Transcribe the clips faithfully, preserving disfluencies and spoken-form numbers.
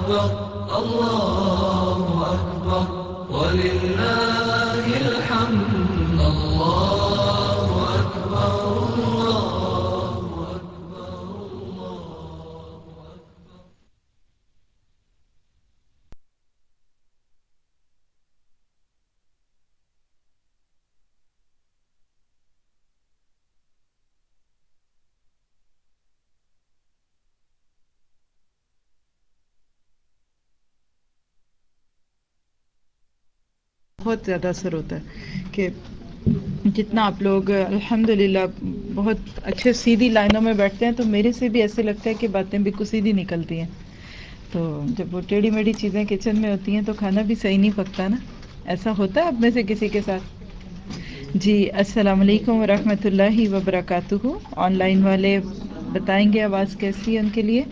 أكبر الله أكبر ولله الحمد الله أكبر الله أكبر الله أكبر. بہت زیادہ اثر ہوتا ہے کہ جتنا آپ لوگ الحمدللہ بہت اچھے سیدھی لائنوں میں بیٹھتے ہیں تو میرے سے بھی ایسے لگتا ہے کہ باتیں بالکل سیدھی نکلتی ہیں. تو جب وہ ٹیڑھی میڑھی چیزیں کچن میں ہوتی ہیں تو کھانا بھی صحیح نہیں پکتا نا. ایسا ہوتا ہے آپ میں سے کسی کے ساتھ؟ جی السلام علیکم ورحمۃ اللہ وبرکاتہ. آن لائن والے بتائیں گے آواز کیسی ہے ان کے لیے؟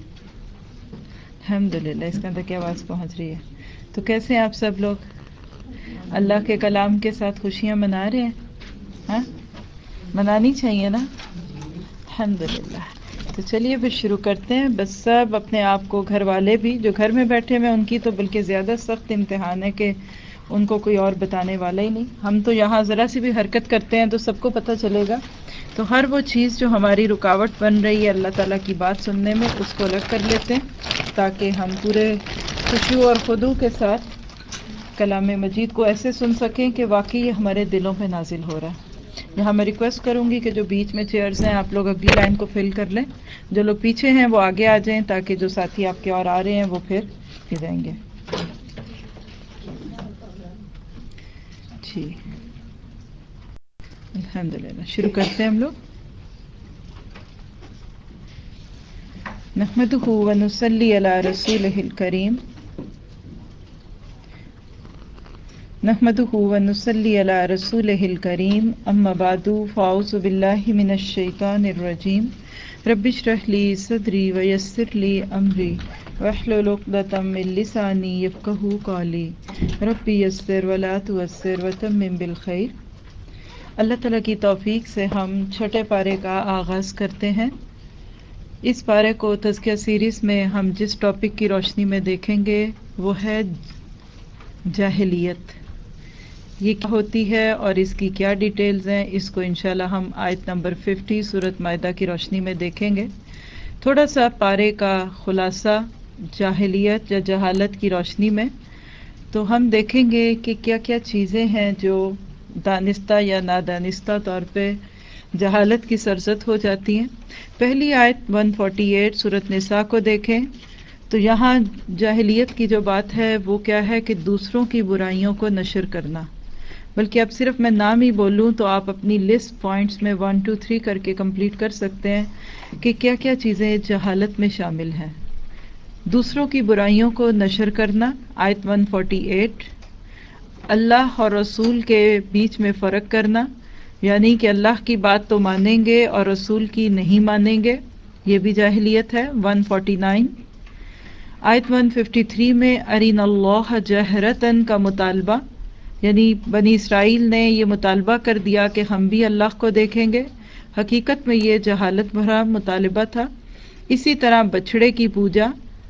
الحمدللہ اس کے اندر کی آواز پہنچ رہی ہے. تو کیسے ہیں آپ سب لوگ؟ اللہ کے کلام کے ساتھ خوشیاں منا رہے ہیں؟ ہاں منانی چاہیے نا. الحمدللہ. تو چلیے پھر شروع کرتے ہیں. بس سب اپنے آپ کو، گھر والے بھی جو گھر میں بیٹھے ہوئے ان کی تو بلکہ زیادہ سخت امتحان ہے کہ ان کو کوئی اور بتانے والا ہی نہیں. ہم تو یہاں ذرا سی بھی حرکت کرتے ہیں تو سب کو پتہ چلے گا. تو ہر وہ چیز جو ہماری رکاوٹ بن رہی ہے اللہ تعالیٰ کی بات سننے میں اس کو الگ کر لیتے ہیں تاکہ ہم پورے خشوع اور خضوع کے ساتھ کلام مجید کو ایسے سن سکیں کہ واقعی یہ ہمارے دلوں پہ نازل ہو رہا ہے. یہاں میں ریکویسٹ کروں گی کہ جو بیچ میں چیئرز ہیں آپ لوگ اگلی لائن کو فل کر لیں. جو لوگ پیچھے ہیں وہ آگے آ جائیں تاکہ جو ساتھی آپ کے اور آ رہے ہیں وہ پھر ہی جائیں گے. جی الحمدللہ شروع کرتے ہیں ہم لوگ. نحمدہ ونصلی علی رسولہ الکریم نحمدہ ونصلی علی رسولہ الکریم اما بعد فاعوذ باللہ من الشیطان الرجیم رب اشرح لی صدری ویسر لی امری واحلل عقدۃ من لسانی یفقہوا قولی رب یسر ولا تعسر وتمم بالخیر. اللہ تعالیٰ کی توفیق سے ہم چھٹے پارے کا آغاز کرتے ہیں. اس پارے کو تزکیہ سیریز میں ہم جس ٹاپک کی روشنی میں دیکھیں گے وہ ہے جاہلیت. یہ کیا ہوتی ہے اور اس کی کیا ڈیٹیلز ہیں، اس کو انشاءاللہ ہم آیت نمبر پچاس سورۃ مائدہ کی روشنی میں دیکھیں گے. تھوڑا سا پارے کا خلاصہ جاہلیت یا جہالت کی روشنی میں تو ہم دیکھیں گے کہ کیا کیا چیزیں ہیں جو دانستہ یا نادانستہ طور پہ جہالت کی سرزد ہو جاتی ہیں. پہلی آیت ایک سو اڑتالیس سورۃ نساء کو دیکھیں تو یہاں جاہلیت کی جو بات ہے وہ کیا ہے کہ دوسروں کی برائیوں کو نشر کرنا. بلکہ اب صرف میں نام ہی بولوں تو آپ اپنی لسٹ پوائنٹس میں ون ٹو تھری کر کے کمپلیٹ کر سکتے ہیں کہ کیا کیا چیزیں جہالت میں شامل ہیں. دوسروں کی برائیوں کو نشر کرنا آیت ایک سو اڑتالیس. اللہ اور رسول کے بیچ میں فرق کرنا، یعنی کہ اللہ کی بات تو مانیں گے اور رسول کی نہیں مانیں گے، یہ بھی جاہلیت ہے. ایک سو انچاس. آیت ایک سو ترپن میں ارین اللہ جہرتن کا مطالبہ، یعنی بنی اسرائیل نے یہ مطالبہ کر دیا کہ ہم بھی اللہ کو دیکھیں گے. حقیقت میں یہ جہالت بھرا مطالبہ تھا. اسی طرح بچھڑے کی پوجا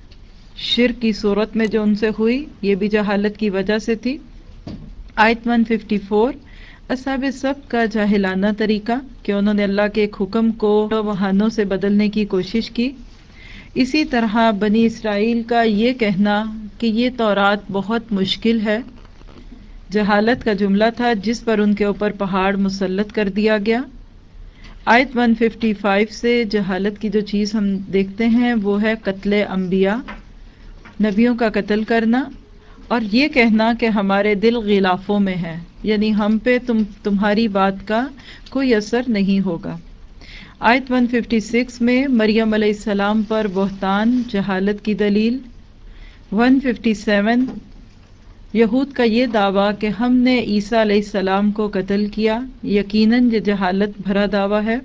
شرک کی صورت میں جو ان سے ہوئی یہ بھی جہالت کی وجہ سے تھی. آیت ایک سو چون اصحاب سبت کا جاہلانہ طریقہ کہ انہوں نے اللہ کے ایک حکم کو بہانوں سے بدلنے کی کوشش کی. اسی طرح بنی اسرائیل کا یہ کہنا کہ یہ تورات بہت مشکل ہے، جہالت کا جملہ تھا جس پر ان کے اوپر پہاڑ مسلط کر دیا گیا. آیت ایک سو پچپن سے جہالت کی جو چیز ہم دیکھتے ہیں وہ ہے قتل انبیاء، نبیوں کا قتل کرنا، اور یہ کہنا کہ ہمارے دل غلافوں میں ہے، یعنی ہم پہ تم تمہاری بات کا کوئی اثر نہیں ہوگا. آیت ایک سو چھپن میں مریم علیہ السلام پر بہتان جہالت کی دلیل. ایک سو سپن یہود کا یہ دعویٰ کہ ہم نے عیسیٰ علیہ السلام کو قتل کیا، یقیناً یہ جہالت بھرا دعویٰ ہے.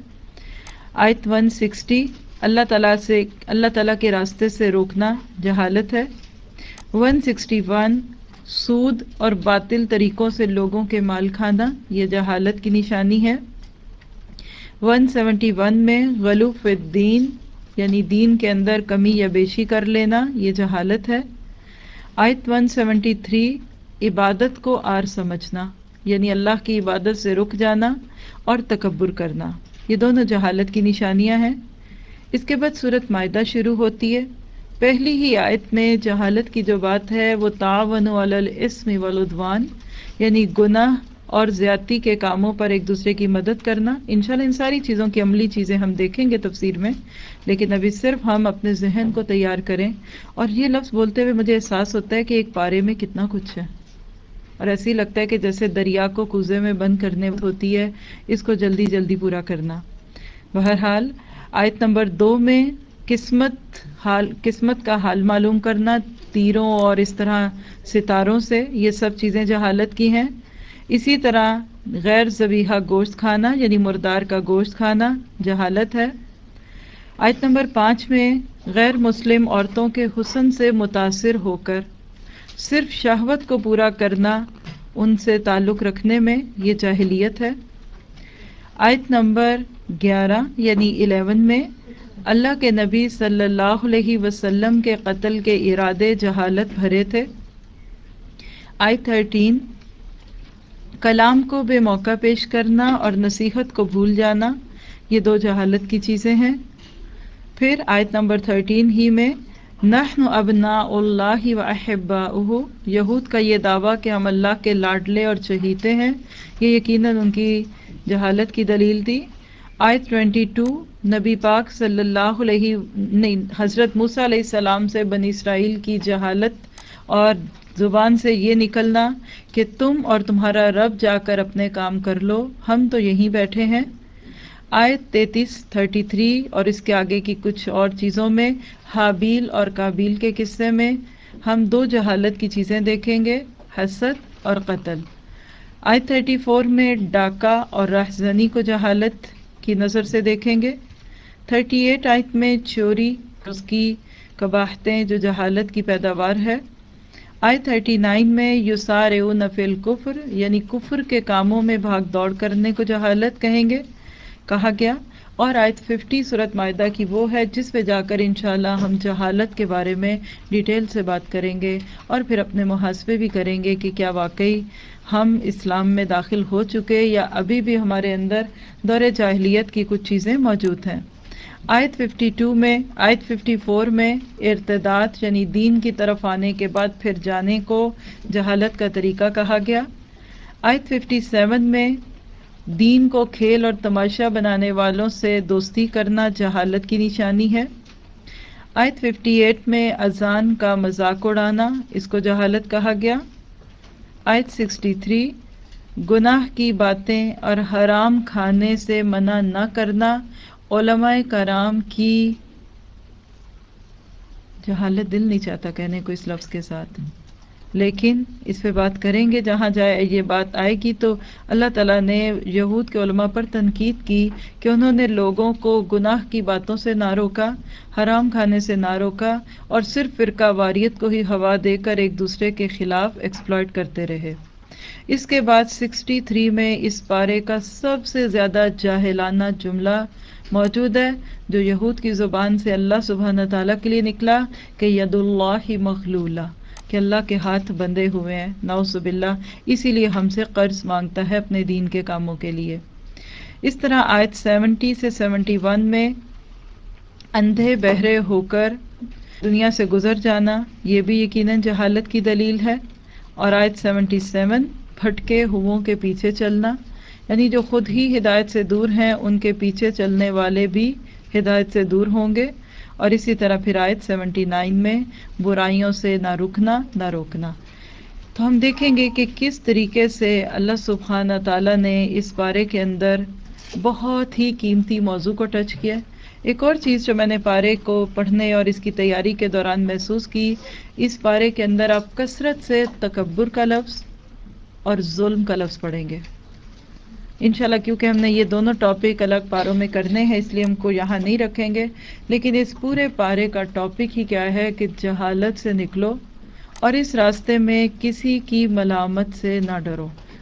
آیت ایک سو ساٹھ اللہ تعالیٰ سے اللہ تعالیٰ کے راستے سے روکنا جہالت ہے. ایک سو اکسٹھ سود اور باطل طریقوں سے لوگوں کے مال کھانا، یہ جہالت کی نشانی ہے. ایک سو اکہتر میں غلو فی الدین یعنی دین کے اندر کمی یا بیشی کر لینا، یہ جہالت ہے۔ آیت ایک سو تیس عبادت کو آر سمجھنا، یعنی اللہ کی عبادت سے رک جانا اور تکبر کرنا، یہ دونوں جہالت کی نشانیاں ہیں۔ اس کے بعد سورۃ مائدہ شروع ہوتی ہے۔ پہلی ہی آیت میں جہالت کی جو بات ہے وہ تعاونوا علی الاثم والعدوان، یعنی گناہ اور زیادتی کے کاموں پر ایک دوسرے کی مدد کرنا۔ انشاءاللہ ان ساری چیزوں کی عملی چیزیں ہم دیکھیں گے تفسیر میں، لیکن ابھی صرف ہم اپنے ذہن کو تیار کریں۔ اور یہ لفظ بولتے ہوئے مجھے احساس ہوتا ہے کہ ایک پارے میں کتنا کچھ ہے، اور ایسے ہی لگتا ہے کہ جیسے دریا کو کوزے میں بند کرنے ہوتی ہے، اس کو جلدی جلدی پورا کرنا۔ بہرحال آیت نمبر دو میں قسمت حال قسمت کا حال معلوم کرنا، تیروں اور اس طرح ستاروں سے، یہ سب چیزیں جہالت کی ہیں۔ اسی طرح غیر ذبیحہ گوشت کھانا، یعنی مردار کا گوشت کھانا، جہالت ہے۔ آیت نمبر پانچ میں غیر مسلم عورتوں کے حسن سے متاثر ہو کر صرف شہوت کو پورا کرنا، ان سے تعلق رکھنے میں، یہ جاہلیت ہے۔ آیت نمبر گیارہ یعنی الیون میں اللہ کے نبی صلی اللہ علیہ وسلم کے قتل کے ارادے جہالت بھرے تھے۔ آیت تھرٹین کلام کو بے موقع پیش کرنا اور نصیحت کو بھول جانا، یہ دو جہالت کی چیزیں ہیں۔ پھر آیت نمبر تھرٹین ہی میں نحن ابناء اللہ و احباؤہ، یہود کا یہ دعویٰ کہ ہم اللہ کے لاڈلے اور چہیتے ہیں، یہ یقیناً ان کی جہالت کی دلیل تھی۔ آیت بائیس نبی پاک صلی اللہ علیہ نہیں حضرت موسیٰ علیہ السلام سے بنی اسرائیل کی جہالت اور زبان سے یہ نکلنا کہ تم اور تمہارا رب جا کر اپنے کام کر لو، ہم تو یہیں بیٹھے ہیں۔ آیت تینتیس تھرٹی تھری اور اس کے آگے کی کچھ اور چیزوں میں حابیل اور کابیل کے قصے میں ہم دو جہالت کی چیزیں دیکھیں گے، حسد اور قتل۔ آیت تھرٹی فور میں ڈاکہ اور رہزنی کو جہالت کی نظر سے دیکھیں گے۔ تھرٹی ایٹ آیت میں چوری، اس کی قباحتیں جو جہالت کی پیداوار ہے۔ آیت تھرٹی نائن میں یسارعون فی الکفر، یعنی کفر کے کاموں میں بھاگ دوڑ کرنے کو جہالت کہیں گے، کہا گیا۔ اور آیت ففٹی سورۃ مائدہ کی وہ ہے جس پہ جا کر انشاءاللہ ہم جہالت کے بارے میں ڈیٹیل سے بات کریں گے اور پھر اپنے محاسبے بھی کریں گے کہ کیا واقعی ہم اسلام میں داخل ہو چکے یا ابھی بھی ہمارے اندر دور جاہلیت کی کچھ چیزیں موجود ہیں۔ آیت ففٹی ٹو میں آیت ففٹی فور میں ارتداد یعنی دین کی طرف آنے کے بعد پھر جانے کو جہالت کا طریقہ کہا گیا۔ آیت ففٹی سیون میں دین کو کھیل اور تماشا بنانے والوں سے دوستی کرنا جہالت کی نشانی ہے۔ آیت ففٹی ایٹ میں اذان کا مذاق اڑانا، اس کو جہالت کہا گیا۔ آیت سکسٹی تھری گناہ کی باتیں اور حرام کھانے سے منع نہ کرنا، علماء کرام کی جہالت دل نہیں چاہتا کہنے کو اس لفظ کے ساتھ، لیکن اس پہ بات کریں گے، جہاں جائے یہ بات آئے گی تو اللہ تعالیٰ نے یہود کے علماء پر تنقید کی کہ انہوں نے لوگوں کو گناہ کی باتوں سے نہ روکا، حرام کھانے سے نہ روکا، اور صرف فرقہ واریت کو ہی ہوا دے کر ایک دوسرے کے خلاف ایکسپلائٹ کرتے رہے۔ اس کے بعد سکسٹی تھری میں اس پارے کا سب سے زیادہ جاہلانہ جملہ موجود ہے جو یہود کی زبان سے اللہ سبحانہ تعالیٰ کے لیے نکلا کہ ید اللہ مغلولہ، کہ اللہ کے ہاتھ بندھے ہوئے ہیں، نعوذ باللہ، اسی لیے ہم سے قرض مانگتا ہے اپنے دین کے کاموں کے لیے۔ اس طرح آیت سیونٹی سے سیونٹی ون میں اندھے بہرے ہو کر دنیا سے گزر جانا، یہ بھی یقیناً جہالت کی دلیل ہے۔ اور آیت سیونٹی سیون بھٹکے ہووں کے پیچھے چلنا، یعنی جو خود ہی ہدایت سے دور ہیں ان کے پیچھے چلنے والے بھی ہدایت سے دور ہوں گے۔ اور اسی طرح پھر آیت سیونٹی نائن میں برائیوں سے نہ رکنا نہ روکنا۔ تو ہم دیکھیں گے کہ کس طریقے سے اللہ سبحانہ تعالیٰ نے اس پارے کے اندر بہت ہی قیمتی موضوع کو ٹچ کیا۔ ایک اور چیز جو میں نے پارے کو پڑھنے اور اس کی تیاری کے دوران محسوس کی، اس پارے کے اندر آپ کثرت سے تکبر کا لفظ اور ظلم کا لفظ پڑھیں گے انشاءاللہ، کیونکہ ہم نے یہ دونوں ٹاپک الگ پاروں میں کرنے ہیں اس لیے ہم کو یہاں نہیں رکھیں گے، لیکن اس پورے پارے کا ٹاپک ہی کیا ہے کہ جہالت سے نکلو اور اس راستے میں کسی کی ملامت سے نہ ڈرو۔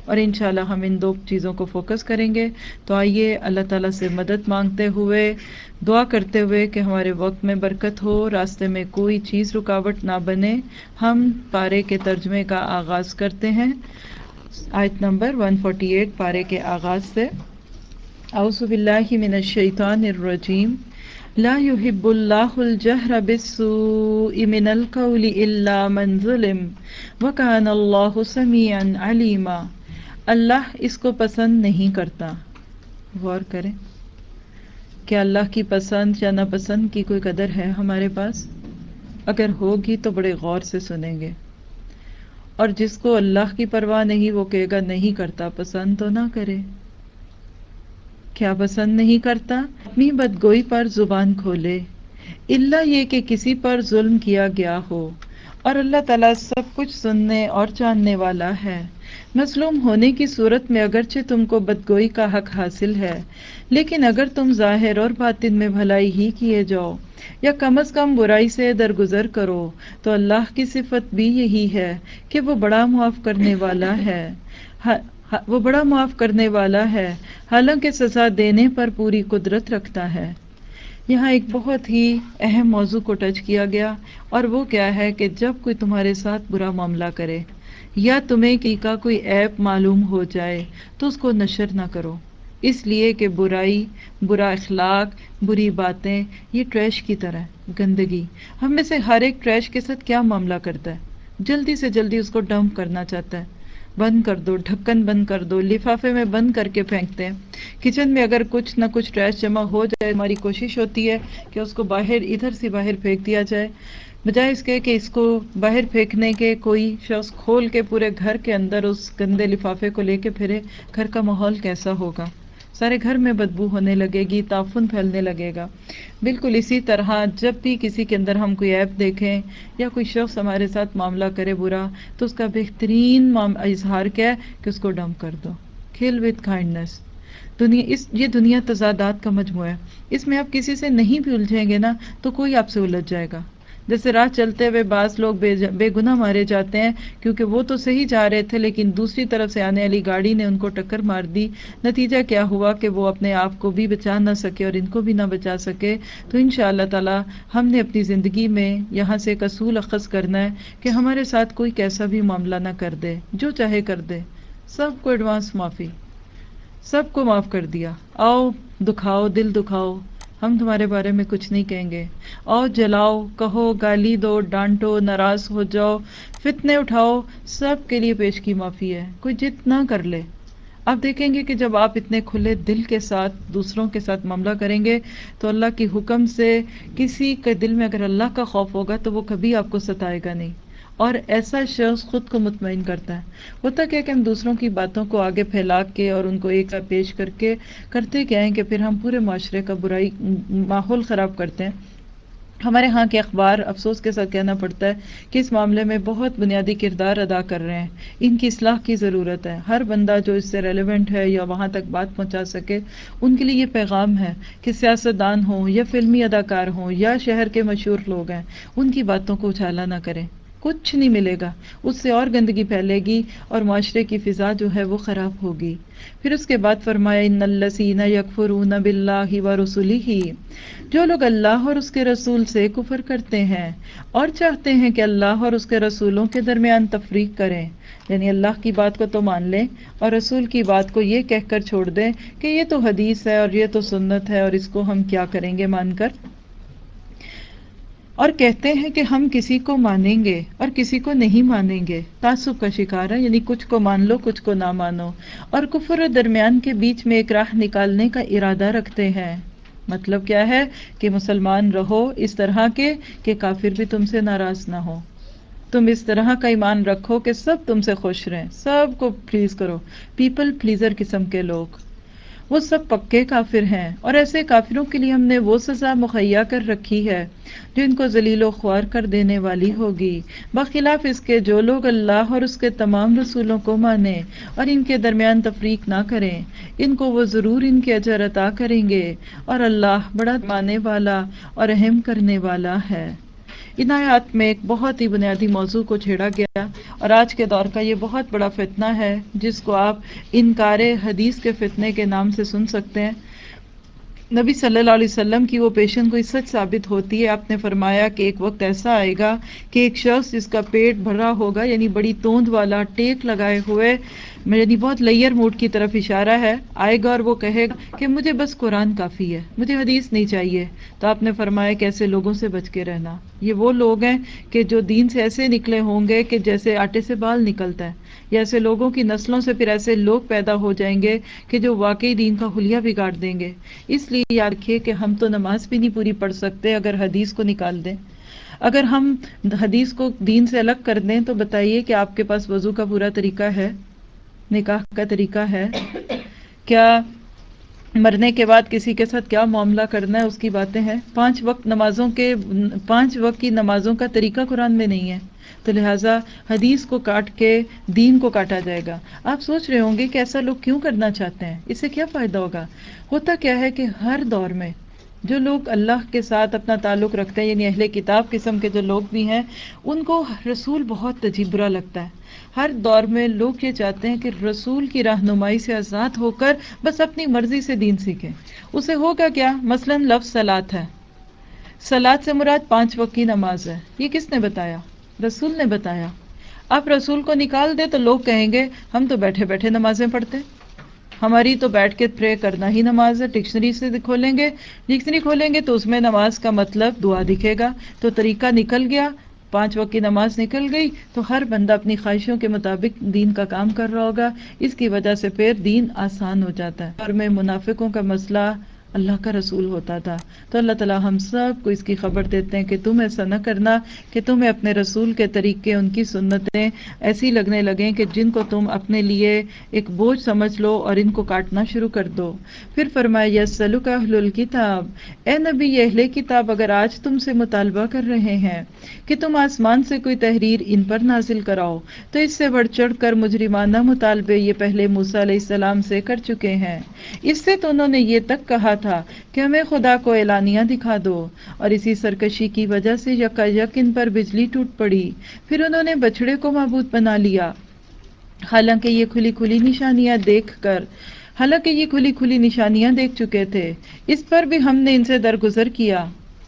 اور انشاءاللہ ہم ان دو چیزوں کو فوکس کریں گے. تو آئیے اللہ تعالیٰ سے مدد مانگتے ہوئے، دعا کرتے ہوئے کہ ہمارے وقت میں برکت ہو، راستے میں کوئی چیز رکاوٹ نہ بنے، ہم پارے کے ترجمے کا آغاز کرتے ہیں. آیت نمبر ایک سو اڑتالیس پارے کے آغاز سے. اعوذ باللہ من الشیطان الرجیم. لا يحب اللہ الجہر بالسوء من القول الا من ظلم وکان اللہ سمیعا علیما. اللہ اس کو پسند نہیں کرتا. غور کریں کہ اللہ کی پسند یا ناپسند کی کوئی قدر ہے ہمارے پاس؟ اگر ہوگی تو بڑے غور سے سنیں گے. اور جس کو اللہ کی پرواہ نہیں وہ کہے گا نہیں کرتا، پسند تو نہ کرے. کیا پسند نہیں کرتا؟ اپنی بدگوئی پر زبان کھولے، الا یہ کہ کسی پر ظلم کیا گیا ہو. اور اللہ تعالیٰ سب کچھ سننے اور جاننے والا ہے. مظلوم ہونے کی صورت میں اگرچہ تم کو بدگوئی کا حق حاصل ہے، لیکن اگر تم ظاہر اور باطن میں بھلائی ہی کیے جاؤ یا کم از کم برائی سے درگزر کرو تو اللہ کی صفت بھی یہی ہے کہ وہ بڑا معاف کرنے والا ہے. وہ بڑا معاف کرنے والا ہے، حالانکہ سزا دینے پر پوری قدرت رکھتا ہے. یہاں ایک بہت ہی اہم موضوع کو ٹچ کیا گیا، اور وہ کیا ہے کہ جب کوئی تمہارے ساتھ برا معاملہ کرے یا تمہیں کی کا کوئی عیب معلوم ہو جائے تو اس کو نشر نہ کرو، اس لیے کہ برائی، برا اخلاق، بری باتیں یہ ٹریش کی طرح گندگی. ہم میں سے ہر ایک ٹریش کے ساتھ کیا معاملہ کرتا ہے؟ جلدی سے جلدی اس کو ڈمپ کرنا چاہتا ہے. بند کر دو، ڈھکن بند کر دو، لفافے میں بند کر کے پھینکتے ہیں. کچن میں اگر کچھ نہ کچھ ٹریش جمع ہو جائے، ہماری کوشش ہوتی ہے کہ اس کو باہر ادھر سے باہر پھینک دیا جائے، بجائے اس کے کہ اس کو باہر پھینکنے کے کوئی شخص کھول کے پورے گھر کے اندر اس گندے لفافے کو لے کے پھرے. گھر کا ماحول کیسا ہوگا؟ سارے گھر میں بدبو ہونے لگے گی، تعفن پھیلنے لگے گا. بالکل اسی طرح جب بھی کسی کے اندر ہم کوئی عیب دیکھیں یا کوئی شخص ہمارے ساتھ معاملہ کرے برا، تو اس کا بہترین اظہار کیا ہے کہ اس کو ڈمپ کر دو. کھیل وتھ کائنڈنس. دنیا اس یہ دنیا تضادات کا مجموعہ ہے. اس میں آپ کسی سے نہیں بھی الجھیں گے نا تو کوئی آپ سے الجھ جائے گا. جیسے راہ چلتے ہوئے بعض لوگ بے, بے گناہ مارے جاتے ہیں کیونکہ وہ تو صحیح جا رہے تھے لیکن دوسری طرف سے آنے والی گاڑی نے ان کو ٹکر مار دی. نتیجہ کیا ہوا کہ وہ اپنے آپ کو بھی بچا نہ سکے اور ان کو بھی نہ بچا سکے. تو انشاءاللہ تعالی ہم نے اپنی زندگی میں یہاں سے ایک اصول اخذ کرنا ہے کہ ہمارے ساتھ کوئی کیسا بھی معاملہ نہ کر دے، جو چاہے کر دے، سب کو ایڈوانس معافی، سب کو معاف کر دیا. آؤ دکھاؤ، دل دکھاؤ، ہم تمہارے بارے میں کچھ نہیں کہیں گے. آؤ جلاؤ، کہو، گالی دو، ڈانٹو، ناراض ہو جاؤ، فتنے اٹھاؤ، سب کے لیے پیش کی معافی ہے. کوئی جتنا کر لے. آپ دیکھیں گے کہ جب آپ اتنے کھلے دل کے ساتھ دوسروں کے ساتھ معاملہ کریں گے تو اللہ کی حکم سے کسی کے دل میں اگر اللہ کا خوف ہوگا تو وہ کبھی آپ کو ستائے گا نہیں. اور ایسا شخص خود کو مطمئن کرتا ہے. ہوتا کیا کہ ہم دوسروں کی باتوں کو آگے پھیلا کے اور ان کو ایک ساتھ پیش کر کے کرتے کیا ہیں کہ پھر ہم پورے معاشرے کا برائی ماحول خراب کرتے ہیں. ہمارے ہاں کے اخبار افسوس کے ساتھ کہنا پڑتا ہے کہ اس معاملے میں بہت بنیادی کردار ادا کر رہے ہیں. ان کی اصلاح کی ضرورت ہے. ہر بندہ جو اس سے ریلیونٹ ہے یا وہاں تک بات پہنچا سکے ان کے لیے یہ پیغام ہے کہ سیاستدان ہوں یا فلمی اداکار ہوں یا شہر کے مشہور لوگ ہیں، ان کی باتوں کو اچھالا نہ کریں. کچھ نہیں ملے گا، اس سے اور گندگی پھیلے گی اور معاشرے کی فضا جو ہے وہ خراب ہوگی. پھر اس کے بعد فرمایا ان الذین یکفرون باللہ ورسلہ، جو لوگ اللہ اور اس کے رسول سے کفر کرتے ہیں اور چاہتے ہیں کہ اللہ اور اس کے رسولوں کے درمیان تفریق کریں، یعنی اللہ کی بات کو تو مان لیں اور رسول کی بات کو یہ کہہ کر چھوڑ دیں کہ یہ تو حدیث ہے اور یہ تو سنت ہے اور اس کو ہم کیا کریں گے مان کر، اور کہتے ہیں کہ ہم کسی کو مانیں گے اور کسی کو نہیں مانیں گے. تعصب کا شکار ہے، یعنی کچھ کو مان لو کچھ کو نہ مانو، اور کفر و درمیان کے بیچ میں ایک راہ نکالنے کا ارادہ رکھتے ہیں. مطلب کیا ہے کہ مسلمان رہو اس طرح کے کہ کافر بھی تم سے ناراض نہ ہو. تم اس طرح کا ایمان رکھو کہ سب تم سے خوش رہیں، سب کو پلیز کرو. پیپل پلیزر قسم کے لوگ وہ سب پکے کافر ہیں، اور ایسے کافروں کے لیے ہم نے وہ سزا مہیا کر رکھی ہے جو ان کو ذلیل و خوار کر دینے والی ہوگی. بخلاف اس کے جو لوگ اللہ اور اس کے تمام رسولوں کو مانیں اور ان کے درمیان تفریق نہ کریں، ان کو وہ ضرور ان کے اجر عطا کریں گے، اور اللہ بڑا ماننے والا اور رحم کرنے والا ہے. ان آیات میں ایک بہت ہی بنیادی موضوع کو چھیڑا گیا اور آج کے دور کا یہ بہت بڑا فتنہ ہے جس کو آپ انکار حدیث کے فتنے کے نام سے سن سکتے ہیں۔ نبی صلی اللہ علیہ وسلم کی وہ پیشن گوئی سچ ثابت ہوتی ہے۔ آپ نے فرمایا کہ ایک وقت ایسا آئے گا کہ ایک شخص جس کا پیٹ بھرا ہوگا، یعنی بڑی توند والا، ٹیک لگائے ہوئے، یعنی بہت لیئر موڈ کی طرف اشارہ ہے، آئے گا اور وہ کہے گا کہ مجھے بس قرآن کافی ہے، مجھے حدیث نہیں چاہیے۔ تو آپ نے فرمایا کہ ایسے لوگوں سے بچ کے رہنا۔ یہ وہ لوگ ہیں کہ جو دین سے ایسے نکلے ہوں گے کہ جیسے آٹے سے بال نکلتا ہے، یا ایسے لوگوں کی نسلوں سے پھر ایسے لوگ پیدا ہو جائیں گے کہ جو واقعی دین کا حلیہ بگاڑ دیں گے۔ اس لیے یاد رکھیے کہ ہم تو نماز بھی نہیں پوری پڑھ سکتے اگر حدیث کو نکال دیں۔ اگر ہم حدیث کو دین سے الگ کر دیں تو بتائیے کہ آپ کے پاس وضو کا پورا طریقہ ہے، نکاح کا طریقہ ہے، کیا مرنے کے بعد کسی کے ساتھ کیا معاملہ کرنا ہے اس کی باتیں ہیں، پانچ وقت نمازوں کے پانچ وقت کی نمازوں کا طریقہ قرآن میں نہیں ہے، تو لہٰذا حدیث کو کاٹ کے دین کو کاٹا جائے گا۔ آپ سوچ رہے ہوں گے کہ ایسا لوگ کیوں کرنا چاہتے ہیں، اس سے کیا فائدہ ہوگا؟ ہوتا کیا ہے کہ ہر دور میں جو لوگ اللہ کے ساتھ اپنا تعلق رکھتے ہیں، یعنی اہل کتاب قسم کے جو لوگ بھی ہیں، ان کو رسول بہت عجیب برا لگتا ہے۔ ہر دور میں لوگ یہ چاہتے ہیں کہ رسول کی رہنمائی سے آزاد ہو کر بس اپنی مرضی سے دین سیکھیں۔ اسے ہوگا کیا؟ مثلا لفظ صلاۃ ہے، صلاۃ سے مراد پانچ وقت کی نماز ہے۔ یہ کس نے بتایا؟ رسول نے بتایا۔ آپ رسول کو نکال دے تو لوگ کہیں گے ہم تو بیٹھے بیٹھے نمازیں پڑھتے ہیں، ہماری تو بیٹھ کے پرے کرنا ہی نماز ہے۔ ڈکشنری سے کھولیں گے ڈکشنری کھولیں گے تو اس میں نماز کا مطلب دعا دکھے گا، تو طریقہ نکل گیا، پانچ وقت کی نماز نکل گئی، تو ہر بندہ اپنی خواہشوں کے مطابق دین کا کام کر رہا ہوگا۔ اس کی وجہ سے پھر دین آسان ہو جاتا ہے۔ اور میں منافقوں کا مسئلہ اللہ کا رسول ہوتا تھا، تو اللہ تعالیٰ ہم سب کو اس کی خبر دیتے ہیں کہ تم ایسا نہ کرنا کہ تمہیں اپنے رسول کے طریقے، ان کی سنتیں ایسی لگنے لگیں کہ جن کو تم اپنے لیے ایک بوجھ سمجھ لو اور ان کو کاٹنا شروع کر دو۔ پھر فرمایا یسألک اہل الکتاب، اے نبی یہ اہل کتاب اگر آج تم سے مطالبہ کر رہے ہیں کہ تم آسمان سے کوئی تحریر ان پر نازل کراؤ، تو اس سے بڑھ چڑھ کر مجرمانہ مطالبے یہ پہلے موسیٰ علیہ السلام سے کر چکے ہیں۔ اس سے تو انہوں نے یہ تک کہا تھا کہ ہمیں خدا کو اعلانیہ دکھا دو، اور اسی سرکشی کی وجہ سے یکا یک ان پر بجلی ٹوٹ پڑی۔ پھر انہوں نے بچڑے کو معبود بنا لیا، حالانکہ یہ کھلی کھلی نشانیاں دیکھ کر حالانکہ یہ کھلی کھلی نشانیاں دیکھ چکے تھے، اس پر بھی ہم نے ان سے درگزر کیا۔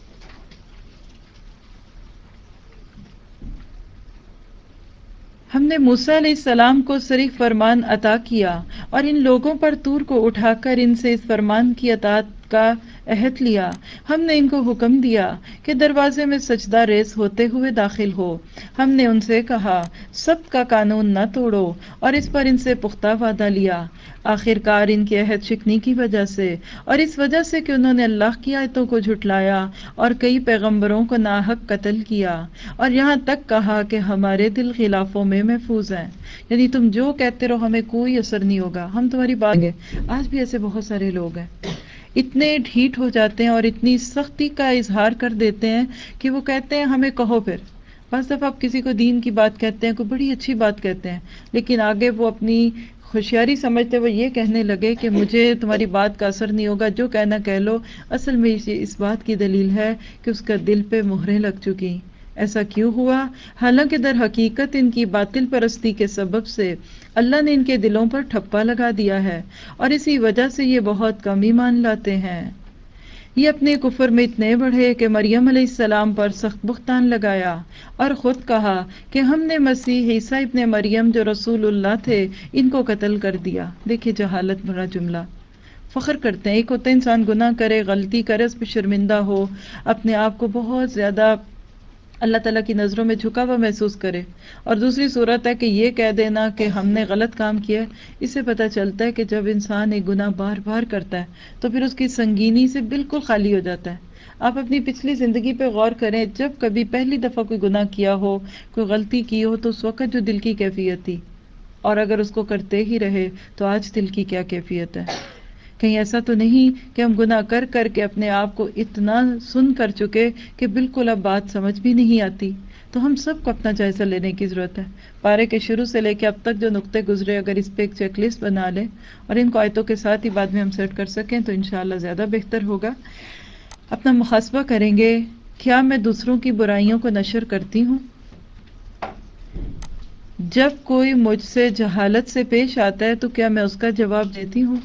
ہم نے موسیٰ علیہ السلام کو صریح فرمان عطا کیا اور ان لوگوں پر طور کو اٹھا کر ان سے اس فرمان کی اطاعت کا عہد لیا۔ ہم نے ان کو حکم دیا کہ دروازے میں سجدہ ریز ہوتے ہوئے داخل ہو۔ ہم نے ان سے کہا سب کا قانون نہ توڑو، اور اس پر ان سے پختہ وعدہ لیا۔ آخر کار ان کی عہد شکنی کی وجہ سے اور اس وجہ سے کہ انہوں نے اللہ کی آیتوں کو جھٹلایا اور کئی پیغمبروں کو ناحق قتل کیا، اور یہاں تک کہا کہ ہمارے دل غلافوں میں محفوظ ہیں، یعنی تم جو کہتے رہو ہمیں کوئی اثر نہیں ہوگا، ہم تمہاری بات گے۔ آج بھی ایسے بہت سارے لوگ ہیں، اتنے ڈھیٹ ہو جاتے ہیں اور اتنی سختی کا اظہار کر دیتے ہیں کہ وہ کہتے ہیں ہمیں کہو۔ پھر بعض دفعہ آپ کسی کو دین کی بات کہتے ہیں، کوئی بڑی اچھی بات کہتے ہیں، لیکن آگے وہ اپنی ہوشیاری سمجھتے وہ یہ کہنے لگے کہ مجھے تمہاری بات کا اثر نہیں ہوگا، جو کہنا کہہ لو۔ اصل میں اس بات کی دلیل ہے کہ اس کا دل پہ مہریں لگ چکی۔ ایسا کیوں ہوا؟ حالانکہ در حقیقت ان کی باطل پرستی کے سبب سے اللہ نے ان کے دلوں پر ٹھپا لگا دیا ہے، اور اسی وجہ سے یہ بہت کم ایمان لاتے ہیں۔ یہ اپنے کفر میں اتنے بڑھے کہ مریم علیہ السلام پر سخت بہتان لگایا اور خود کہا کہ ہم نے مسیح عیسیٰ ابن مریم جو رسول اللہ تھے ان کو قتل کر دیا۔ دیکھیں جہالت بھرا جملہ، فخر کرتے ہیں۔ ایک ہوتا ہے انسان گناہ کرے، غلطی کرے، اس پہ شرمندہ ہو، اپنے آپ کو بہت زیادہ اللہ تعالیٰ کی نظروں میں جھکا ہوا محسوس کرے، اور دوسری صورت ہے کہ یہ کہہ دینا کہ ہم نے غلط کام کیا ہے۔ اس سے پتہ چلتا ہے کہ جب انسان ایک گناہ بار بار کرتا ہے تو پھر اس کی سنگینی سے بالکل خالی ہو جاتا ہے۔ آپ اپنی پچھلی زندگی پہ غور کریں، جب کبھی پہلی دفعہ کوئی گناہ کیا ہو، کوئی غلطی کی ہو، تو اس وقت جو دل کی کیفیت تھی، اور اگر اس کو کرتے ہی رہے تو آج دل کی کیا کیفیت ہے۔ کہیں ایسا تو نہیں کہ ہم گناہ کر کر کے اپنے آپ کو اتنا سن کر چکے کہ بالکل اب بات سمجھ بھی نہیں آتی؟ تو ہم سب کو اپنا جائزہ لینے کی ضرورت ہے۔ پارے کے شروع سے لے کے اب تک جو نقطے گزرے، اگر اس پہ ایک چیک لسٹ بنا لیں اور ان کو آیتوں کے ساتھ ہی بعد میں ہم سیٹ کر سکیں تو انشاءاللہ زیادہ بہتر ہوگا۔ اپنا محاسبہ کریں گے کیا میں دوسروں کی برائیوں کو نشر کرتی ہوں؟ جب کوئی مجھ سے جہالت سے پیش آتا ہے تو کیا میں اس کا جواب دیتی ہوں؟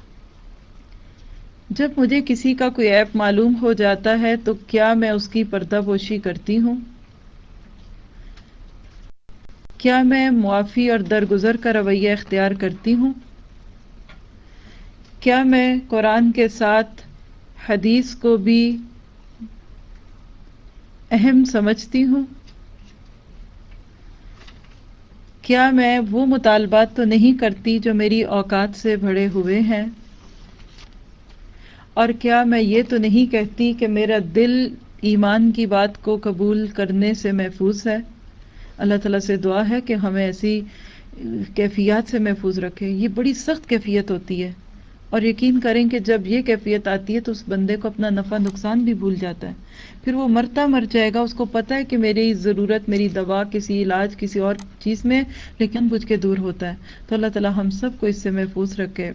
جب مجھے کسی کا کوئی عیب معلوم ہو جاتا ہے تو کیا میں اس کی پردہ پوشی کرتی ہوں؟ کیا میں معافی اور درگزر کا رویہ اختیار کرتی ہوں؟ کیا میں قرآن کے ساتھ حدیث کو بھی اہم سمجھتی ہوں؟ کیا میں وہ مطالبات تو نہیں کرتی جو میری اوقات سے بھرے ہوئے ہیں؟ اور کیا میں یہ تو نہیں کہتی کہ میرا دل ایمان کی بات کو قبول کرنے سے محفوظ ہے؟ اللہ تعالیٰ سے دعا ہے کہ ہمیں ایسی کیفیات سے محفوظ رکھے. یہ بڑی سخت کیفیت ہوتی ہے، اور یقین کریں کہ جب یہ کیفیت آتی ہے تو اس بندے کو اپنا نفع نقصان بھی بھول جاتا ہے. پھر وہ مرتا مر جائے گا، اس کو پتہ ہے کہ میری ضرورت میری دوا کسی علاج کسی اور چیز میں لیکن بجھ کے دور ہوتا ہے. تو اللہ تعالیٰ ہم سب کو اس سے محفوظ رکھے.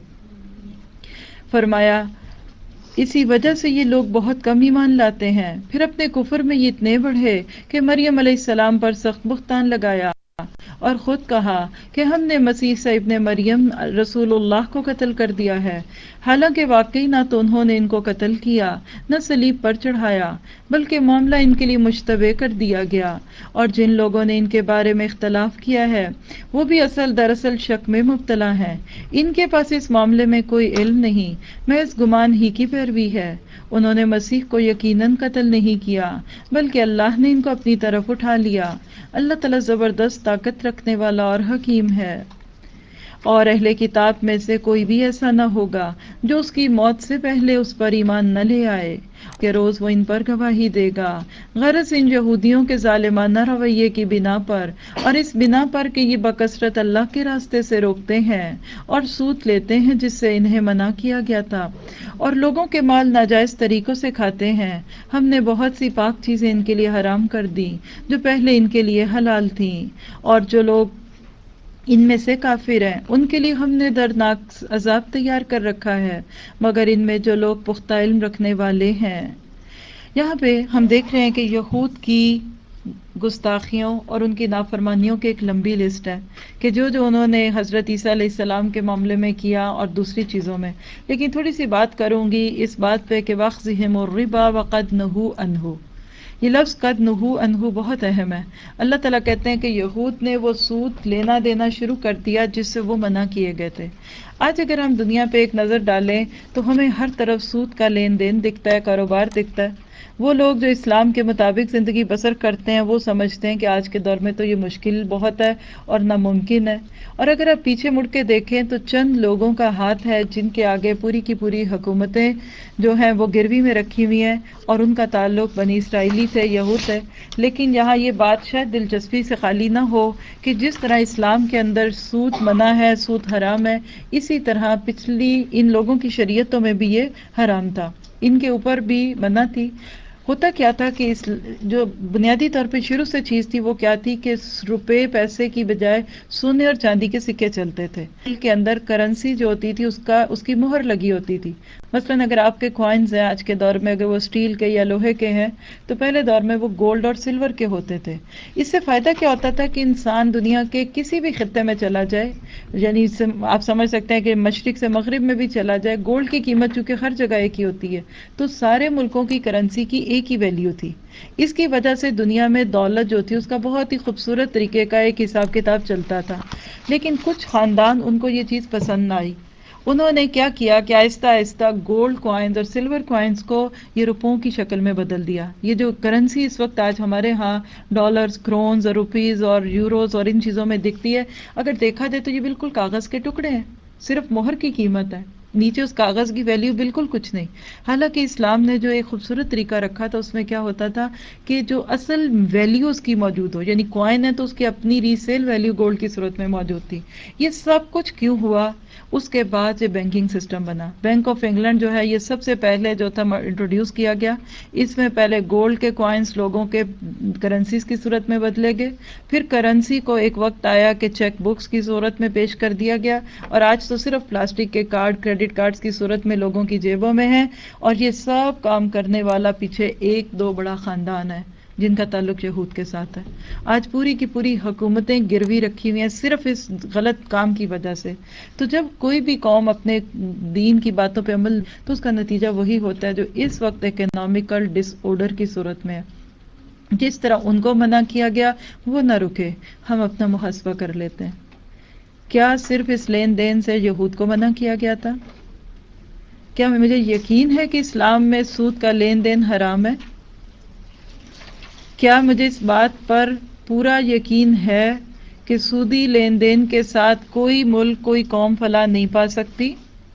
فرمایا اسی وجہ سے یہ لوگ بہت کم ایمان لاتے ہیں، پھر اپنے کفر میں یہ اتنے بڑھے کہ مریم علیہ السلام پر سخت بہتان لگایا اور خود کہا کہ ہم نے مسیح عیسیٰ ابن مریم رسول اللہ کو قتل کر دیا ہے، حالانکہ واقعی نہ تو انہوں نے ان کو قتل کیا نہ صلیب پر چڑھایا، بلکہ معاملہ ان کے لیے مشتبہ کر دیا گیا. اور جن لوگوں نے ان کے بارے میں اختلاف کیا ہے وہ بھی اصل دراصل شک میں مبتلا ہیں. ان کے پاس اس معاملے میں کوئی علم نہیں، محض گمان ہی کی پیروی ہے. انہوں نے مسیح کو یقیناً قتل نہیں کیا بلکہ اللہ نے ان کو اپنی طرف اٹھا لیا. اللہ تعالیٰ زبردست طاقت رکھنے والا اور حکیم ہے. اور اہل کتاب میں سے کوئی بھی ایسا نہ ہوگا جو اس کی موت سے پہلے اس پر ایمان نہ لے آئے کہ روز وہ ان پر گواہی دے گا. غرض ان یہودیوں کے ظالمانہ رویے کی بنا پر اور اس بنا پر کہ یہ بکثرت اللہ کے راستے سے روکتے ہیں اور سود لیتے ہیں جس سے انہیں منع کیا گیا تھا، اور لوگوں کے مال ناجائز طریقوں سے کھاتے ہیں، ہم نے بہت سی پاک چیزیں ان کے لیے حرام کر دی جو پہلے ان کے لیے حلال تھیں. اور جو لوگ ان میں سے کافر ہیں ان کے لیے ہم نے دردناک عذاب تیار کر رکھا ہے، مگر ان میں جو لوگ پختہ علم رکھنے والے ہیں. یہاں پہ ہم دیکھ رہے ہیں کہ یہود کی گستاخیوں اور ان کی نافرمانیوں کی ایک لمبی لسٹ ہے کہ جو جو انہوں نے حضرت عیسیٰ علیہ السلام کے معاملے میں کیا اور دوسری چیزوں میں. لیکن تھوڑی سی بات کروں گی اس بات پہ کہ وَأَخْذِهِمُ الرِّبَا وَقَدْ نُهُوا عَنْهُ. یہ لفظ قد نہو انہو بہت اہم ہے. اللہ تعالیٰ کہتے ہیں کہ یہود نے وہ سود لینا دینا شروع کر دیا جس سے وہ منع کیے گئے تھے. آج اگر ہم دنیا پہ ایک نظر ڈالیں تو ہمیں ہر طرف سود کا لین دین دکھتا ہے، کاروبار دکھتا ہے. وہ لوگ جو اسلام کے مطابق زندگی بسر کرتے ہیں وہ سمجھتے ہیں کہ آج کے دور میں تو یہ مشکل بہت ہے اور ناممکن ہے. اور اگر آپ پیچھے مڑ کے دیکھیں تو چند لوگوں کا ہاتھ ہے جن کے آگے پوری کی پوری حکومتیں جو ہیں وہ گروی میں رکھی ہوئی ہیں اور ان کا تعلق بنی اسرائیلی سے یہود سے. لیکن یہاں یہ بات شاید دلچسپی سے خالی نہ ہو کہ جس طرح اسلام کے اندر سود منع ہے، سود حرام ہے، اسی طرح پچھلی ان لوگوں کی شریعتوں میں بھی یہ حرام تھا، ان کے اوپر بھی منع تھی. ہوتا کیا تھا کہ اس جو بنیادی طور پہ شروع سے چیز تھی وہ کیا تھی کہ روپے پیسے کی بجائے سونے اور چاندی کے سکے چلتے تھے. کے اندر کرنسی جو ہوتی تھی اس کا اس کی مہر لگی ہوتی تھی. مثلاً اگر آپ کے کوائنز ہیں آج کے دور میں اگر وہ اسٹیل کے یا لوہے کے ہیں تو پہلے دور میں وہ گولڈ اور سلور کے ہوتے تھے. اس سے فائدہ کیا ہوتا تھا کہ انسان دنیا کے کسی بھی خطے میں چلا جائے، یعنی آپ سمجھ سکتے ہیں کہ مشرق سے مغرب میں بھی چلا جائے، گولڈ کی قیمت چونکہ ہر جگہ ایک ہی ہوتی ہے تو سارے ملکوں کی کرنسی کی ایک ہی ویلیو تھی. اس کی وجہ سے دنیا میں دولت جو تھی اس کا بہت ہی خوبصورت طریقے کا ایک حساب کتاب چلتا تھا. لیکن کچھ خاندان ان کو یہ چیز پسند نہ آئی. انہوں نے کیا کیا کہ آہستہ آہستہ گولڈ کوائنز اور سلور کوائنز کو یہ روپوں کی شکل میں بدل دیا. یہ جو کرنسی اس وقت آج ہمارے ہاں ڈالرز، کرونز اور روپیز اور یوروز اور ان چیزوں میں دکھتی ہے، اگر دیکھا جائے تو یہ بالکل کاغذ کے ٹکڑے ہیں، صرف مہر کی قیمت ہے، نیچے اس کاغذ کی ویلیو بالکل کچھ نہیں. حالانکہ اسلام نے جو ایک خوبصورت طریقہ رکھا تھا اس میں کیا ہوتا تھا کہ جو اصل ویلیو اس کی موجود ہو، یعنی کوائن ہے تو اس کی اپنی ریسیل ویلیو گولڈ کی صورت میں موجود تھی. یہ سب کچھ کیوں ہوا؟ اس کے بعد یہ بینکنگ سسٹم بنا. بینک آف انگلینڈ جو ہے یہ سب سے پہلے جو تھا انٹروڈیوس کیا گیا. اس میں پہلے گولڈ کے کوائنز لوگوں کے کرنسیز کی صورت میں بدلے گئے، پھر کرنسی کو ایک وقت آیا کہ چیک بکس کی صورت میں پیش کر دیا گیا، اور آج تو صرف پلاسٹک کے کارڈ، کریڈٹ کریڈٹ کارڈز کی صورت میں لوگوں کی جیبوں میں ہیں، اور یہ سب کام کرنے والا پیچھے ایک دو بڑا خاندان ہے جن کا تعلق یہود کے ساتھ ہے۔ آج پوری کی پوری حکومتیں گروی رکھی ہوئی ہیں صرف اس غلط کام کی وجہ سے۔ تو جب کوئی بھی قوم اپنے دین کی باتوں پہ عمل، تو اس کا نتیجہ وہی ہوتا ہے جو اس وقت اکنامکل ڈس آرڈر کی صورت میں ہے۔ جس طرح ان کو منع کیا گیا وہ نہ رکے، ہم اپنا محاسبہ کر لیتے ہیں۔ کیا صرف اس لین دین سے یہود کو منع کیا گیا تھا؟ کیا مجھے یقین ہے کہ اسلام میں سود کا لین دین حرام ہے؟ کیا مجھے اس بات پر پورا یقین ہے کہ سودی لین دین کے ساتھ کوئی ملک، کوئی قوم فلاح نہیں پا سکتی؟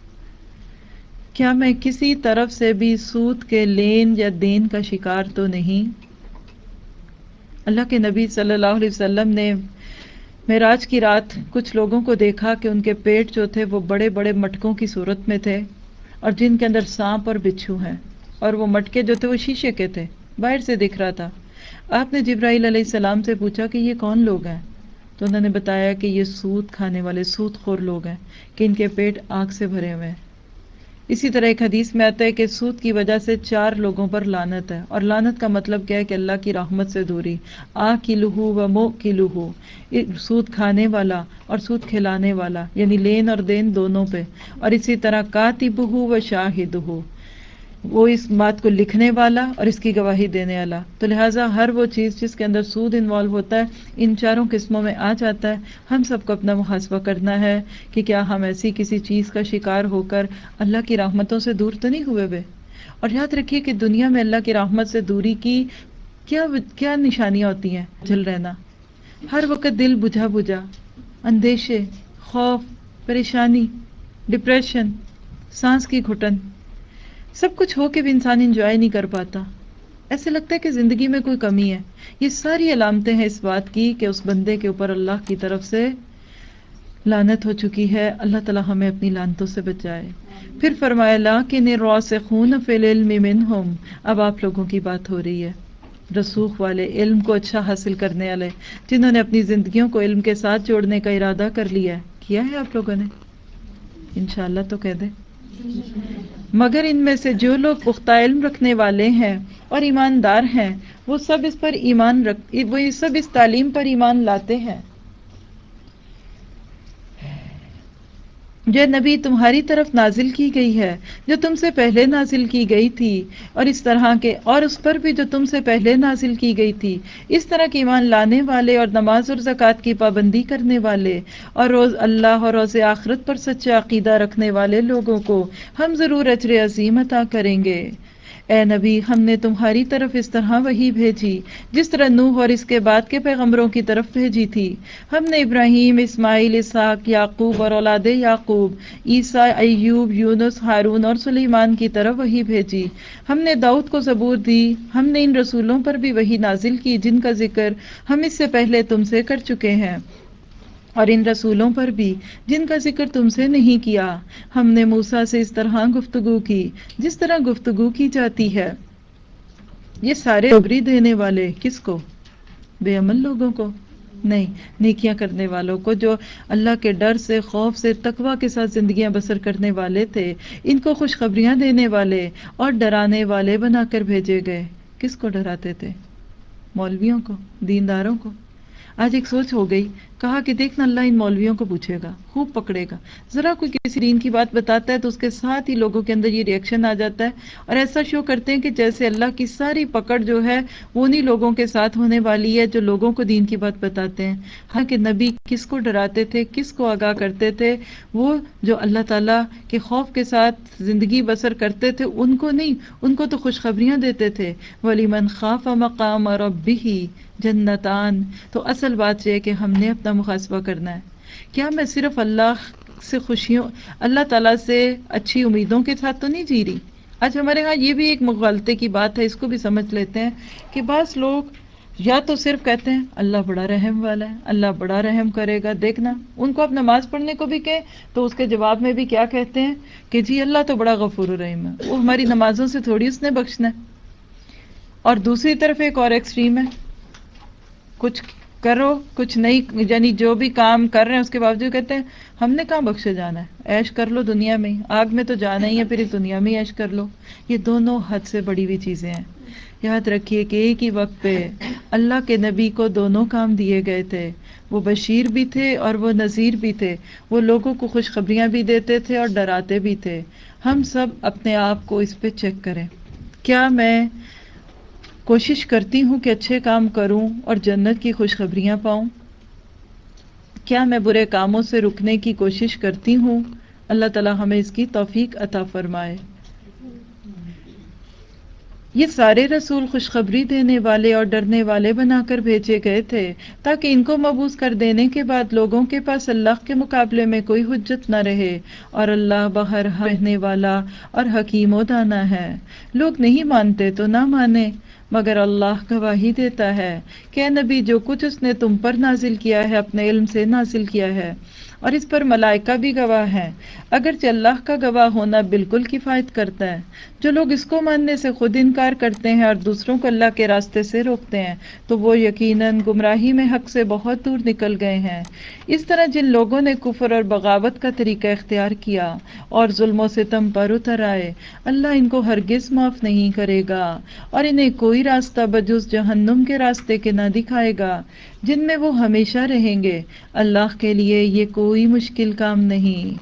کیا میں کسی طرف سے بھی سود کے لین یا دین کا شکار تو نہیں؟ اللہ کے نبی صلی اللہ علیہ وسلم نے معراج کی رات کچھ لوگوں کو دیکھا کہ ان کے پیٹ جو تھے وہ بڑے بڑے مٹکوں کی صورت میں تھے، اور جن کے اندر سانپ اور بچھو ہیں، اور وہ مٹکے جو تھے وہ شیشے کے تھے، باہر سے دکھ رہا تھا۔ آپ نے جبرائیل علیہ السلام سے پوچھا کہ یہ کون لوگ ہیں؟ تو انہوں نے بتایا کہ یہ سود کھانے والے سود خور لوگ ہیں، کہ ان کے پیٹ آگ سے بھرے ہوئے ہیں۔ اسی طرح ایک حدیث میں آتا ہے کہ سود کی وجہ سے چار لوگوں پر لعنت ہے، اور لعنت کا مطلب کیا ہے کہ اللہ کی رحمت سے دوری۔ آ کی لہو و مو کی لہو، سود کھانے والا اور سود کھلانے والا، یعنی لین اور دین دونوں پہ۔ اور اسی طرح کاتبہ و شاہدہ، وہ اس بات کو لکھنے والا اور اس کی گواہی دینے والا۔ تو لہٰذا ہر وہ چیز جس کے اندر سود انوالو ہوتا ہے ان چاروں قسموں میں آ جاتا ہے۔ ہم سب کو اپنا محاسبہ کرنا ہے کہ کیا ہم ایسی کسی چیز کا شکار ہو کر اللہ کی رحمتوں سے دور تو نہیں ہوئے ہوئے۔ اور یاد رکھیے کہ دنیا میں اللہ کی رحمت سے دوری کی کیا کیا نشانیاں ہوتی ہیں؟ جل رہنا، ہر وقت دل بجھا بجھا، اندیشے، خوف، پریشانی، ڈپریشن، سانس کی گھٹن، سب کچھ ہو کے بھی انسان انجوائے نہیں کر پاتا، ایسے لگتا ہے کہ زندگی میں کوئی کمی ہے۔ یہ ساری علامتیں ہیں اس بات کی کہ اس بندے کے اوپر اللہ کی طرف سے لعنت ہو چکی ہے۔ اللہ تعالی ہمیں اپنی لعنتوں سے بچائے۔ پھر فرمایا لیکن الراسخون فی العلم منہم، اب آپ لوگوں کی بات ہو رہی ہے، رسوخ والے، علم کو اچھا حاصل کرنے والے، جنہوں نے اپنی زندگیوں کو علم کے ساتھ جوڑنے کا ارادہ کر لیا ہے۔ کیا ہے آپ لوگوں نے؟ انشاءاللہ تو کہہ دیں۔ مگر ان میں سے جو لوگ پختہ علم رکھنے والے ہیں اور ایماندار ہیں، وہ سب اس پر ایمان رکھ وہ سب اس تعلیم پر ایمان لاتے ہیں جو نبی تمہاری طرف نازل کی گئی ہے، جو تم سے پہلے نازل کی گئی تھی، اور اس طرح کے اور اس پر بھی جو تم سے پہلے نازل کی گئی تھی، اس طرح کے ایمان لانے والے اور نماز اور زکوٰۃ کی پابندی کرنے والے اور روز اللہ اور روز آخرت پر سچا عقیدہ رکھنے والے لوگوں کو ہم ضرور اجر عظیم عطا کریں گے۔ اے نبی، ہم نے تمہاری طرف اس طرح وحی بھیجی جس طرح نوح اور اس کے بعد کے پیغمبروں کی طرف بھیجی تھی۔ ہم نے ابراہیم، اسماعیل، اسحاق، یعقوب اور اولاد یعقوب، عیسیٰ، ایوب، یونس، ہارون اور سلیمان کی طرف وحی بھیجی۔ ہم نے داؤد کو زبور دی۔ ہم نے ان رسولوں پر بھی وحی نازل کی جن کا ذکر ہم اس سے پہلے تم سے کر چکے ہیں، اور ان رسولوں پر بھی جن کا ذکر تم سے نہیں کیا۔ ہم نے موسیٰ سے اس طرح گفتگو کی جس طرح گفتگو کی جاتی ہے۔ یہ سارے خبری دینے والے کس کو؟ بے عمل لوگوں کو نہیں، نیکیاں کرنے والوں کو، جو اللہ کے ڈر سے، خوف سے، تقوی کے ساتھ زندگیاں بسر کرنے والے تھے۔ ان کو خوشخبریاں دینے والے اور ڈرانے والے بنا کر بھیجے گئے۔ کس کو ڈراتے تھے؟ مولویوں کو، دینداروں کو۔ آج ایک سوچ ہو گئی، کہا کہ دیکھنا اللہ ان مولویوں کو پوچھے گا، خوب پکڑے گا۔ ذرا کوئی کسی دین کی بات بتاتا ہے تو اس کے ساتھ ہی لوگوں کے اندر یہ ری ایکشن آ جاتا ہے، اور ایسا شو کرتے ہیں کہ جیسے اللہ کی ساری پکڑ جو ہے وہ انہی لوگوں کے ساتھ ہونے والی ہے جو لوگوں کو دین کی بات بتاتے ہیں۔ ہاں کہ نبی کس کو ڈراتے تھے، کس کو آگاہ کرتے تھے؟ وہ جو اللہ تعالیٰ کے خوف کے ساتھ زندگی بسر کرتے تھے ان کو نہیں، ان کو تو خوشخبریاں دیتے تھے۔ وَلِمَنْ خَافَ مَقَامَ رَبِّهِ جنتان۔ تو اصل بات یہ ہے کہ ہم نے اپنا محاسبہ کرنا ہے۔ کیا میں صرف اللہ سے خوشیوں، اللہ تعالیٰ سے اچھی امیدوں کے ساتھ تو نہیں جی رہی؟ آج ہمارے ہاں یہ بھی ایک مغالطے کی بات ہے، اس کو بھی سمجھ لیتے ہیں کہ بعض لوگ یا تو صرف کہتے ہیں اللہ بڑا رحم والا ہے، اللہ بڑا رحم کرے گا۔ دیکھنا ان کو اب نماز پڑھنے کو بھی کہیں تو اس کے جواب میں بھی کیا کہتے ہیں کہ جی اللہ تو بڑا غفور الرحیم ہے، وہ ہماری نمازوں سے تھوڑی اس نے بخشنا ہے۔ اور دوسری طرف ایک اور ایکسٹریم ہے، کچھ کرو کچھ نہیں، یعنی جو بھی کام کر رہے ہیں اس کے باوجود کہتے ہیں ہم نے کہاں بخشے جانا ہے، عیش کر لو دنیا میں ہی، آگ میں تو جانا ہی ہے، پھر اس دنیا میں ہی عیش کر لو۔ یہ دونوں حد سے بڑی ہوئی چیزیں ہیں۔ یاد رکھیے کہ ایک ہی وقت پہ اللہ کے نبی کو دونوں کام دیے گئے تھے، وہ بشیر بھی تھے اور وہ نذیر بھی تھے، وہ لوگوں کو خوشخبریاں بھی دیتے تھے اور ڈراتے بھی تھے۔ ہم سب اپنے آپ کو اس پہ چیک کریں، کیا میں کوشش کرتی ہوں کہ اچھے کام کروں اور جنت کی خوشخبریاں پاؤں؟ کیا میں برے کاموں سے رکنے کی کوشش کرتی ہوں؟ اللہ تعالی ہمیں اس کی توفیق عطا فرمائے۔ یہ سارے رسول خوشخبری دینے والے اور ڈرنے والے بنا کر بھیجے گئے تھے تاکہ ان کو مبعوث کر دینے کے بعد لوگوں کے پاس اللہ کے مقابلے میں کوئی حجت نہ رہے، اور اللہ بہرحال رہنے والا اور حکیم و دانا ہے۔ لوگ نہیں مانتے تو نہ مانے، مگر اللہ گواہی دیتا ہے کہ اے نبی جو کچھ اس نے تم پر نازل کیا ہے اپنے علم سے نازل کیا ہے، اور اس پر ملائکہ بھی گواہ ہیں، اگرچہ اللہ کا گواہ ہونا بالکل کفایت کرتا ہے۔ جو لوگ اس کو ماننے سے خود انکار کرتے ہیں اور دوسروں کو اللہ کے راستے سے روکتے ہیں تو وہ یقیناً گمراہی میں حق سے بہت دور نکل گئے ہیں۔ اس طرح جن لوگوں نے کفر اور بغاوت کا طریقہ اختیار کیا اور ظلم و ستم پر اتر آئے، اللہ ان کو ہرگز معاف نہیں کرے گا اور انہیں کوئی راستہ بجز جہنم کے راستے کے نہ دکھائے گا جن میں وہ ہمیشہ رہیں گے۔ اللہ کے لیے یہ کوئی مشکل کام نہیں۔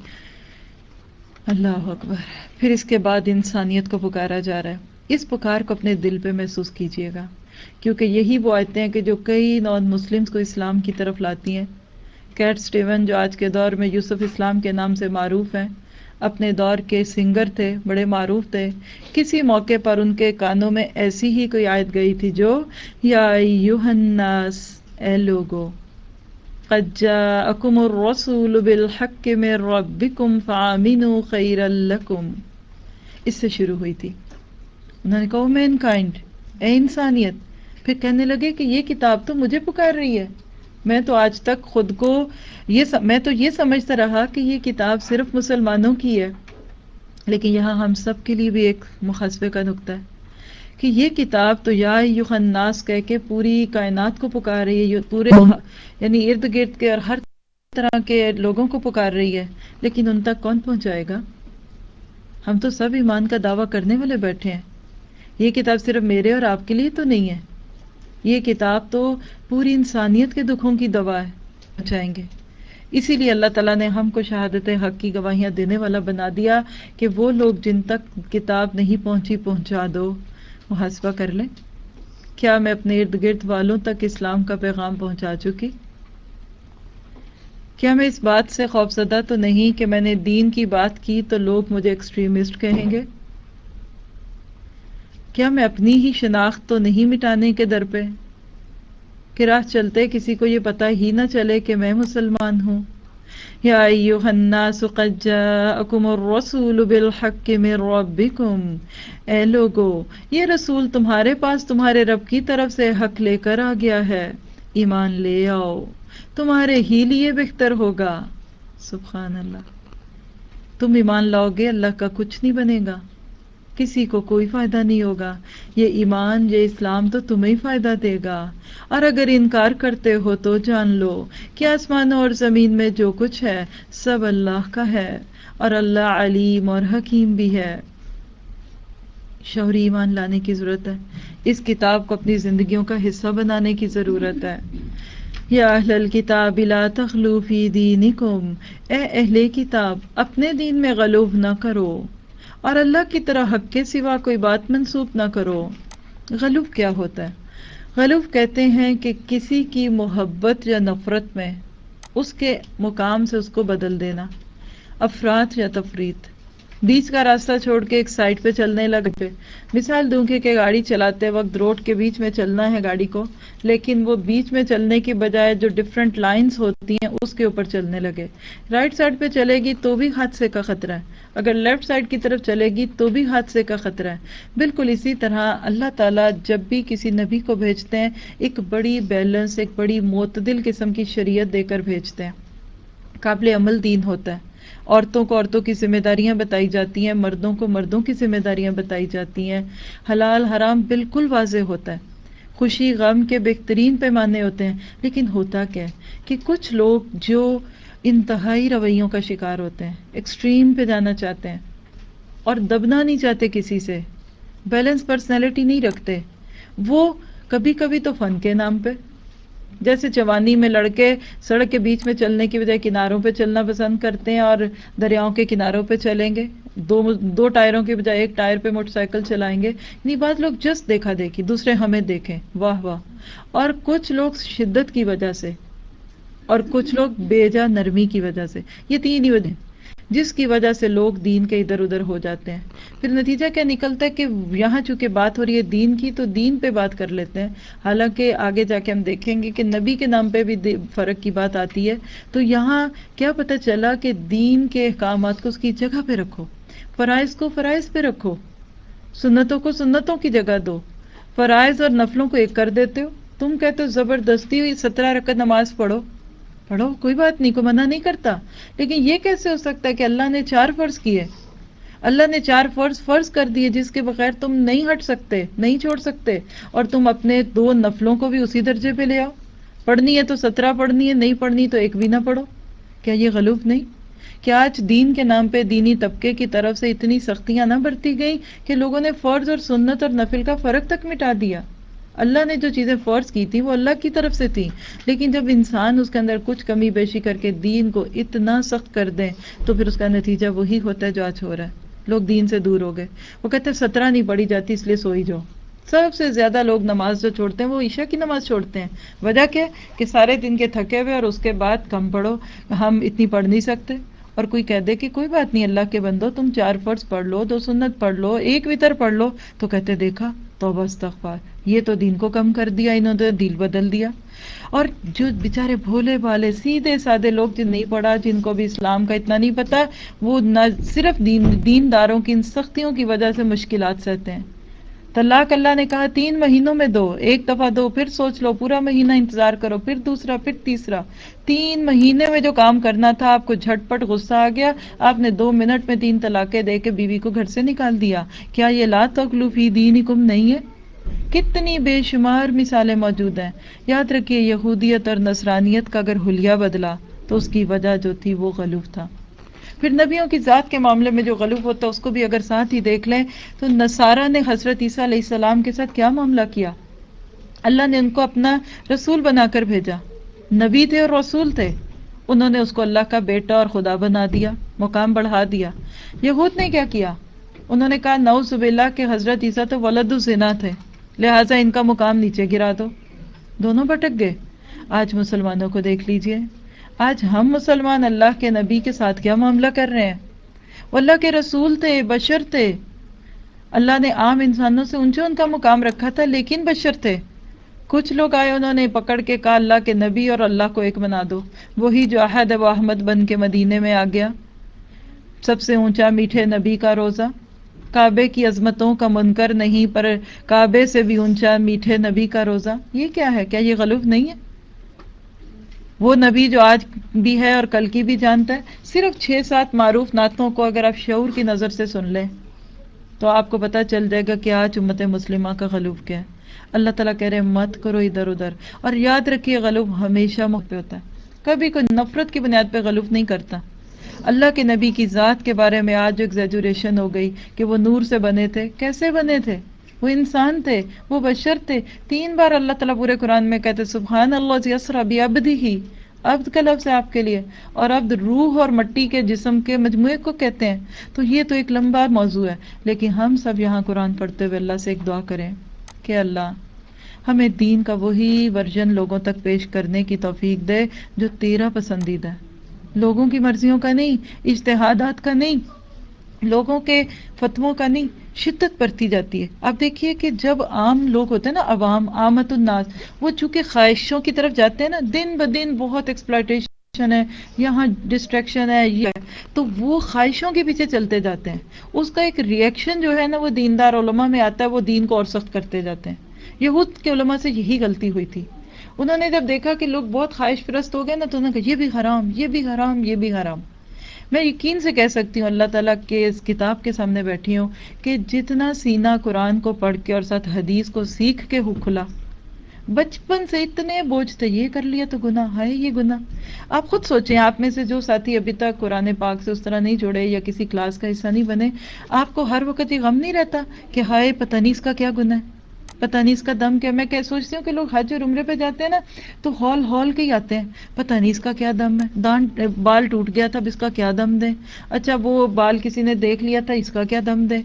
اللہ اکبر۔ پھر اس کے بعد انسانیت کو پکارا جا رہا ہے۔ اس پکار کو اپنے دل پہ محسوس کیجئے گا، کیونکہ یہی وہ آیتیں ہیں کہ جو کئی نان مسلمز کو اسلام کی طرف لاتی ہیں۔ کیٹ سٹیون جو آج کے دور میں یوسف اسلام کے نام سے معروف ہیں، اپنے دور کے سنگر تھے، بڑے معروف تھے۔ کسی موقع پر ان کے کانوں میں ایسی ہی کوئی آیت گئی تھی جو یا ایھا الناس، اے لوگو، قد جاءکم الرسول بالحق من ربکم فآمنوا خیرا لکم، اس سے شروع ہوئی تھی۔ انہوں نے کہا مین کائنڈ، اے انسانیت، پھر کہنے لگے کہ یہ کتاب تو مجھے پکار رہی ہے۔ میں تو آج تک خود کو یہ س... میں تو یہ سمجھتا رہا کہ یہ کتاب صرف مسلمانوں کی ہے، لیکن یہاں ہم سب کے لیے بھی ایک مخاطبے کا نقطہ ہے کہ یہ کتاب تو یا ایھا الناس کہہ کے پوری کائنات کو پکار رہی ہے، یہ پورے یعنی ارد گرد کے اور ہر طرح کے لوگوں کو پکار رہی ہے، لیکن ان تک کون پہنچائے گا؟ ہم تو سب ایمان کا دعویٰ کرنے والے بیٹھے ہیں۔ یہ کتاب صرف میرے اور آپ کے لیے تو نہیں ہے، یہ کتاب تو پوری انسانیت کے دکھوں کی دوا ہے، پہنچائیں گے۔ اسی لیے اللہ تعالیٰ نے ہم کو شہادت حق کی گواہیاں دینے والا بنا دیا کہ وہ لوگ جن تک کتاب نہیں پہنچی پہنچا دو۔ محاسبہ کر لیں، کیا میں اپنے ارد گرد والوں تک اسلام کا پیغام پہنچا چکی؟ کیا میں اس بات سے خوفزدہ تو نہیں کہ میں نے دین کی بات کی تو لوگ مجھے ایکسٹریمسٹ کہیں گے؟ کیا میں اپنی ہی شناخت تو نہیں مٹانے کے در پہ کہ راہ چلتے کسی کو یہ پتہ ہی نہ چلے کہ میں مسلمان ہوں؟ یا ایھا الناس قد جاءکم الرسول بالحق من ربکم، اے لوگو، یہ رسول تمہارے پاس تمہارے رب کی طرف سے حق لے کر آ گیا ہے، ایمان لے آؤ، تمہارے ہی لیے بہتر ہوگا۔ سبحان اللہ۔ تم ایمان لاؤ گے، اللہ کا کچھ نہیں بنے گا، کسی کو کوئی فائدہ نہیں ہوگا۔ یہ ایمان، یہ اسلام تو تمہیں فائدہ دے گا، اور اگر انکار کرتے ہو تو جان لو کہ آسمانوں اور زمین میں جو کچھ ہے سب اللہ کا ہے، اور اللہ علیم اور حکیم بھی ہے۔ شعوری ایمان لانے کی ضرورت ہے، اس کتاب کو اپنی زندگیوں کا حصہ بنانے کی ضرورت ہے۔ یا اہل الکتاب لا تغلوا فی دینکم، اے اہل کتاب اپنے دین میں غلو نہ کرو اور اللہ کی طرح حق کے سوا کوئی بات منسوب نہ کرو۔ غلو کیا ہوتا ہے؟ غلو کہتے ہیں کہ کسی کی محبت یا نفرت میں اس کے مقام سے اس کو بدل دینا، افراط یا تفریط، بیچ کا راستہ چھوڑ کے ایک سائڈ پہ چلنے لگے۔ مثال دوں کہ کہ گاڑی چلاتے وقت روڈ کے بیچ میں چلنا ہے گاڑی کو، لیکن وہ بیچ میں چلنے کی بجائے جو ڈفرینٹ لائنز ہوتی ہیں اس کے اوپر چلنے لگے۔ رائٹ سائڈ پہ چلے گی تو بھی حادثے کا خطرہ ہے، اگر لیفٹ سائڈ کی طرف چلے گی تو بھی حادثے کا خطرہ ہے۔ بالکل اسی طرح اللہ تعالیٰ جب بھی کسی نبی کو بھیجتے ہیں ایک بڑی بیلنس، ایک بڑی معتدل قسم کی شریعت دے کر بھیجتے ہیں۔ قابل عمل دین ہوتا ہے، عورتوں کو عورتوں کی ذمہ داریاں بتائی جاتی ہیں، مردوں کو مردوں کی ذمہ داریاں بتائی جاتی ہیں، حلال حرام بالکل واضح ہوتا ہے۔ خوشی غم کے بہترین پیمانے ہوتے ہیں، لیکن ہوتا کیا ہے کہ کچھ لوگ جو انتہائی رویوں کا شکار ہوتے ہیں، ایکسٹریم پہ جانا چاہتے ہیں اور دبنا نہیں چاہتے کسی سے، بیلنس پرسنالٹی نہیں رکھتے، وہ کبھی کبھی تو فن کے نام پہ، جیسے جوانی میں لڑکے سڑک کے بیچ میں چلنے کی بجائے کناروں پہ چلنا پسند کرتے ہیں اور دریاؤں کے کناروں پہ چلیں گے، دو دو ٹائروں کے بجائے ایک ٹائر پہ موٹر سائیکل چلائیں گے، یعنی بعض لوگ جسٹ دیکھا دیکھی، دوسرے ہمیں دیکھیں، واہ واہ، اور کچھ لوگ شدت کی وجہ سے اور کچھ لوگ بے جا نرمی کی وجہ سے، یہ تین ہی وجہ جس کی وجہ سے لوگ دین کے ادھر ادھر ہو جاتے ہیں۔ پھر نتیجہ کیا نکلتا ہے کہ یہاں چونکہ بات ہو رہی ہے دین کی تو دین پہ بات کر لیتے ہیں، حالانکہ آگے جا کے ہم دیکھیں گے کہ نبی کے نام پہ بھی فرق کی بات آتی ہے۔ تو یہاں کیا پتہ چلا کہ دین کے احکامات کو اس کی جگہ پہ رکھو، فرائض کو فرائض پہ رکھو، سنتوں کو سنتوں کی جگہ دو، فرائض اور نفلوں کو ایک کر دیتے ہو۔ تم کہتے ہو زبردستی ہوئی سترہ رکعت نماز پڑھو، پڑھو کوئی بات نہیں، کوئی منع نہیں کرتا، لیکن یہ کیسے ہو سکتا ہے کہ اللہ نے چار فرض کیے، اللہ نے چار فرض فرض کر دیے جس کے بغیر تم نہیں ہٹ سکتے، نہیں چھوڑ سکتے، اور تم اپنے دو نفلوں کو بھی اسی درجے پہ لے آؤ، پڑھنی ہے تو سترہ پڑھنی ہے، نہیں پڑھنی تو ایک بھی نہ پڑھو۔ کیا یہ غلوف نہیں؟ کیا آج دین کے نام پہ دینی طبقے کی طرف سے اتنی سختیاں نہ برتی گئیں کہ لوگوں نے فرض اور سنت اور نفل کا فرق تک مٹا دیا؟ اللہ نے جو چیزیں فرض کی تھی وہ اللہ کی طرف سے تھی، لیکن جب انسان اس کے اندر کچھ کمی بیشی کر کے دین کو اتنا سخت کر دیں تو پھر اس کا نتیجہ وہی ہوتا ہے جو آج ہو رہا ہے، لوگ دین سے دور ہو گئے۔ وہ کہتے ہیں سترہ نہیں پڑھی جاتی اس لیے سوئی جاؤ۔ سب سے زیادہ لوگ نماز جو چھوڑتے ہیں وہ عشاء کی نماز چھوڑتے ہیں، وجہ کیا کہ سارے دن کے تھکے ہوئے اور اس کے بعد کم پڑھو، ہم اتنی پڑھ نہیں سکتے۔ اور کوئی کہہ دے کہ کوئی بات نہیں اللہ کے بندو تم چار فرض پڑھ لو، دو سنت پڑھ لو، ایک وتر پڑھ لو، تو کہتے دیکھا توبہ استغفار، یہ تو دین کو کم کر دیا، انہوں نے دل بدل دیا۔ اور جو بیچارے بھولے بھالے سیدھے سادے لوگ جن نہیں پڑھا، جن کو بھی اسلام کا اتنا نہیں پتا، وہ نہ صرف دین دینداروں کی ان سختیوں کی وجہ سے مشکلات سہتے ہیں۔ طلاق اللہ نے کہا تین مہینوں میں دو، ایک دفعہ دو پھر سوچ لو، پورا مہینہ انتظار کرو، پھر دوسرا، پھر تیسرا، تین مہینے میں جو کام کرنا تھا آپ کو جھٹ پٹ غصہ آ گیا، آپ نے دو منٹ میں تین طلاقیں دے کے بیوی کو گھر سے نکال دیا۔ کیا یہ لا تغلوا فی دینکم نہیں ہے؟ کتنی بے شمار مثالیں موجود ہیں۔ یاد رکھیے یہودیت اور نصرانیت کا اگر حلیہ بدلا تو اس کی وجہ جو تھی وہ غلوف تھا۔ پھر نبیوں کی ذات کے معاملے میں جو غلوف ہوتا ہے اس کو بھی اگر ساتھ ہی دیکھ لیں تو نصارہ نے حضرت عیسیٰ علیہ السلام کے ساتھ کیا معاملہ کیا؟ اللہ نے ان کو اپنا رسول بنا کر بھیجا، نبی تھے اور رسول تھے، انہوں نے اس کو اللہ کا بیٹا اور خدا بنا دیا، مقام بڑھا دیا۔ یہود نے کیا کیا؟ انہوں نے کہا نعوذ باللہ کہ حضرت عیسیٰ تو ولد الزنا تھے، لہٰذا ان کا مقام نیچے گرا دو، دونوں بھٹک گئے۔ آج مسلمانوں کو دیکھ لیجئے، آج ہم مسلمان اللہ کے نبی کے ساتھ کیا معاملہ کر رہے ہیں؟ وہ اللہ کے رسول تھے، بشر تھے، اللہ نے عام انسانوں سے اونچا ان کا مقام رکھا تھا، لیکن بشر تھے۔ کچھ لوگ آئے انہوں نے پکڑ کے کہا اللہ کے نبی اور اللہ کو ایک بنا دو، وہی جو احد و احمد بن کے مدینے میں آ گیا، سب سے اونچا میٹھے نبی کا روزہ، کعبے کی عظمتوں کا منکر نہیں پر کعبے سے بھی اونچا میٹھے نبی کا روزہ۔ یہ کیا ہے؟ کیا یہ غلوف نہیں ہے؟ وہ نبی جو آج بھی ہے اور کل کی بھی جانتا ہے۔ صرف چھ سات معروف نعتوں کو اگر آپ شعور کی نظر سے سن لیں تو آپ کو پتہ چل جائے گا کہ آج امت مسلمہ کا غلوف کیا ہے۔ اللہ تعالیٰ کہہ رہے ہیں مت کرو ادھر ادھر، اور یاد رکھیے غلوف ہمیشہ مخ پہ ہوتا ہے، کبھی کوئی نفرت کی بنیاد پہ غلوف نہیں کرتا۔ اللہ کے نبی کی ذات کے بارے میں آج جو ایگزیجوریشن ہو گئی کہ وہ نور سے بنے تھے، کیسے بنے تھے؟ وہ انسان تھے، وہ بشر تھے۔ تین بار اللہ تعالیٰ پورے قرآن میں کہتے سبحان اللہ یسری بعبدہ، عبد کا لفظ ہے آپ کے لیے، اور عبد روح اور مٹی کے جسم کے مجموعے کو کہتے ہیں۔ تو یہ تو ایک لمبا موضوع ہے، لیکن ہم سب یہاں قرآن پڑھتے ہوئے اللہ سے ایک دعا کریں کہ اللہ ہمیں دین کا وہی ورژن لوگوں تک پیش کرنے کی توفیق دے جو تیرا پسندیدہ ہے، لوگوں کی مرضیوں کا نہیں، اجتہادات کا نہیں، لوگوں کے فتووں کا نہیں۔ شدت برتی جاتی ہے۔ آپ دیکھیے کہ جب عام لوگ ہوتے ہیں نا، عوام، عامت الناس، وہ چونکہ خواہشوں کی طرف جاتے ہیں نا، دن بدن بہت ایکسپلائٹیشن ہے، یہاں ڈسٹریکشن ہے، یہ ہے، تو وہ خواہشوں کے پیچھے چلتے جاتے ہیں۔ اس کا ایک ری ایکشن جو ہے نا وہ دیندار علماء میں آتا ہے، وہ دین کو اور سخت کرتے جاتے ہیں۔ یہود کے علماء سے یہی غلطی ہوئی تھی، انہوں نے جب دیکھا کہ لوگ بہت خواہش پرست ہو گئے نا تو انہوں نے کہا یہ بھی حرام، یہ بھی حرام، یہ بھی حرام۔ میں یقین سے کہہ سکتی ہوں اللہ تعالیٰ کے اس کتاب کے سامنے بیٹھی ہوں کہ جتنا سینہ قرآن کو پڑھ کے اور ساتھ حدیث کو سیکھ کے ہو کھلا، بچپن سے اتنے بوجھ تھے، یہ کر لیا تو گناہ ہے، یہ گناہ. آپ خود سوچیں، آپ میں سے جو ساتھی ابھی تک قرآن پاک سے اس طرح نہیں جڑے یا کسی کلاس کا حصہ نہیں بنے، آپ کو ہر وقت یہ غم نہیں رہتا کہ ہائے پتہ نہیں اس کا کیا گناہ ہے، پتہ نہیں اس کا دم کیا. میں کیا سوچتی ہوں کہ لوگ حج اور عمرے پہ جاتے ہیں نا تو ہال ہال کے ہی آتے ہیں، پتہ نہیں اس کا کیا دم ہے، دان بال ٹوٹ گیا تھا اب اس کا کیا دم دیں، اچھا وہ بال کسی نے دیکھ لیا تھا اس کا کیا دم دیں.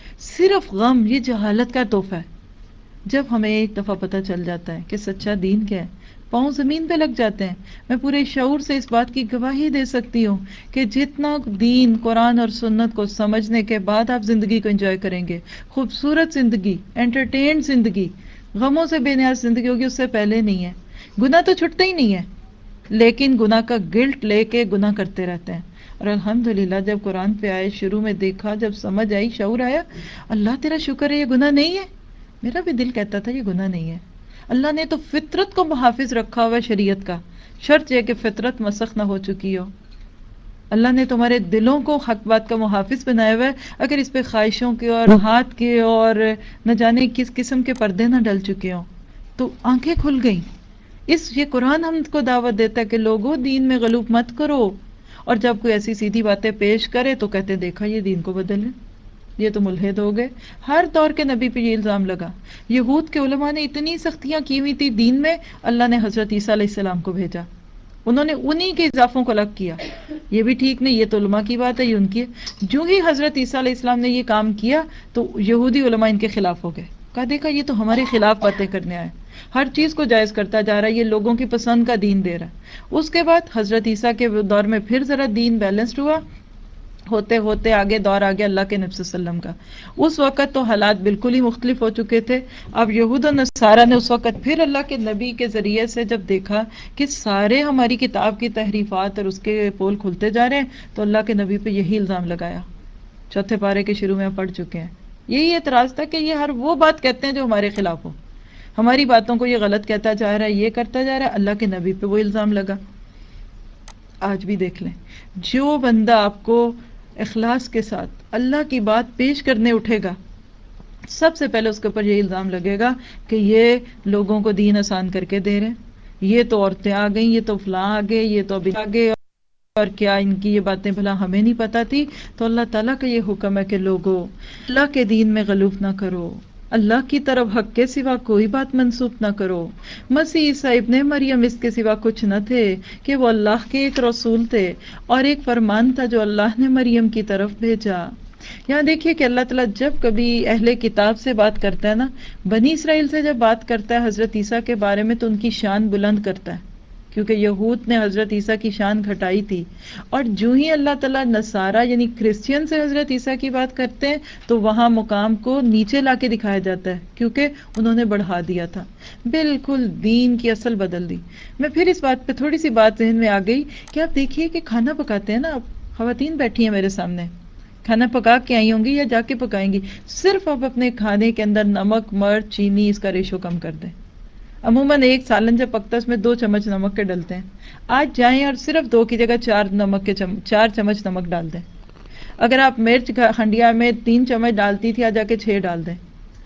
صرف غم. یہ جہالت کا تحفہ ہے. جب ہمیں ایک دفعہ پتہ چل جاتا ہے کہ سچا دین کیا ہے، پاؤں زمین پہ لگ جاتے ہیں. میں پورے شعور سے اس بات کی گواہی دے سکتی ہوں کہ جتنا دین، قرآن اور سنت کو سمجھنے کے بعد آپ زندگی کو انجوائے کریں گے، خوبصورت زندگی، انٹرٹینڈ زندگی، غموں سے بے نیاز زندگی ہوگی، اس سے پہلے نہیں ہے. گناہ تو چھٹتا ہی نہیں ہے، لیکن گناہ کا گلٹ لے کے گناہ کرتے رہتے ہیں. اور الحمدللہ جب قرآن پہ آئے، شروع میں دیکھا، جب سمجھ آئی، شعور آیا، اللہ تیرا شکر ہے یہ گناہ نہیں ہے. میرا بھی دل کہتا تھا یہ گناہ نہیں ہے. اللہ نے تو فطرت کو محافظ رکھا ہوا شریعت کا، شرط یہ کہ فطرت مسخ نہ ہو چکی ہو. اللہ نے تمہارے دلوں کو حق بات کا محافظ بنایا ہوا ہے. اگر اس پہ خواہشوں کے اور ہاتھ کے اور نہ جانے کس قسم کے پردے نہ ڈل چکے ہوں تو آنکھیں کھل گئیں. اس یہ قرآن ہم کو دعوت دیتا ہے کہ لوگوں دین میں غلوب مت کرو، اور جب کوئی ایسی سیدھی باتیں پیش کرے تو کہتے دیکھا یہ دین کو بدل ہے، یہ تو ملحد ہو گئے. ہر دور کے نبی پہ یہ الزام لگا. یہود کے علماء نے اتنی سختیاں کی ہوئی تھی دین میں، اللہ نے حضرت عیسیٰ علیہ السلام کو بھیجا، انہوں نے انہی کے اضافوں کو الگ کیا. یہ بھی ٹھیک نہیں، یہ تو علماء کی بات ہے، یہ ان کی ہے. جو ہی حضرت عیسیٰ علیہ السلام نے یہ کام کیا تو یہودی علماء ان کے خلاف ہو گئے. کہا دیکھا یہ تو ہمارے خلاف باتیں کرنے آئے، ہر چیز کو جائز کرتا جا رہا ہے، یہ لوگوں کی پسند کا دین دے رہا ہے. اس کے بعد حضرت عیسیٰ کے دور میں پھر ذرا دین بیلنسڈ ہوا، ہوتے ہوتے آگے دور آ گیا اللہ کے نبی صلی اللہ علیہ وسلم کا. اس وقت تو حالات بالکل ہی مختلف ہو چکے تھے. اب یہود و نصارہ نے اس وقت پھر اللہ کے نبی کے ذریعے سے جب دیکھا کہ سارے ہماری کتاب کی تحریفات اور اس کے پول کھلتے جا رہے ہیں تو اللہ کے نبی پہ یہی الزام لگایا. چوتھے پارے کے شروع میں پڑھ چکے ہیں. یہی اعتراض تھا کہ یہ ہر وہ بات کہتے ہیں جو ہمارے خلاف ہو، ہماری باتوں کو یہ غلط کہتا جا رہا ہے، یہ کرتا جا رہا ہے. اللہ کے نبی پہ وہ الزام لگا. آج بھی دیکھ لیں، جو بندہ آپ کو اخلاص کے ساتھ اللہ کی بات پیش کرنے اٹھے گا، سب سے پہلے اس کے اوپر یہ الزام لگے گا کہ یہ لوگوں کو دین آسان کر کے دے رہے ہیں، یہ تو عورتیں آ گئیں، یہ تو فلاں آ گئے، یہ تو ابھی آ گئے، اور کیا ان کی یہ باتیں بھلا ہمیں نہیں پتا تھی. تو اللہ تعالیٰ کا یہ حکم ہے کہ لوگوں اللہ کے دین میں غلوف نہ کرو، اللہ کی طرف حق کے سوا کوئی بات منسوب نہ کرو. مسیح عیسیٰ ابن مریم اس کے سوا کچھ نہ تھے کہ وہ اللہ کے ایک رسول تھے اور ایک فرمان تھا جو اللہ نے مریم کی طرف بھیجا. یہاں دیکھیے کہ اللہ تعالیٰ جب کبھی اہل کتاب سے بات کرتا ہے نا، بنی اسرائیل سے جب بات کرتا ہے حضرت عیسیٰ کے بارے میں تو ان کی شان بلند کرتا ہے، کیونکہ یہود نے حضرت عیسیٰ کی شان گھٹائی تھی. اور جو ہی اللہ تعالیٰ نصارہ یعنی کرسچین سے حضرت عیسیٰ کی بات کرتے ہیں تو وہاں مقام کو نیچے لا کے دکھایا جاتا ہے، کیونکہ انہوں نے بڑھا دیا تھا، بالکل دین کی اصل بدل دی. میں پھر اس بات پہ تھوڑی سی بات ذہن میں آ گئی کہ آپ دیکھیے کہ کھانا پکاتے ہیں نا، اب خواتین بیٹھی ہیں میرے سامنے، کھانا پکا کے آئی ہوں گی یا جا کے پکائیں گی، صرف آپ اپنے کھانے کے اندر نمک، مرچ، چینی اس کا ریشو کم کر دیں. عموماً ایک سالن جب پکتا ہے اس میں دو چمچ نمک کے ڈلتے ہیں، آج جائیں اور صرف دو کی جگہ چار نمک کے چم... چار چمچ نمک ڈال دیں. اگر آپ مرچ ہنڈیا میں تین چمچ ڈالتی تھی آج جا کے چھ ڈال دیں.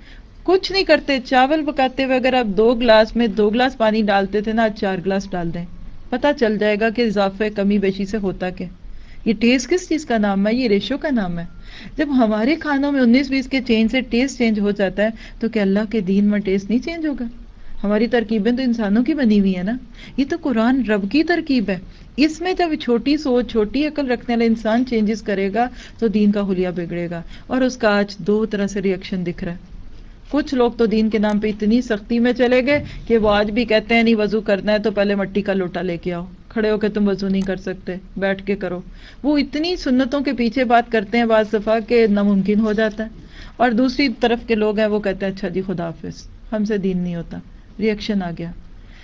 کچھ نہیں کرتے، چاول پکاتے ہوئے اگر آپ دو گلاس میں دو گلاس پانی ڈالتے تھے نا، آج چار گلاس ڈال دیں. پتہ چل جائے گا کہ اضافے کمی بیشی سے ہوتا کیا. یہ ٹیسٹ کس چیز کا نام ہے؟ یہ ریشو کا نام ہے. جب ہمارے کھانوں میں انیس بیس کے چینج سے ٹیسٹ چینج ہو جاتا ہے تو کیا اللہ کے دین میں ٹیسٹ نہیں چینج ہوگا؟ ہماری ترکیبیں تو انسانوں کی بنی ہوئی ہیں نا، یہ تو قرآن رب کی ترکیب ہے. اس میں جب چھوٹی سوچ، چھوٹی عقل رکھنے والا انسان چینجز کرے گا تو دین کا حلیہ بگڑے گا. اور اس کا آج دو طرح سے ریئیکشن دکھ رہا ہے. کچھ لوگ تو دین کے نام پہ اتنی سختی میں چلے گئے کہ وہ آج بھی کہتے ہیں نہیں وضو کرنا ہے تو پہلے مٹی کا لوٹا لے کے آؤ، کھڑے ہو کے تم وضو نہیں کر سکتے، بیٹھ کے کرو. وہ اتنی سنتوں کے پیچھے بات کرتے ہیں بعض دفعہ کہ ناممکن ہو جاتا ہے. اور دوسری طرف کے لوگ ہیں وہ کہتے ہیں اچھا جی خدا حافظ، ہم سے دین نہیں ہوتا. ریئیکشن آ گیا.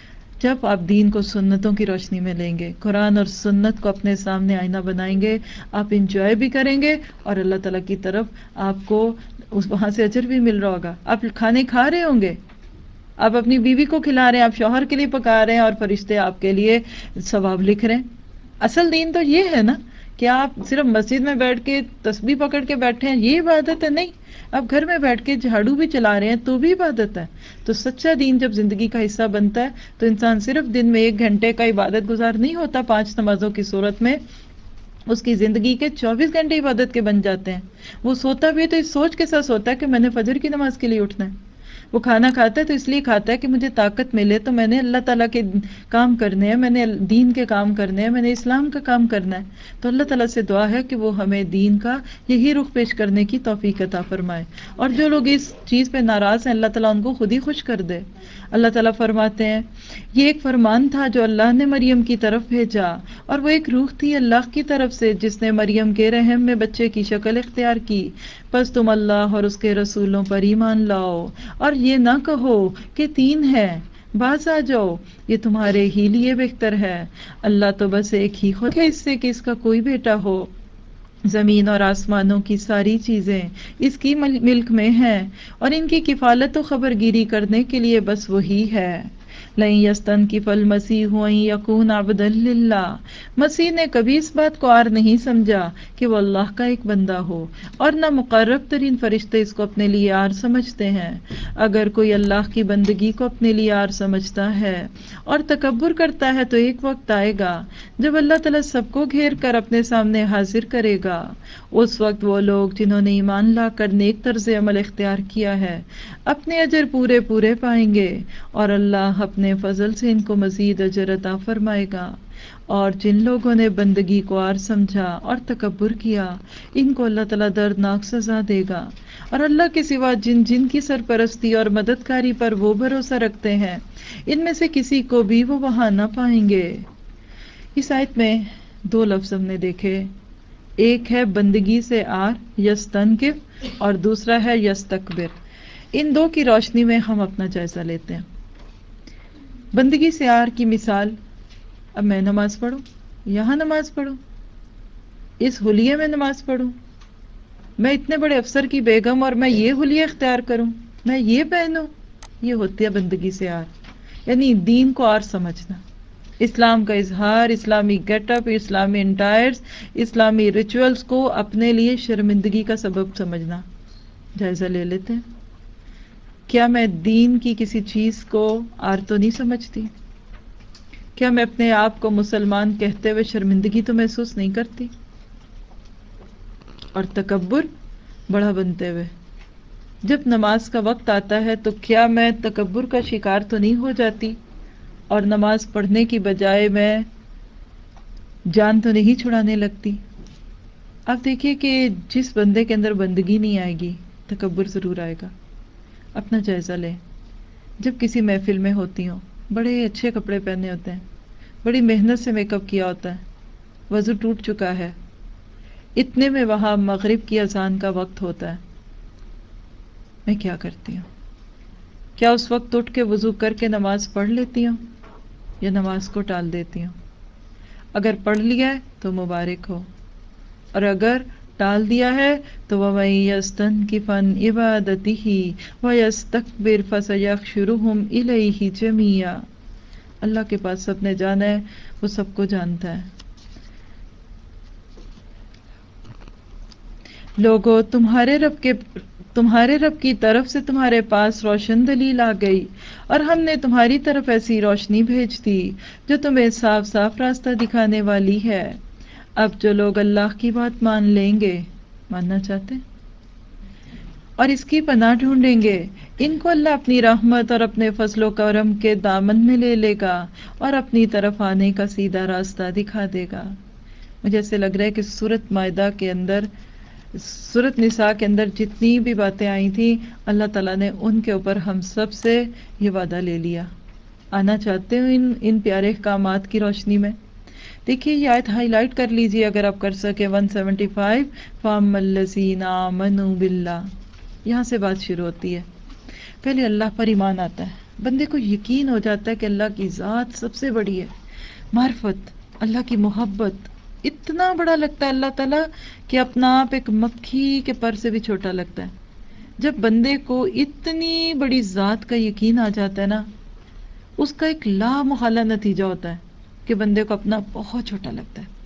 جب آپ دین کو سنتوں کی روشنی میں لیں گے، قرآن اور سنت کو اپنے سامنے آئینہ بنائیں گے، آپ انجوائے بھی کریں گے اور اللہ تعالیٰ کی طرف آپ کو اس وہاں سے اجر بھی مل رہا ہوگا. آپ کھانے کھا رہے ہوں گے، آپ اپنی بیوی کو کھلا رہے ہیں، آپ شوہر کے لیے پکا رہے ہیں اور فرشتے آپ کے لیے ثواب لکھ رہے ہیں. اصل دین تو یہ ہے نا کیا آپ صرف مسجد میں بیٹھ کے تسبیح پکڑ کے بیٹھے ہیں یہ عبادت ہے؟ نہیں. آپ گھر میں بیٹھ کے جھاڑو بھی چلا رہے ہیں تو بھی عبادت ہے. تو سچا دین جب زندگی کا حصہ بنتا ہے تو انسان صرف دن میں ایک گھنٹے کا عبادت گزار نہیں ہوتا پانچ نمازوں کی صورت میں، اس کی زندگی کے چوبیس گھنٹے عبادت کے بن جاتے ہیں. وہ سوتا بھی ہے تو اس سوچ کے ساتھ سوتا ہے کہ میں نے فجر کی نماز کے لیے اٹھنا ہے. وہ کھانا کھاتا ہے تو اس لیے کھاتا ہے کہ مجھے طاقت ملے تو میں نے اللہ تعالیٰ کے کام کرنے ہیں، میں نے دین کے کام کرنے ہیں، میں نے اسلام کا کام کرنا ہے. تو اللہ تعالیٰ سے دعا ہے کہ وہ ہمیں دین کا یہی رخ پیش کرنے کی توفیق عطا فرمائے. اور جو لوگ اس چیز پہ ناراض ہیں اللہ تعالیٰ ان کو خود ہی خوش کر دے. اللہ تعالیٰ فرماتے ہیں یہ ایک فرمان تھا جو اللہ نے مریم کی طرف بھیجا، اور وہ ایک روح تھی اللہ کی طرف سے جس نے مریم کے رحم میں بچے کی شکل اختیار کی. پس تم اللہ اور اس کے رسولوں پر ایمان لاؤ اور یہ نہ کہو کہ تین ہے، باز آ جاؤ، یہ تمہارے ہی لیے بہتر ہے. اللہ تو بس ایک ہی خود ہے اس سے کہ اس کا کوئی بیٹا ہو. زمین اور آسمانوں کی ساری چیزیں اس کی ملک میں ہیں اور ان کی کفالت و خبرگیری کرنے کے لیے بس وہی ہے. لَن يَسْتَنْكِفَ الْمَسِيحُ أَن يَكُونَ عَبْدًا لِلَّهِ، مسیح نے کبھی اس بات کو عار نہیں سمجھا کہ وہ اللہ کا ایک بندہ ہو، اور نہ مقرب ترین فرشتے اس کو اپنے لیے عار سمجھتے ہیں. اگر کوئی اللہ کی بندگی کو اپنے لیے عار سمجھتا ہے اور تکبر کرتا ہے تو ایک وقت آئے گا جب اللہ تعالیٰ سب کو گھیر کر اپنے سامنے حاضر کرے گا. اس وقت وہ لوگ جنہوں نے ایمان لا کر نیک طرز عمل اختیار کیا ہے اپنے اجر پورے پورے پائیں گے، اور اللہ اپنے فضل سے ان کو مزید اجر عطا فرمائے گا. اور جن لوگوں نے بندگی کو عار سمجھا اور تکبر کیا ان کو اللہ تعالیٰ دردناک سزا دے گا. اور اللہ کے سوا جن جن کی سرپرستی اور مددکاری پر وہ بھروسہ رکھتے ہیں ان میں سے کسی کو بھی وہ وہاں نہ پائیں گے. اس آیت میں دو لفظ ہم نے دیکھے، ایک ہے بندگی سے عار یستنکف، اور دوسرا ہے یستکبر. ان دو کی روشنی میں ہم اپنا جائزہ لیتے ہیں. بندگی سے عار کی مثال، اب میں نماز پڑھوں، یہاں نماز پڑھوں، اس حلیے میں نماز پڑھوں، میں اتنے بڑے افسر کی بیگم اور میں یہ حلیہ اختیار کروں، میں یہ پہنوں، یہ ہوتی ہے بندگی سے عار. یعنی دین کو عار سمجھنا، اسلام کا اظہار، اسلامی گیٹ اپ، اسلامی انٹائرز، اسلامی ریچولز کو اپنے لیے شرمندگی کا سبب سمجھنا. جائزہ لے لیتے ہیں، کیا میں دین کی کسی چیز کو عار تو نہیں سمجھتی؟ کیا میں اپنے آپ کو مسلمان کہتے ہوئے شرمندگی تو محسوس نہیں کرتی؟ اور تکبر بڑا بنتے ہوئے جب نماز کا وقت آتا ہے تو کیا میں تکبر کا شکار تو نہیں ہو جاتی اور نماز پڑھنے کی بجائے میں جان تو نہیں چھڑانے لگتی؟ آپ دیکھیے کہ جس بندے کے اندر بندگی نہیں آئے گی تکبر ضرور آئے گا. اپنا جائزہ لیں. جب کسی محفل میں ہوتی ہوں، بڑے اچھے کپڑے پہنے ہوتے ہیں، بڑی محنت سے میک اپ کیا ہوتا ہے، وضو ٹوٹ چکا ہے، اتنے میں وہاں مغرب کی اذان کا وقت ہوتا ہے، میں کیا کرتی ہوں؟ کیا اس وقت اٹھ کے وضو کر کے نماز پڑھ لیتی ہوں یا نماز کو ٹال دیتی ہوں؟ اگر پڑھ لیا ہے تو مبارک ہو، اور اگر ٹال دیا ہے تو وَمَن يَسْتَنْكِفْ عَنْ عِبَادَتِهِ وَيَسْتَكْبِرْ فَسَيَحْشُرُهُمْ إِلَيْهِ جَمِيعًا. اللہ کے پاس سب نے جانا ہے، وہ سب کو جانتا ہے. لوگو تمہارے رب کے تمہارے رب کی طرف سے تمہارے پاس روشن دلیل آ گئی، اور ہم نے تمہاری طرف ایسی روشنی بھیج دی جو تمہیں صاف صاف راستہ دکھانے والی ہے. اب جو لوگ اللہ کی بات مان لیں گے، ماننا چاہتے ہیں، اور اس کی پناہ ڈھونڈیں گے، ان کو اللہ اپنی رحمت اور اپنے فضل و کرم کے دامن میں لے لے گا اور اپنی طرف آنے کا سیدھا راستہ دکھا دے گا. مجھے ایسے لگ رہا ہے کہ سورۃ مائدہ کے اندر، سورۃ نساء کے اندر جتنی بھی باتیں آئی تھیں اللہ تعالیٰ نے ان کے اوپر ہم سب سے یہ وعدہ لے لیا. آنا چاہتے ہو ان ان پیارے احکامات کی روشنی میں؟ دیکھیے یہ آیت ہائی لائٹ کر لیجئے اگر آپ کر سکے، ایک سو پچہتر، فَأَمَّا الَّذِينَ آمَنُوا بِاللَّهِ. یہاں سے بات شروع ہوتی ہے. پہلے اللہ پر ایمان آتا ہے، بندے کو یقین ہو جاتا ہے کہ اللہ کی ذات سب سے بڑی ہے. معرفت، اللہ کی محبت، اتنا بڑا لگتا ہے اللہ تعالیٰ کہ اپنا آپ ایک مکھی کے پر سے بھی چھوٹا لگتا ہے. جب بندے کو اتنی بڑی ذات کا یقین آ جاتا ہے نا، اس کا ایک لا محالہ نتیجہ ہوتا ہے کہ بندے کو اپنا بہت چھوٹا لگتا ہے.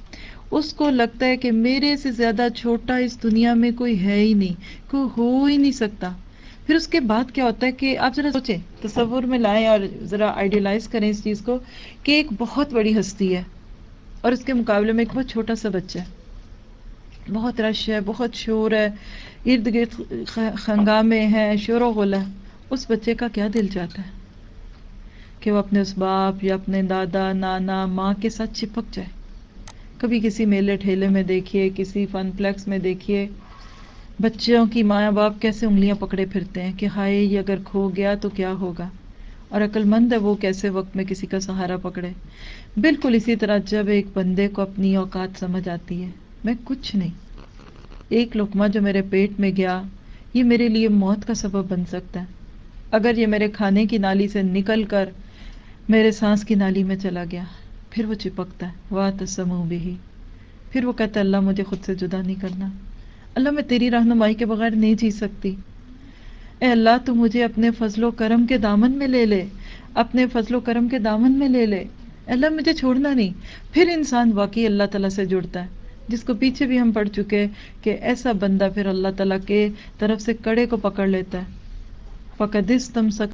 اس کو لگتا ہے کہ میرے سے زیادہ چھوٹا اس دنیا میں کوئی ہے ہی نہیں، کوئی ہو ہی نہیں سکتا. پھر اس کے بعد کیا ہوتا ہے کہ آپ ذرا سوچیں، تصور میں لائیں اور ذرا آئیڈیلائز کریں اس چیز کو کہ ایک بہت بڑی ہستی ہے اور اس کے مقابلے میں ایک بہت چھوٹا سا بچہ ہے، بہت رش ہے، بہت شور ہے، ارد گرد ہنگامے ہیں، شور و غل ہے. اس بچے کا کیا دل چاہتا ہے کہ وہ اپنے اس باپ یا اپنے دادا نانا ماں کے ساتھ چپک جائے. کبھی کسی میلے ٹھیلے میں دیکھیے، کسی فن پلیکس میں دیکھیے بچوں کی ماں باپ کیسے انگلیاں پکڑے پھرتے ہیں کہ ہائے یہ اگر کھو گیا تو کیا ہوگا، اور عقل مند ہے وہ کیسے وقت میں کسی کا سہارا پکڑے. بالکل اسی طرح جب ایک بندے کو اپنی اوقات سمجھ آتی ہے، میں کچھ نہیں، ایک لقمہ جو میرے پیٹ میں گیا یہ میرے لیے موت کا سبب بن سکتا ہے. اگر یہ میرے کھانے کی نالی سے نکل کر میرے سانس کی نالی میں چلا گیا، پھر وہ چپکتا ہے وَاعْتَصَمُوا بِهِ، پھر وہ کہتا ہے اللہ مجھے خود سے جدا نہیں کرنا، اللہ میں تیری رہنمائی کے بغیر نہیں جی سکتی، اے اللہ تو مجھے اپنے فضل و کرم کے دامن میں لے لے، اپنے فضل و کرم کے دامن میں لے لے، اللہ مجھے چھوڑنا نہیں. پھر انسان واقعی اللہ تعالیٰ سے جڑتا ہے، جس کو پیچھے بھی ہم پڑھ چکے کہ ایسا بندہ پھر اللہ تعالیٰ کے طرف سے کڑے کو پکڑ لیتا ہے. فَقَدِ اسْتَمْسَكَ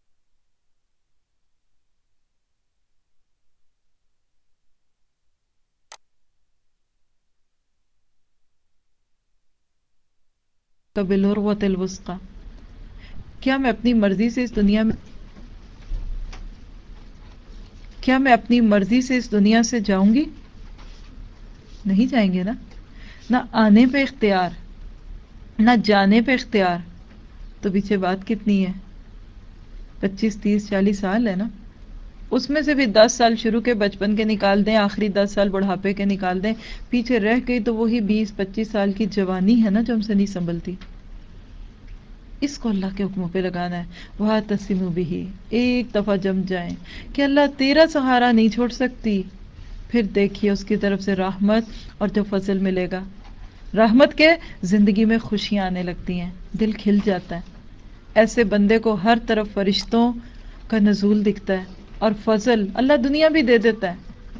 بِالْعُرْوَةِ الْوُثْقَىٰ. کیا میں اپنی مرضی سے اس دنیا میں کیا میں اپنی مرضی سے اس دنیا سے جاؤں گی؟ نہیں جائیں گے نا. نہ آنے پہ اختیار، نہ جانے پہ اختیار. تو پیچھے بات کتنی ہے؟ پچیس تیس چالیس سال ہے نا. اس میں سے بھی دس سال شروع کے بچپن کے نکال دیں، آخری دس سال بڑھاپے کے نکال دیں، پیچھے رہ گئی تو وہی بیس پچیس سال کی جوانی ہے نا جو ہم سے نہیں سنبھلتی. اس کو اللہ کے حکموں پہ لگانا ہے. وَاعْتَصِمُوا بِهِ، ایک دفعہ جم جائیں کہ اللہ تیرا سہارا نہیں چھوڑ سکتی. پھر دیکھیے اس کی طرف سے رحمت اور جو فضل ملے گا، رحمت کے زندگی میں خوشیاں آنے لگتی ہیں، دل کھل جاتا ہے. ایسے بندے کو ہر طرف فرشتوں کا نزول دکھتا ہے، اور فضل اللہ دنیا بھی دے دیتا ہے.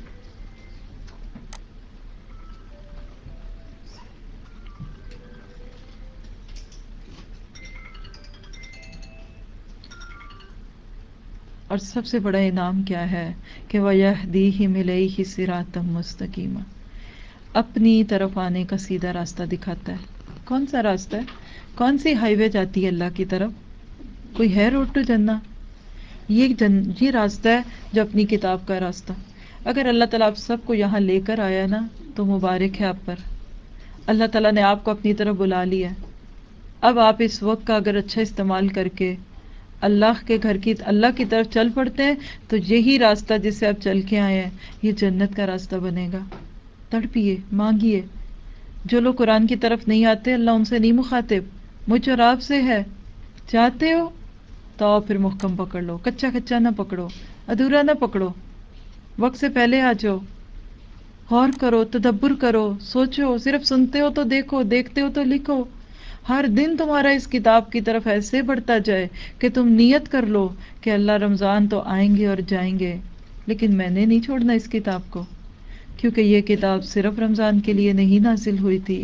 اور سب سے بڑا انعام کیا ہے کہ وَيَهْدِيهِمْ إِلَيْهِ صِرَاطًا مُسْتَقِيمًا، اپنی طرف آنے کا سیدھا راستہ دکھاتا ہے. کون سا راستہ ہے؟ کون سی ہائی وے جاتی ہے اللہ کی طرف؟ کوئی ہے روڈ ٹو جنہ؟ یہ جن یہ راستہ ہے جو اپنی کتاب کا راستہ. اگر اللہ تعالیٰ آپ سب کو یہاں لے کر آیا نا تو مبارک ہے آپ پر. اللہ تعالیٰ نے آپ کو اپنی طرف بلا لیا. اب آپ اس وقت کا اگر اچھا استعمال کر کے اللہ کے گھر کی اللہ کی طرف چل پڑتے ہیں تو یہی راستہ جس سے آپ چل کے آئے ہیں یہ جنت کا راستہ بنے گا. تڑپیے، مانگیے. جو لوگ قرآن کی طرف نہیں آتے اللہ ان سے نہیں مخاطب، مجھ اور آپ سے ہے. چاہتے ہو تو آؤ پھر محکم پکڑ لو، کچا کچا نہ پکڑو، ادھورا نہ پکڑو، وقت سے پہلے آ جاؤ. غور کرو، تدبر کرو، سوچو. صرف سنتے ہو تو دیکھو، دیکھتے ہو تو لکھو. ہر دن تمہارا اس کتاب کی طرف ایسے بڑھتا جائے کہ تم نیت کر لو کہ اللہ رمضان تو آئیں گے اور جائیں گے، لیکن میں نے نہیں چھوڑنا اس کتاب کو، کیونکہ یہ کتاب صرف رمضان کے لیے نہیں نازل ہوئی تھی.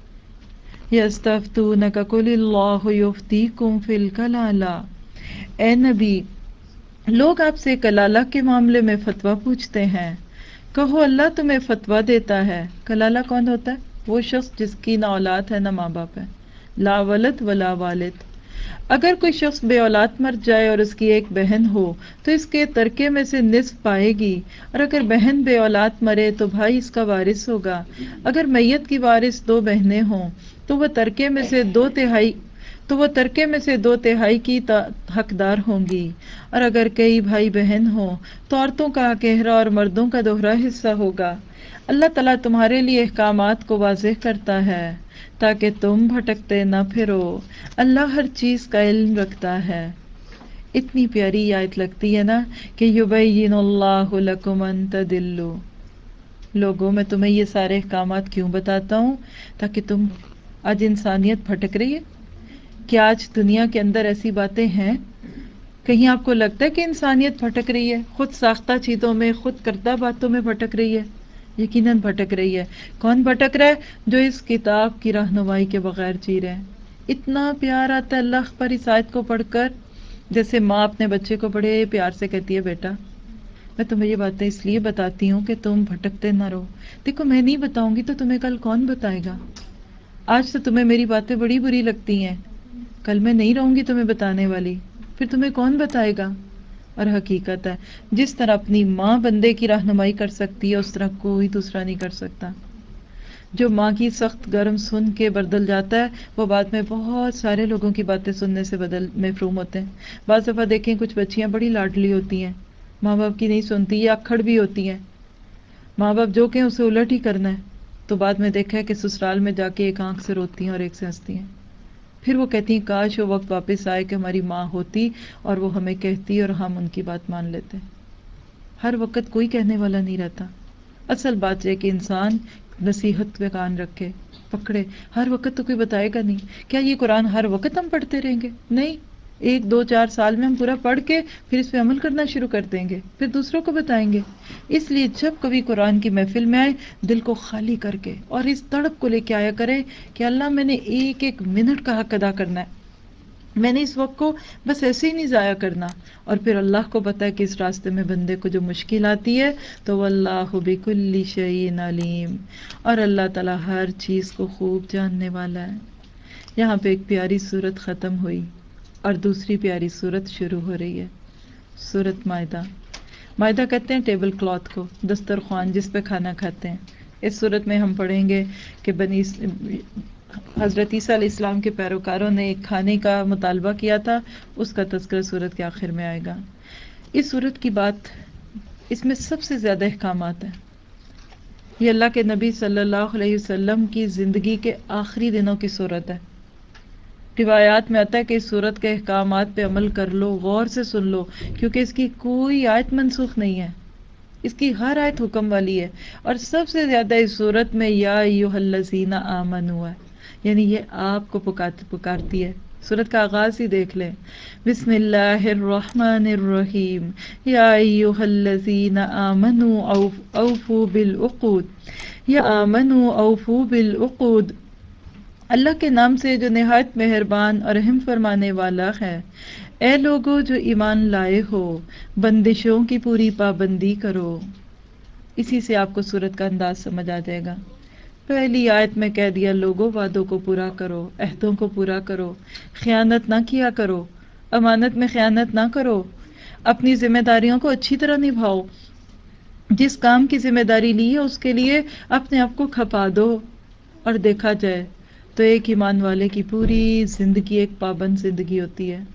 یستفتونک قل اللہ یفتیکم فی الکلالہ، اے نبی لوگ آپ سے کلالہ کے معاملے میں فتویٰ پوچھتے ہیں، کہو اللہ تمہیں فتویٰ دیتا ہے. کلالہ کون ہوتا ہے؟ وہ شخص جس کی نہ اولاد ہے نہ ماں باپ ہے، لا ولد ولا والد. اگر کوئی شخص بے اولاد مر جائے اور اس کی ایک بہن ہو تو اس کے ترکے میں سے نصف پائے گی، اور اگر بہن بے اولاد مرے تو بھائی اس کا وارث ہوگا. اگر میت کی وارث دو بہنیں ہوں تو وہ ترکے میں سے دو تہائی تو وہ ترکے میں سے دو تہائی کی حقدار ہوں گی. اور اگر کئی بھائی بہن ہوں تو عورتوں کا گہرا اور مردوں کا دوہرا حصہ ہوگا. اللہ تعالیٰ تمہارے لیے احکامات کو واضح کرتا ہے تاکہ تم بھٹکتے نہ پھرو. اللہ ہر چیز کا علم رکھتا ہے. اتنی پیاری آیت لگتی ہے نا کہ یبین اللہ لکم ان تضلوا. لوگوں میں تمہیں یہ سارے احکامات کیوں بتاتا ہوں؟ تاکہ تم آج انسانیت بھٹک رہی ہے. کیا آج دنیا کے اندر ایسی باتیں ہیں؟ کہیں آپ کو لگتا ہے کہ انسانیت بھٹک رہی ہے؟ خود ساختہ چیزوں میں، خود کردہ باتوں میں بھٹک رہی ہے؟ یقیناً بھٹک رہی ہے. کون بھٹک رہا ہے؟ جو اس کتاب کی رہنمائی کے بغیر جی رہے ہیں. اتنا پیار آتا ہے اللہ پر اس آیت کو پڑھ کر، جیسے ماں اپنے بچے کو بڑے پیار سے کہتی ہے بیٹا میں تمہیں یہ باتیں اس لیے بتاتی ہوں کہ تم بھٹکتے نہ رہو. دیکھو میں نہیں بتاؤں گی تو تمہیں کل کون بتائے گا؟ آج تو تمہیں میری باتیں بڑی بری لگتی ہیں، کل میں نہیں رہوں گی تمہیں بتانے والی، پھر تمہیں کون بتائے گا؟ اور حقیقت ہے جس طرح اپنی ماں بندے کی رہنمائی کر سکتی ہے اس طرح کوئی دوسرا نہیں کر سکتا. جو ماں کی سخت گرم سن کے بدل جاتا ہے وہ بعد میں بہت سارے لوگوں کی باتیں سننے سے بدل محروم ہوتے ہیں. بعض دفعہ دیکھیں کچھ بچیاں بڑی لاڈلی ہوتی ہیں، ماں باپ کی نہیں سنتی یا اکھڑ بھی ہوتی ہیں، ماں باپ جو کہیں اسے الٹ ہی کرنا ہے، تو بعد میں دیکھا ہے کہ سسرال میں جا کے ایک آنکھ سے روتی ہیں اور ایک سے ہنستی ہیں. پھر وہ کہتی ہیں کاش وہ وقت واپس آئے کہ ہماری ماں ہوتی اور وہ ہمیں کہتی اور ہم ان کی بات مان لیتے. ہر وقت کوئی کہنے والا نہیں رہتا. اصل بات یہ کہ انسان نصیحت پہ کان رکھے، پکڑے. ہر وقت تو کوئی بتائے گا نہیں. کیا یہ قرآن ہر وقت ہم پڑھتے رہیں گے؟ نہیں. ایک دو چار سال میں ہم پورا پڑھ کے پھر اس پہ عمل کرنا شروع کر دیں گے، پھر دوسروں کو بتائیں گے. اس لیے جب کبھی قرآن کی محفل میں آئے دل کو خالی کر کے اور اس تڑپ کو لے کے آیا کرے کہ اللہ میں نے ایک ایک منٹ کا حق ادا کرنا ہے، میں نے اس وقت کو بس ایسے ہی نہیں ضائع کرنا. اور پھر اللہ کو پتہ ہے کہ اس راستے میں بندے کو جو مشکل آتی ہے تو واللہ بکل شیء علیم، اور اللہ تعالیٰ ہر چیز کو خوب جاننے والا ہے. یہاں پہ ایک پیاری صورت ختم ہوئی اور دوسری پیاری صورت شروع ہو رہی ہے، سورۃ مائدہ. مائدہ کہتے ہیں ٹیبل کلاتھ کو، دسترخوان جس پہ کھانا کھاتے ہیں. اس صورت میں ہم پڑھیں گے کہ بنی حضرت عیسیٰ علیہ السلام کے پیروکاروں نے ایک کھانے کا مطالبہ کیا تھا، اس کا تذکرہ صورت کے آخر میں آئے گا. اس صورت کی بات، اس میں سب سے زیادہ احکامات ہیں. یہ اللہ کے نبی صلی اللہ علیہ وسلم کی زندگی کے آخری دنوں کی صورت ہے. روایات میں آتا ہے کہ اس صورت کے احکامات پہ عمل کر لو، غور سے سن لو، کیونکہ اس کی کوئی آیت منسوخ نہیں ہے، اس کی ہر آیت حکم والی ہے. اور سب سے زیادہ اس صورت میں یا ایھا الذین آمنوا ہے، یعنی یہ آپ کو پکارتی ہے. سورت کا آغاز ہی دیکھ لیں، بسم اللہ الرحمن الرحیم، یا ایھا الذین آمنوا اوفوا بالعقود، یا آمنوا اوفوا بالعقود. اللہ کے نام سے جو نہایت مہربان اور رحم فرمانے والا ہے. اے لوگو جو ایمان لائے ہو، بندشوں کی پوری پابندی کرو. اسی سے آپ کو سورت کا انداز سمجھ آ جائے گا. پہلی آیت میں کہہ دیا لوگو وعدوں کو پورا کرو، عہدوں کو پورا کرو، خیانت نہ کیا کرو، امانت میں خیانت نہ کرو، اپنی ذمہ داریوں کو اچھی طرح نبھاؤ. جس کام کی ذمہ داری لی ہے اس کے لیے اپنے آپ کو کھپا دو. اور دیکھا جائے تو ایک ایمان والے کی پوری زندگی ایک پابند زندگی ہوتی ہے.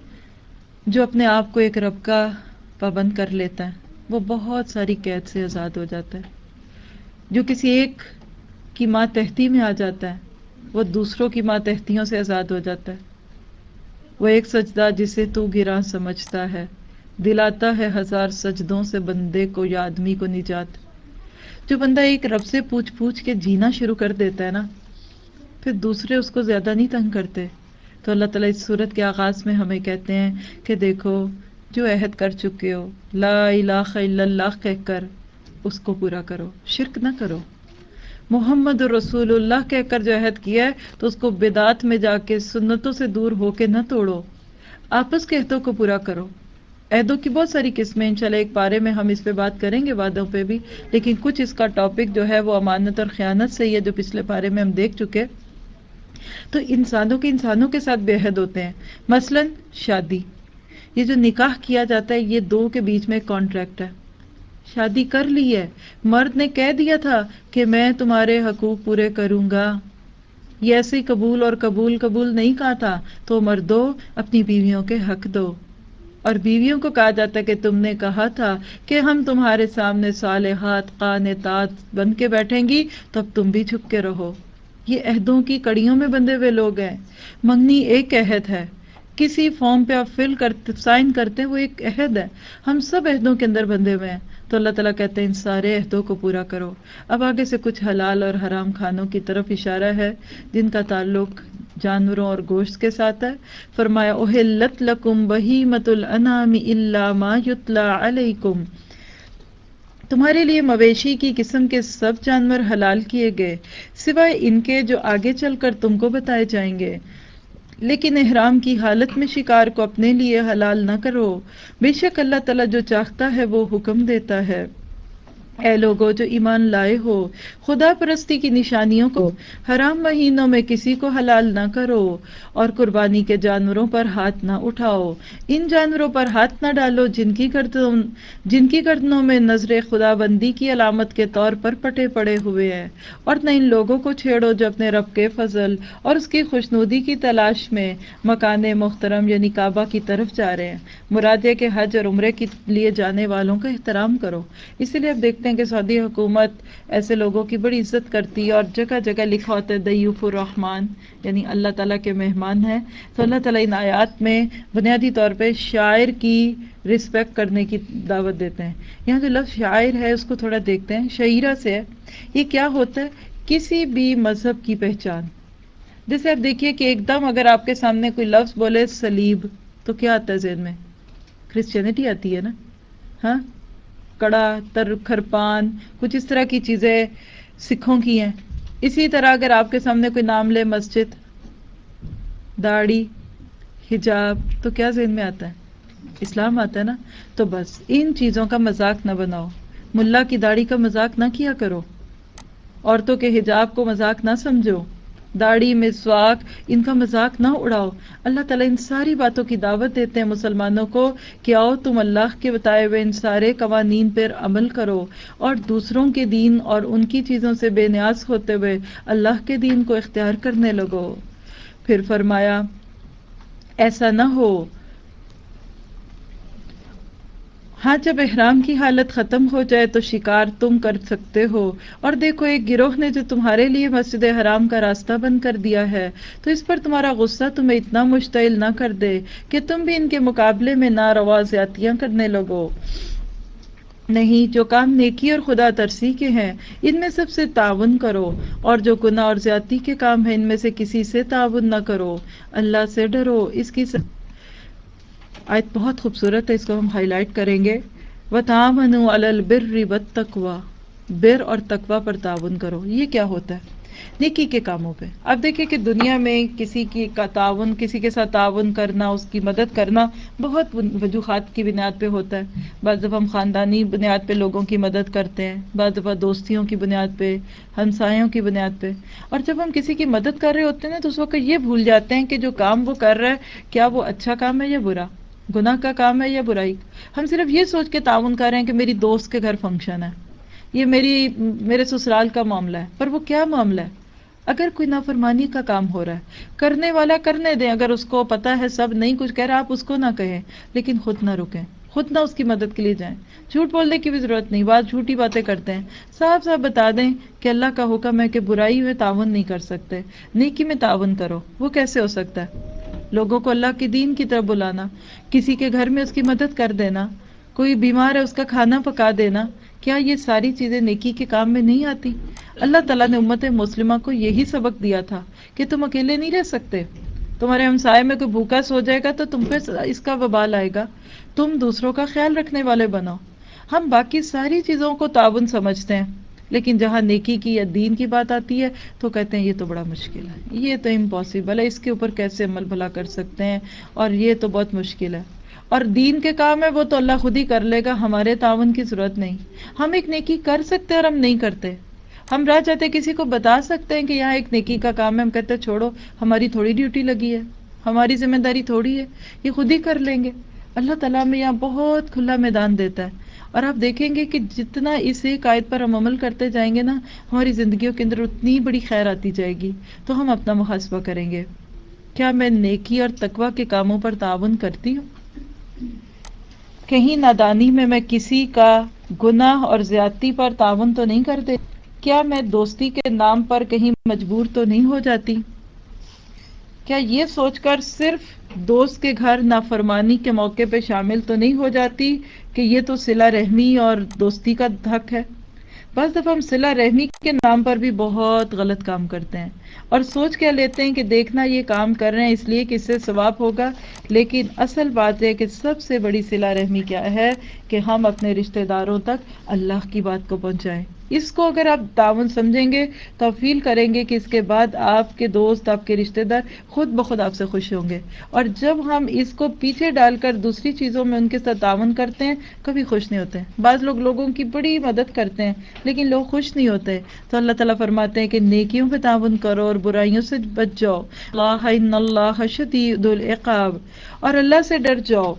جو اپنے آپ کو ایک رب کا پابند کر لیتا ہے وہ بہت ساری قید سے آزاد ہو جاتا ہے. جو کسی ایک کی ماتحتی میں آ جاتا ہے وہ دوسروں کی ماتحتیوں سے آزاد ہو جاتا ہے. وہ ایک سجدہ جسے تو گراں سمجھتا ہے، دلاتا ہے ہزار سجدوں سے بندے کو یا آدمی کو نجات. جو بندہ ایک رب سے پوچھ پوچھ کے جینا شروع کر دیتا ہے نا، پھر دوسرے اس کو زیادہ نہیں تنگ کرتے. تو اللہ تعالیٰ اس صورت کے آغاز میں ہمیں کہتے ہیں کہ دیکھو جو عہد کر چکے ہو لا الہ الا اللہ کہہ کر اس کو پورا کرو، شرک نہ کرو. محمد رسول اللہ کہہ کر جو عہد کیا ہے تو اس کو بدعات میں جا کے سنتوں سے دور ہو کے نہ توڑو. آپس کے عہدوں کو پورا کرو. عہدوں کی بہت ساری قسمیں، انشاءاللہ ایک پارے میں ہم اس پہ بات کریں گے، وعدوں پہ بھی، لیکن کچھ اس کا ٹاپک جو ہے وہ امانت اور خیانت سے ہی ہے جو پچھلے پارے میں ہم دیکھ چکے. تو انسانوں کے انسانوں کے ساتھ بے عہد ہوتے ہیں. مثلا شادی، یہ جو نکاح کیا جاتا ہے یہ دو کے بیچ میں ایک کانٹریکٹ ہے. شادی کر لی ہے، مرد نے کہہ دیا تھا کہ میں تمہارے حقوق پورے کروں گا، یہ ایسے ہی قبول اور قبول قبول نہیں کہا تھا. تو مردوں اپنی بیویوں کے حق دو. اور بیویوں کو کہا جاتا ہے کہ تم نے کہا تھا کہ ہم تمہارے سامنے صالحات قانتات بن کے بیٹھیں گی تو اب تم بھی چھپ کے رہو. یہ عہدوں کی کڑیوں میں بندھے ہوئے لوگ ہیں. منگنی ایک عہد ہے، کسی فارم پہ آپ فل کرتے سائن کرتے ہیں وہ ایک عہد ہے. ہم سب عہدوں کے اندر بندھے ہوئے ہیں. تو اللہ تعالیٰ کہتے ہیں ان سارے عہدوں کو پورا کرو. اب آگے سے کچھ حلال اور حرام کھانوں کی طرف اشارہ ہے جن کا تعلق جانوروں اور گوشت کے ساتھ ہے. فرمایا احلت لکم بہیمۃ الانعام الا ما یتلی علیکم، تمہارے لیے مویشی کی قسم کے سب جانور حلال کیے گئے سوائے ان کے جو آگے چل کر تم کو بتائے جائیں گے، لیکن احرام کی حالت میں شکار کو اپنے لیے حلال نہ کرو، بے شک اللہ تعالیٰ جو چاہتا ہے وہ حکم دیتا ہے۔ اے لوگو جو ایمان لائے ہو، خدا پرستی کی نشانیوں کو حرام مہینوں میں کسی کو حلال نہ کرو، اور قربانی کے جانوروں پر ہاتھ نہ اٹھاؤ، ان جانوروں پر ہاتھ نہ ڈالو جن کی گردنوں جن کی گردنوں میں نظر خدا بندی کی علامت کے طور پر پٹے پڑے ہوئے ہیں، اور نہ ان لوگوں کو چھیڑو جو اپنے رب کے فضل اور اس کی خوشنودی کی تلاش میں مکان محترم یعنی کعبہ کی طرف جا رہے ہیں۔ مراد ہے کہ حج اور عمرے کے لیے جانے والوں کا احترام کرو۔ اسی لیے اب دیکھتے ہیں کہ سعودی حکومت ایسے لوگوں کی بڑی عزت کرتی ہے، اور جگہ جگہ لکھا ہوتا ہے ضیوف الرحمن، یعنی اللہ تعالیٰ کے مہمان ہیں۔ تو اللہ تعالیٰ ان آیات میں بنیادی طور پہ شاعر کی رسپیکٹ کرنے کی دعوت دیتے ہیں۔ یہاں جو لفظ شاعر ہے اس کو تھوڑا دیکھتے ہیں، شعیرہ سے ہے۔ یہ کیا ہوتا ہے؟ کسی بھی مذہب کی پہچان۔ جیسے آپ دیکھیے کہ ایک دم اگر آپ کے سامنے کوئی لفظ بولے صلیب، تو کیا آتا ہے ذہن میں؟ کرسچینٹی آتی ہے نا، ہاں، کڑا تر کھرپان، کچھ اس طرح کی چیزیں سکھوں کی ہیں۔ اسی طرح اگر آپ کے سامنے کوئی نام لے مسجد، داڑھی، حجاب، تو کیا ذہن میں آتا ہے؟ اسلام آتا ہے نا۔ تو بس ان چیزوں کا مذاق نہ بناؤ، ملا کی داڑھی کا مذاق نہ کیا کرو، عورتوں کے حجاب کو مذاق نہ سمجھو، داڑھی مسواک ان کا مذاق نہ اڑاؤ۔ اللہ تعالیٰ ان ساری باتوں کی دعوت دیتے ہیں مسلمانوں کو کہ آؤ تم اللہ کے بتائے ہوئے ان سارے قوانین پر عمل کرو، اور دوسروں کے دین اور ان کی چیزوں سے بے نیاز ہوتے ہوئے اللہ کے دین کو اختیار کرنے لگو۔ پھر فرمایا ایسا نہ ہو، ہاں جب احرام کی حالت ختم ہو جائے تو شکار تم کر سکتے ہو، اور دیکھو ایک گروہ نے جو تمہارے لیے مسجد حرام کا راستہ بند کر دیا ہے، تو اس پر تمہارا غصہ تمہیں اتنا مشتعل نہ کر دے کہ تم بھی ان کے مقابلے میں ناروا زیادتیاں کرنے لگو۔ نہیں، جو کام نیکی اور خدا ترسی کے ہیں ان میں سب سے تعاون کرو، اور جو گناہ اور زیادتی کے کام ہیں ان میں سے کسی سے تعاون نہ کرو، اللہ سے ڈرو۔ اس کی س... آیت بہت خوبصورت ہے، اس کو ہم ہائی لائٹ کریں گے۔ وَتَعَاوَنُوا عَلَى الْبِرِّ وَالتَّقْوَى، بر اور تقوی پر تعاون کرو۔ یہ کیا ہوتا ہے؟ نیکی کے کاموں پہ۔ اب دیکھیں کہ دنیا میں کسی کی کا تعاون، کسی کے ساتھ تعاون کرنا، اس کی مدد کرنا بہت وجوہات کی بنیاد پہ ہوتا ہے۔ بعض دفعہ ہم خاندانی بنیاد پہ لوگوں کی مدد کرتے ہیں، بعض دفعہ دوستیوں کی بنیاد پہ، ہمسایوں کی بنیاد پہ، اور جب ہم کسی کی مدد کر رہے ہوتے ہیں نا تو اس وقت یہ بھول جاتے ہیں کہ جو کام وہ کر رہا ہے کیا وہ اچھا کام ہے یا برا، گناہ کا کام ہے یا برائی۔ ہم صرف یہ سوچ کے تعاون کر رہے ہیں کہ میری دوست کے گھر فنکشن ہے، یہ میری میرے سسرال کا معاملہ ہے، پر وہ کیا معاملہ ہے؟ اگر کوئی نافرمانی کا کام ہو رہا ہے، کرنے والا کرنے دیں، اگر اس کو پتا ہے سب نہیں کچھ کہہ رہا آپ اس کو نہ کہیں، لیکن خود نہ رکیں، خود نہ اس کی مدد کے لیے جائیں۔ جھوٹ بولنے کی بھی ضرورت نہیں، بعض جھوٹی باتیں کرتے ہیں، صاف صاف بتا دیں کہ اللہ کا حکم ہے کہ برائی میں تعاون نہیں کر سکتے، نیکی میں تعاون کرو۔ وہ کیسے ہو سکتا ہے؟ لوگوں کو اللہ کے دین کی طرف بلانا، کسی کے گھر میں اس کی مدد کر دینا، کوئی بیمار ہے اس کا کھانا پکا دینا، کیا یہ ساری چیزیں نیکی کے کام میں نہیں آتی؟ اللہ تعالیٰ نے امت مسلمہ کو یہی سبق دیا تھا کہ تم اکیلے نہیں رہ سکتے، تمہارے ہمسائے میں کوئی بھوکا سو جائے گا تو تم پہ اس کا وبال آئے گا، تم دوسروں کا خیال رکھنے والے بنو۔ ہم باقی ساری چیزوں کو تعاون سمجھتے ہیں، لیکن جہاں نیکی کی یا دین کی بات آتی ہے تو کہتے ہیں یہ تو بڑا مشکل ہے، یہ تو امپاسبل ہے، اس کے اوپر کیسے عمل بھلا کر سکتے ہیں، اور یہ تو بہت مشکل ہے۔ اور دین کے کام ہے وہ تو اللہ خود ہی کر لے گا، ہمارے تعاون کی ضرورت نہیں۔ ہم ایک نیکی کر سکتے اور ہم نہیں کرتے۔ ہم راہ چاہتے کسی کو بتا سکتے ہیں کہ یہاں ایک نیکی کا کام ہے، ہم کہتے ہیں چھوڑو، ہماری تھوڑی ڈیوٹی لگی ہے، ہماری ذمہ داری تھوڑی ہے، یہ خود ہی کر لیں گے۔ اللہ تعالیٰ میں یہاں بہت کھلا میدان دیتا ہے، اور آپ دیکھیں گے کہ جتنا اس ایک آیت پر ہم عمل کرتے جائیں گے نا، ہماری زندگیوں کے اندر اتنی بڑی خیر آتی جائے گی۔ تو ہم اپنا محاسبہ کریں گے، کیا میں نیکی اور تقوی کے کاموں پر تعاون کرتی ہوں؟ کہیں نادانی میں میں کسی کا گناہ اور زیادتی پر تعاون تو نہیں کرتے؟ کیا میں دوستی کے نام پر کہیں مجبور تو نہیں ہو جاتی؟ کیا یہ سوچ کر صرف دوست کے گھر نافرمانی کے موقع پہ شامل تو نہیں ہو جاتی کہ یہ تو صلہ رحمی اور دوستی کا حق ہے؟ بعض دفعہ ہم صلہ رحمی کے نام پر بھی بہت غلط کام کرتے ہیں اور سوچ کیا لیتے ہیں کہ دیکھنا یہ کام کر رہے ہیں اس لیے کہ اس سے ثواب ہوگا، لیکن اصل بات ہے کہ سب سے بڑی صلہ رحمی کیا ہے کہ ہم اپنے رشتہ داروں تک اللہ کی بات کو پہنچائیں. اس کو اگر آپ تعاون سمجھیں گے تو آپ فیل کریں گے کہ اس کے بعد آپ کے دوست، آپ کے رشتہ دار خود بخود آپ سے خوش ہوں گے. اور جب ہم اس کو پیچھے ڈال کر دوسری چیزوں میں ان کے ساتھ تعاون کرتے ہیں کبھی خوش نہیں ہوتے. بعض لوگ لوگوں کی بڑی مدد کرتے ہیں لیکن لوگ خوش نہیں ہوتے. تو اللہ تعالیٰ فرماتے ہیں کہ نیکیوں پہ تعاون کرو اور برائیوں سے بچ جاؤ. اللہ ان اللہ شدید العقاب، اور اللہ سے ڈر جاؤ،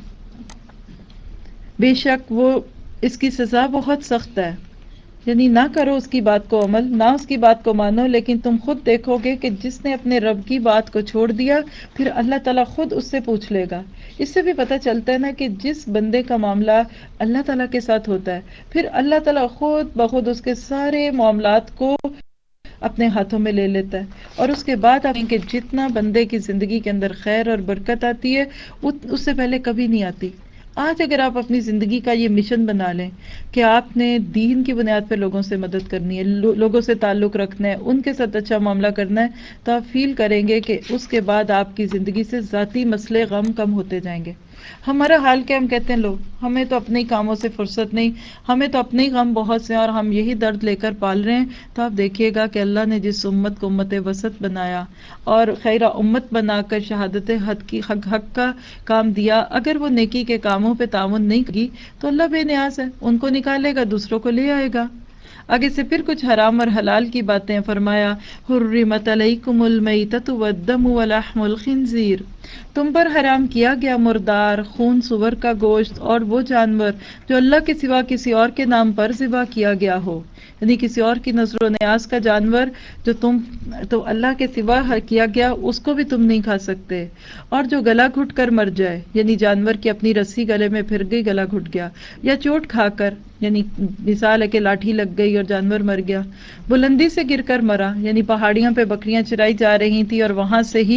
بے شک وہ اس کی سزا بہت سخت ہے. یعنی نہ کرو اس کی بات کو عمل، نہ اس کی بات کو مانو، لیکن تم خود دیکھو گے کہ جس نے اپنے رب کی بات کو چھوڑ دیا پھر اللہ تعالیٰ خود اس سے پوچھ لے گا. اس سے بھی پتہ چلتا ہے نا کہ جس بندے کا معاملہ اللہ تعالیٰ کے ساتھ ہوتا ہے پھر اللہ تعالیٰ خود بخود اس کے سارے معاملات کو اپنے ہاتھوں میں لے لیتا ہے. اور اس کے بعد آپ کہ جتنا بندے کی زندگی کے اندر خیر اور برکت آتی ہے اس سے پہلے کبھی نہیں آتی. آج اگر آپ اپنی زندگی کا یہ مشن بنا لیں کہ آپ نے دین کی بنیاد پہ لوگوں سے مدد کرنی ہے، لوگوں سے تعلق رکھنا ہے، ان کے ساتھ اچھا معاملہ کرنا ہے، تو آپ فیل کریں گے کہ اس کے بعد آپ کی زندگی سے ذاتی مسئلے غم کم ہوتے جائیں گے. ہمارا حال کیا، ہم کہتے ہیں لو ہمیں تو اپنے کاموں سے فرصت نہیں، ہمیں تو اپنے غم بہت سے اور ہم یہی درد لے کر پال رہے ہیں. تو آپ دیکھیے گا کہ اللہ نے جس امت کو امت وسط بنایا اور خیرہ امت بنا کر شہادت حق کی حق حق کا کام دیا، اگر وہ نیکی کے کاموں پہ تعاون نہیں کی تو اللہ بے نیاز ہے، ان کو نکالے گا، دوسروں کو لے آئے گا. آگے سے پھر کچھ حرام اور حلال کی باتیں فرمایا، حرمت علیکم المیتۃ والدم ولحم الخنزیر، تم پر حرام کیا گیا مردار، خون سور کا گوشت اور وہ جانور جو اللہ کے سوا کسی اور کے نام پر ذبح کیا گیا ہو. یعنی کسی اور کی نظر و نیاز کا جانور جو تم تو اللہ کے سوا کیا گیا اس کو بھی تم نہیں کھا سکتے. اور جو گلا گھٹ کر مر جائے، یعنی جانور کی اپنی رسی گلے میں پھر گئی، گلا گھٹ گیا، یا چوٹ کھا کر، یعنی مثال ہے کہ لاٹھی لگ گئی اور جانور مر گیا، بلندی سے گر کر مرا، یعنی پہاڑیاں پہ بکریاں چرائی جا رہی تھی اور وہاں سے ہی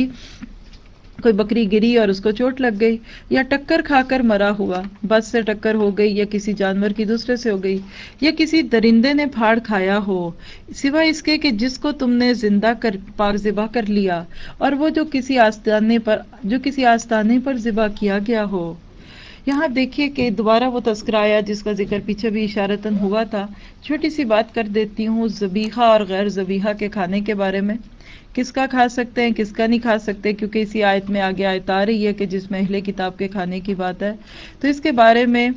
کوئی بکری گری اور اس کو چوٹ لگ گئی، یا ٹکر کھا کر مرا ہوا، بس سے ٹکر ہو گئی یا کسی جانور کی دوسرے سے ہو گئی، یا کسی درندے نے پھاڑ کھایا ہو، سوائے اس کے کہ جس کو تم نے زندہ کر پاک ذبح کر لیا، اور وہ جو کسی آستانے پر جو کسی آستانے پر ذبح کیا گیا ہو. یہاں دیکھیے کہ دوبارہ وہ تذکرہ آیا جس کا ذکر پیچھے بھی اشارتاً ہوا تھا. چھوٹی سی بات کر دیتی ہوں ذبیحہ اور غیر ذبیحہ کے کھانے کے بارے میں، کس کا کھا سکتے ہیں کس کا نہیں کھا سکتے، کیونکہ اسی آیت میں آگے آیت آ رہی ہے کہ جس میں اہل کتاب کے کھانے کی بات ہے. تو اس کے بارے میں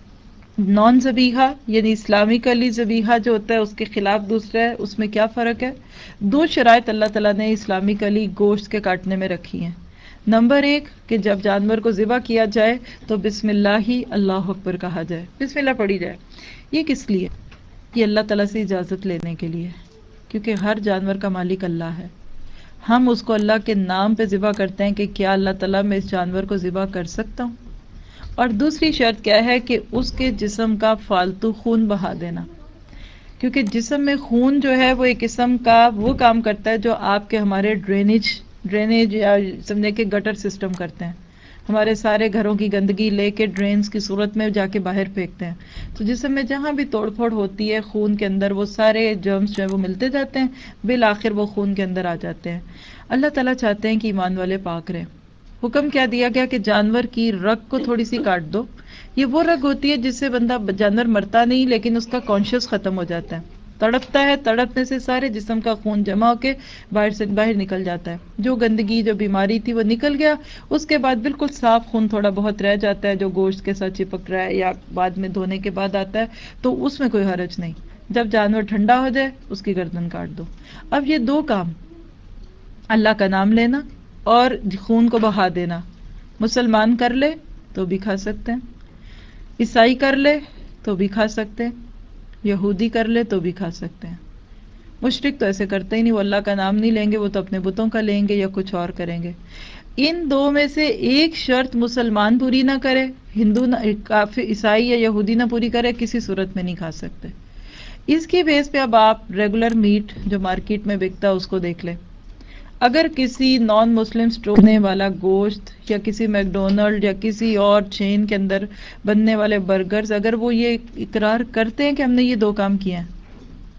نان ذبیحہ یعنی اسلامکلی ذبیحہ جو ہوتا ہے اس کے خلاف دوسرا ہے، اس میں کیا فرق ہے؟ دو شرائط اللہ تعالیٰ نے اسلامکلی گوشت کے کاٹنے میں رکھی ہیں. نمبر ایک کہ جب جانور کو ذبح کیا جائے تو بسم اللہ ہی اللہ اکبر کہا جائے، بسم اللہ پڑھی جائے. یہ کس لیے؟ یہ اللہ تعالیٰ سے اجازت لینے کے لیے، کیونکہ ہر جانور کا مالک اللہ ہے. ہم اس کو اللہ کے نام پہ ذبح کرتے ہیں کہ کیا اللہ تعالیٰ میں اس جانور کو ذبح کر سکتا ہوں. اور دوسری شرط کیا ہے کہ اس کے جسم کا فالتو خون بہا دینا، کیونکہ جسم میں خون جو ہے وہ ایک قسم کا وہ کام کرتا ہے جو آپ کے ہمارے ڈرینیج ڈرینیج یا سمجھے کہ گٹر سسٹم کرتے ہیں. ہمارے سارے گھروں کی گندگی لے کے ڈرینز کی صورت میں جا کے باہر پھینکتے ہیں. تو جسم میں جہاں بھی توڑ پھوڑ ہوتی ہے خون کے اندر وہ سارے جرمز جو ہے وہ ملتے جاتے ہیں، بالآخر وہ خون کے اندر آ جاتے ہیں. اللہ تعالیٰ چاہتے ہیں کہ ایمان والے پاک رہیں. حکم کیا دیا گیا کہ جانور کی رگ کو تھوڑی سی کاٹ دو. یہ وہ رگ ہوتی ہے جس سے بندہ جانور مرتا نہیں لیکن اس کا کانشیس ختم ہو جاتا ہے، تڑپتا ہے، تڑپنے سے سارے جسم کا خون جمع ہو کے باہر سے باہر نکل جاتا ہے. جو گندگی جو بیماری تھی وہ نکل گیا، اس کے بعد بالکل صاف خون تھوڑا بہت رہ جاتا ہے جو گوشت کے ساتھ چپک رہا ہے یا بعد میں دھونے کے بعد آتا ہے، تو اس میں کوئی حرج نہیں. جب جانور ٹھنڈا ہو جائے اس کی گردن کاٹ دو. اب یہ دو کام، اللہ کا نام لینا اور خون کو بہا دینا، مسلمان کر لے تو بھی کھا سکتے ہیں، عیسائی کر لے تو بھی کھا سکتے ہیں، یہودی کر لے تو بھی کھا سکتے ہیں. مشرک تو ایسے کرتے ہی نہیں، وہ اللہ کا نام نہیں لیں گے، وہ تو اپنے بتوں کا لیں گے یا کچھ اور کریں گے. ان دو میں سے ایک شرط مسلمان پوری نہ کرے، ہندو نہ کافر عیسائی یا یہودی نہ پوری کرے، کسی صورت میں نہیں کھا سکتے. اس کی بیس پہ اب آپ ریگولر میٹ جو مارکیٹ میں بکتا ہے اس کو دیکھ لیں. اگر کسی نان مسلم سٹور بننے والا گوشت یا کسی میکڈونلڈ یا کسی اور چین کے اندر بننے والے برگرز، اگر وہ یہ اقرار کرتے ہیں کہ ہم نے یہ دو کام کیے ہیں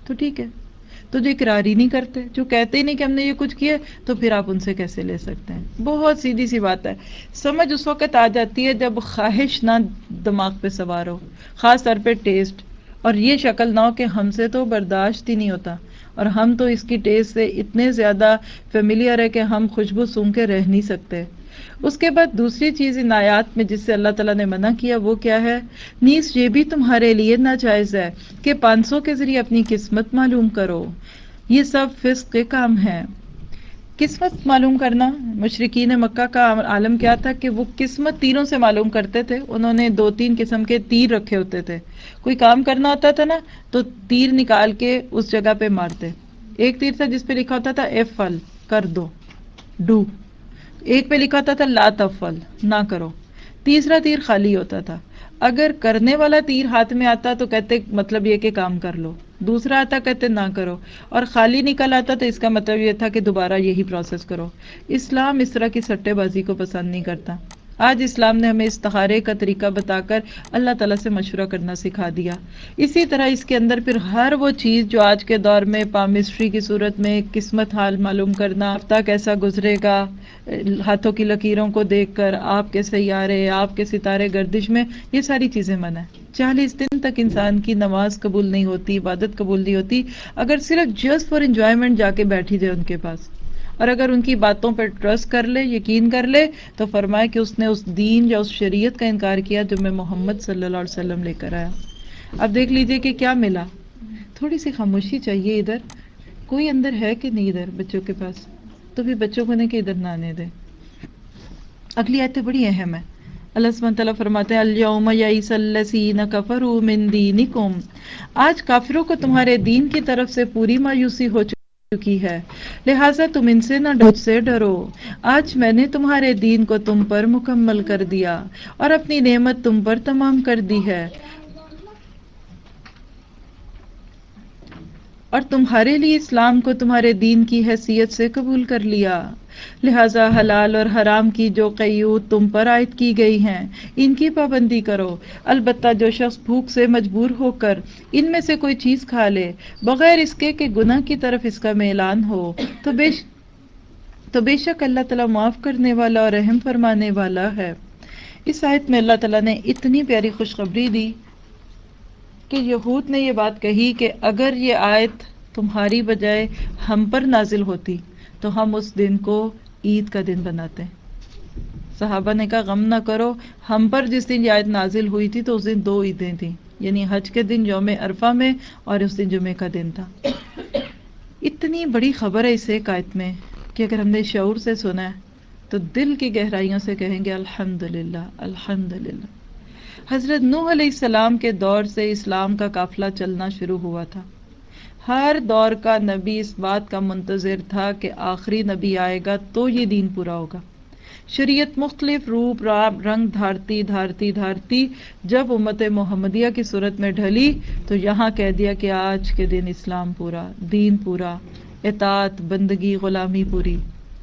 تو ٹھیک ہے، تو جو اقرار ہی نہیں کرتے، جو کہتے ہی نہیں کہ ہم نے یہ کچھ کیا، تو پھر آپ ان سے کیسے لے سکتے ہیں؟ بہت سیدھی سی بات ہے. سمجھ اس وقت آ جاتی ہے جب خواہش نہ دماغ پہ سوار ہو، خاص طور پہ ٹیسٹ، اور یہ شکل نہ ہو کہ ہم سے تو برداشت ہی نہیں ہوتا، اور ہم تو اس کی ٹیسٹ سے اتنے زیادہ فیملیئر ہے کہ ہم خوشبو سونگھ کے رہ نہیں سکتے. اس کے بعد دوسری چیز ان آیات میں جس سے اللہ تعالیٰ نے منع کیا وہ کیا ہے؟ نیز یہ بھی تمہارے لیے ناجائز ہے کہ پانسوں کے ذریعے اپنی قسمت معلوم کرو. یہ سب فسق کے کام ہیں. قسمت معلوم کرنا، مشرکین مکہ کا عالم کیا تھا کہ وہ قسمت تیروں سے معلوم کرتے تھے. انہوں نے دو تین قسم کے تیر رکھے ہوتے تھے. کوئی کام کرنا ہوتا تھا نا تو تیر نکال کے اس جگہ پہ مارتے. ایک تیر تھا جس پہ لکھا ہوتا تھا افعل، کر دو، ڈو. ایک پہ لکھا ہوتا تھا لا تفعل، نہ کرو. تیسرا تیر خالی ہوتا تھا. اگر کرنے والا تیر ہاتھ میں آتا تو کہتے مطلب یہ کہ کام کر لو، دوسرا آتا کہتے نہ کرو، اور خالی نکل آتا تو اس کا مطلب یہ تھا کہ دوبارہ یہی پروسیس کرو. اسلام اس طرح کی سٹے بازی کو پسند نہیں کرتا. آج اسلام نے ہمیں استخارے کا طریقہ بتا کر اللہ تعالیٰ سے مشورہ کرنا سکھا دیا. اسی طرح اس کے اندر پھر ہر وہ چیز جو آج کے دور میں پامسٹری کی صورت میں قسمت حال معلوم کرنا، ہفتہ کیسا گزرے گا ہاتھوں کی لکیروں کو دیکھ کر، آپ کے سیارے، آپ کے ستارے گردش میں، یہ ساری چیزیں منع ہے. چالیس دن تک انسان کی نماز قبول نہیں ہوتی، عبادت قبول نہیں ہوتی اگر صرف جسٹ فار انجوائمنٹ جا کے بیٹھی جائے ان کے پاس. اور اگر ان کی باتوں پر ٹرسٹ کر لے، یقین کر لے، تو فرمائے کہ اس نے اس دین یا اس شریعت کا انکار کیا جو میں محمد صلی اللہ علیہ وسلم لے کر آیا. اب دیکھ لیجئے کہ کیا ملا. تھوڑی سی خاموشی چاہیے. ادھر کوئی اندر ہے کہ نہیں ادھر بچوں کے پاس؟ تو بھی بچوں کو نہیں کہ ادھر نہ آنے دے. اگلی آیتیں بڑی اہم ہے. اللہ سبحانہ تعالیٰ فرماتے ہیں الیوم یئس الذین کفروا من دینکم، آج کافروں کو تمہارے دین کی طرف سے پوری مایوسی ہو چکی ہے، لہٰذا تم ان سے نہ مجھ سے ڈرو. آج میں نے تمہارے دین کو تم پر مکمل کر دیا اور اپنی نعمت تم پر تمام کر دی ہے، اور تمہارے لیے اسلام کو تمہارے دین کی حیثیت سے قبول کر لیا. لہذا حلال اور حرام کی جو قیود تم پر عائد کی گئی ہیں ان کی پابندی کرو. البتہ جو شخص بھوک سے مجبور ہو کر ان میں سے کوئی چیز کھا لے بغیر اس کے کہ گناہ کی طرف اس کا میلان ہو تو بے تو بے شک اللہ تعالیٰ معاف کرنے والا اور رحم فرمانے والا ہے. اس آیت میں اللہ تعالیٰ نے اتنی پیاری خوشخبری دی کہ یہود نے یہ بات کہی کہ اگر یہ آیت تمہاری بجائے ہم پر نازل ہوتی تو ہم اس دن کو عید کا دن بناتے. صحابہ نے کہا غم نہ کرو، ہم پر جس دن یہ آیت نازل ہوئی تھی تو اس دن دو عیدیں تھیں، یعنی حج کے دن یوم عرفہ میں اور اس دن جمعے کا دن تھا. اتنی بڑی خبر ہے اس ایک آیت میں کہ اگر ہم نے شعور سے سنا ہے تو دل کی گہرائیوں سے کہیں گے الحمدللہ الحمدللہ. حضرت نوح علیہ السلام کے دور سے اسلام کا قافلہ چلنا شروع ہوا تھا. ہر دور کا نبی اس بات کا منتظر تھا کہ آخری نبی آئے گا تو یہ دین پورا ہوگا. شریعت مختلف روپ رنگ دھارتی دھارتی دھارتی جب امت محمدیہ کی صورت میں ڈھلی تو یہاں کہہ دیا کہ آج کے دن اسلام پورا، دین پورا، اطاعت، بندگی، غلامی پوری.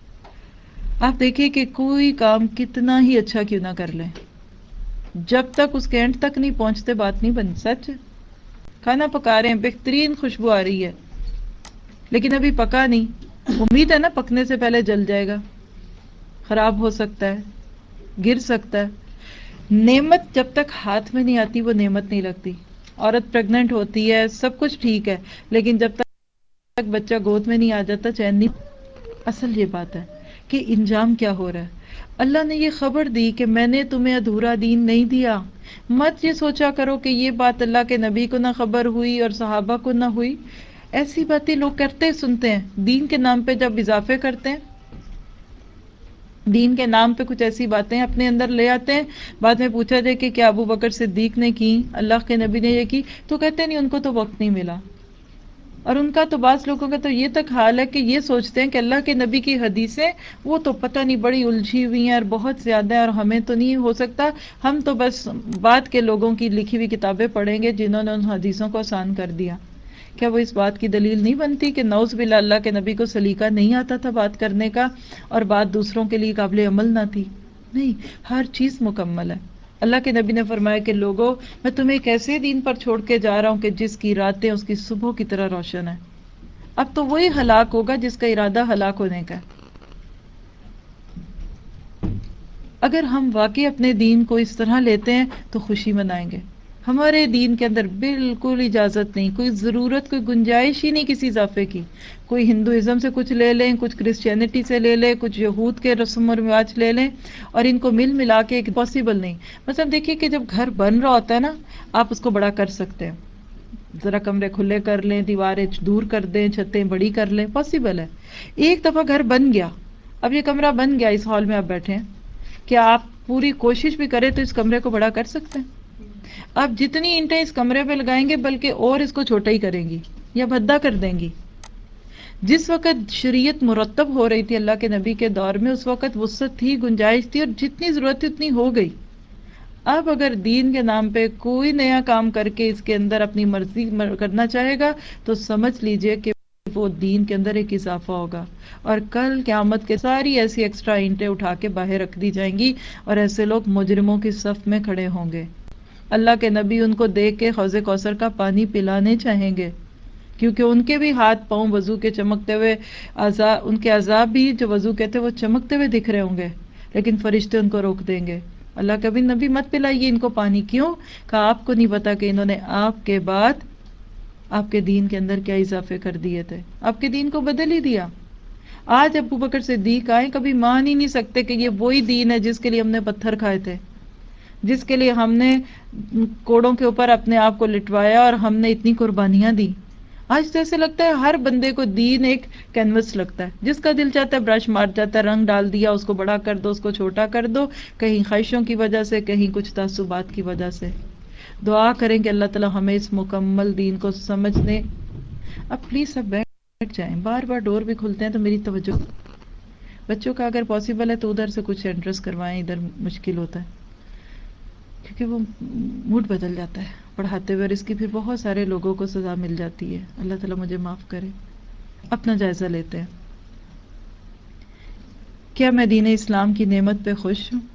آپ دیکھیں کہ کوئی کام کتنا ہی اچھا کیوں نہ کر لیں، جب تک اس کے اینڈ تک نہیں پہنچتے بات نہیں بن. سچ کھانا پکا رہے ہیں، بہترین خوشبو آ رہی ہے، لیکن ابھی پکا نہیں. امید ہے نا پکنے سے پہلے جل جائے گا، خراب ہو سکتا ہے، گر سکتا ہے. نعمت جب تک ہاتھ میں نہیں آتی وہ نعمت نہیں لگتی. عورت پریگننٹ ہوتی ہے، سب کچھ ٹھیک ہے، لیکن جب تک بچہ گود میں نہیں آ جاتا چین نہیں. اصل یہ بات ہے کہ انجام کیا ہو رہا ہے. اللہ نے یہ خبر دی کہ میں نے تمہیں ادھورا دین نہیں دیا. مت یہ سوچا کرو کہ یہ بات اللہ کے نبی کو نہ خبر ہوئی اور صحابہ کو نہ ہوئی. ایسی باتیں لوگ کرتے سنتے ہیں، دین کے نام پہ جب اضافے کرتے ہیں، دین کے نام پہ کچھ ایسی باتیں اپنے اندر لے آتے ہیں، بعد میں پوچھا جائے کہ کیا ابو بکر صدیق نے کی، اللہ کے نبی نے یہ کی، تو کہتے نہیں ان کو تو وقت نہیں ملا. اور ان کا تو بعض لوگوں کا تو یہ تک حال ہے کہ یہ سوچتے ہیں کہ اللہ کے نبی کی حدیثیں وہ تو پتہ نہیں بڑی الجھی ہوئی ہیں اور بہت زیادہ ہے اور ہمیں تو نہیں ہو سکتا، ہم تو بس بعد کے لوگوں کی لکھی ہوئی کتابیں پڑھیں گے جنہوں نے ان حدیثوں کو آسان کر دیا. کیا وہ اس بات کی دلیل نہیں بنتی کہ نعوذ باللہ اللہ کے نبی کو سلیقہ نہیں آتا تھا بات کرنے کا اور بات دوسروں کے لیے قابل عمل نہ تھی؟ نہیں، ہر چیز مکمل ہے. اللہ کے نبی نے فرمایا کہ لوگوں میں تمہیں ایک ایسے دین پر چھوڑ کے جا رہا ہوں کہ جس کی راتیں اس کی صبح کی طرح روشن ہے. اب تو وہی ہلاک ہوگا جس کا ارادہ ہلاک ہونے کا ہے. اگر ہم واقعی اپنے دین کو اس طرح لیتے ہیں تو خوشی منائیں گے. ہمارے دین کے اندر بالکل اجازت نہیں، کوئی ضرورت، کوئی گنجائش ہی نہیں کسی اضافے کی. کوئی ہندوازم سے کچھ لے لیں، کچھ کرسچینٹی سے لے لیں، کچھ یہود کے رسم و رواج لے لیں اور ان کو مل ملا کے پاسبل نہیں. مثلا دیکھیے کہ جب گھر بن رہا ہوتا ہے نا، آپ اس کو بڑا کر سکتے ہیں، ذرا کمرے کھلے کر لیں، دیواریں دور کر دیں، چھتیں بڑی کر لیں، پاسبل ہے. ایک دفعہ گھر بن گیا، اب یہ کمرہ بن گیا، اس ہال میں آپ بیٹھے ہیں، کیا آپ پوری کوشش بھی کریں تو اس کمرے کو بڑا کر سکتے ہیں؟ آپ جتنی اینٹیں اس کمرے پہ لگائیں گے بلکہ اور اس کو چھوٹا ہی کریں گی یا بھدا کر دیں گی. جس وقت شریعت مرتب ہو رہی تھی اللہ کے نبی کے دور میں، اس وقت وسعت تھی، گنجائش تھی، اور جتنی ضرورت تھی اتنی ہو گئی. اب اگر دین کے نام پہ کوئی نیا کام کر کے اس کے اندر اپنی مرضی کرنا چاہے گا تو سمجھ لیجئے کہ وہ دین کے اندر ایک اضافہ ہوگا، اور کل قیامت کے ساری ایسی ایکسٹرا اینٹیں اٹھا کے باہر رکھ دی جائیں گی اور ایسے لوگ مجرموں کی صف میں کھڑے ہوں گے. اللہ کے نبی ان کو دیکھ کے حوض کوثر کا پانی پلانے چاہیں گے، کیونکہ ان کے بھی ہاتھ پاؤں وضو کے چمکتے ہوئے اعضاء، ان کے اعضاء بھی جو وضو کہتے ہیں وہ چمکتے ہوئے دکھ رہے ہوں گے، لیکن فرشتے ان کو روک دیں گے. اللہ کا بھی نبی مت پلائیے ان کو پانی. کیوں؟ کہا آپ کو نہیں پتا کہ انہوں نے آپ کے بعد آپ کے دین کے اندر کیا اضافے کر دیے تھے، آپ کے دین کو بدل ہی دیا. آج ابو بکر صدیق آئے، کبھی مان ہی نہیں سکتے کہ یہ وہی دین ہے جس کے لیے ہم نے پتھر کھائے تھے، جس کے لیے ہم نے کوڑوں کے اوپر اپنے آپ کو لٹوایا اور ہم نے اتنی قربانیاں دی. آج تو ایسے لگتا ہے ہر بندے کو دین ایک کینوس لگتا ہے، جس کا دل چاہتا ہے برش مار جاتا ہے، رنگ ڈال دیا، اس کو بڑا کر دو، اس کو چھوٹا کر دو، کہیں خواہشوں کی وجہ سے، کہیں کچھ تعصبات کی وجہ سے. دعا کریں کہ اللہ تعالی ہمیں اس مکمل دین کو سمجھنے. اب پلیز سب بیٹھ جائیں، بار بار ڈور بھی کھلتے ہیں تو میری توجہ. بچوں کا اگر پاسبل ہے تو ادھر سے کچھ انٹرس کروائیں، ادھر مشکل ہوتا ہے کیونکہ وہ موڈ بدل جاتا ہے پڑھاتے ہوئے، اور اس کی پھر بہت سارے لوگوں کو سزا مل جاتی ہے. اللہ تعالیٰ مجھے معاف کرے. اپنا جائزہ لیتے ہیں. کیا میں دین اسلام کی نعمت پہ خوش ہوں؟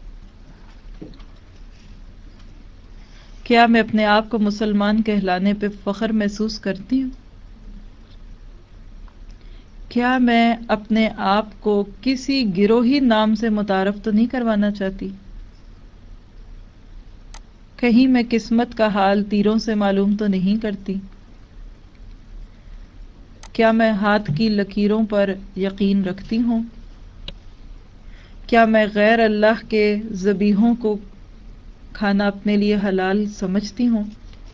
کیا میں اپنے آپ کو مسلمان کہلانے پہ فخر محسوس کرتی ہوں؟ کیا میں اپنے آپ کو کسی گروہی نام سے متعارف تو نہیں کروانا چاہتی؟ کہیں میں قسمت کا حال تیروں سے معلوم تو نہیں کرتی؟ کیا میں ہاتھ کی لکیروں پر یقین رکھتی ہوں؟ کیا میں غیر اللہ کے ذبیحوں کو کھانا اپنے لیے حلال سمجھتی ہوں؟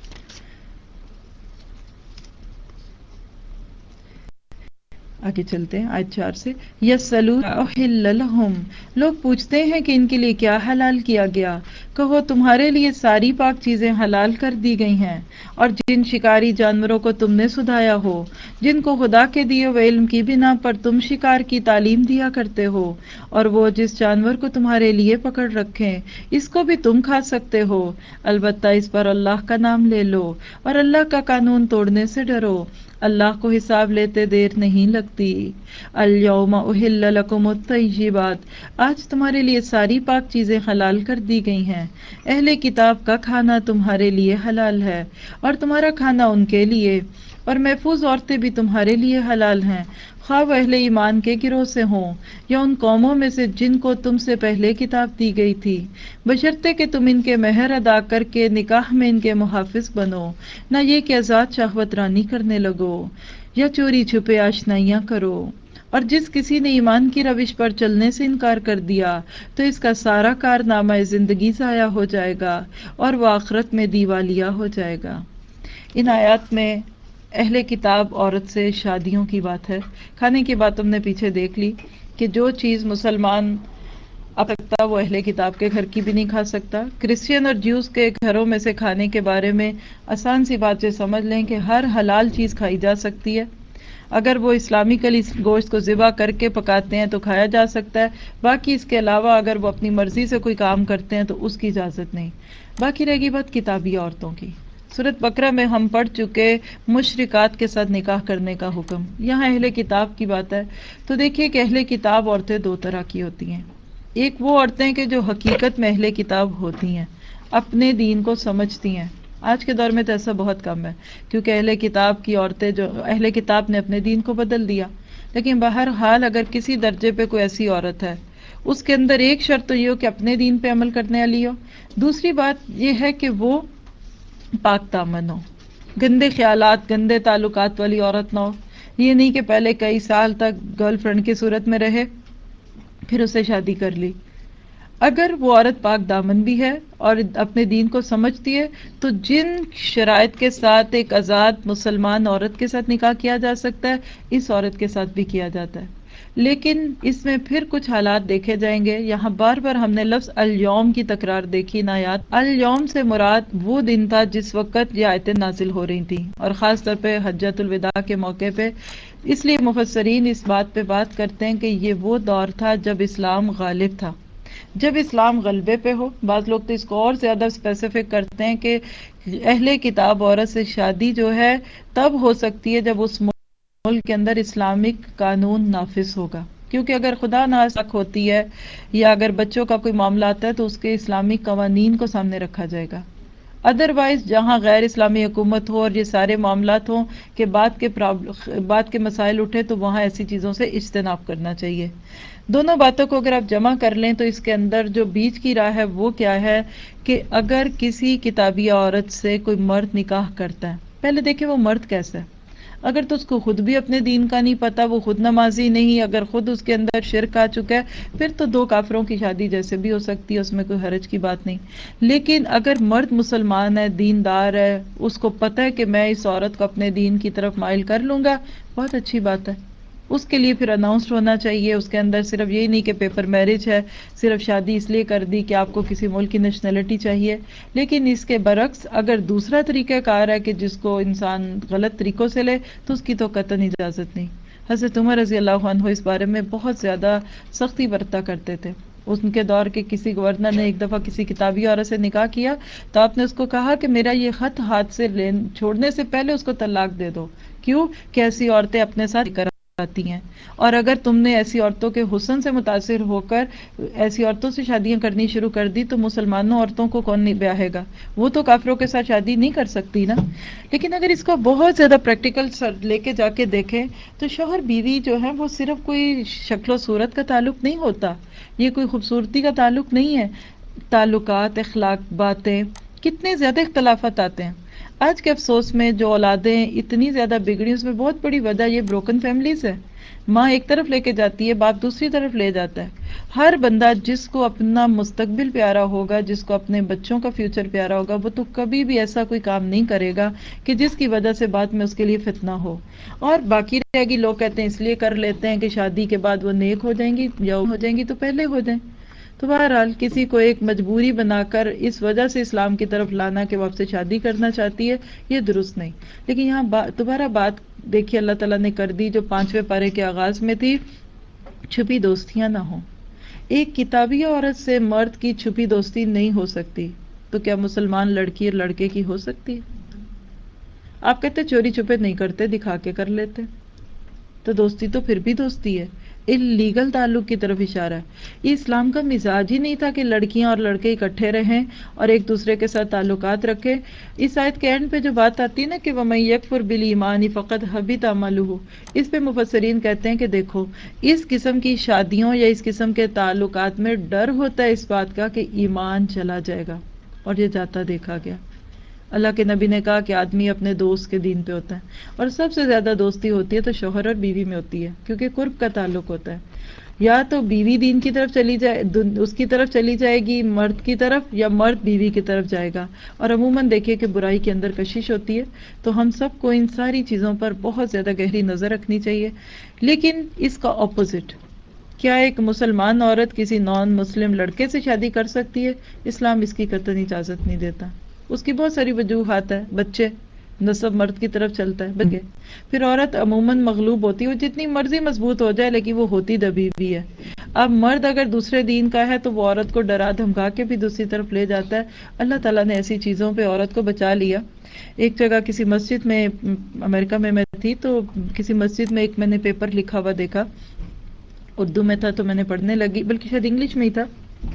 آگے چلتے ہیں آیت چار سے. یسألون احل لہم، لوگ پوچھتے ہیں کہ ان کے لیے کیا حلال کیا گیا. کہو تمہارے لیے ساری پاک چیزیں حلال کر دی گئی ہیں، اور جن شکاری جانوروں کو تم نے سدھایا ہو، جن کو خدا کے دیے ہوئے علم کی بنا پر تم شکار کی تعلیم دیا کرتے ہو، اور وہ جس جانور کو تمہارے لیے پکڑ رکھیں اس کو بھی تم کھا سکتے ہو، البتہ اس پر اللہ کا نام لے لو اور اللہ کا قانون توڑنے سے ڈرو. اللہ کو حساب لیتے دیر نہیں لگتی. الیوم احل لکم الطیبات، آج تمہارے لیے ساری پاک چیزیں حلال کر دی گئی ہیں. اہل کتاب کا کھانا تمہارے لیے حلال ہے اور تمہارا کھانا ان کے لیے، اور محفوظ عورتیں بھی تمہارے لیے حلال ہیں، خواہ وہ اہل ایمان کے گروہ سے ہوں یا ان قوموں میں سے جن کو تم سے پہلے کتاب دی گئی تھی، بشرطے کہ تم ان کے مہر ادا کر کے نکاح میں ان کے محافظ بنو، نہ یہ کہ آزاد شہوت رانی کرنے لگو یا چوری چھپے آشنائیاں کرو. اور جس کسی نے ایمان کی روش پر چلنے سے انکار کر دیا تو اس کا سارا کارنامہ زندگی ضائع ہو جائے گا اور وہ آخرت میں دیوالیہ ہو جائے گا. ان آیات میں اہل کتاب عورت سے شادیوں کی بات ہے. کھانے کی بات تم نے پیچھے دیکھ لی کہ جو چیز مسلمان اب سکتا وہ اہل کتاب کے گھر کی بھی نہیں کھا سکتا. کرسچین اور جیوز کے گھروں میں سے کھانے کے بارے میں آسان سی بات سے سمجھ لیں کہ ہر حلال چیز کھائی جا سکتی ہے. اگر وہ اسلامیکلی گوشت کو ذبح کر کے پکاتے ہیں تو کھایا جا سکتا ہے، باقی اس کے علاوہ اگر وہ اپنی مرضی سے کوئی کام کرتے ہیں تو اس کی اجازت نہیں. باقی رہ گئی بات کتابی عورتوں کی. سورۃ بقرہ میں ہم پڑھ چکے مشرکات کے ساتھ نکاح کرنے کا حکم. یہاں اہل کتاب کی بات ہے تو دیکھیے کہ اہل کتاب عورتیں دو طرح کی ہوتی ہیں. ایک وہ عورتیں کہ جو حقیقت میں اہل کتاب ہوتی ہیں، اپنے دین کو سمجھتی ہیں. آج کے دور میں تو ایسا بہت کم ہے، کیونکہ اہل کتاب کی عورتیں جو اہل کتاب نے اپنے دین کو بدل دیا. لیکن بہرحال اگر کسی درجے پہ کوئی ایسی عورت ہے، اس کے اندر ایک شرط تو یہ ہو کہ اپنے دین پہ عمل کرنے والی ہو. دوسری بات یہ ہے کہ وہ پاک دامن ہو، گندے خیالات گندے تعلقات والی عورت نہ ہو. یہ نہیں کہ پہلے کئی سال تک گرل فرینڈ کی صورت میں رہے پھر اسے شادی کر لی. اگر وہ عورت پاک دامن بھی ہے اور اپنے دین کو سمجھتی ہے تو جن شرائط کے ساتھ ایک آزاد مسلمان عورت کے ساتھ نکاح کیا جا سکتا ہے، اس عورت کے ساتھ بھی کیا جاتا ہے. لیکن اس میں پھر کچھ حالات دیکھے جائیں گے. یہاں بار بار ہم نے لفظ الیوم کی تکرار دیکھی نا یاد. الیوم سے مراد وہ دن تھا جس وقت یہ آیتیں نازل ہو رہی تھیں، اور خاص طور پہ حجۃ الوداع کے موقع پہ. اس لیے مفسرین اس بات پہ بات کرتے ہیں کہ یہ وہ دور تھا جب اسلام غالب تھا، جب اسلام غلبے پہ ہو. بعض لوگ تو اس کو اور زیادہ اسپیسیفک کرتے ہیں کہ اہل کتاب عورت سے شادی جو ہے تب ہو سکتی ہے جب اس ملک کے اندر اسلامک قانون نافذ ہوگا. کیونکہ اگر خدا ناحق ہوتی ہے یا اگر بچوں کا کوئی معاملہ آتا ہے تو اس کے اسلامی قوانین کو سامنے رکھا جائے گا. ادروائز جہاں غیر اسلامی حکومت ہو اور یہ سارے معاملات ہوں کہ بعد کے بعد کے مسائل اٹھے تو وہاں ایسی چیزوں سے اجتناب کرنا چاہیے. دونوں باتوں کو اگر آپ جمع کر لیں تو اس کے اندر جو بیچ کی راہ ہے وہ کیا ہے کہ اگر کسی کتابی عورت سے کوئی مرد نکاح کرتا ہے، پہلے دیکھیں وہ مرد کیسا ہے. اگر تو اس کو خود بھی اپنے دین کا نہیں پتا، وہ خود نمازی نہیں، اگر خود اس کے اندر شرک آ چکا ہے، پھر تو دو کافروں کی شادی جیسے بھی ہو سکتی ہے، اس میں کوئی حرج کی بات نہیں. لیکن اگر مرد مسلمان ہے، دیندار ہے، اس کو پتہ ہے کہ میں اس عورت کو اپنے دین کی طرف مائل کر لوں گا، بہت اچھی بات ہے. اس کے لیے پھر اناؤنسڈ ہونا چاہیے. اس کے اندر صرف یہی نہیں کہ پیپر میرج ہے، صرف شادی اس لیے کر دی کہ آپ کو کسی ملک کی نیشنلٹی چاہیے. لیکن اس کے برعکس اگر دوسرا طریقہ کار ہے کہ جس کو انسان غلط طریقوں سے لے تو اس کی تو قطعاً اجازت نہیں. حضرت عمر رضی اللہ عنہ اس بارے میں بہت زیادہ سختی برتا کرتے تھے. ان کے دور کے کسی گورنر نے ایک دفعہ کسی کتابی عورت سے نکاح کیا تو آپ نے اس کو کہا کہ میرا یہ خط ہاتھ سے چھوڑنے سے پہلے اس کو طلاق دے دو. کیوں کہ ایسی عورتیں اپنے ساتھ کر آتی ہیں، اور اگر تم نے ایسی عورتوں کے حسن سے متاثر ہو کر ایسی عورتوں سے شادیاں کرنی شروع کر دی تو مسلمانوں عورتوں کو کون نہیں بیاہے گا؟ وہ تو کافروں کے ساتھ شادی نہیں کر سکتی نا. لیکن اگر اس کو بہت زیادہ پریکٹیکل لے کے جا کے دیکھیں تو شوہر بیوی جو ہے وہ صرف کوئی شکل و صورت کا تعلق نہیں ہوتا، یہ کوئی خوبصورتی کا تعلق نہیں ہے. تعلقات، اخلاق، باتیں، کتنے زیادہ اختلافات آتے ہیں. آج کے افسوس میں جو اولادیں اتنی زیادہ بگڑی اس میں بہت بڑی وجہ یہ بروکن فیملیز ہے. ماں ایک طرف لے کے جاتی ہے، باپ دوسری طرف لے جاتا ہے. ہر بندہ جس کو اپنا مستقبل پیارا ہوگا، جس کو اپنے بچوں کا فیوچر پیارا ہوگا، وہ تو کبھی بھی ایسا کوئی کام نہیں کرے گا کہ جس کی وجہ سے بعد میں اس کے لیے فتنہ ہو. اور باقی رہے گی، لوگ کہتے ہیں اس لیے کر لیتے ہیں کہ شادی کے بعد وہ نیک ہو جائیں گی، یا ہو جائیں گی تو پہلے ہو جائیں. تو بہرحال کسی کو ایک مجبوری بنا کر اس وجہ سے اسلام کی طرف لانا کہ وہ آپ سے شادی کرنا چاہتی ہے، یہ درست نہیں. لیکن یہاں با دوبارہ بات دیکھیے اللہ تعالیٰ نے کر دی جو پانچویں پارے کے آغاز میں تھی، چھپی دوستیاں نہ ہوں. ایک کتابی عورت سے مرد کی چھپی دوستی نہیں ہو سکتی، تو کیا مسلمان لڑکی اور لڑکے کی ہو سکتی ہے؟ آپ کہتے چوری چھپے نہیں کرتے، دکھا کے کر لیتے، تو دوستی تو پھر بھی دوستی ہے. اللیگل تعلق کی طرف اشارہ ہے. یہ اسلام کا مزاج ہی نہیں تھا کہ لڑکیاں اور لڑکے اکٹھے رہیں اور ایک دوسرے کے ساتھ تعلقات رکھیں. اس آیت کے اینڈ پہ جو بات آتی ہے نا کہ وَمَن يَكْفُرْ بِالْإِيمَانِ فَقَدْ حَبِطَ عَمَلُهُ، اس پہ مفسرین کہتے ہیں کہ دیکھو اس قسم کی شادیوں یا اس قسم کے تعلقات میں ڈر ہوتا ہے اس بات کا کہ ایمان چلا جائے گا، اور یہ جاتا دیکھا گیا. اللہ کے نبی نے کہا کہ آدمی اپنے دوست کے دین پہ ہوتا ہے، اور سب سے زیادہ دوستی ہوتی ہے تو شوہر اور بیوی میں ہوتی ہے، کیونکہ قرب کا تعلق ہوتا ہے. یا تو بیوی دین کی طرف چلی جائے، اس کی طرف چلی جائے گی مرد کی طرف، یا مرد بیوی کی طرف جائے گا. اور عموماً دیکھیے کہ برائی کے اندر کشش ہوتی ہے. تو ہم سب کو ان ساری چیزوں پر بہت زیادہ گہری نظر رکھنی چاہیے. لیکن اس کا اپوزٹ، کیا ایک مسلمان عورت کسی نان مسلم لڑکے سے شادی کر سکتی ہے؟ اسلام اس کی قطعاً اجازت نہیں دیتا. اس کی بہت ساری وجوہات ہیں، بچے، نسب مرد کی طرف چلتا ہے بچے. پھر عورت عموماً مغلوب ہوتی ہے، وہ جتنی مرضی مضبوط ہو جائے لیکن وہ ہوتی دبی بھی ہے. اب مرد اگر دوسرے دین کا ہے تو وہ عورت کو ڈرا دھمکا کے بھی دوسری طرف لے جاتا ہے. اللہ تعالیٰ نے ایسی چیزوں پہ عورت کو بچا لیا. ایک جگہ کسی مسجد میں، امریکہ میں میں تھی، تو کسی مسجد میں ایک میں نے پیپر لکھا ہوا دیکھا اردو میں تھا تو میں نے پڑھنے لگی، بلکہ شاید انگلش میں ہی تھا.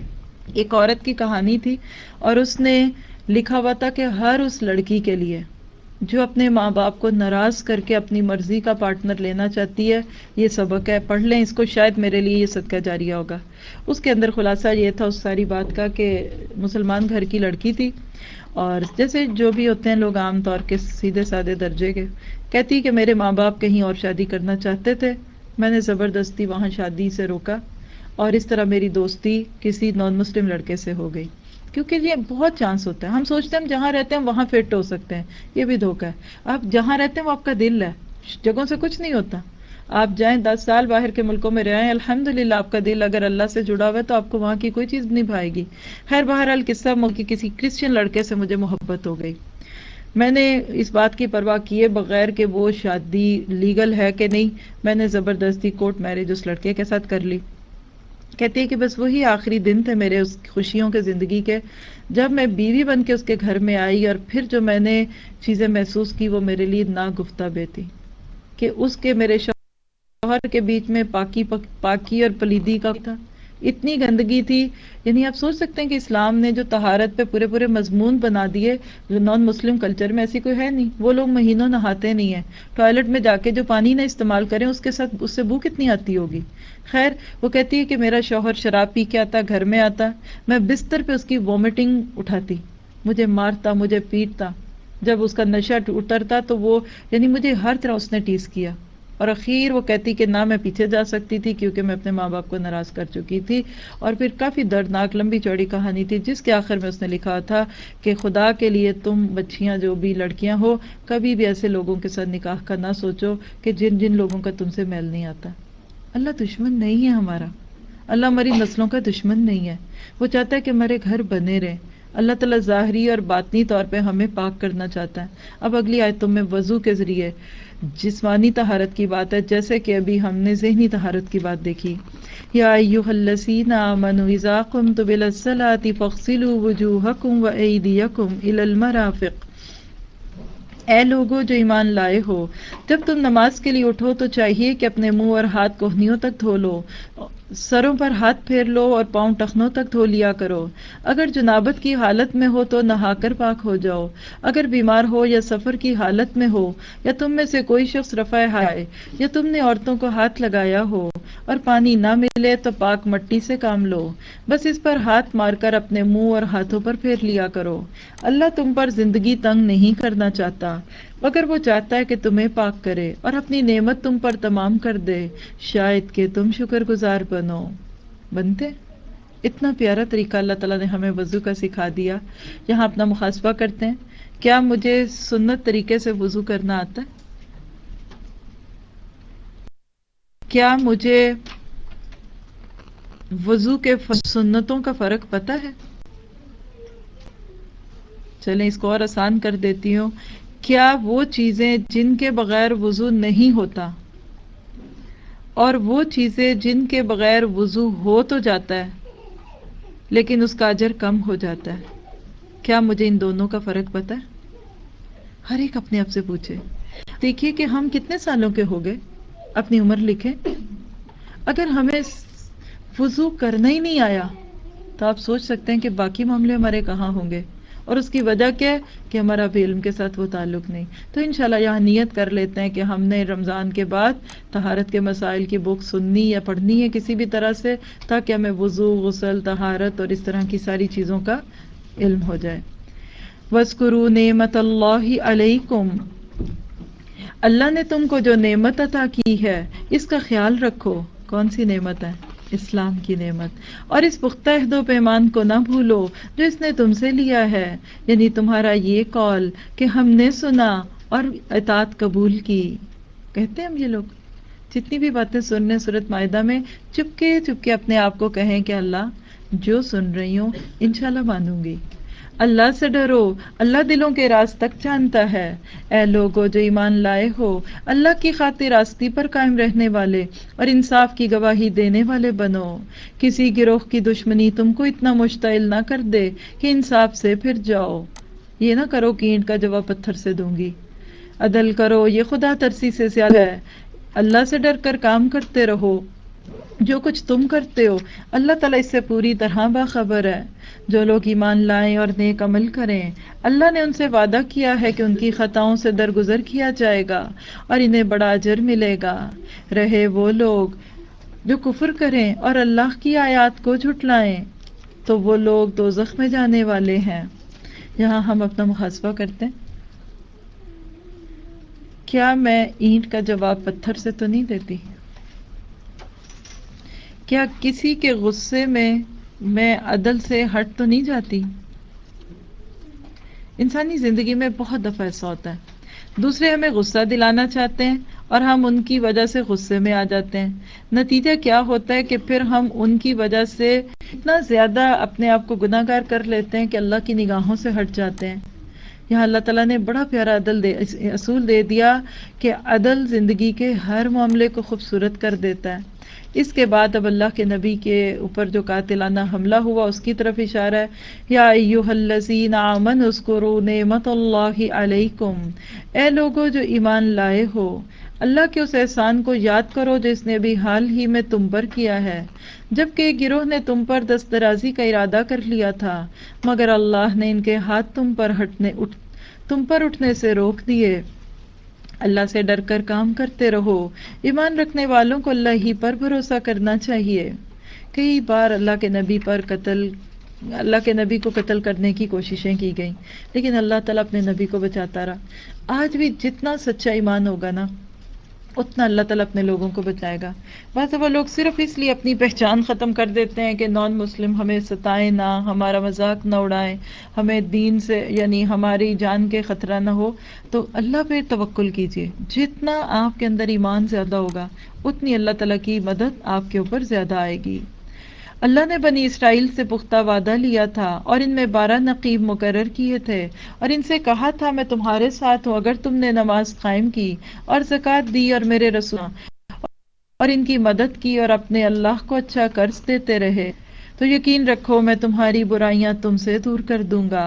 ایک عورت کی کہانی تھی اور اس نے لکھا ہوا تھا کہ ہر اس لڑکی کے لیے جو اپنے ماں باپ کو ناراض کر کے اپنی مرضی کا پارٹنر لینا چاہتی ہے، یہ سبق ہے، پڑھ لیں اس کو، شاید میرے لیے یہ صدقہ جاریہ ہوگا. اس کے اندر خلاصہ یہ تھا اس ساری بات کا کہ مسلمان گھر کی لڑکی تھی، اور جیسے جو بھی ہوتے ہیں لوگ عام طور کے سیدھے سادے درجے کے، کہتی کہ میرے ماں باپ کہیں اور شادی کرنا چاہتے تھے، میں نے زبردستی وہاں شادی سے روکا، اور اس طرح میری دوستی کسی نان مسلم لڑکے سے ہو گئی. کیونکہ یہ بہت چانس ہوتا ہے، ہم سوچتے ہیں ہم جہاں رہتے ہیں وہاں فٹ ہو سکتے ہیں، یہ بھی دھوکہ ہے. آپ جہاں رہتے ہیں وہ آپ کا دل ہے، جگہوں سے کچھ نہیں ہوتا. آپ جائیں دس سال باہر کے ملکوں میں رہیں، الحمدللہ آپ کا دل اگر اللہ سے جڑا ہوا ہے تو آپ کو وہاں کی کوئی چیز نہیں بھائے گی. خیر بہرحال قصہ ملک کسی کرسچن لڑکے سے مجھے محبت ہو گئی. میں نے اس بات کی پرواہ کیے بغیر کہ وہ شادی لیگل ہے کہ نہیں، میں نے زبردستی کورٹ میرج اس لڑکے کے ساتھ کر لی. کہتی ہے کہ بس وہی آخری دن تھے میرے اس خوشیوں کے زندگی کے، جب میں بیوی بن کے اس کے گھر میں آئی، اور پھر جو میں نے چیزیں محسوس کی وہ میرے لیے ناگفتہ بے تھی کہ اس کے میرے شوہر کے بیچ میں پاکی پاکی اور پلیدی کا تھا، اتنی گندگی تھی. یعنی آپ سوچ سکتے ہیں کہ اسلام نے جو طہارت پہ پورے پورے مضمون بنا دیے، جو نان مسلم کلچر میں ایسی کوئی ہے نہیں. وہ لوگ مہینوں نہاتے نہیں ہیں، ٹوائلٹ میں جا کے جو پانی نہ استعمال کریں اس کے ساتھ اس سے بو کتنی آتی ہوگی. خیر وہ کہتی ہے کہ میرا شوہر شراب پی کے آتا، گھر میں آتا، میں بستر پہ اس کی وومٹنگ اٹھاتی، مجھے مارتا، مجھے پیٹتا. جب اس کا نشہ اترتا تو وہ یعنی مجھے ہر طرح اس نے ٹیز کیا، اور اخیر وہ کہتی کہ نہ میں پیچھے جا سکتی تھی کیونکہ میں اپنے ماں باپ کو ناراض کر چکی تھی. اور پھر کافی دردناک لمبی چوڑی کہانی تھی جس کے آخر میں اس نے لکھا تھا کہ خدا کے لیے تم بچیاں جو بھی لڑکیاں ہو کبھی بھی ایسے لوگوں کے ساتھ نکاح کا نہ سوچو کہ جن جن لوگوں کا تم سے میل نہیں آتا. اللہ دشمن نہیں ہے ہمارا، اللہ ہماری نسلوں کا دشمن نہیں ہے، وہ چاہتا ہے کہ ہمارے گھر بنے رہیں. اللہ تعالیٰ ظاہری اور باطنی طور پہ ہمیں پاک کرنا چاہتا ہے. اب اگلی آیتوں میں وضو کے ذریعے جسمانی طہارت کی بات ہے، جیسے کہ ابھی ہم نے ذہنی طہارت کی بات دیکھی. یا ایھا الذین آمنوا اذا قمتم الی الصلاۃ فاغسلوا وجوہکم وایدیکم الی المرافق. اے لوگو جو ایمان لائے ہو، جب تم نماز کے لیے اٹھو تو چاہیے کہ اپنے منہ اور ہاتھ کوہنیوں تک دھو لو، سروں پر ہاتھ پھیر لو اور پاؤں ٹخنوں تک دھو لیا کرو. اگر جنابت کی حالت میں ہو تو نہا کر پاک ہو جاؤ. اگر بیمار ہو یا سفر کی حالت میں ہو، یا تم میں سے کوئی شخص رفع ہائے، یا تم نے عورتوں کو ہاتھ لگایا ہو اور پانی نہ ملے تو پاک مٹی سے کام لو، بس اس پر ہاتھ مار کر اپنے منہ اور ہاتھوں پر پھیر لیا کرو. اللہ تم پر زندگی تنگ نہیں کرنا چاہتا، مگر وہ چاہتا ہے کہ تمہیں پاک کرے اور اپنی نعمت تم پر تمام کر دے، شاید کہ تم شکر گزار بنو. بنتے؟ اتنا پیارا طریقہ اللہ تعالیٰ نے ہمیں وضو کا سکھا دیا. یہاں اپنا محاسبہ کرتے ہیں، کیا مجھے سنت طریقے سے وضو کرنا آتا ہے؟ کیا مجھے وضو کے سنتوں کا فرق پتہ ہے؟ چلیں اس کو اور آسان کر دیتی ہوں. کیا وہ چیزیں جن کے بغیر وضو نہیں ہوتا اور وہ چیزیں جن کے بغیر وضو ہو تو جاتا ہے لیکن اس کا اجر کم ہو جاتا ہے، کیا مجھے ان دونوں کا فرق پتہ ہے؟ ہر ایک اپنے آپ سے پوچھے. دیکھیے کہ ہم کتنے سالوں کے ہو گئے، اپنی عمر لکھیں. اگر ہمیں وضو کرنا ہی نہیں آیا تو آپ سوچ سکتے ہیں کہ باقی معاملے ہمارے کہاں ہوں گے. اور اس کی وجہ کیا ہے کہ ہمارا بھی علم کے ساتھ وہ تعلق نہیں. تو انشاءاللہ یہاں نیت کر لیتے ہیں کہ ہم نے رمضان کے بعد طہارت کے مسائل کی بک سننی یا پڑھنی ہے کسی بھی طرح سے، تاکہ ہمیں وضو، غسل، طہارت اور اس طرح کی ساری چیزوں کا علم ہو جائے. وَاذْكُرُوا نِعْمَتَ اللَّهِ عَلَيْكُمْ. اللہ نے تم کو جو نعمت عطا کی ہے اس کا خیال رکھو. کون سی نعمت ہے؟ اسلام کی نعمت. اور اس پختہ عہد و پیمان کو نہ بھولو جو اس نے تم سے لیا ہے، یعنی تمہارا یہ قول کہ ہم نے سنا اور اطاعت قبول کی. کہتے ہیں ہم یہ لوگ جتنی بھی باتیں سن رہے ہیں سورۃ مائدہ میں، چپکے چپکے اپنے آپ کو کہیں کہ اللہ جو سن رہی ہوں انشاءاللہ مانوں گی. اللہ سے ڈرو، اللہ دلوں کے راز تک جانتا ہے. اے لوگو جو ایمان لائے ہو، اللہ کی خاطر راستی پر قائم رہنے والے اور انصاف کی گواہی دینے والے بنو. کسی گروہ کی دشمنی تم کو اتنا مشتعل نہ کر دے کہ انصاف سے پھر جاؤ. یہ نہ کرو کہ اینٹ کا جواب پتھر سے دوں گی. عدل کرو، یہ خدا ترسی سے زیادہ ہے. اللہ سے ڈر کر کام کرتے رہو. جو کچھ تم کرتے ہو اللہ تعالیٰ اس سے پوری طرح باخبر ہے۔ جو لوگ ایمان لائیں اور نیک عمل کریں اللہ نے ان سے وعدہ کیا ہے کہ ان کی خطاؤں سے درگزر کیا جائے گا اور انہیں بڑا اجر ملے گا۔ رہے وہ لوگ جو کفر کریں اور اللہ کی آیات کو جھٹلائیں تو وہ لوگ دوزخ میں جانے والے ہیں۔ یہاں ہم اپنا محاسبہ کرتے ہیں، کیا میں اینٹ کا جواب پتھر سے تو نہیں دیتی؟ کیا کسی کے غصے میں میں عدل سے ہٹ تو نہیں جاتی؟ انسانی زندگی میں بہت دفعہ ایسا ہوتا ہے، دوسرے ہمیں غصہ دلانا چاہتے ہیں اور ہم ان کی وجہ سے غصے میں آ جاتے ہیں۔ نتیجہ کیا ہوتا ہے کہ پھر ہم ان کی وجہ سے اتنا زیادہ اپنے آپ کو گناہ گار کر لیتے ہیں کہ اللہ کی نگاہوں سے ہٹ جاتے ہیں۔ یہاں اللہ تعالیٰ نے بڑا پیارا عدل دے اصول دے دیا کہ عدل زندگی کے ہر معاملے کو خوبصورت کر دیتا ہے۔ اس کے بعد اب اللہ کے نبی کے اوپر جو قاتلانہ حملہ ہوا اس کی طرف اشارہ ہے، یا ایھا الذین آمنوا اذکروا نعمت اللہ علیکم، اے لوگو جو ایمان لائے ہو اللہ کے اس احسان کو یاد کرو جو اس نے بھی حال ہی میں تم پر کیا ہے، جبکہ ایک گروہ نے تم پر دست درازی کا ارادہ کر لیا تھا مگر اللہ نے ان کے ہاتھ تم پر ہٹنے اٹھ تم پر اٹھنے سے روک دیے۔ اللہ سے ڈر کر کام کرتے رہو، ایمان رکھنے والوں کو اللہ ہی پر بھروسہ کرنا چاہیے۔ کئی بار اللہ کے نبی پر قتل اللہ کے نبی کو قتل کرنے کی کوششیں کی گئیں لیکن اللہ تعالیٰ اپنے نبی کو بچاتا رہا۔ آج بھی جتنا سچا ایمان ہوگا نا اتنا اللہ تعالیٰ اپنے لوگوں کو بچائے گا۔ بعض دفعہ لوگ صرف اس لیے اپنی پہچان ختم کر دیتے ہیں کہ نان مسلم ہمیں ستائیں نہ، ہمارا مذاق نہ اڑائیں، ہمیں دین سے یعنی ہماری جان کے خطرہ نہ ہو۔ تو اللہ پہ توکل کیجئے، جتنا آپ کے اندر ایمان زیادہ ہوگا اتنی اللہ تعالیٰ کی مدد آپ کے اوپر زیادہ آئے گی۔ اللہ نے بنی اسرائیل سے پختہ وعدہ لیا تھا اور ان میں بارہ نقیب مقرر کیے تھے اور ان سے کہا تھا میں تمہارے ساتھ ہوں اگر تم نے نماز قائم کی اور زکوٰۃ دی اور میرے رسول اور ان کی مدد کی اور اپنے اللہ کو اچھا قرض دیتے رہے تو یقین رکھو میں تمہاری برائیاں تم سے دور کر دوں گا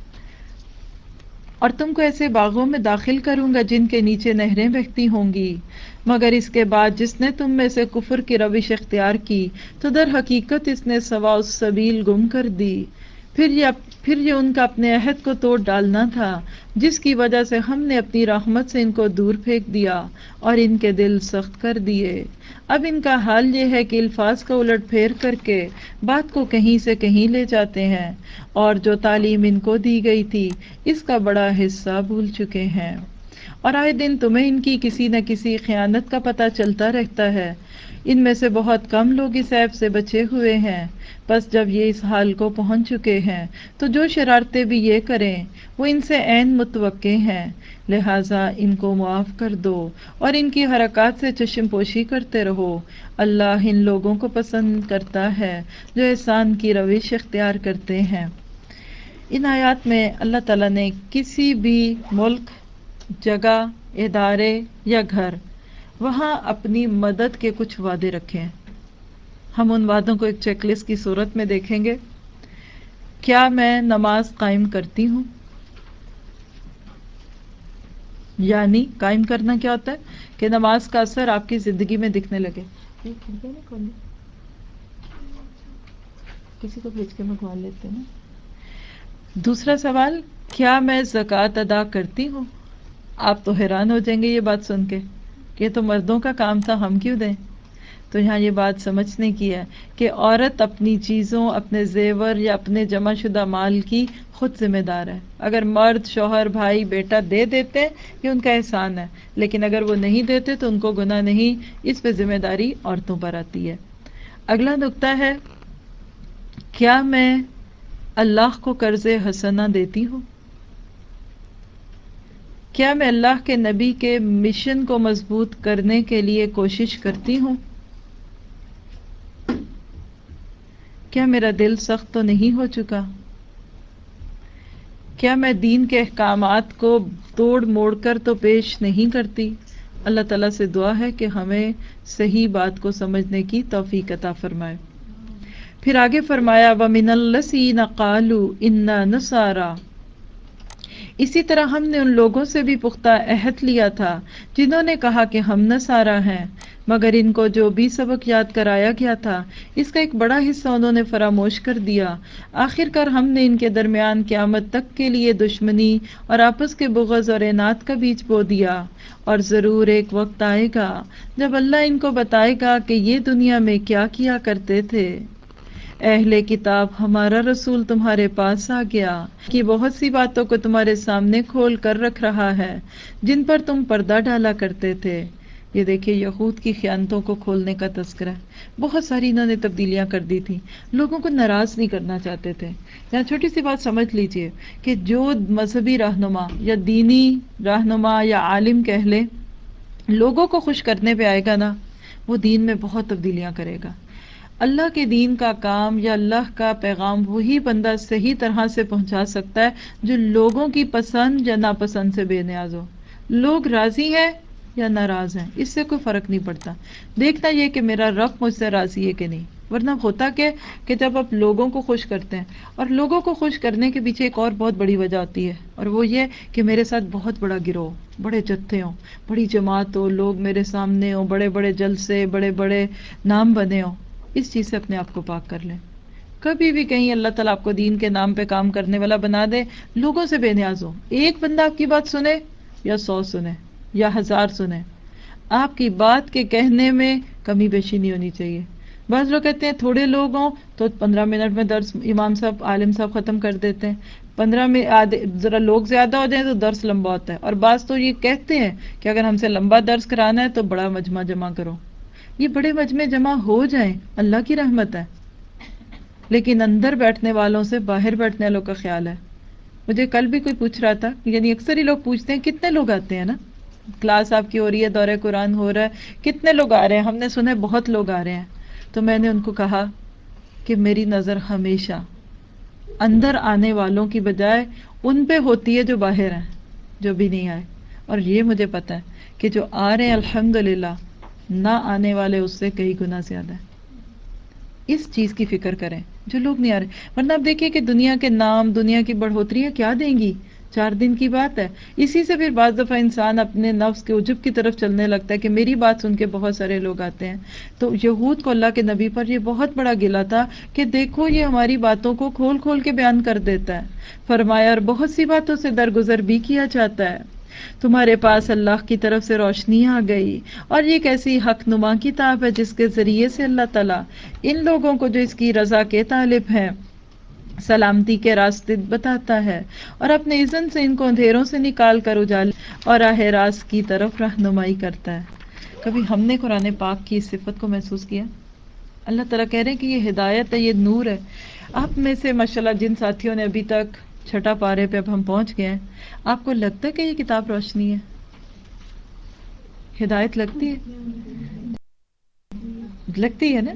اور تم کو ایسے باغوں میں داخل کروں گا جن کے نیچے نہریں بہتی ہوں گی، مگر اس کے بعد جس نے تم میں سے کفر کی روش اختیار کی تو در حقیقت اس نے سوا اس سبیل گم کر دی۔ پھر یہ پھر یہ ان کا اپنے عہد کو توڑ ڈالنا تھا جس کی وجہ سے ہم نے اپنی رحمت سے ان کو دور پھینک دیا اور ان کے دل سخت کر دیے۔ اب ان کا حال یہ ہے کہ الفاظ کا الٹ پھیر کر کے بات کو کہیں سے کہیں لے جاتے ہیں اور جو تعلیم ان کو دی گئی تھی اس کا بڑا حصہ بھول چکے ہیں، اور آئے دن تمہیں ان کی کسی نہ کسی خیانت کا پتہ چلتا رہتا ہے۔ ان میں سے بہت کم لوگ اس عیب سے بچے ہوئے ہیں، بس جب یہ اس حال کو پہنچ چکے ہیں تو جو شرارتیں بھی یہ کریں وہ ان سے عین متوقع ہیں، لہٰذا ان کو معاف کر دو اور ان کی حرکات سے چشم پوشی کرتے رہو۔ اللہ ان لوگوں کو پسند کرتا ہے جو احسان کی روش اختیار کرتے ہیں۔ ان آیات میں اللہ تعالیٰ نے کسی بھی ملک، جگہ، ادارے یا گھر وہاں اپنی مدد کے کچھ وعدے رکھے ہیں۔ ہم ان وعدوں کو ایک چیک لسٹ کی صورت میں دیکھیں گے۔ کیا میں نماز قائم کرتی ہوں؟ یعنی قائم کرنا کیا ہوتا ہے کہ نماز کا اثر آپ کی زندگی میں دکھنے لگے۔ کسی کو بھیج کے منگوا لیتے ہیں۔ دوسرا سوال، کیا میں زکوٰۃ ادا کرتی ہوں؟ آپ تو حیران ہو جائیں گے یہ بات سن کے کہ یہ تو مردوں کا کام تھا، ہم کیوں دیں؟ تو یہاں یہ بات سمجھنے کی ہے کہ عورت اپنی چیزوں، اپنے زیور یا اپنے جمع شدہ مال کی خود ذمہ دار ہے۔ اگر مرد، شوہر، بھائی، بیٹا دے دیتے یہ ان کا احسان ہے، لیکن اگر وہ نہیں دیتے تو ان کو گناہ نہیں، اس پہ ذمہ داری عورتوں پر آتی ہے۔ اگلا نقطہ ہے، کیا میں اللہ کو قرض حسنہ دیتی ہوں؟ کیا میں اللہ کے نبی کے مشن کو مضبوط کرنے کے لیے کوشش کرتی ہوں؟ کیا میرا دل سخت تو نہیں ہو چکا؟ کیا میں دین کے احکامات کو توڑ موڑ کر تو پیش نہیں کرتی؟ اللہ تعالیٰ سے دعا ہے کہ ہمیں صحیح بات کو سمجھنے کی توفیق عطا فرمائے۔ پھر آگے فرمایا وَمِنَ الَّذِينَ قَالُوا إِنَّا نَصَارَىٰ، اسی طرح ہم نے ان لوگوں سے بھی پختہ عہد لیا تھا جنہوں نے کہا کہ ہم نصارا ہیں، مگر ان کو جو بھی سبق یاد کرایا گیا تھا اس کا ایک بڑا حصہ انہوں نے فراموش کر دیا۔ آخر کار ہم نے ان کے درمیان قیامت تک کے لیے دشمنی اور آپس کے بغض اور عناد کا بیج بو دیا، اور ضرور ایک وقت آئے گا جب اللہ ان کو بتائے گا کہ یہ دنیا میں کیا کیا کرتے تھے۔ اہل کتاب، ہمارا رسول تمہارے پاس آ گیا کہ بہت سی باتوں کو تمہارے سامنے کھول کر رکھ رہا ہے جن پر تم پردہ ڈالا کرتے تھے۔ یہ دیکھیے یہود کی خیانتوں کو کھولنے کا تذکرہ ہے۔ بہت ساری انہوں نے تبدیلیاں کر دی تھی، لوگوں کو ناراض نہیں کرنا چاہتے تھے۔ یہاں چھوٹی سی بات سمجھ لیجئے کہ جو مذہبی رہنما یا دینی رہنما یا عالم کہہ لے لوگوں کو خوش کرنے پہ آئے گا نا، وہ دین میں بہت تبدیلیاں کرے گا۔ اللہ کے دین کا کام یا اللہ کا پیغام وہی بندہ صحیح طرح سے پہنچا سکتا ہے جو لوگوں کی پسند یا ناپسند سے بے نیاز ہو۔ لوگ راضی ہیں یا ناراض ہیں اس سے کوئی فرق نہیں پڑتا، دیکھنا یہ کہ میرا رب مجھ سے راضی ہے کہ نہیں۔ ورنہ ہوتا کیا کہ جب آپ لوگوں کو خوش کرتے ہیں، اور لوگوں کو خوش کرنے کے پیچھے ایک اور بہت بڑی وجہ ہوتی ہے، اور وہ یہ کہ میرے ساتھ بہت بڑا گروہ، بڑے جتھے ہوں، بڑی جماعت ہو، لوگ میرے سامنے ہوں، بڑے بڑے جلسے، بڑے بڑے نام بنے ہوں۔ اس چیز سے اپنے آپ کو پاک کر لیں۔ کبھی بھی کہیں اللہ تعالیٰ آپ کو دین کے نام پہ کام کرنے والا بنا دے، لوگوں سے بے نیاز ہو، ایک بندہ آپ کی بات سنے یا سو سنے یا ہزار سنے، آپ کی بات کے کہنے میں کمی بیشی نہیں ہونی چاہیے۔ بعض لوگ کہتے ہیں تھوڑے لوگ ہوں تو پندرہ منٹ میں درس امام صاحب عالم صاحب ختم کر دیتے ہیں، پندرہ میں ذرا لوگ زیادہ ہو جائیں تو درس لمبا ہوتا ہے، اور بعض تو یہ کہتے ہیں کہ اگر ہم سے لمبا درس کرانا ہے تو بڑا مجمع جمع کرو۔ یہ بڑے مجمع جمع ہو جائیں اللہ کی رحمت ہے، لیکن اندر بیٹھنے والوں سے باہر بیٹھنے والوں کا خیال ہے۔ مجھے کل بھی کوئی پوچھ رہا تھا، یعنی اکثر ہی لوگ پوچھتے ہیں کتنے لوگ آتے ہیں نا، کلاس آپ کی ہو رہی ہے، دورہ قرآن ہو رہا ہے، کتنے لوگ آ رہے ہیں؟ ہم نے سنا ہے بہت لوگ آ رہے ہیں۔ تو میں نے ان کو کہا کہ میری نظر ہمیشہ اندر آنے والوں کی بجائے ان پہ ہوتی ہے جو باہر ہیں، جو بھی نہیں آئے، اور یہ مجھے پتا ہے کہ جو آ رہے ہیں الحمدللہ، نہ آنے والے اس سے کئی گنا زیادہ ہے۔ اس چیز کی فکر کریں جو لوگ نہیں آ رہے، ورنہ آپ دیکھیں کہ دنیا کے نام، دنیا کی بڑھوتریاں کیا دیں گی؟ چار دن کی بات ہے۔ اسی سے پھر بعض دفعہ انسان اپنے نفس کے عجب کی طرف چلنے لگتا ہے کہ میری بات سن کے بہت سارے لوگ آتے ہیں۔ تو یہود کو اللہ کے نبی پر یہ بہت بڑا گلہ تھا کہ دیکھو یہ ہماری باتوں کو کھول کھول کے بیان کر دیتا ہے۔ فرمایا اور بہت سی باتوں سے درگزر بھی کیا جاتا ہے۔ تمہارے پاس اللہ کی طرف سے روشنی آ گئی، اور یہ ایک ایسی حق نما کتاب ہے جس کے ذریعے سے اللہ تعالیٰ ان لوگوں کو جو اس کی رضا کے طالب ہیں سلامتی کے راستے بتاتا ہے، اور اپنے اذن سے ان کو اندھیروں سے نکال کر اجالے اور راہ راست کی طرف رہنمائی کرتا ہے۔ کبھی ہم نے قرآن پاک کی اس صفت کو محسوس کیا؟ اللہ تعالیٰ کہہ رہے ہیں کہ یہ ہدایت ہے، یہ نور ہے۔ آپ میں سے ماشاءاللہ جن ساتھیوں نے ابھی تک چھٹا پارے پہ اب ہم پہنچ گئے ہیں، آپ کو لگتا ہے کہ یہ کتاب روشنی ہے، ہدایت لگتی ہے؟ لگتی ہے نا؟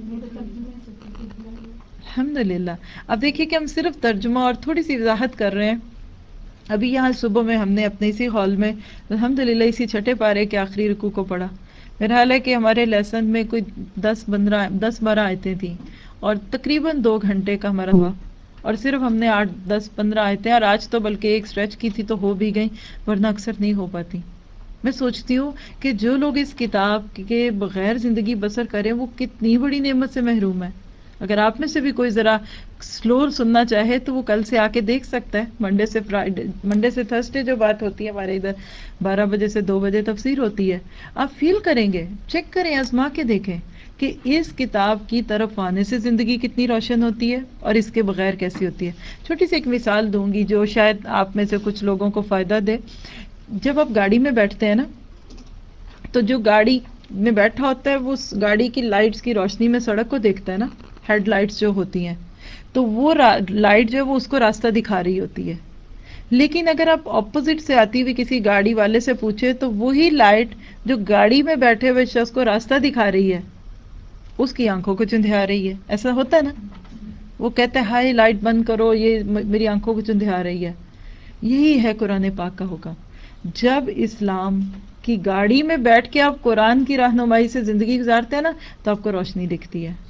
الحمدللہ۔ اب دیکھیے کہ ہم صرف ترجمہ اور تھوڑی سی وضاحت کر رہے ہیں۔ ابھی یہاں صبح میں ہم نے اپنے اسی ہال میں الحمدللہ اسی چھٹے پارے کے آخری رکوع کو پڑھا۔ میرا حال ہے کہ ہمارے لیسن میں کوئی دس پندرہ دس بارہ آیتیں تھیں، اور تقریباً دو گھنٹے کا ہمارا ہوا، اور صرف ہم نے آٹھ دس پندرہ آیتیں، اور آج تو بلکہ ایک اسٹریچ کی تھی تو ہو بھی گئی، ورنہ اکثر نہیں ہو پاتی۔ میں سوچتی ہوں کہ جو لوگ اس کتاب کے بغیر زندگی بسر کریں وہ کتنی بڑی نعمت سے محروم ہے۔ اگر آپ میں سے بھی کوئی ذرا سلو سننا چاہے تو وہ کل سے آ کے دیکھ سکتا ہے۔ منڈے سے فرائیڈے منڈے سے تھرسڈے جو بات ہوتی ہے ہمارے ادھر بارہ بجے سے دو بجے تفسیر ہوتی ہے، آپ فیل کریں گے، چیک کریں، آزما کے دیکھیں کہ اس کتاب کی طرف آنے سے زندگی کتنی روشن ہوتی ہے اور اس کے بغیر کیسی ہوتی ہے۔ چھوٹی سی ایک مثال دوں گی جو شاید آپ میں سے کچھ لوگوں کو فائدہ دے۔ جب آپ گاڑی میں بیٹھتے ہیں نا، تو جو گاڑی میں بیٹھا ہوتا ہے وہ گاڑی کی لائٹس کی روشنی میں سڑک کو دیکھتا ہے نا، ہیڈ لائٹس جو ہوتی ہیں، تو وہ لائٹ جو ہے وہ اس کو راستہ دکھا رہی ہوتی ہے۔ لیکن اگر آپ اپوزٹ سے آتی ہوئی کسی گاڑی والے سے پوچھے تو وہی لائٹ جو گاڑی میں بیٹھے ہوئے شخص کو راستہ دکھا رہی ہے اس کی آنکھوں کو چندھیا رہی ہے۔ ایسا ہوتا ہے نا، وہ کہتا ہے ہائی لائٹ بند کرو، یہ میری آنکھوں کو چندھیا رہی ہے۔ یہی ہے قرآن پاک کا حکم۔ جب اسلام کی گاڑی میں بیٹھ کے آپ قرآن کی رہنمائی سے زندگی گزارتے ہیں نا تو آپ کو روشنی دکھتی ہے۔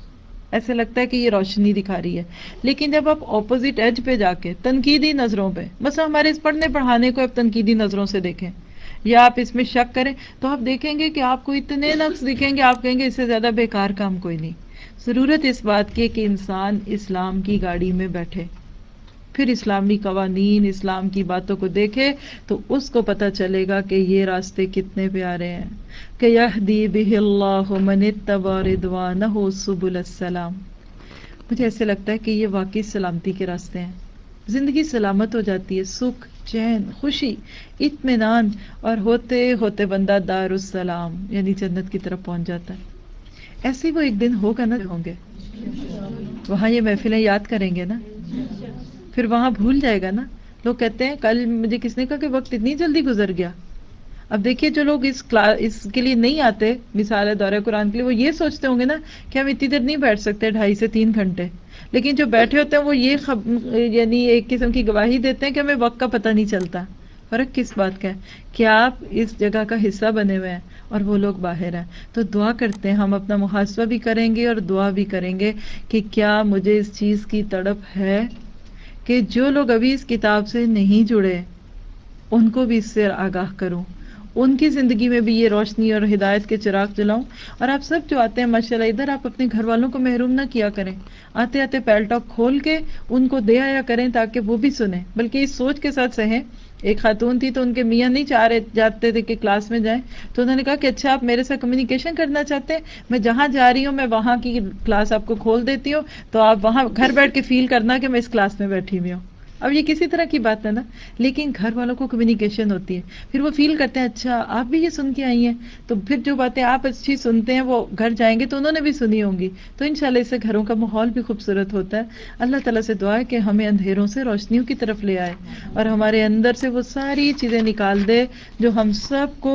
ایسے لگتا ہے کہ یہ روشنی دکھا رہی ہے. لیکن جب آپ اپوزٹ ایج پہ جا کے تنقیدی نظروں پہ، بس ہمارے اس پڑھنے پڑھانے کو آپ تنقیدی نظروں سے دیکھیں یا آپ اس میں شک کریں، تو آپ دیکھیں گے کہ آپ کو اتنے نقص دکھیں گے، آپ کہیں گے اس سے زیادہ بیکار کام کوئی نہیں. ضرورت اس بات کی کہ انسان اسلام کی گاڑی میں بیٹھے، پھر اسلامی قوانین، اسلام کی باتوں کو دیکھے، تو اس کو پتہ چلے گا کہ یہ راستے کتنے پیارے ہیں. کہ یہدی بہ اللہ من اتبع رضوانہ سبل السلام. مجھے ایسے لگتا ہے کہ یہ واقعی سلامتی کے راستے ہیں. زندگی سلامت ہو جاتی ہے، سکھ، چین، خوشی، اطمینان، اور ہوتے ہوتے بندہ دار السلام یعنی جنت کی طرف پہنچ جاتا ہے. ایسے وہ ایک دن ہوگا نا، ہوں گے وہاں یہ محفلیں یاد کریں گے نا، پھر وہاں بھول جائے گا نا. لوگ کہتے ہیں کل مجھے کس نے کہا کہ وقت اتنی جلدی گزر گیا. اب دیکھیے جو لوگ اس کلاس اس کے لیے نہیں آتے، مثال ہے دورہ قرآن کے لیے، وہ یہ سوچتے ہوں گے نا کہ ہم اتنی دیر نہیں بیٹھ سکتے، ڈھائی سے تین گھنٹے. لیکن جو بیٹھے ہوتے ہیں وہ یہ خب... یعنی ایک قسم کی گواہی دیتے ہیں کہ ہمیں وقت کا پتہ نہیں چلتا. فرق کس بات کا ہے کہ آپ اس جگہ کا حصہ بنے ہوئے ہیں اور وہ لوگ باہر ہیں. تو دعا کرتے ہیں، ہم اپنا محاسبہ بھی کریں گے اور دعا بھی کریں گے کہ کیا مجھے اس چیز کی تڑپ ہے کہ جو لوگ ابھی اس کتاب سے نہیں جڑے ان کو بھی اس سے آگاہ کروں، ان کی زندگی میں بھی یہ روشنی اور ہدایت کے چراغ جلاؤں. اور آپ سب جو آتے ہیں ماشاءاللہ ادھر، آپ اپنے گھر والوں کو محروم نہ کیا کریں. آتے آتے پیل ٹاک کھول کے ان کو دے آیا کریں تاکہ وہ بھی سنیں، بلکہ اس سوچ کے ساتھ سہیں. ایک خاتون تھی تو ان کے میاں نہیں چاہ رہے جاتے تھے کہ کلاس میں جائیں، تو انہوں نے کہا کہ اچھا آپ میرے ساتھ کمیونیکیشن کرنا چاہتے ہیں، میں جہاں جا رہی ہوں میں وہاں کی کلاس آپ کو کھول دیتی ہوں، تو آپ وہاں گھر بیٹھ کے فیل کرنا کہ میں اس کلاس میں بیٹھی ہوئی ہوں. اب یہ کسی طرح کی بات ہے نا، لیکن گھر والوں کو کمیونیکیشن ہوتی ہے، پھر وہ فیل کرتے ہیں اچھا آپ بھی یہ سن کے آئی ہیں، تو پھر جو باتیں آپ اچھی سنتے ہیں وہ گھر جائیں گے تو انہوں نے بھی سنی ہوں گی، تو انشاءاللہ اس سے گھروں کا ماحول بھی خوبصورت ہوتا ہے. اللہ تعالیٰ سے دعا ہے کہ ہمیں اندھیروں سے روشنیوں کی طرف لے آئے اور ہمارے اندر سے وہ ساری چیزیں نکال دے جو ہم سب کو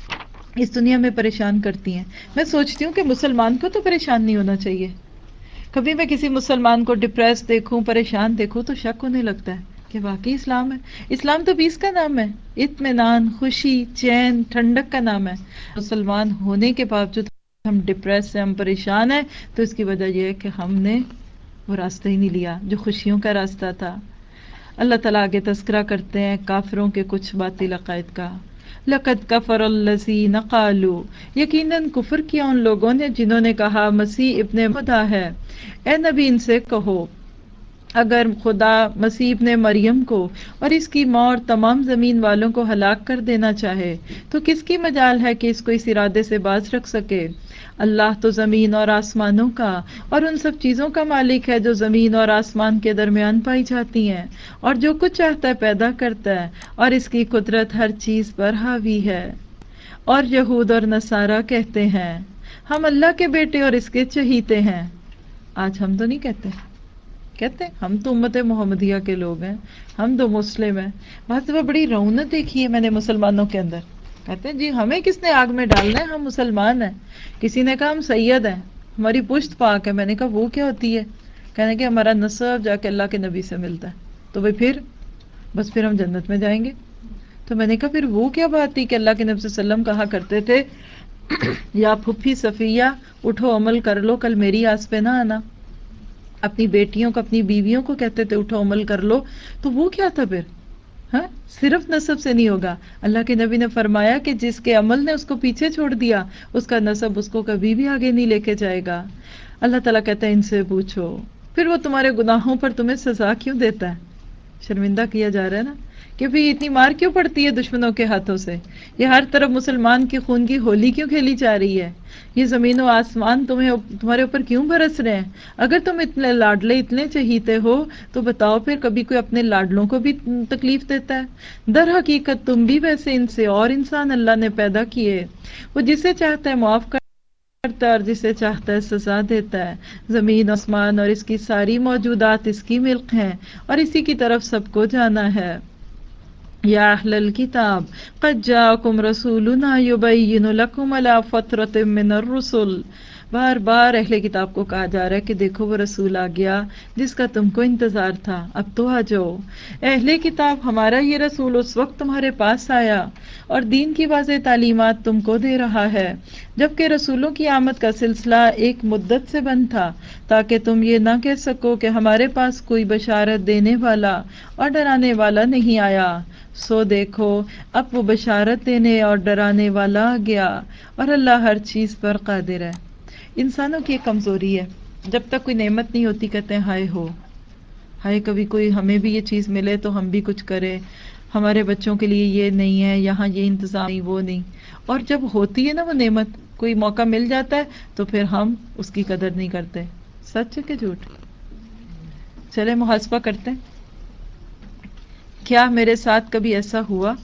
اس دنیا میں پریشان کرتی ہیں. میں سوچتی ہوں کہ مسلمان کو تو پریشان نہیں ہونا چاہیے. کبھی میں کسی مسلمان کو ڈپریس دیکھوں، پریشان دیکھوں تو شک ہونے لگتا ہے کہ واقعی اسلام ہے. اسلام تو پیس کا نام ہے، اطمینان، خوشی، چین، ٹھنڈک کا نام ہے. مسلمان ہونے کے باوجود ہم ڈپریس ہیں، ہم پریشان ہیں، تو اس کی وجہ یہ ہے کہ ہم نے وہ راستہ ہی نہیں لیا جو خوشیوں کا راستہ تھا. اللہ تعالیٰ آگے تذکرہ کرتے ہیں کافروں کے کچھ باطل عقائد کا. لقد کفر الذین قالوا، یقیناً کفر کیا ان لوگوں نے جنہوں نے کہا مسیح ابن خدا ہے. اے نبی ان سے کہو اگر خدا مسیح ابن مریم کو اور اس کی ماں اور تمام زمین والوں کو ہلاک کر دینا چاہے تو کس کی مجال ہے کہ اس کو اس ارادے سے باز رکھ سکے؟ اللہ تو زمین اور آسمانوں کا اور ان سب چیزوں کا مالک ہے جو زمین اور آسمان کے درمیان پائی جاتی ہیں، اور جو کچھ چاہتا ہے پیدا کرتا ہے، اور اس کی قدرت ہر چیز پر حاوی ہے. اور یہود اور نصارہ کہتے ہیں ہم اللہ کے بیٹے اور اس کے چہیتے ہیں. آج ہم تو نہیں کہتے، کہتے ہیں ہم تو امت محمدیہ کے لوگ ہیں، ہم تو مسلم ہیں. بات وہ بڑی رونق دیکھی ہے میں نے مسلمانوں کے اندر. کہتے ہیں جی ہمیں کس نے آگ میں ڈالنا ہے، ہم مسلمان ہیں. کسی نے کہا ہم سید ہیں، ہماری پشت پاک ہے. میں نے کہا وہ کیا ہوتی ہے؟ کہنے کہ ہمارا نسب جا کے اللہ کے نبی سے ملتا ہے. تو بھائی پھر بس پھر ہم جنت میں جائیں گے. تو میں نے کہا پھر وہ کیا بات تھی کہ اللہ کے نبی صلی اللہ علیہ وسلم کہا کرتے تھے یا پھپھی صفیہ اٹھو عمل کر لو، کل میری آس پہ نہ آنا. اپنی بیٹیوں کو، اپنی بیویوں کو کہتے تھے اٹھو عمل کر لو. تو وہ کیا تھا پھر؟ ہاں صرف نسب سے نہیں ہوگا. اللہ کے نبی نے فرمایا کہ جس کے عمل نے اس کو پیچھے چھوڑ دیا اس کا نسب اس کو کبھی بھی آگے نہیں لے کے جائے گا. اللہ تعالیٰ کہتا ہے ان سے پوچھو پھر وہ تمہارے گناہوں پر تمہیں سزا کیوں دیتا ہے؟ شرمندہ کیا جا رہا ہے نا کہ بھی اتنی مار کیوں پڑتی ہے دشمنوں کے ہاتھوں سے؟ یہ ہر طرف مسلمان کی خون کی ہولی کیوں کھیلی جا رہی ہے؟ یہ زمین و آسمان تمہیں تمہارے اوپر کیوں برس رہے ہیں؟ اگر تم اتنے لاڈلے اتنے چہیتے ہو تو بتاؤ پھر کبھی کوئی اپنے لاڈلوں کو بھی تکلیف دیتا ہے؟ در حقیقت تم بھی ویسے ان سے اور انسان اللہ نے پیدا کیے، وہ جسے چاہتا ہے معاف کرتا ہے اور جسے چاہتا ہے سزا دیتا ہے. زمین آسمان اور اس کی ساری موجودات اس کی ملک ہیں اور اسی کی طرف سب کو جانا ہے. یا اہل الکتاب قد جاءکم رسولنا یبین لکم علی فترۃ من الرسل بار بار اہل کتاب کو کہا جا رہا ہے کہ دیکھو وہ رسول آ گیا جس کا تم کو انتظار تھا، اب تو آ جاؤ۔ اہل کتاب ہمارا یہ رسول اس وقت تمہارے پاس آیا اور دین کی واضح تعلیمات تم کو دے رہا ہے، جبکہ رسولوں کی آمد کا سلسلہ ایک مدت سے بند تھا تاکہ تم یہ نہ کہہ سکو کہ ہمارے پاس کوئی بشارت دینے والا اور ڈرانے والا نہیں آیا۔ سو دیکھو اب وہ بشارت دینے اور ڈرانے والا آ گیا اور اللہ ہر چیز پر قادر ہے۔ انسانوں کی ایک کمزوری ہے، جب تک کوئی نعمت نہیں ہوتی کہتے ہیں ہائے ہو، ہائے کبھی کوئی ہمیں بھی یہ چیز ملے تو ہم بھی کچھ کریں، ہمارے بچوں کے لیے یہ نہیں ہے، یہاں یہ انتظام نہیں، وہ نہیں۔ اور جب ہوتی ہے نا وہ نعمت، کوئی موقع مل جاتا ہے تو پھر ہم اس کی قدر نہیں کرتے۔ سچ ہے کہ جھوٹ؟ چلے محاسبہ کرتے ہیں۔ کیا میرے ساتھ کبھی ایسا ہوا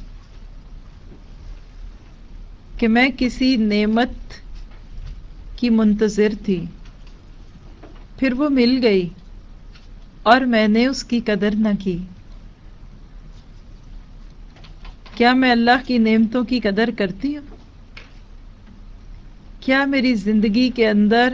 کہ میں کسی نعمت کی منتظر تھی، پھر وہ مل گئی اور میں نے اس کی قدر نہ کی؟ کیا میں اللہ کی نعمتوں کی قدر کرتی ہوں؟ کیا میری زندگی کے اندر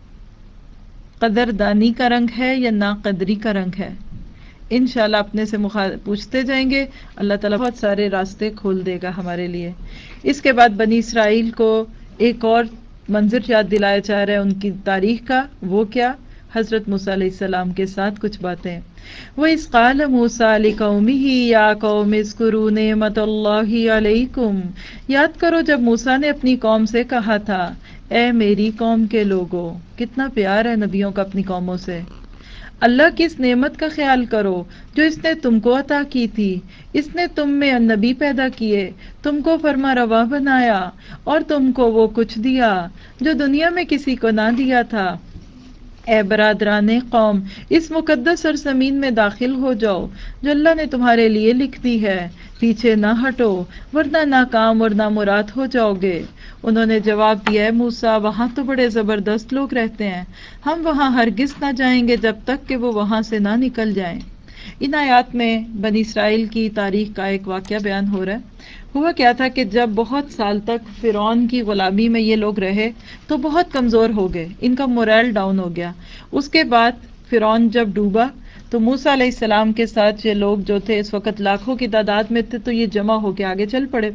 قدردانی کا رنگ ہے یا ناقدری کا رنگ ہے؟ انشاءاللہ اپنے سے مخا... پوچھتے جائیں گے، اللہ تعالیٰ بہت سارے راستے کھول دے گا ہمارے لیے۔ اس کے بعد بنی اسرائیل کو ایک اور منظر یاد دلایا جا رہا ہے ان کی تاریخ کا، وہ کیا؟ حضرت موسیٰ علیہ السلام کے ساتھ کچھ باتیں۔ وَإِذْ قَالَ مُوسَىٰ لِقَوْمِهِ يَا قَوْمِ اذْكُرُوا نِعْمَتَ اللَّهِ عَلَيْكُمْ، یاد کرو جب موسیٰ نے اپنی قوم سے کہا تھا اے میری قوم کے لوگوں۔ کتنا پیار ہے نبیوں کا اپنی قوموں سے۔ اللہ کی اس نعمت کا خیال کرو جو اس نے تم کو عطا کی تھی، اس نے تم میں نبی پیدا کیے، تم کو فرما روا بنایا اور تم کو وہ کچھ دیا جو دنیا میں کسی کو نہ دیا تھا۔ اے برادران قوم، اس مقدس سرزمین میں داخل ہو جاؤ جو اللہ نے تمہارے لیے لکھ دی ہے، پیچھے نہ ہٹو ورنہ ناکام اور نامراد ہو جاؤ گے۔ انہوں نے جواب دیا ہے موسیٰ وہاں تو بڑے زبردست لوگ رہتے ہیں، ہم وہاں ہرگز نہ جائیں گے جب تک کہ وہ وہاں سے نہ نکل جائیں۔ ان آیات میں بنی اسرائیل کی تاریخ کا ایک واقعہ بیان ہو رہا ہے۔ ہوا کیا تھا کہ جب بہت سال تک فرعون کی غلامی میں یہ لوگ رہے تو بہت کمزور ہو گئے، ان کا مورائل ڈاؤن ہو گیا۔ اس کے بعد فرعون جب ڈوبا تو موسیٰ علیہ السلام کے ساتھ یہ لوگ جو تھے اس وقت لاکھوں کی تعداد میں تھے، تو یہ جمع ہو کے آگے چل پڑے۔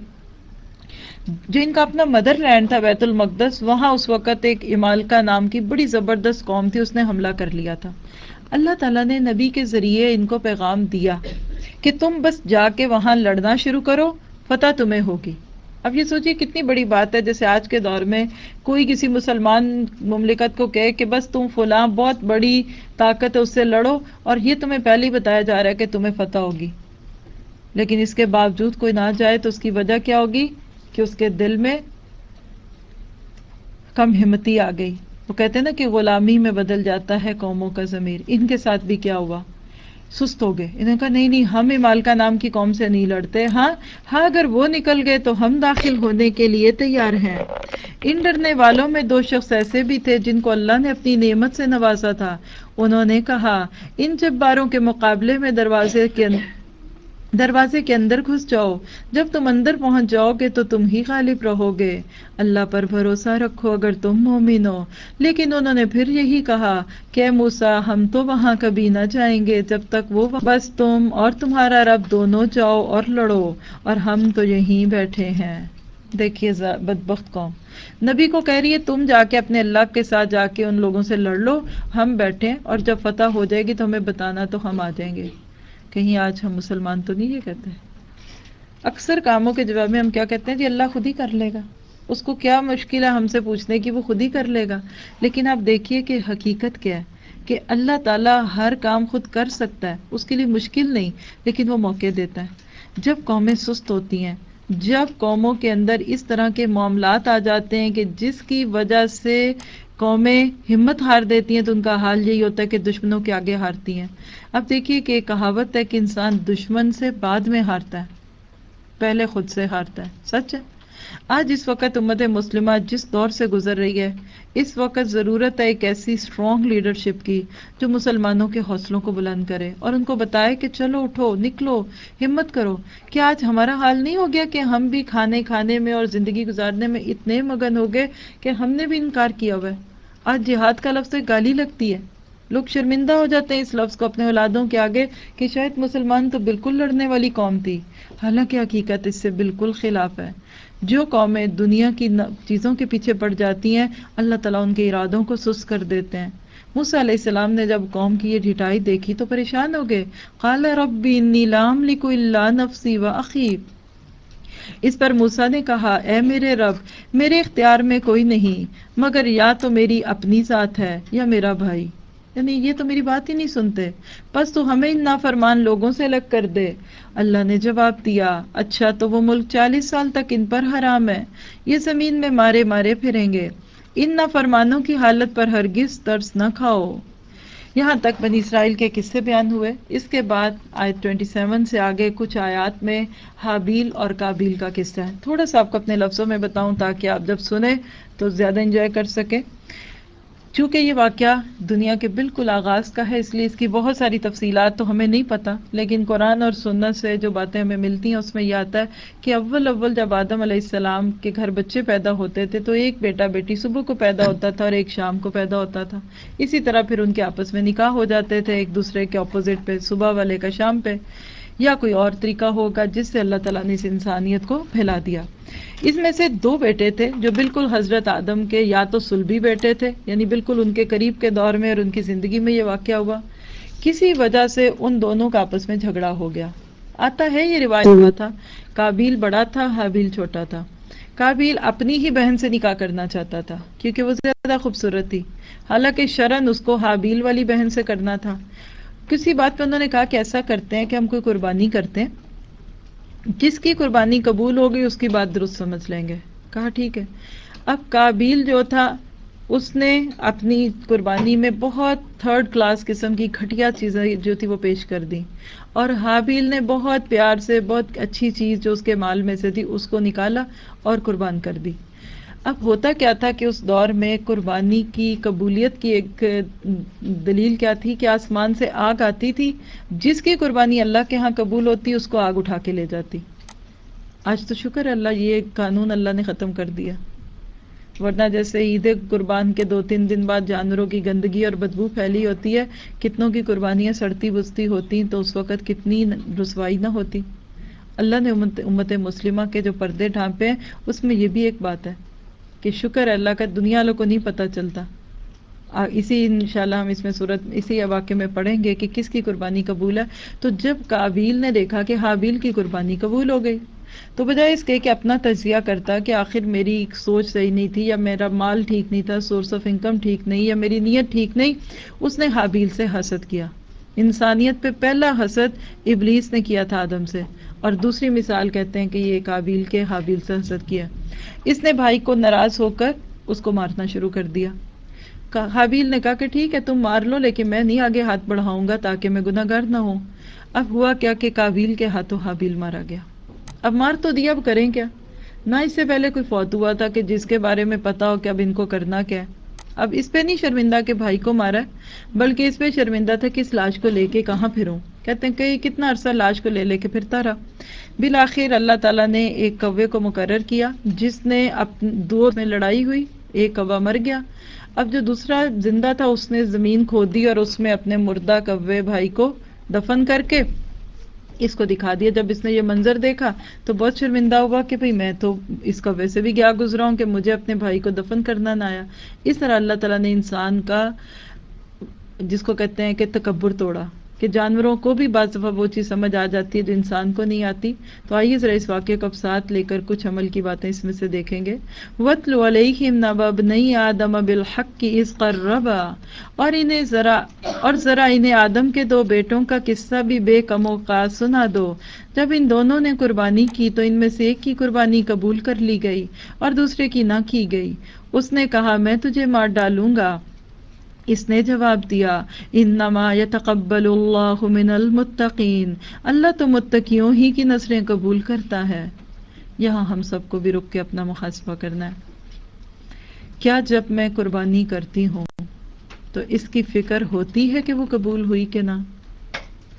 جو ان کا اپنا مدر لینڈ تھا بیت المقدس، وہاں اس وقت ایک امالکا نام کی بڑی زبردست قوم تھی، اس نے حملہ کر لیا تھا۔ اللہ تعالیٰ نے نبی کے ذریعے ان کو پیغام دیا کہ تم بس جا کے وہاں لڑنا شروع کرو، فتح تمہیں ہوگی۔ اب یہ سوچیے کتنی بڑی بات ہے، جیسے آج کے دور میں کوئی کسی مسلمان مملکت کو کہے کہ بس تم فلاں بہت بڑی طاقت ہے اس سے لڑو، اور یہ تمہیں پہلے ہی بتایا جا رہا ہے کہ تمہیں فتح ہوگی، لیکن اس کے باوجود کوئی نہ جائے تو اس کی وجہ کیا ہوگی کہ اس کے دل میں کم ہمتی آ گئی۔ وہ کہتے ہیں نا کہ غلامی میں بدل جاتا ہے قوموں کا ضمیر۔ ان کے ساتھ بھی کیا ہوا؟ سست ہو گئے۔ انہوں نے کہا نہیں نہیں، ہم امالکا نام کی قوم سے نہیں لڑتے، ہاں ہاں اگر وہ نکل گئے تو ہم داخل ہونے کے لیے تیار ہیں۔ ان ڈرنے والوں میں دو شخص ایسے بھی تھے جن کو اللہ نے اپنی نعمت سے نوازا تھا۔ انہوں نے کہا ان جباروں کے مقابلے میں دروازے کے دروازے کے اندر گھس جاؤ، جب تم اندر پہنچ جاؤ گے تو تم ہی غالب رہو گے، اللہ پر بھروسہ رکھو اگر تم مومن ہو۔ لیکن انہوں نے پھر یہی کہا کہ موسیٰ ہم تو وہاں کبھی نہ جائیں گے جب تک وہ، بس تم اور تمہارا رب دونوں جاؤ اور لڑو اور ہم تو یہیں بیٹھے ہیں۔ دیکھیے بدبخت قوم نبی کو کہہ رہی ہے تم جا کے اپنے اللہ کے ساتھ جا کے ان لوگوں سے لڑ لو، ہم بیٹھیں اور جب فتح ہو جائے گی تو ہمیں بتانا تو ہم آ جائیں گے۔ کہیں آج ہم مسلمان تو نہیں یہ کہتے؟ اکثر کاموں کے جواب میں ہم کیا کہتے ہیں جی اللہ خود ہی کر لے گا، اس کو کیا مشکل ہے ہم سے پوچھنے کی، وہ خود ہی کر لے گا۔ لیکن آپ دیکھیے کہ حقیقت کیا ہے کہ اللہ تعالیٰ ہر کام خود کر سکتا ہے، اس کے لیے مشکل نہیں، لیکن وہ موقع دیتا ہے۔ جب قومیں سست ہوتی ہیں، جب قوموں کے اندر اس طرح کے معاملات آ جاتے ہیں کہ جس کی وجہ سے قومیں ہمت ہار دیتی ہیں، تو ان کا حال یہی ہوتا ہے کہ دشمنوں کے آگے ہارتی ہیں۔ اب دیکھیے کہ ایک کہاوت ہے کہ انسان دشمن سے بعد میں ہارتا ہے، پہلے خود سے ہارتا ہے۔ سچ ہے۔ آج اس وقت امت مسلمہ جس دور سے گزر رہی ہے، اس وقت ضرورت ہے ایک ایسی اسٹرانگ لیڈرشپ کی جو مسلمانوں کے حوصلوں کو بلند کرے اور ان کو بتائے کہ چلو اٹھو، نکلو، ہمت کرو۔ کیا آج ہمارا حال نہیں ہو گیا کہ ہم بھی کھانے کھانے میں اور زندگی گزارنے میں اتنے مگن ہو گئے کہ ہم نے بھی انکار کیا ہوا ہے؟ آج جہاد کا لفظ ایک گالی لگتی ہے، لوگ شرمندہ ہو جاتے ہیں اس لفظ کو اپنے اولادوں کے آگے کہ شاید مسلمان تو بالکل لڑنے والی قوم تھی، حالانکہ حقیقت اس سے بالکل خلاف ہے۔ جو قومیں دنیا کی چیزوں کے پیچھے پڑ جاتی ہیں اللہ تعالیٰ ان کے ارادوں کو سست کر دیتے ہیں۔ موسیٰ علیہ السلام نے جب قوم کی یہ ڈھٹائی دیکھی تو پریشان ہو گئے، قال رب انی لا املک الا نفسی و اخی۔ اس پر موسیٰ نے کہا، اے میرے رب، میرے اختیار میں کوئی نہیں مگر یا تو میری اپنی ذات ہے یا میرا بھائی، یعنی یہ تو میری بات ہی نہیں سنتے، بس تو ہمیں ان نافرمان لوگوں سے الگ کر دے۔ اللہ نے جواب دیا، اچھا تو وہ ملک چالیس سال تک ان پر حرام ہے، یہ زمین میں مارے مارے پھریں گے، ان نافرمانوں کی حالت پر ہرگز ترس نہ کھاؤ۔ یہاں تک بنی اسرائیل کے قصے بیان ہوئے۔ اس کے بعد آیت سیئیس سے آگے کچھ آیات میں حابیل اور قابیل کا قصہ ہے۔ تھوڑا سا آپ کو اپنے لفظوں میں بتاؤں تاکہ آپ جب سنیں تو زیادہ انجوائے کر سکیں۔ چونکہ یہ واقعہ دنیا کے بالکل آغاز کا ہے اس لیے اس کی بہت ساری تفصیلات تو ہمیں نہیں پتہ، لیکن قرآن اور سنت سے جو باتیں ہمیں ملتی ہیں اس میں یہ آتا ہے کہ اول اول جب آدم علیہ السلام کے گھر بچے پیدا ہوتے تھے تو ایک بیٹا بیٹی صبح کو پیدا ہوتا تھا اور ایک شام کو پیدا ہوتا تھا۔ اسی طرح پھر ان کے آپس میں نکاح ہو جاتے تھے ایک دوسرے کے اپوزٹ پہ، صبح والے کا شام پہ، یا کوئی اور طریقہ ہوگا جس سے اللہ تعالیٰ نے اس انسانیت کو پھیلا دیا۔ اس میں سے دو بیٹے تھے جو بالکل حضرت آدم کے یا تو صلبی بیٹے تھے، یعنی بالکل ان کے قریب کے دور میں اور ان کی زندگی میں یہ واقعہ ہوا، کسی وجہ سے ان دونوں کا آپس میں جھگڑا ہو گیا۔ آتا ہے یہ روایت ہوا تھا، قابیل بڑا تھا، حابیل چھوٹا تھا۔ قابیل اپنی ہی بہن سے نکاح کرنا چاہتا تھا کیونکہ وہ زیادہ خوبصورت تھی، حالانکہ شرعاً اس کو حابیل والی بہن سے کرنا تھا۔ کسی بات پہ انہوں نے کہا کہ ایسا کرتے ہیں کہ ہم کوئی قربانی کرتے ہیں، کس کی قربانی قبول ہوگی اس کی بات درست سمجھ لیں گے۔ کہا ٹھیک ہے۔ اب قابیل جو تھا اس نے اپنی قربانی میں بہت تھرڈ کلاس قسم کی گھٹیا چیزیں جو تھی وہ پیش کر دی، اور حابیل نے بہت پیار سے بہت اچھی چیز جو اس کے مال میں سے تھی اس کو نکالا اور قربان کر دی۔ اب ہوتا کیا تھا کہ اس دور میں قربانی کی قبولیت کی ایک دلیل کیا تھی کہ آسمان سے آگ آتی تھی، جس کی قربانی اللہ کے ہاں قبول ہوتی اس کو آگ اٹھا کے لے جاتی۔ آج تو شکر ہے اللہ یہ قانون اللہ نے ختم کر دیا، ورنہ جیسے عید قربان کے دو تین دن بعد جانوروں کی گندگی اور بدبو پھیلی ہوتی ہے، کتنوں کی قربانیاں سڑتی بجتی ہوتی تو اس وقت کتنی رسوائی نہ ہوتی۔ اللہ نے امت, امت مسلمہ کے جو پردے ڈھانپے ہیں اس میں یہ بھی ایک بات ہے کہ شکر ہے اللہ کا، دنیا والوں کو نہیں پتہ چلتا۔ اسی انشاءاللہ ہم اس میں صورت اسی واقعے میں پڑھیں گے کہ کس کی قربانی قبول ہے۔ تو جب قابیل نے دیکھا کہ حابیل کی قربانی قبول ہو گئی تو بجائے اس کے کہ اپنا تجزیہ کرتا کہ آخر میری سوچ صحیح نہیں تھی یا میرا مال ٹھیک نہیں تھا، سورس آف انکم ٹھیک نہیں، یا میری نیت ٹھیک نہیں، اس نے حابیل سے حسد کیا۔ انسانیت پہ پہلا حسد ابلیس نے کیا تھا آدم سے، اور دوسری مثال کہتے ہیں کہ یہ قابیل کے حابیل سے حسد کیا۔ اس نے بھائی کو ناراض ہو کر اس کو مارنا شروع کر دیا۔ حابیل نے کہا کہ ٹھیک ہے تم مار لو لیکن میں نہیں آگے ہاتھ بڑھاؤں گا تاکہ میں گناہ گار نہ ہوں۔ اب ہوا کیا کہ قابیل کے ہاتھوں حابیل مارا گیا۔ اب مار تو دیا، اب کریں کیا؟ نہ اس سے پہلے کوئی فوت ہوا تھا کہ جس کے بارے میں پتا ہو کہ اب ان کو کرنا کیا ہے۔ اب اس پہ نہیں شرمندہ کہ بھائی کو مارا ہے، بلکہ اس پہ شرمندہ تھا کہ اس لاش کو لے کے کہاں پھروں۔ کہتے ہیں کہ کتنا عرصہ لاش کو لے لے کے پھرتا رہا۔ بالآخر اللہ تعالیٰ نے ایک کوے کو مقرر کیا جس نے دو میں لڑائی ہوئی، ایک کوا مر گیا۔ اب جو دوسرا زندہ تھا اس نے زمین کھودی اور اس میں اپنے مردہ کوے بھائی کو دفن کر کے اس کو دکھا دیا۔ جب اس نے یہ منظر دیکھا تو بہت شرمندہ ہوا کہ بھئی میں تو اس کا ویسے بھی گیا گزرا ہوں کہ مجھے اپنے بھائی کو دفن کرنا نہ آیا۔ اس طرح اللہ تعالیٰ نے انسان کا جس کو کہتے ہیں کہ تکبر توڑا، کہ جانوروں کو بھی بعض دفعہ وہ چیز سمجھ آ جاتی ہے جو انسان کو نہیں آتی۔ تو آئیے ذرا اس واقعے کو اب ساتھ لے کر کچھ عمل کی باتیں اس میں سے دیکھیں گے۔ وَاتْلُ عَلَيْهِمْ نَبَأَ ابْنَيْ آدَمَ بِالْحَقِّ إِذْ قَرَّبَا، اور انہیں ذرا اور ذرا انہیں آدم کے دو بیٹوں کا قصہ بھی بے کم و قاص سنا دو۔ جب ان دونوں نے قربانی کی تو ان میں سے ایک کی قربانی قبول کر لی گئی اور دوسرے کی نہ کی گئی۔ اس نے کہا میں تجھے مار ڈالوں گا۔ اس نے جواب دیا انما یتقبل اللہ من المتقین، اللہ تو متقیوں ہی کی نذریں قبول کرتا ہے۔ یہاں ہم سب کو بھی رک کے اپنا محاسبہ کرنا ہے۔ کیا جب میں قربانی کرتی ہوں تو اس کی فکر ہوتی ہے کہ وہ قبول ہوئی کہ نہ؟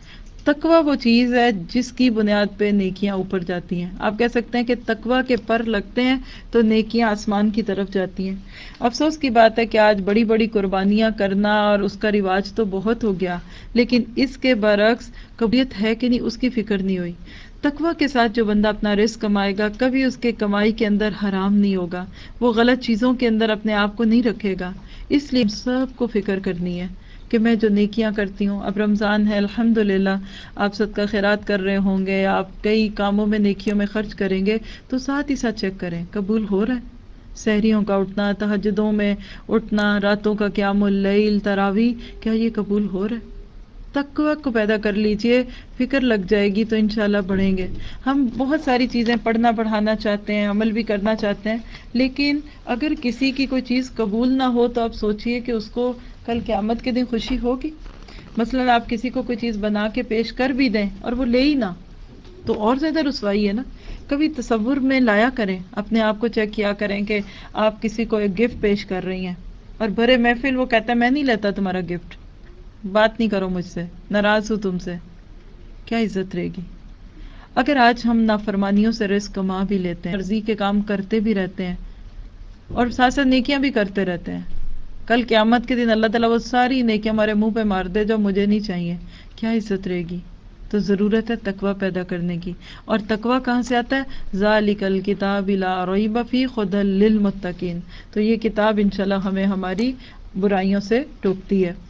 تقوی وہ چیز ہے جس کی بنیاد پہ نیکیاں اوپر جاتی ہیں. آپ کہہ سکتے ہیں کہ تقوی کے پر لگتے ہیں تو نیکیاں آسمان کی طرف جاتی ہیں. افسوس کی بات ہے کہ آج بڑی بڑی قربانیاں کرنا اور اس کا رواج تو بہت ہو گیا، لیکن اس کے برعکس قبولیت ہے کہ نہیں اس کی فکر نہیں ہوئی. تقوی کے ساتھ جو بندہ اپنا رزق کمائے گا، کبھی اس کے کمائی کے اندر حرام نہیں ہوگا، وہ غلط چیزوں کے اندر اپنے آپ کو نہیں رکھے گا. اس لیے سب کو فکر کرنی ہے کہ میں جو نیکیاں کرتی ہوں. اب رمضان ہے، الحمدللہ آپ صدقہ خیرات کر رہے ہوں گے، آپ کئی کاموں میں نیکیوں میں خرچ کریں گے، تو ساتھ ہی ساتھ چیک کریں قبول ہو رہا ہے. سحریوں کا اٹھنا، تہجدوں میں اٹھنا، راتوں کا قیام اللیل، تراویح، کیا یہ قبول ہو رہا ہے؟ تقوی کو پیدا کر لیجئے، فکر لگ جائے گی تو انشاءاللہ بڑھیں گے. ہم بہت ساری چیزیں پڑھنا پڑھانا چاہتے ہیں، عمل بھی کرنا چاہتے ہیں، لیکن اگر کسی کی کوئی چیز قبول نہ ہو تو آپ سوچئے کہ اس کو کل قیامت کے دن خوشی ہوگی. مثلا آپ کسی کو کوئی چیز بنا کے پیش کر بھی دیں اور وہ لے ہی نہ، تو اور زیادہ رسوائی ہے نا. کبھی تصور میں لایا کریں، اپنے آپ کو چیک کیا کریں کہ آپ کسی کو ایک گفٹ پیش کر رہی ہیں اور بھرے محفل وہ کہتا ہے میں نہیں لیتا تمہارا گفٹ، بات نہیں کرو مجھ سے، ناراض ہوں تم سے، کیا عزت رہے گی؟ اگر آج ہم نافرمانیوں سے رزق کما بھی لیتے ہیں، مرضی کے کام کرتے بھی رہتے ہیں اور ساتھ ساتھ نیکیاں بھی کرتے رہتے ہیں، کل قیامت کے دن اللہ تعالیٰ وہ ساری نیکیاں ہمارے منہ پہ مار دے جو مجھے نہیں چاہیے، کیا عزت رہے گی؟ تو ضرورت ہے تقوی پیدا کرنے کی. اور تقوی کہاں سے آتا ہے؟ ذالک الکتاب لا ریب فیہ ھدی للمتقین. تو یہ کتاب انشاءاللہ ہمیں ہماری برائیوں سے ٹوکتی ہے.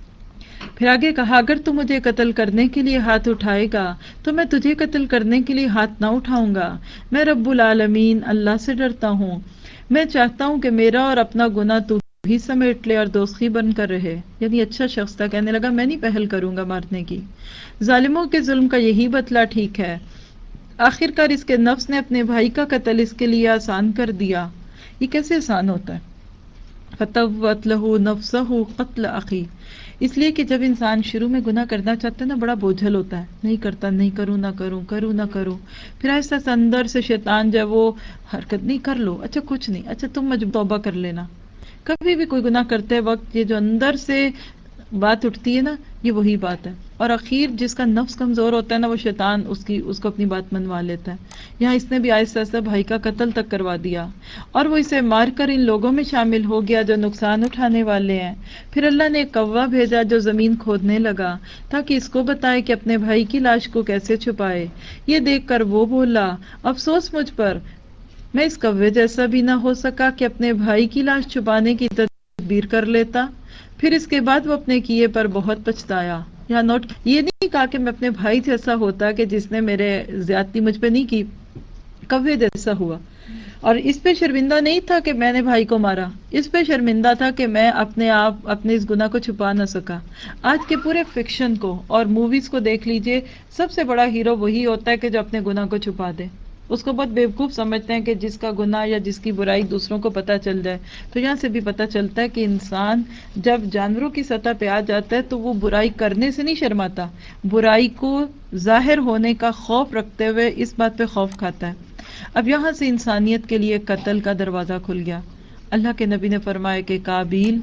پھر آگے کہا اگر تو مجھے قتل کرنے کے لیے ہاتھ اٹھائے گا تو میں تجھے قتل کرنے کے لیے ہاتھ نہ اٹھاؤں گا. میں رب العالمین اللہ سے ڈرتا ہوں، میں چاہتا ہوں کہ میرا اور اپنا گناہ تو بھی سمیٹ لے اور دوزخی بن کر رہے. یعنی اچھا شخص تھا، کہنے لگا میں نہیں پہل کروں گا مارنے کی. ظالموں کے ظلم کا یہی بدلہ ٹھیک ہے. آخر کار اس کے نفس نے اپنے بھائی کا قتل اس کے لیے آسان کر دیا. یہ کیسے آسان ہوتا ہے؟ فَتَوَّتْ لَهُ نَفْسَهُ قَتْلَ أَخِيهِ. اس لیے کہ جب انسان شروع میں گناہ کرنا چاہتا ہے نا، بڑا بوجھل ہوتا ہے، نہیں کرتا، نہیں کروں نہ کروں، کروں نہ کروں. پھر ایسا اندر سے شیطان جو ہے وہ حرکت نہیں کر لو، اچھا کچھ نہیں، اچھا تم مجھے توبہ کر لینا. کبھی بھی کوئی گناہ کرتے وقت یہ جو اندر سے بات اٹھتی ہے نا، یہ وہی بات ہے. اور اخیر جس کا نفس کمزور ہوتا ہے نا، وہ شیطان اس کی اس کو اپنی بات منوا لیتا ہے. یہاں اس نے بھی آہستہ آہستہ بھائی کا قتل تک کروا دیا اور وہ اسے مار کر ان لوگوں میں شامل ہو گیا جو نقصان اٹھانے والے ہیں. پھر اللہ نے ایک کوا بھیجا جو زمین کھودنے لگا تاکہ اس کو بتائے کہ اپنے بھائی کی لاش کو کیسے چھپائے. یہ دیکھ کر وہ بولا افسوس مجھ پر، میں اس کوے جیسا بھی نہ ہو سکا کہ اپنے بھائی کی لاش چھپانے کی تدبیر کر لیتا. پھر اس کے بعد وہ اپنے کیے پر بہت پچھتایا. یہاں نوٹ یہ نہیں کہا کہ میں اپنے بھائی جیسا ہوتا کہ جس نے میرے زیادتی مجھ پہ نہیں کی، کوے جیسا ہوا. اور اس پہ شرمندہ نہیں تھا کہ میں نے بھائی کو مارا، اس پہ شرمندہ تھا کہ میں اپنے آپ اپنے اس گناہ کو چھپا نہ سکا. آج کے پورے فکشن کو اور موویز کو دیکھ لیجئے، سب سے بڑا ہیرو وہی ہوتا ہے کہ جو اپنے گناہ کو چھپا دے. اس کو بہت بیوقوف سمجھتے ہیں کہ جس کا گناہ یا جس کی برائی دوسروں کو پتہ چل جائے. تو یہاں سے بھی پتہ چلتا ہے کہ انسان جب جانوروں کی سطح پہ آ جاتا ہے تو وہ برائی کرنے سے نہیں شرماتا، برائی کو ظاہر ہونے کا خوف رکھتے ہوئے اس بات پہ خوف کھاتا ہے. اب یہاں سے انسانیت کے لیے قتل کا دروازہ کھل گیا. اللہ کے نبی نے فرمایا کہ قابیل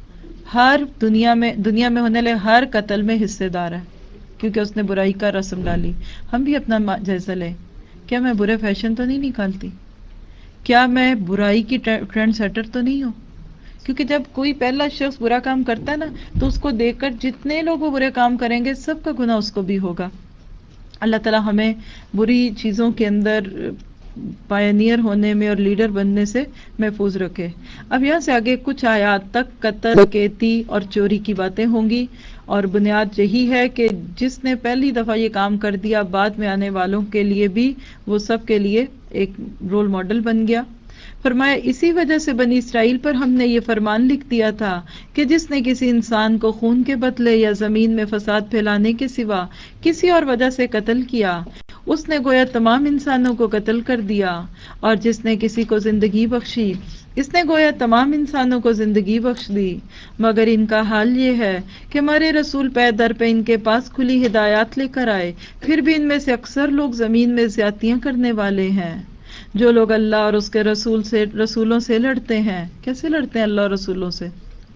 ہر دنیا میں دنیا میں ہونے والے ہر قتل میں حصے دار ہے، کیونکہ اس نے برائی کا رسم ڈالی. ہم بھی اپنا جائزہ لیں، کیا میں برے فیشن تو نہیں نکالتی؟ کیا میں برائی کی ٹرینڈ سیٹر تو نہیں ہوں؟ کیونکہ جب کوئی پہلا شخص برا کام کرتا ہے نا، تو اس کو دیکھ کر جتنے لوگ وہ برے کام کریں گے سب کا گناہ اس کو بھی ہوگا. اللہ تعالی ہمیں بری چیزوں کے اندر پائنیئر ہونے میں اور لیڈر بننے سے محفوظ رکھے. اب یہاں سے آگے کچھ آیات تک قتل، ڈکیتی اور چوری کی باتیں ہوں گی، اور بنیاد یہی ہے کہ جس نے پہلی دفعہ یہ کام کر دیا بعد میں آنے والوں کے لیے بھی وہ سب کے لیے ایک رول ماڈل بن گیا. فرمایا اسی وجہ سے بنی اسرائیل پر ہم نے یہ فرمان لکھ دیا تھا کہ جس نے کسی انسان کو خون کے بدلے یا زمین میں فساد پھیلانے کے سوا کسی اور وجہ سے قتل کیا، اس نے گویا تمام انسانوں کو قتل کر دیا، اور جس نے کسی کو زندگی بخشی اس نے گویا تمام انسانوں کو زندگی بخش دی. مگر ان کا حال یہ ہے کہ ہمارے رسول پے در پہ ان کے پاس کھلی ہدایات لے کر آئے، پھر بھی ان میں سے اکثر لوگ زمین میں زیادتیاں کرنے والے ہیں. جو لوگ اللہ اور اس کے رسول سے رسولوں سے لڑتے ہیں، کیسے لڑتے ہیں اللہ اور رسولوں سے؟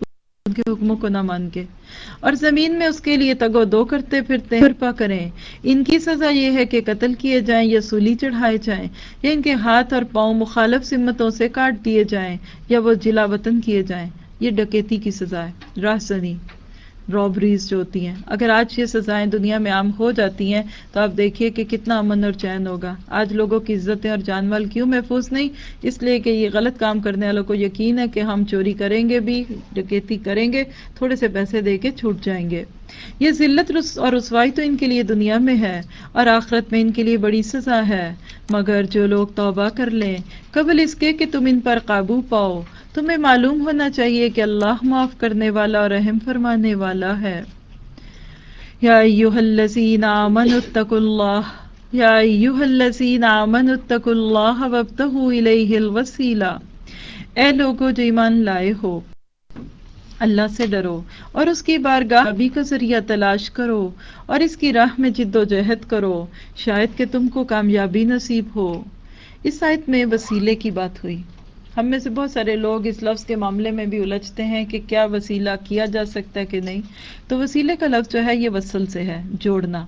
ان کے حکموں کو نہ مان کے، اور زمین میں اس کے لیے تگ و دو کرتے پھرتے ہیں، برپا کریں۔ ان کی سزا یہ ہے کہ قتل کیے جائیں یا سولی چڑھائے جائیں، یا ان کے ہاتھ اور پاؤں مخالف سمتوں سے کاٹ دیے جائیں، یا وہ جلا وطن کیے جائیں۔ یہ ڈکیتی کی سزا ہے، راہزنی، رابریز جو ہوتی ہیں۔ اگر آج یہ سزائیں دنیا میں عام ہو جاتی ہیں تو آپ دیکھیے کہ کتنا امن اور چین ہوگا۔ آج لوگوں کی عزتیں اور جان مال کیوں محفوظ نہیں؟ اس لیے کہ یہ غلط کام کرنے والوں کو یقین ہے کہ ہم چوری کریں گے بھی، ڈکیتی کریں گے، تھوڑے سے پیسے دے کے چھوٹ جائیں گے۔ یہ ذلت اور رسوائی تو ان کے لیے دنیا میں ہے، اور آخرت میں ان کے لیے بڑی سزا ہے۔ مگر جو لوگ توبہ کر لیں قبل اس کے کہ تم ان پر قابو پاؤ، تمہیں معلوم ہونا چاہیے کہ اللہ معاف کرنے والا اور رحم فرمانے والا ہے۔ یا ایھا الذین آمنوا اتقوا اللہ یا ایھا الذین آمنوا اتقوا اللہ وابتغوا الیہ الوسیلہ، اے لوگو جو ایمان لائے ہو، اللہ سے ڈرو اور اس کی بارگاہ بھی کا ذریعہ تلاش کرو، اور اس کی راہ میں جد و جہد کرو، شاید کہ تم کو کامیابی نصیب ہو۔ اس آیت میں وسیلے کی بات ہوئی۔ ہم میں سے بہت سارے لوگ اس لفظ کے معاملے میں بھی الجھتے ہیں کہ کیا وسیلہ کیا جا سکتا ہے کہ نہیں۔ تو وسیلے کا لفظ جو ہے یہ وصل سے ہے، جوڑنا۔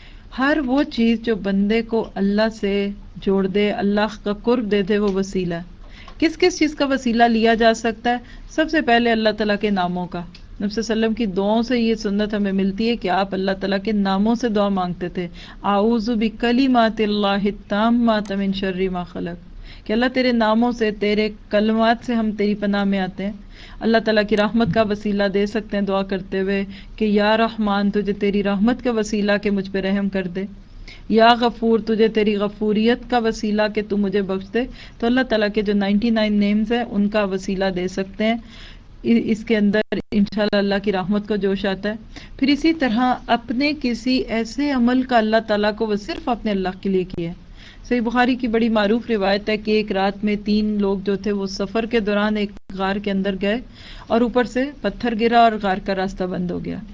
ہر وہ چیز جو بندے کو اللہ سے جوڑ دے، اللہ کا قرب دے دے، وہ وسیلہ ہے۔ کس کس چیز کا وسیلہ لیا جا سکتا ہے؟ سب سے پہلے اللہ تعالیٰ کے ناموں کا۔ نبی صلی اللہ علیہ وسلم کی دعاؤں سے یہ سنت ہمیں ملتی ہے کہ آپ اللہ تعالیٰ کے ناموں سے دعا مانگتے تھے۔ اعوذ بکلمات اللہ التامات من شر ما خلق، کہ اللہ تیرے ناموں سے، تیرے کلمات سے ہم تیری پناہ میں آتے ہیں۔ اللہ تعالیٰ کی رحمت کا وسیلہ دے سکتے ہیں دعا کرتے ہوئے کہ یا رحمان تجھے تیری رحمت کا وسیلہ کہ مجھ پہ رحم کر دے، یا غفور تجھے تیری غفوریت کا وسیلہ کہ تو مجھے بخش دے۔ تو اللہ تعالیٰ کے جو نائنٹی نائن نیمز ہیں ان کا وسیلہ دے سکتے ہیں، اس کے اندر انشاءاللہ اللہ کی رحمت کا جوش آتا ہے۔ پھر اسی طرح اپنے کسی ایسے عمل کا اللہ تعالیٰ کو وہ صرف اپنے اللہ کے لیے کیا ہے۔ صحیح بخاری کی بڑی معروف روایت ہے کہ ایک رات میں تین لوگ جو تھے وہ سفر کے دوران ایک غار کے اندر گئے اور اوپر سے پتھر گرا اور غار کا راستہ بند ہو گیا۔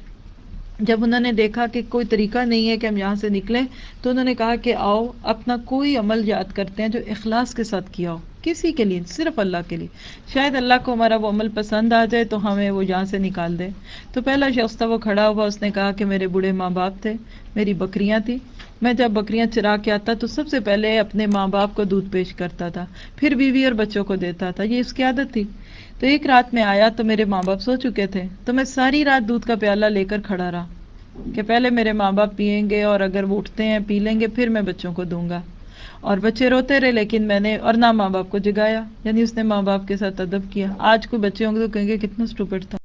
جب انہوں نے دیکھا کہ کوئی طریقہ نہیں ہے کہ ہم یہاں سے نکلیں، تو انہوں نے کہا کہ آؤ اپنا کوئی عمل یاد کرتے ہیں جو اخلاص کے ساتھ کیا ہو، کسی کے لیے، صرف اللہ کے لیے، شاید اللہ کو ہمارا وہ عمل پسند آ جائے تو ہمیں وہ یہاں سے نکال دے۔ تو پہلا شخص تھا، وہ کھڑا ہوا، اس نے کہا کہ میرے بوڑھے ماں باپ تھے، میری بکریاں تھیں، میں جب بکریاں چرا کے آتا تو سب سے پہلے اپنے ماں باپ کو دودھ پیش کرتا تھا، پھر بیوی اور بچوں کو دیتا تھا، یہ اس کی عادت تھی۔ تو ایک رات میں آیا تو میرے ماں باپ سو چکے تھے، تو میں ساری رات دودھ کا پیالہ لے کر کھڑا رہا کہ پہلے میرے ماں باپ پئیں گے اور اگر وہ اٹھتے ہیں پی لیں گے، پھر میں بچوں کو دوں گا۔ اور بچے روتے رہے لیکن میں نے اور نہ ماں باپ کو جگایا، یعنی اس نے ماں باپ کے ساتھ ادب کیا۔ آج کوئی بچے ہوں گے تو کہیں گے کتنا اسٹوپڈ تھا،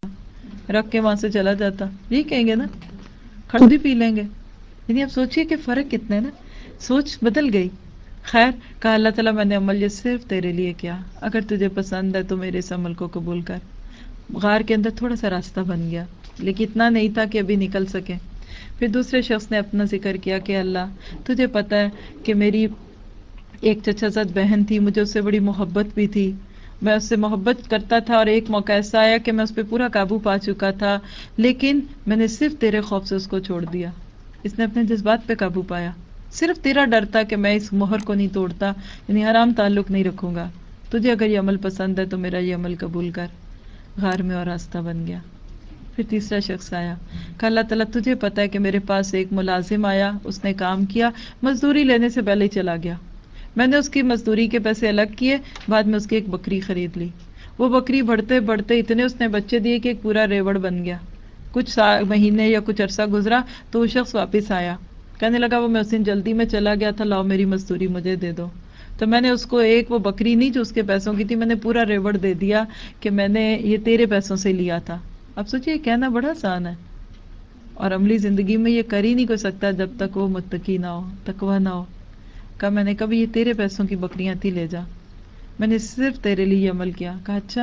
رکھ کے وہاں سے چلا جاتا، یہ کہیں گے نا، خود ہی پی لیں گے۔ یعنی آپ سوچئے کہ فرق کتنا ہے نا، سوچ بدل گئی۔ خیر کہا اللہ تعالیٰ میں نے عمل یہ صرف تیرے لیے کیا، اگر تجھے پسند ہے تو میرے اس عمل کو قبول کر۔ غار کے اندر تھوڑا سا راستہ بن گیا لیکن اتنا نہیں تھا کہ ابھی نکل سکے۔ پھر دوسرے شخص نے اپنا ذکر کیا کہ اللہ تجھے پتہ ہے کہ میری ایک چچا زاد بہن تھی، مجھے اس سے بڑی محبت بھی تھی، میں اس سے محبت کرتا تھا، اور ایک موقع ایسا آیا کہ میں اس پہ پورا قابو پا چکا تھا، لیکن میں نے صرف تیرے خوف سے اس کو چھوڑ دیا۔ اس نے اپنے جذبات پہ قابو پایا، صرف تیرا ڈر تھا کہ میں اس مہر کو نہیں توڑتا، یعنی حرام تعلق نہیں رکھوں گا، تجھے اگر یہ عمل پسند ہے تو میرا یہ عمل قبول کر۔ غار میں اور راستہ بن گیا۔ پھر تیسرا شخص آیا، کہا اللہ تعالیٰ تجھے پتا ہے کہ میرے پاس ایک ملازم آیا، اس نے کام کیا، مزدوری لینے سے پہلے ہی چلا گیا، میں نے اس کی مزدوری کے پیسے الگ کیے، بعد میں اس کی ایک بکری خرید لی، وہ بکری بڑھتے بڑھتے اتنے اس نے بچے دیے کہ ایک پورا ریوڑ بن گیا۔ کچھ مہینے یا کچھ عرصہ گزرا تو وہ شخص واپس آیا، کہنے لگا وہ میں اس دن جلدی میں چلا گیا تھا، لاؤ میری مزدوری مجھے دے دو۔ تو میں نے اس کو ایک وہ بکری نہیں جو اس کے پیسوں کی تھی، میں نے پورا ریوڑ دے دیا کہ میں نے یہ تیرے پیسوں سے لیا تھا۔ اب سوچئے یہ کہنا بڑا آسان ہے، اور عملی زندگی میں یہ کر ہی نہیں کوئی سکتا جب تک وہ متقی نہ ہو، تقویٰ نہ ہو۔ کہا میں نے کبھی یہ تیرے پیسوں کی بکریاں تھی، لے جا، میں نے صرف تیرے لیے یہ عمل کیا۔ کہا اچھا،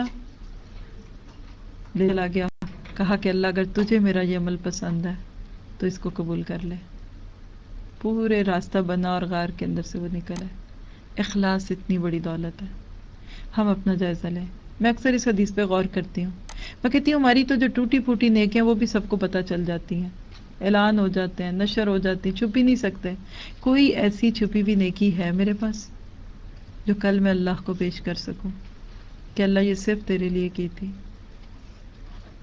لے چلا گیا۔ کہا کہ اللہ اگر تجھے میرا یہ عمل پسند ہے تو اس کو قبول کر لے۔ پورے راستہ بنا اور غار کے اندر سے وہ نکل ہے۔ اخلاص اتنی بڑی دولت ہے، ہم اپنا جائزہ لیں۔ میں اکثر اس حدیث پہ غور کرتی ہوں، میں کہتی ہوں ہماری تو جو ٹوٹی پھوٹی نیکیاں وہ بھی سب کو پتہ چل جاتی ہیں، اعلان ہو جاتے ہیں، نشر ہو جاتی ہیں، چھپ ہی نہیں سکتے۔ کوئی ایسی چھپی ہوئی نیکی ہے میرے پاس جو کل میں اللہ کو پیش کر سکوں کہ اللہ یہ صرف تیرے لیے کی تھی؟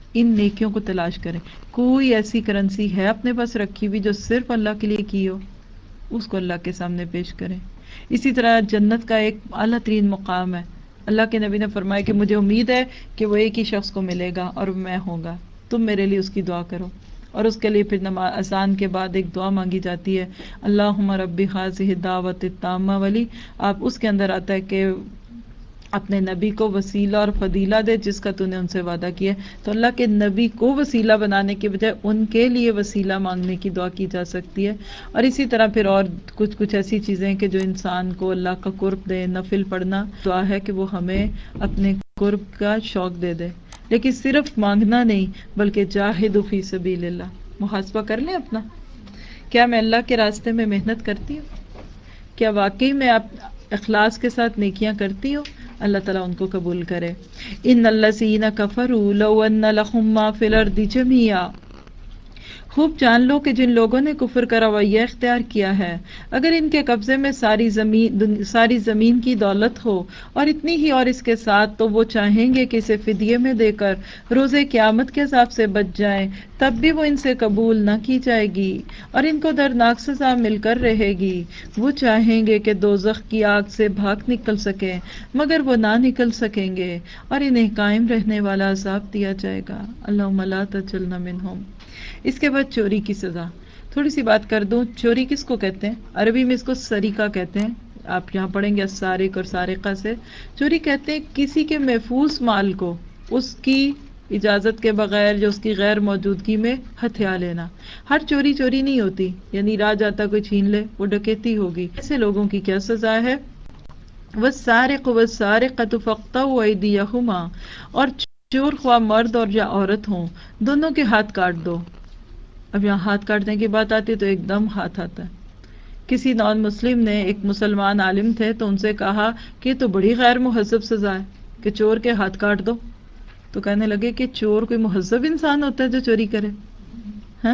ان نیکیوں کو تلاش کریں. کوئی ایسی کرنسی ہے اپنے پاس رکھی ہوئی جو صرف اللہ کے لیے کی ہو، اس کو اللہ کے سامنے پیش کریں. اسی طرح جنت کا ایک اعلیٰ ترین مقام ہے. اللہ کے نبی نے فرمایا کہ مجھے امید ہے کہ وہ ایک ہی شخص کو ملے گا اور میں ہوں گا، تم میرے لیے اس کی دعا کرو. اور اس کے لیے پھر نماز اذان کے بعد ایک دعا مانگی جاتی ہے، اللہم رب ھذہ الدعوۃ التامہ والی. آپ اس کے اندر آتا ہے کہ اپنے نبی کو وسیلہ اور فضیلہ دے جس کا تو نے ان سے وعدہ کیا ہے. تو اللہ کے نبی کو وسیلہ بنانے کے بجائے ان کے لیے وسیلہ مانگنے کی دعا کی جا سکتی ہے. اور اسی طرح پھر اور کچھ کچھ ایسی چیزیں کہ جو انسان کو اللہ کا قرب دے. نفل پڑھنا دعا ہے کہ وہ ہمیں اپنے قرب کا شوق دے دے، لیکن صرف مانگنا نہیں بلکہ جاہدوا فی سبیل اللہ. محاسبہ کر لیں اپنا، کیا میں اللہ کے راستے میں محنت کرتی ہوں؟ کیا واقعی میں آپ اخلاص کے ساتھ نیکیاں کرتی ہوں؟ اللہ تعالیٰ ان کو قبول کرے. ان الذین کفروا لو ان لهم ما فی الارض جميعا. خوب جان لو کہ جن لوگوں نے کفر کا رویہ اختیار کیا ہے، اگر ان کے قبضے میں ساری زمین ساری زمین کی دولت ہو اور اتنی ہی اور اس کے ساتھ، تو وہ چاہیں گے کہ اسے فدیے میں دے کر روز قیامت کے عذاب سے بچ جائیں، تب بھی وہ ان سے قبول نہ کی جائے گی اور ان کو دردناک سزا مل کر رہے گی. وہ چاہیں گے کہ دوزخ کی آگ سے بھاگ نکل سکیں مگر وہ نہ نکل سکیں گے اور انہیں قائم رہنے والا عذاب دیا جائے گا. اللہم لا تجعلنا منہم. اس کے بعد چوری کی سزا. تھوڑی سی بات کر دوں، چوری کس کو کہتے ہیں؟ عربی میں اس کو سریقہ کہتے ہیں. آپ یہاں پڑھیں گے سارق اور سارقہ سے. چوری کہتے ہیں کسی کے محفوظ مال کو اس کی اجازت کے بغیر جو اس کی غیر موجودگی میں ہتھیا لینا. ہر چوری چوری نہیں ہوتی، یعنی راہ جاتا کوئی چھین لے وہ ڈکیتی ہوگی. ایسے لوگوں کی کیا سزا ہے؟ والسارق والسارقۃ فاقطعوا ایدیہما. اور چور خواہ مرد اور یا عورت ہوں، دونوں کے ہاتھ کاٹ دو. اب یہاں ہاتھ کاٹنے کی بات آتی تو ایک دم ہاتھ آتا ہے. کسی نان مسلم نے ایک مسلمان عالم تھے تو ان سے کہا کہ یہ تو بڑی غیر مہذب سزا ہے کہ چور کے ہاتھ کاٹ دو. تو کہنے لگے کہ چور کوئی مہذب انسان ہوتا ہے جو چوری کرے؟ ہاں،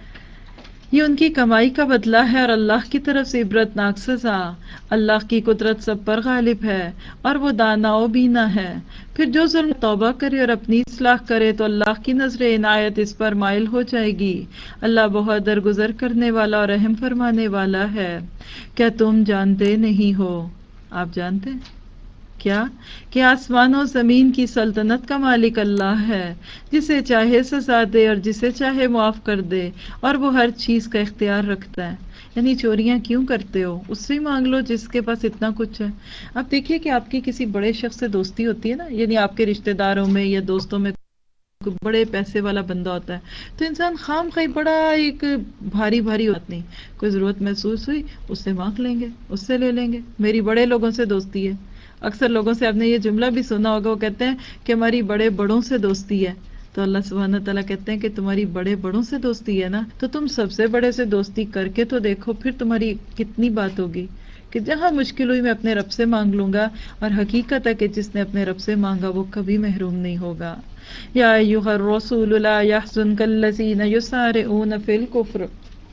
یہ ان کی کمائی کا بدلہ ہے اور اللہ کی طرف سے عبرتناک سزا. اللہ کی قدرت سب پر غالب ہے اور وہ دانا و بینا ہے. پھر جو ظلم توبہ کرے اور اپنی اصلاح کرے تو اللہ کی نظر عنایت اس پر مائل ہو جائے گی. اللہ بہت درگزر کرنے والا اور رحم فرمانے والا ہے. کیا تم جانتے نہیں ہو؟ آپ جانتے ہیں کیا کہ آسمان و زمین کی سلطنت کا مالک اللہ ہے، جسے چاہے سزا دے اور جسے چاہے معاف کر دے، اور وہ ہر چیز کا اختیار رکھتا ہے. یعنی چوریاں کیوں کرتے ہو؟ اس سے مانگ لو جس کے پاس اتنا کچھ ہے. آپ دیکھیے کہ آپ کی کسی بڑے شخص سے دوستی ہوتی ہے نا، یعنی آپ کے رشتہ داروں میں یا دوستوں میں کوئی بڑے پیسے والا بندہ ہوتا ہے تو انسان خام خواہ بڑا ایک بھاری بھاری بات نہیں، کوئی ضرورت محسوس ہوئی اس سے مانگ لیں گے، اس سے لے لیں گے. میری بڑے لوگوں سے دوستی ہے. اکثر لوگوں سے آپ نے یہ جملہ بھی سنا ہوگا، وہ کہتے ہیں کہ ہماری بڑے بڑوں سے دوستی ہے. تو اللہ سبحانہ تعالیٰ کہتے ہیں کہ تمہاری بڑے بڑوں سے دوستی ہے نا، تو تم سب سے بڑے سے دوستی کر کے تو دیکھو، پھر تمہاری کتنی بات ہوگی کہ جہاں مشکل ہوئی میں اپنے رب سے مانگ لوں گا. اور حقیقت ہے کہ جس نے اپنے رب سے مانگا وہ کبھی محروم نہیں ہوگا. یا ایھا الرسول لا یحزنک الذین یسارعون فی الکفر.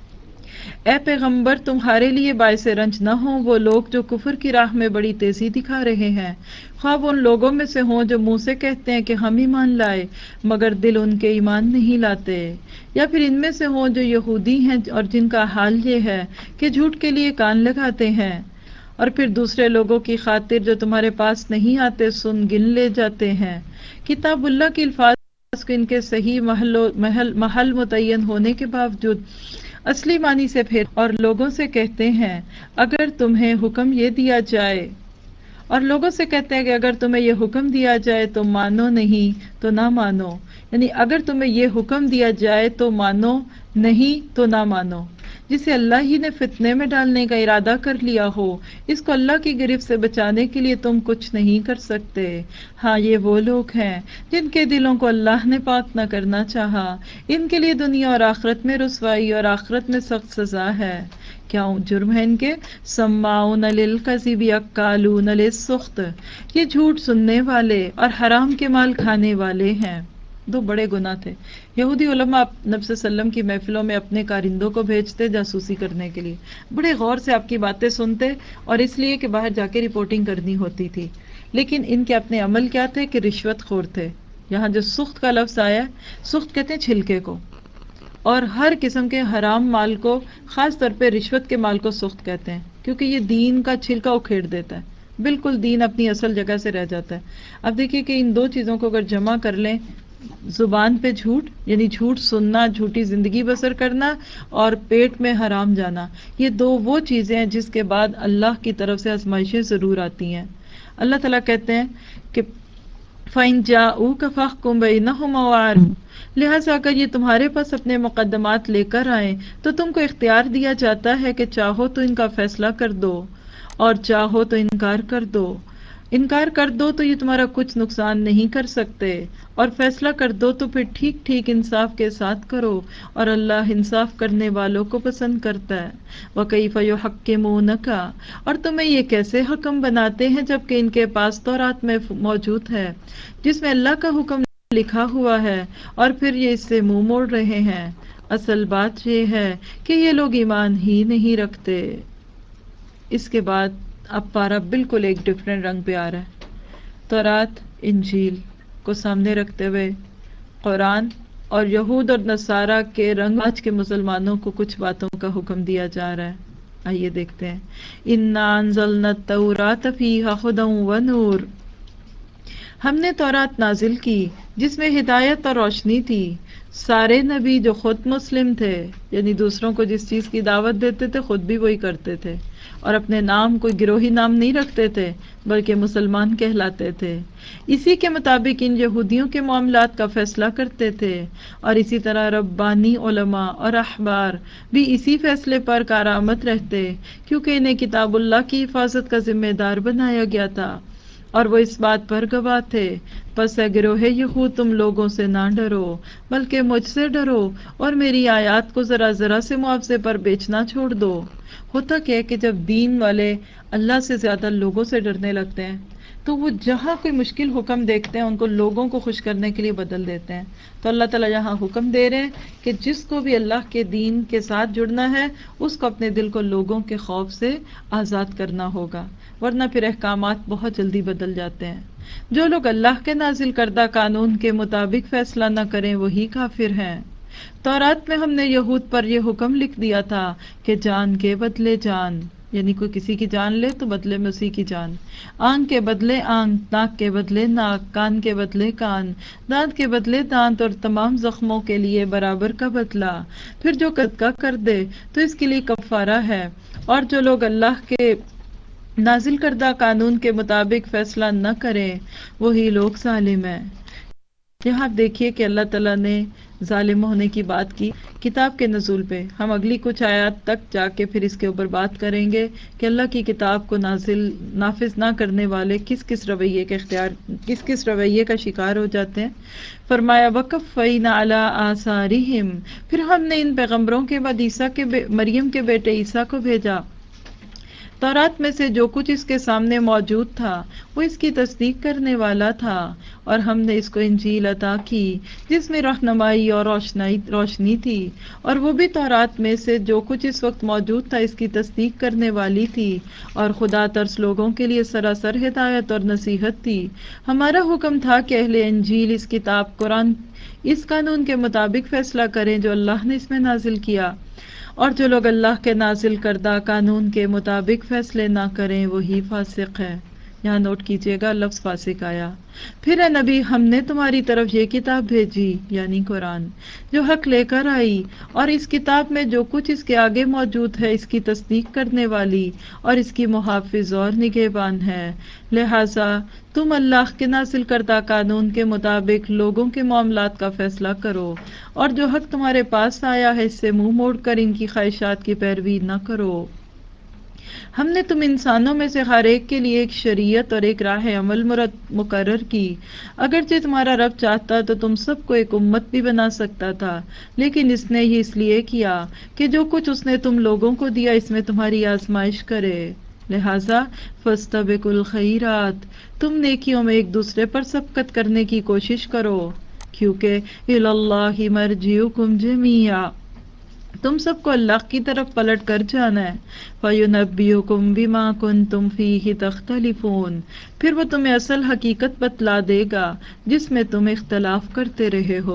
اے پیغمبر تمہارے لیے باعث رنج نہ ہوں وہ لوگ جو کفر کی راہ میں بڑی تیزی دکھا رہے ہیں، خواہ وہ ان لوگوں میں سے ہوں جو منہ سے کہتے ہیں کہ ہم ایمان لائے مگر دل ان کے ایمان نہیں لاتے، یا پھر ان میں سے ہوں جو یہودی ہیں اور جن کا حال یہ ہے کہ جھوٹ کے لیے کان لگاتے ہیں، اور پھر دوسرے لوگوں کی خاطر جو تمہارے پاس نہیں آتے سن گن لے جاتے ہیں. کتاب اللہ کے الفاظ کو ان کے صحیح محل محل محل متعین ہونے کے باوجود اصلی معنی سے پھر اور لوگوں سے کہتے ہیں اگر تمہیں حکم یہ دیا جائے اور لوگوں سے کہتے ہیں کہ اگر تمہیں یہ حکم دیا جائے تو مانو، نہیں تو نہ مانو. یعنی اگر تمہیں یہ حکم دیا جائے تو مانو، نہیں تو نہ مانو. جسے اللہ ہی نے فتنے میں ڈالنے کا ارادہ کر لیا ہو اس کو اللہ کی گرفت سے بچانے کے لیے تم کچھ نہیں کر سکتے. ہاں یہ وہ لوگ ہیں جن کے دلوں کو اللہ نے پاک نہ کرنا چاہا، ان کے لیے دنیا اور آخرت میں رسوائی اور آخرت میں سخت سزا ہے. کیا جرم ہے ان کے؟ سماعون للکذب اکالون للسخط. یہ جھوٹ سننے والے اور حرام کے مال کھانے والے ہیں. دو بڑے گناہ تھے. یہودی علماء نبی صلی اللہ علیہ وسلم کی محفلوں میں اپنے کارندوں کو بھیجتے جاسوسی کرنے کے لیے، بڑے غور سے آپ کی باتیں سنتے اور اس لیے کہ باہر جا کے رپورٹنگ کرنی ہوتی تھی. لیکن ان کے اپنے عمل کیا تھے کہ رشوت خور تھے. یہاں جو سخت کا لفظ آیا ہے، سخت کہتے ہیں چھلکے کو، اور ہر قسم کے حرام مال کو، خاص طور پہ رشوت کے مال کو سخت کہتے ہیں، کیونکہ یہ دین کا چھلکا اکھیڑ دیتا ہے، بالکل دین اپنی اصل جگہ سے رہ جاتا ہے۔ اب دیکھیے کہ ان دو چیزوں کو اگر جمع کر لیں، زبان پہ جھوٹ یعنی جھوٹ سننا، جھوٹی زندگی بسر کرنا، اور پیٹ میں حرام جانا، یہ دو وہ چیزیں ہیں جس کے بعد اللہ کی طرف سے آزمائشیں ضرور آتی ہیں۔ اللہ تعالیٰ کہتے ہیں کہ فَإِن جَاءُوكَ فَاحْكُم بَيْنَهُمْ وَأَعْرِضْ، لہٰذا اگر یہ تمہارے پاس اپنے مقدمات لے کر آئیں تو تم کو اختیار دیا جاتا ہے کہ چاہو تو ان کا فیصلہ کر دو اور چاہو تو انکار کر دو۔ انکار کر دو تو یہ تمہارا کچھ نقصان نہیں کر سکتے، اور فیصلہ کر دو تو پھر ٹھیک ٹھیک انصاف کے ساتھ کرو، اور اللہ انصاف کرنے والوں کو پسند کرتا ہے۔ وَكَيْفَ يُحَكِّمُونَكَ، اور تمہیں یہ کیسے حکم بناتے ہیں جبکہ ان کے پاس تورات میں موجود ہے جس میں اللہ کا حکم لکھا ہوا ہے، اور پھر یہ اس سے منہ موڑ رہے ہیں۔ اصل بات یہ ہے کہ یہ لوگ ایمان ہی نہیں رکھتے۔ اس کے بعد اب پارا بالکل ایک ڈیفرنٹ رنگ پہ آ رہا ہے۔ تورات، انجیل کو سامنے رکھتے ہوئے قرآن اور یہود اور نصارہ کے رنگ آج کے مسلمانوں کو کچھ باتوں کا حکم دیا جا رہا ہے۔ آئیے دیکھتے ہیں۔ اِنَّا أَنزَلْنَا التَّوْرَاةَ فِيهَا هُدًى وَنُورٌ، ہم نے تورات نازل کی جس میں ہدایت اور روشنی تھی۔ سارے نبی جو خود مسلم تھے، یعنی دوسروں کو جس چیز کی دعوت دیتے تھے خود بھی وہی کرتے تھے، اور اپنے نام کوئی گروہی نام نہیں رکھتے تھے بلکہ مسلمان کہلاتے تھے۔ اسی کے مطابق ان یہودیوں کے معاملات کا فیصلہ کرتے تھے، اور اسی طرح ربانی علماء اور احبار بھی اسی فیصلے پر کارآمد رہتے، کیونکہ انہیں کتاب اللہ کی حفاظت کا ذمہ دار بنایا گیا تھا، اور وہ اس بات پر گواہ تھے۔ پس اے گروہ یہود، تم لوگوں سے نہ ڈرو بلکہ مجھ سے ڈرو، اور میری آیات کو ذرا ذرا سے معاوضے پر بیچنا چھوڑ دو۔ ہوتا کیا ہے کہ جب دین والے اللہ سے زیادہ لوگوں سے ڈرنے لگتے ہیں تو وہ جہاں کوئی مشکل حکم دیکھتے ہیں ان کو لوگوں کو خوش کرنے کے لیے بدل دیتے ہیں۔ تو اللہ تعالیٰ یہاں حکم دے رہے ہیں کہ جس کو بھی اللہ کے دین کے ساتھ جڑنا ہے اس کو اپنے دل کو لوگوں کے خوف سے آزاد کرنا ہوگا، ورنہ پھر احکامات بہت جلدی بدل جاتے ہیں۔ جو لوگ اللہ کے نازل کردہ قانون کے مطابق فیصلہ نہ کریں وہی کافر ہیں۔ تورات میں ہم نے یہود پر یہ حکم لکھ دیا تھا کہ جان کے بدلے جان، یعنی کوئی کسی کی جان لے تو بدلے میں اسی کی جان، آنکھ کے بدلے آنکھ، ناک کے بدلے ناک، کان کے بدلے کان، دانت کے بدلے دانت، اور تمام زخموں کے لیے برابر کا بدلہ۔ پھر جو صدقہ کر دے تو اس کے لیے کفارہ ہے، اور جو لوگ اللہ کے نازل کردہ قانون کے مطابق فیصلہ نہ کریں وہی لوگ ظالم ہیں۔ یہاں آپ دیکھیے کہ اللہ تعالیٰ نے ظالم ہونے کی بات کی کتاب کے نزول پہ۔ ہم اگلی کچھ آیات تک جا کے پھر اس کے اوپر بات کریں گے کہ اللہ کی کتاب کو نازل نافذ نہ کرنے والے کس کس رویے کے اختیار کس کس رویے کا شکار ہو جاتے ہیں۔ فرمایا وَقَفَّيْنَا عَلَىٰ آثَارِهِمْ، پھر ہم نے ان پیغمبروں کے بعد عیسیٰ کے مریم کے بیٹے عیسیٰ کو بھیجا۔ تورات میں سے جو کچھ اس کے سامنے موجود تھا وہ اس کی تصدیق کرنے والا تھا، اور ہم نے اس کو انجیل عطا کی جس میں رہنمائی اور روشنائی روشنی تھی، اور وہ بھی تورات میں سے جو کچھ اس وقت موجود تھا اس کی تصدیق کرنے والی تھی، اور خدا ترس لوگوں کے لیے سراسر ہدایت اور نصیحت تھی۔ ہمارا حکم تھا کہ اہل انجیل اس کتاب قرآن اس قانون کے مطابق فیصلہ کریں جو اللہ نے اس میں نازل کیا، اور جو لوگ اللہ کے نازل کردہ قانون کے مطابق فیصلے نہ کریں وہی فاسق ہے۔ یہاں نوٹ کیجئے گا لفظ فاسق آیا۔ پھر اے نبی، ہم نے تمہاری طرف یہ کتاب بھیجی یعنی قرآن جو حق لے کر آئی، اور اس کتاب میں جو کچھ اس کے آگے موجود ہے اس کی تصدیق کرنے والی اور اس کی محافظ اور نگہبان ہے۔ لہٰذا تم اللہ کے نازل کردہ قانون کے مطابق لوگوں کے معاملات کا فیصلہ کرو، اور جو حق تمہارے پاس آیا ہے اس سے منہ موڑ کر ان کی خواہشات کی پیروی نہ کرو۔ ہم نے تم انسانوں میں سے ہر ایک کے لیے ایک شریعت اور ایک راہ عمل مقرر کی، اگرچہ تمہارا رب چاہتا تو تم سب کو ایک امت بھی بنا سکتا تھا، لیکن اس نے یہ اس لیے کیا کہ جو کچھ اس نے تم لوگوں کو دیا اس میں تمہاری آزمائش کرے۔ لہٰذا فاستبقوا الخیرات، تم نیکیوں میں ایک دوسرے پر سبقت کرنے کی کوشش کرو، کیونکہ الی اللہ مرجعکم جمیعا، تم سب کو اللہ کی طرف پلٹ کر جانا ہے. فَيُنَبِّئُكُم بِمَا كُنتُمْ فِيهِ تَخْتَلِفُونَ، پھر وہ تمہیں اصل حقیقت بتلا دے گا جس میں تم اختلاف کرتے رہے ہو.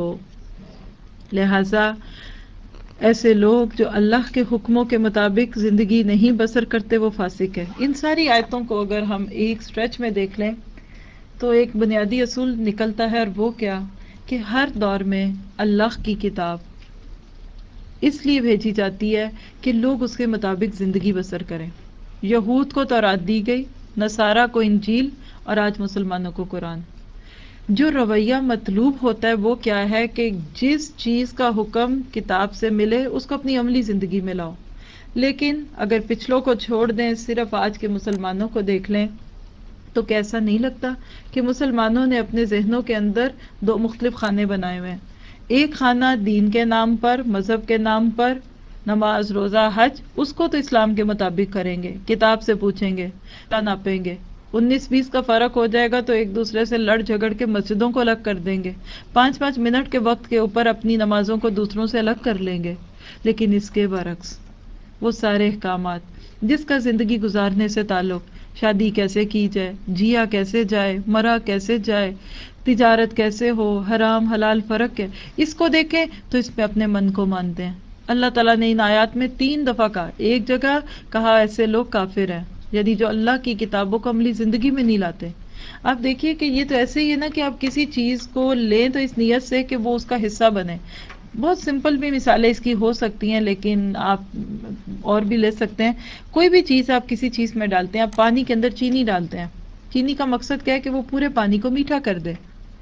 لہذا ایسے لوگ جو اللہ کے حکموں کے مطابق زندگی نہیں بسر کرتے وہ فاسق ہے. ان ساری آیتوں کو اگر ہم ایک سٹریچ میں دیکھ لیں تو ایک بنیادی اصول نکلتا ہے، اور وہ کیا کہ ہر دور میں اللہ کی کتاب اس لیے بھیجی جاتی ہے کہ لوگ اس کے مطابق زندگی بسر کریں. یہود کو تورات دی گئی، نصارہ کو انجیل، اور آج مسلمانوں کو قرآن. جو رویہ مطلوب ہوتا ہے وہ کیا ہے کہ جس چیز کا حکم کتاب سے ملے اس کو اپنی عملی زندگی میں لاؤ. لیکن اگر پچھلوں کو چھوڑ دیں، صرف آج کے مسلمانوں کو دیکھ لیں تو کیسا نہیں لگتا کہ مسلمانوں نے اپنے ذہنوں کے اندر دو مختلف خانے بنائے ہوئے ہیں. ایک خانہ دین کے نام پر، مذہب کے نام پر، نماز، روزہ، حج، اس کو تو اسلام کے مطابق کریں گے، کتاب سے پوچھیں گے، ناپیں گے. انیس بیس کا فرق ہو جائے گا تو ایک دوسرے سے لڑ جھگڑ کے مسجدوں کو الگ کر دیں گے. پانچ پانچ منٹ کے وقت کے اوپر اپنی نمازوں کو دوسروں سے الگ کر لیں گے. لیکن اس کے برعکس وہ سارے احکامات جس کا زندگی گزارنے سے تعلق، شادی کیسے کی جائے، جیا کیسے جائے، مرا کیسے جائے، تجارت کیسے ہو، حرام حلال فرق ہے، اس کو دیکھیں تو اس پہ اپنے من کو مانتے ہیں. اللہ تعالیٰ نے ان آیات میں تین دفعہ کہا. ایک جگہ کہا ایسے لوگ کافر ہیں، یعنی جو اللہ کی کتابوں کو عملی زندگی میں نہیں لاتے. آپ دیکھیے کہ یہ تو ایسے ہی ہے نا کہ آپ کسی چیز کو لیں تو اس نیت سے کہ وہ اس کا حصہ بنے. بہت سمپل بھی مثالیں اس کی ہو سکتی ہیں، لیکن آپ اور بھی لے سکتے ہیں. کوئی بھی چیز آپ کسی چیز میں ڈالتے ہیں، آپ پانی کے اندر چینی ڈالتے ہیں، چینی کا مقصد کیا ہے کہ وہ پورے پانی کو میٹھا کر دے.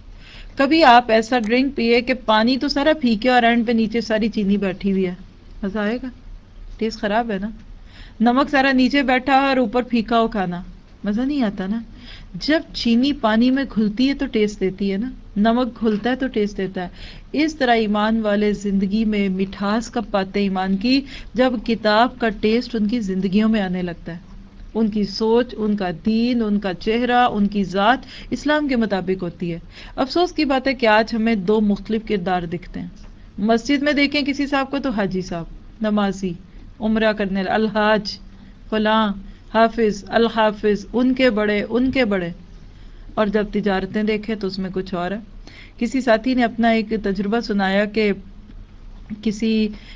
کبھی آپ ایسا ڈرنک پیے کہ پانی تو سارا پھیکے اور اینڈ پہ نیچے ساری چینی بیٹھی ہوئی ہے، مزہ آئے گا؟ ٹیسٹ خراب ہے نا. نمک سارا نیچے بیٹھا ہے اور اوپر پھیکا ہو کھانا، مزہ نہیں آتا نا. جب چینی پانی میں گھلتی ہے تو ٹیسٹ دیتی ہے نا، نمک گھلتا ہے تو ٹیسٹ دیتا ہے. اس طرح ایمان والے زندگی میں مٹھاس کب پاتے ایمان کی؟ جب کتاب کا ٹیسٹ ان کی زندگیوں میں آنے لگتا ہے. ان کی سوچ، ان کا دین، ان کا چہرہ، ان کی ذات اسلام کے مطابق ہوتی ہے. افسوس کی بات ہے کہ آج ہمیں دو مختلف کردار دکھتے ہیں. مسجد میں دیکھیں کسی صاحب کو تو حاجی صاحب، نمازی، عمرہ کرنے الحاج، فلاں، حافظ، الحافظ، ان کے بڑے ان کے بڑے. اور جب تجارتیں دیکھیں تو اس میں کچھ اور ہے. کسی ساتھی نے اپنا ایک تجربہ سنایا کہ کسی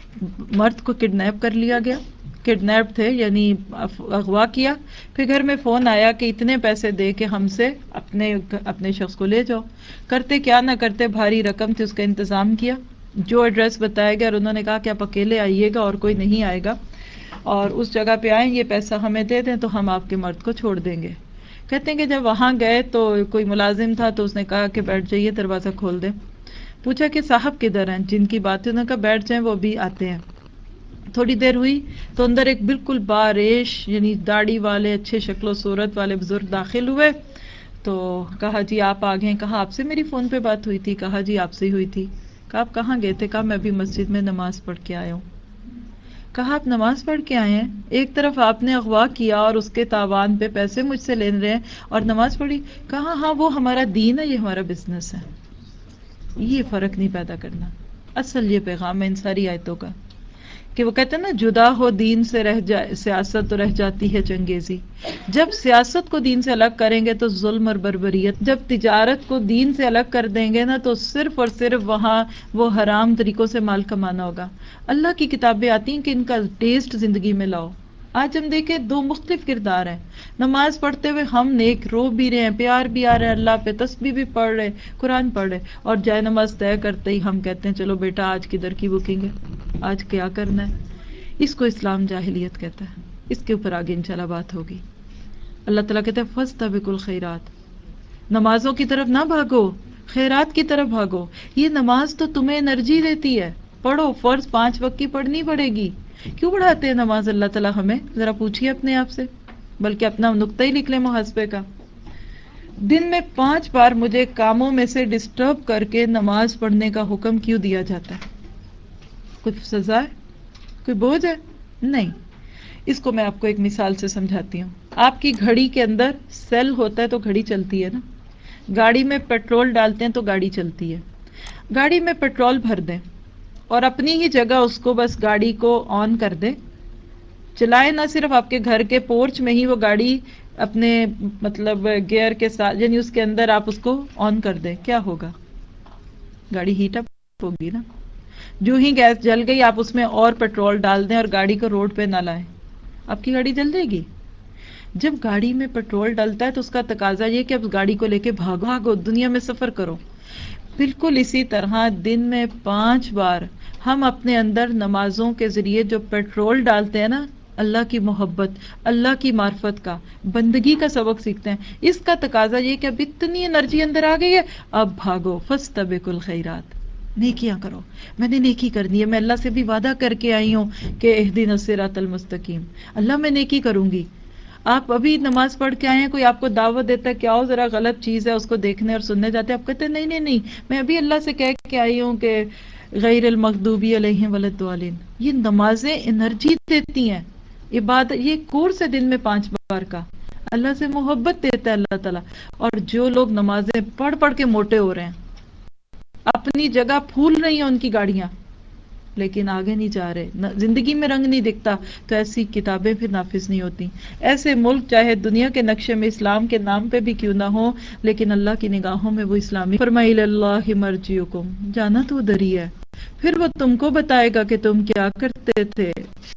مرد کو کڈنیپ کر لیا گیا، کڈنیپ تھے یعنی اغوا کیا. پھر گھر میں فون آیا کہ اتنے پیسے دے کے ہم سے اپنے اپنے شخص کو لے جاؤ. کرتے کیا نہ کرتے، بھاری رقم تھی، اس کا انتظام کیا. جو ایڈریس بتایا گیا اور انہوں نے کہا کہ آپ اکیلے آئیے گا اور کوئی نہیں آئے گا، اور اس جگہ پہ آئیں، یہ پیسہ ہمیں دے دیں تو ہم آپ کے مرد کو چھوڑ دیں گے. کہتے ہیں کہ جب وہاں گئے تو کوئی ملازم تھا تو اس نے کہا کہ بیٹھ جائیے، دروازہ کھول دیں. پوچھا کہ صاحب کدھر ہیں جن کی بات ہے؟ انہوں نے کہا بیٹھ جائیں، وہ بھی آتے ہیں. تھوڑی دیر ہوئی تو اندر ایک بالکل باریش یعنی داڑھی والے، اچھے شکل و صورت والے بزرگ داخل ہوئے. تو کہا جی آپ آ گئے؟ کہا آپ سے میری فون پہ بات ہوئی تھی. کہا جی آپ سے ہی ہوئی تھی. کہا آپ کہاں گئے تھے؟ کہا میں بھی مسجد میں نماز پڑھ کے آیا ہوں. کہا آپ نماز پڑھ کے آئے ہیں؟ ایک طرف آپ نے اغوا کیا اور اس کے تاوان پہ پیسے مجھ سے لے رہے ہیں اور نماز پڑھی. کہا ہاں وہ ہمارا دین ہے، یہ ہمارا بزنس ہے. یہ فرق نہیں پیدا کرنا. اصل یہ پیغام ہے ان ساری آیتوں کا کہ وہ کہتے ہیں نا جدا ہو دین سے رہ جائے سیاست تو رہ جاتی ہے چنگیزی. جب سیاست کو دین سے الگ کریں گے تو ظلم اور بربریت، جب تجارت کو دین سے الگ کر دیں گے نا تو صرف اور صرف وہاں وہ حرام طریقوں سے مال کمانا ہوگا. اللہ کی کتابیں آتی ہیں کہ ان کا ٹیسٹ زندگی میں لاؤ. آج ہم دیکھیں دو مختلف کردار ہیں. نماز پڑھتے ہوئے ہم نیک رو بھی رہے ہیں، پیار بھی آ رہا ہے اللہ پہ، تسبیح بھی پڑھ رہے، قرآن پڑھ رہے، اور جائے نماز طے کرتے ہی ہم کہتے ہیں چلو بیٹا آج کدھر کی بکنگ ہے، آج کیا کرنا ہے. اس کو اسلام جاہلیت کہتا ہے. اس کے اوپر آگے انشاءاللہ بات ہوگی. اللہ تعالیٰ کہتا ہے فاستبقوا الخیرات، نمازوں کی طرف نہ بھاگو، خیرات کی طرف بھاگو. یہ نماز تو تمہیں انرجی دیتی ہے. پڑھو، فرض پانچ وقت کی پڑھنی پڑے گی. کیوں پڑھاتے ہیں نماز اللہ تعالیٰ ہمیں؟ ذرا پوچھیے اپنے آپ سے، بلکہ اپنا نقطہ ہی لکھ لیں محاسبے کا. دن میں پانچ بار مجھے کاموں میں سے ڈسٹرب کر کے نماز پڑھنے کا حکم کیوں دیا جاتا ہے؟ کوئی سزا ہے؟ کوئی بوجھ ہے؟ نہیں. اس کو میں آپ کو ایک مثال سے سمجھاتی ہوں. آپ کی گھڑی کے اندر سیل ہوتا ہے تو گھڑی چلتی ہے نا. گاڑی میں پیٹرول ڈالتے ہیں تو گاڑی چلتی ہے. گاڑی میں پیٹرول بھر دیں اور اپنی ہی جگہ اس کو بس گاڑی کو آن کر دے، چلائے نہ صرف آپ کے گھر کے پورچ میں ہی وہ گاڑی اپنے مطلب گیئر کے ساتھ، یعنی اس کے اندر آپ اس کو آن کر دیں، کیا ہوگا؟ گاڑی ہیٹ اپ ہوگی نا. جو ہی گیس جل گئی آپ اس میں اور پیٹرول ڈال دیں اور گاڑی کو روڈ پہ نہ لائیں، آپ کی گاڑی جل جائے گی. جب گاڑی میں پیٹرول ڈلتا ہے تو اس کا تقاضا یہ کہ اب گاڑی کو لے کے بھاگو بھاگو دنیا میں سفر کرو. بالکل اسی طرح دن میں پانچ بار ہم اپنے اندر نمازوں کے ذریعے جو پیٹرول ڈالتے ہیں نا، اللہ کی محبت، اللہ کی معرفت کا، بندگی کا سبق سیکھتے ہیں. اس کا تقاضا یہ کہ اب اتنی انرجی اندر آ گئی ہے، اب بھاگو، فاستبقوا الخیرات، نیکیاں کرو. میں نے نیکی کرنی ہے، میں اللہ سے بھی وعدہ کر کے آئی ہوں کہ اہدنا الصراط المستقیم، اللہ میں نیکی کروں گی. آپ ابھی نماز پڑھ کے آئے ہیں، کوئی آپ کو دعوت دیتا ہے کہ آؤ ذرا غلط چیز ہے اس کو دیکھنے اور سننے جاتے ہیں، آپ کہتے ہیں نہیں نہیں نہیں، میں ابھی اللہ سے کہہ کے آئی ہوں کہ غیر المغضوبی علیہم ولا الضالین. یہ نمازیں انرجی دیتی ہیں، عبادت، یہ کورس ہے دن میں پانچ بار کا، اللہ سے محبت دیتا ہے اللہ تعالیٰ. اور جو لوگ نمازیں پڑھ پڑھ کے موٹے ہو رہے ہیں، اپنی جگہ پھول رہی ہیں ان کی گاڑیاں، لیکن آگے نہیں جا رہے، زندگی میں رنگ نہیں دکھتا، تو ایسی کتابیں پھر نافذ نہیں ہوتی. ایسے ملک چاہے دنیا کے نقشے میں اسلام کے نام پہ بھی کیوں نہ ہو، لیکن اللہ کی نگاہوں میں وہ اسلامی. فرمائی اللہ مرجعکم، جانا تو ادھر ہی ہے، پھر وہ تم کو بتائے گا کہ تم کیا کرتے تھے.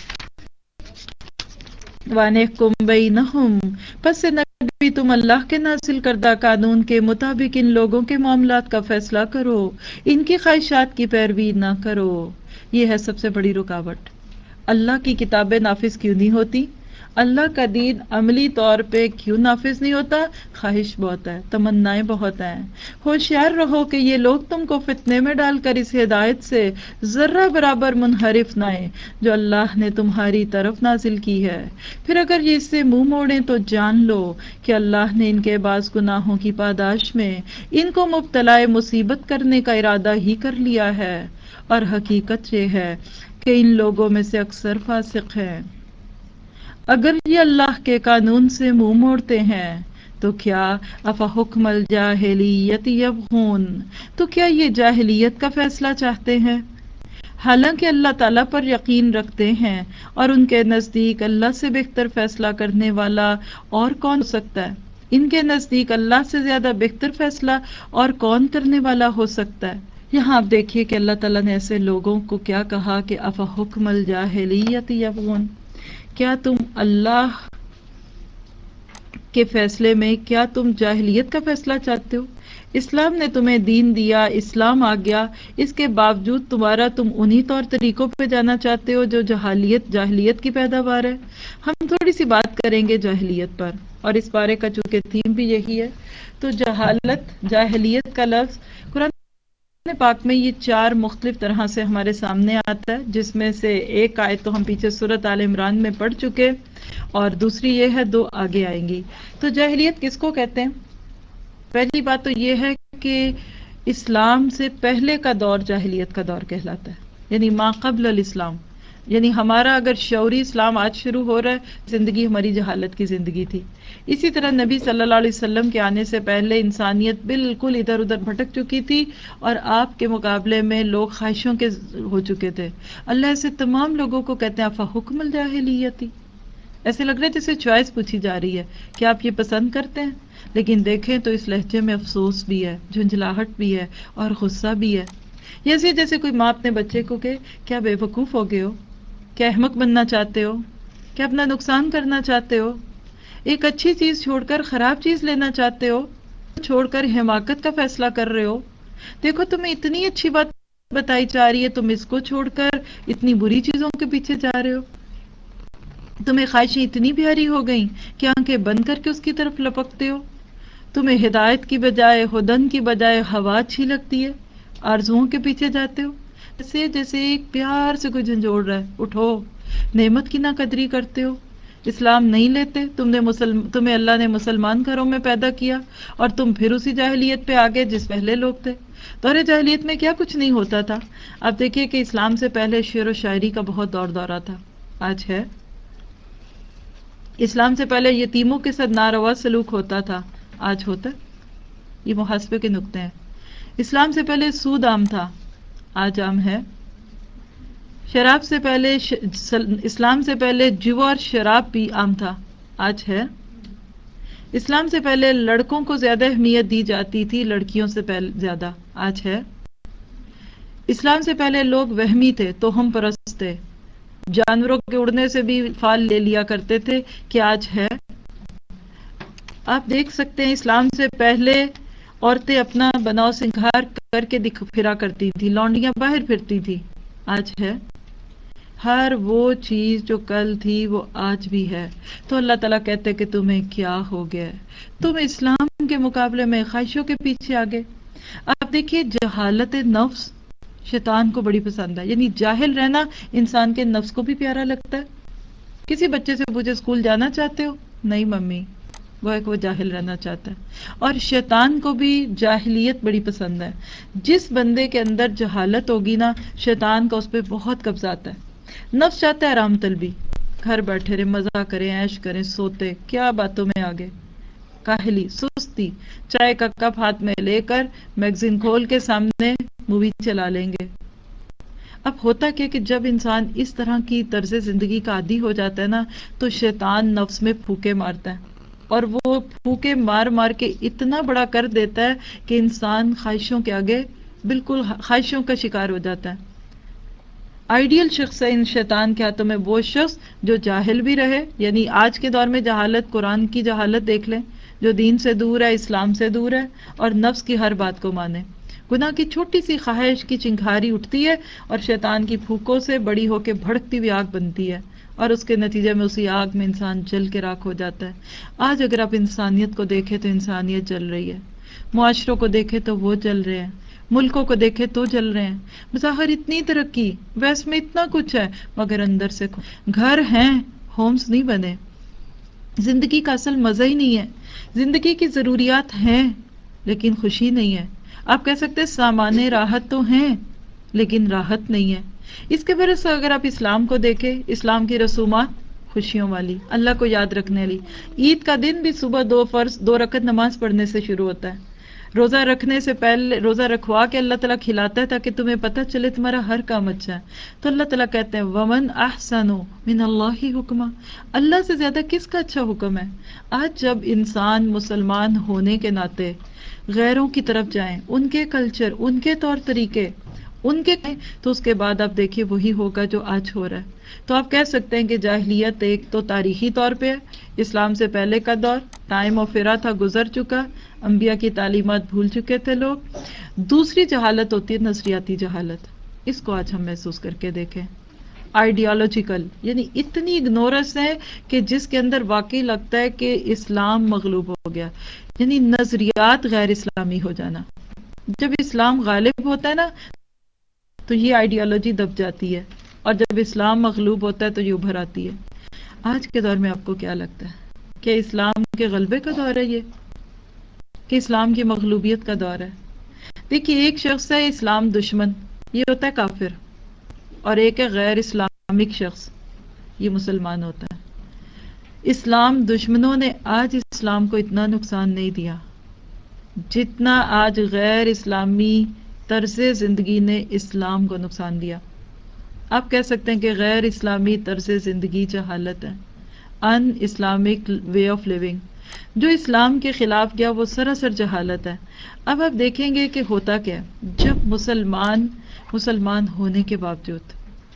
وَأَنِحْكُمْ بَيْنَهُمْ، پس نبی تم اللہ کے نازل کردہ قانون کے مطابق ان لوگوں کے معاملات کا فیصلہ کرو، ان کی خواہشات کی پیروی نہ کرو. یہ ہے سب سے بڑی رکاوٹ. اللہ کی کتابیں نافذ کیوں نہیں ہوتی؟ اللہ کا دین عملی طور پہ کیوں نافذ نہیں ہوتا؟ خواہش بہت ہے، تمنائیں بہت ہیں. ہوشیار رہو کہ یہ لوگ تم کو فتنے میں ڈال کر اس ہدایت سے ذرہ برابر منحرف نہ ہیں جو اللہ نے تمہاری طرف نازل کی ہے. پھر اگر یہ اس سے منہ موڑیں تو جان لو کہ اللہ نے ان کے بعض گناہوں کی پاداش میں ان کو مبتلا مصیبت کرنے کا ارادہ ہی کر لیا ہے، اور حقیقت یہ ہے کہ ان لوگوں میں سے اکثر فاسق ہیں. اگر یہ اللہ کے قانون سے منہ موڑتے ہیں تو کیا افا حکم الجاہلیت یبغون، تو کیا یہ جاہلیت کا فیصلہ چاہتے ہیں، حالانکہ اللہ تعالیٰ پر یقین رکھتے ہیں اور ان کے نزدیک اللہ سے بہتر فیصلہ کرنے والا اور کون ہو سکتا ہے. ان کے نزدیک اللہ سے زیادہ بہتر فیصلہ اور کون کرنے والا ہو سکتا ہے. یہاں آپ دیکھیے کہ اللہ تعالیٰ نے ایسے لوگوں کو کیا کہا کہ افا حکم الجاہلیت یبغون، کیا تم اللہ کے فیصلے میں، کیا تم جاہلیت کا فیصلہ چاہتے ہو؟ اسلام نے تمہیں دین دیا، اسلام آ گیا، اس کے باوجود تمہارا تم انہی طور طریقوں پہ جانا چاہتے ہو جو جہالیت جاہلیت کی پیداوار ہے. ہم تھوڑی سی بات کریں گے جاہلیت پر، اور اس بارے کا چونکہ تھیم بھی یہی ہے. تو جہالت، جاہلیت کا لفظ قرآن پاک میں یہ چار مختلف طرح سے ہمارے سامنے آتا ہے، جس میں سے ایک آیت تو ہم پیچھے سورۃ آل عمران میں پڑھ چکے، اور دوسری یہ ہے، دو آگے آئیں گی. تو جاہلیت کس کو کہتے ہیں؟ پہلی بات تو یہ ہے کہ اسلام سے پہلے کا دور جاہلیت کا دور کہلاتا ہے، یعنی ما قبل الاسلام. یعنی ہمارا اگر شعوری اسلام آج شروع ہو رہا ہے، زندگی ہماری جہالت کی زندگی تھی. اسی طرح نبی صلی اللہ علیہ وسلم کے آنے سے پہلے انسانیت بالکل ادھر ادھر بھٹک چکی تھی، اور آپ کے مقابلے میں لوگ خواہشوں کے ہو چکے تھے. اللہ ایسے تمام لوگوں کو کہتے ہیں افا حکم الجاہلیتی. ایسے لگ رہا ہے جیسے چوائس پوچھی جا رہی ہے کہ آپ یہ پسند کرتے ہیں، لیکن دیکھیں تو اس لہجے میں افسوس بھی ہے، جھنجھلاہٹ بھی ہے، اور غصہ بھی ہے. جیسے جیسے کوئی ماں اپنے بچے کو کہ کیا بے وقوف ہو گئے ہو، کیا احمق بننا چاہتے ہو، کیا اپنا نقصان کرنا چاہتے ہو، ایک اچھی چیز چھوڑ کر خراب چیز لینا چاہتے ہو، چھوڑ کر حماقت کا فیصلہ کر رہے ہو. دیکھو تمہیں اتنی اچھی بات بتائی جا رہی ہے، تم اس کو چھوڑ کر اتنی بری چیزوں کے پیچھے جا رہے ہو. تمہیں خواہشیں اتنی پیاری ہو گئیں کہ آنکھیں بند کر کے اس کی طرف لپکتے ہو. تمہیں ہدایت کی بجائے، ہدن کی بجائے ہوا اچھی لگتی ہے، آرزوؤں کے پیچھے جاتے ہو. جیسے جیسے ایک پیار سے کوئی جھنجھوڑ رہا ہے، اٹھو. نعمت کی ناقدری کرتے ہو، اسلام نہیں لیتے. تم نے مسلم تمہیں اللہ نے مسلمان گھروں میں پیدا کیا، اور تم پھر اسی جاہلیت پہ آگے جس پہلے لوگ تھے. دور جاہلیت میں کیا کچھ نہیں ہوتا تھا. آپ دیکھیے کہ اسلام سے پہلے شعر و شاعری کا بہت دور دورہ تھا، آج ہے. اسلام سے پہلے یتیموں کے ساتھ ناروا سلوک ہوتا تھا، آج ہوتا ہے. یہ محاسبے کے نقطے ہیں. اسلام سے پہلے سود عام تھا، آج عام ہے. شراب سے پہلے ش... اسلام سے پہلے جوا اور شراب بھی عام تھا، آج ہے؟ اسلام سے پہلے لڑکوں کو زیادہ اہمیت دی جاتی تھی لڑکیوں سے پہلے زیادہ، آج ہے؟ اسلام سے پہلے لوگ وہمی تھے، توہم پرست تھے، جانوروں کے اڑنے سے بھی فال لے لیا کرتے تھے، کہ آج ہے؟ آپ دیکھ سکتے ہیں اسلام سے پہلے عورتیں اپنا بناؤ سنگھار کر کے دکھ پھرا کرتی تھی، لونڈیاں باہر پھرتی تھی، آج ہے؟ ہر وہ چیز جو کل تھی وہ آج بھی ہے۔ تو اللہ تعالیٰ کہتے کہ تمہیں کیا ہو گیا ہے، تم اسلام کے مقابلے میں خواہشوں کے پیچھے آگے۔ آپ دیکھیے جہالت نفس شیطان کو بڑی پسند ہے، یعنی جاہل رہنا انسان کے نفس کو بھی پیارا لگتا ہے۔ کسی بچے سے پوچھے اسکول جانا چاہتے ہو؟ نہیں ممی، وہ ایک وہ جاہل رہنا چاہتا ہے۔ اور شیطان کو بھی جاہلیت بڑی پسند ہے۔ جس بندے کے اندر جہالت ہوگی نا، شیطان کا اس پہ بہت قبضہ آتا ہے۔ نفس چاہتا ہے آرام طلبی، گھر بیٹھے رہے، مزہ کریں، عیش کریں، سوتے، کیا باتوں میں آگے، کاہلی، سستی، چائے کا کپ ہاتھ میں لے کر میگزین کھول کے سامنے مووی چلا لیں گے۔ اب ہوتا کیا کہ جب انسان اس طرح کی طرز زندگی کا عادی ہو جاتا ہے نا، تو شیطان نفس میں پھوکے مارتا ہے، اور وہ پھوکے مار مار کے اتنا بڑا کر دیتا ہے کہ انسان خواہشوں کے آگے بالکل خواہشوں کا شکار ہو جاتا ہے۔ آئیڈیل شخص ہے ان شیطان کے ہاتھوں میں وہ شخص جو جاہل بھی رہے، یعنی آج کے دور میں جہالت، قرآن کی جہالت دیکھ لیں، جو دین سے دور ہے، اسلام سے دور ہے، اور نفس کی ہر بات کو مانے۔ گناہ کی چھوٹی سی خواہش کی چنگھاری اٹھتی ہے اور شیطان کی پھوکوں سے بڑی ہو کے بھڑکتی ہوئی آگ بنتی ہے، اور اس کے نتیجے میں اسی آگ میں انسان جل کے راکھ ہو جاتا ہے۔ آج اگر آپ انسانیت کو دیکھیں تو انسانیت جل رہی ہے، معاشروں کو دیکھیں تو وہ جل رہے ہیں، ملکوں کو دیکھیں تو جل رہے ہیں۔ بظاہر اتنی ترقی، ویسٹ میں اتنا کچھ ہے، مگر اندر سے گھر ہیں، ہومز نہیں بنے۔ زندگی کا اصل مزہ ہی نہیں ہے۔ زندگی کی ضروریات ہیں لیکن خوشی نہیں ہے۔ آپ کہہ سکتے سامان راحت تو ہیں لیکن راحت نہیں ہے۔ اس کے برعکس اگر آپ اسلام کو دیکھیں، اسلام کی رسومات خوشیوں والی، اللہ کو یاد رکھنے والی۔ عید کا دن بھی صبح دو فرض دو رکعت نماز پڑھنے سے شروع ہوتا ہے۔ روزہ رکھنے سے پہلے روزہ رکھوا کے اللہ تعالیٰ کھلاتا ہے تاکہ تمہیں پتہ چلے تمہارا ہر کام اچھا ہے۔ تو اللہ تعالیٰ کہتے ہیں وَمَنْ أَحْسَنُ مِنَ اللَّهِ حُکْمًا، اللہ سے زیادہ کس کا اچھا حکم ہے؟ آج جب انسان مسلمان ہونے کے ناطے غیروں کی طرف جائیں، ان کے کلچر، ان کے طور طریقے، ان کے تو اس کے بعد آپ دیکھیے وہی ہوگا جو آج ہو رہا ہے۔ تو آپ کہہ سکتے ہیں کہ جاہلیت ایک تو تاریخی طور پہ ہے، اسلام سے پہلے کا دور ٹائم آف ایرا تھا، گزر چکا، انبیاء کی تعلیمات بھول چکے تھے لوگ۔ دوسری جہالت ہوتی ہے نظریاتی جہالت، اس کو آج ہم محسوس کر کے دیکھیں۔ آئیڈیالوجیکل، یعنی اتنی اگنورنس ہے کہ جس کے اندر واقعی لگتا ہے کہ اسلام مغلوب ہو گیا، یعنی نظریات غیر اسلامی ہو جانا۔ جب اسلام غالب ہوتا ہے نا تو یہ آئیڈیالوجی دب جاتی ہے، اور جب اسلام مغلوب ہوتا ہے تو یہ ابھر آتی ہے۔ آج کے دور میں آپ کو کیا لگتا ہے کہ اسلام کے غلبے کا دور ہے یہ، کہ اسلام کی مغلوبیت کا دور ہے؟ دیکھیے ایک شخص ہے اسلام دشمن، یہ ہوتا ہے کافر، اور ایک ہے غیر اسلامک شخص، یہ مسلمان ہوتا ہے۔ اسلام دشمنوں نے آج اسلام کو اتنا نقصان نہیں دیا جتنا آج غیر اسلامی طرز زندگی نے اسلام کو نقصان دیا۔ آپ کہہ سکتے ہیں کہ غیر اسلامی طرز زندگی جہالت ہے، ان اسلامک وے آف لیونگ۔ جو اسلام کے خلاف گیا وہ سراسر جہالت ہے۔ اب آپ دیکھیں گے کہ ہوتا کیا ہے، جب مسلمان مسلمان ہونے کے باوجود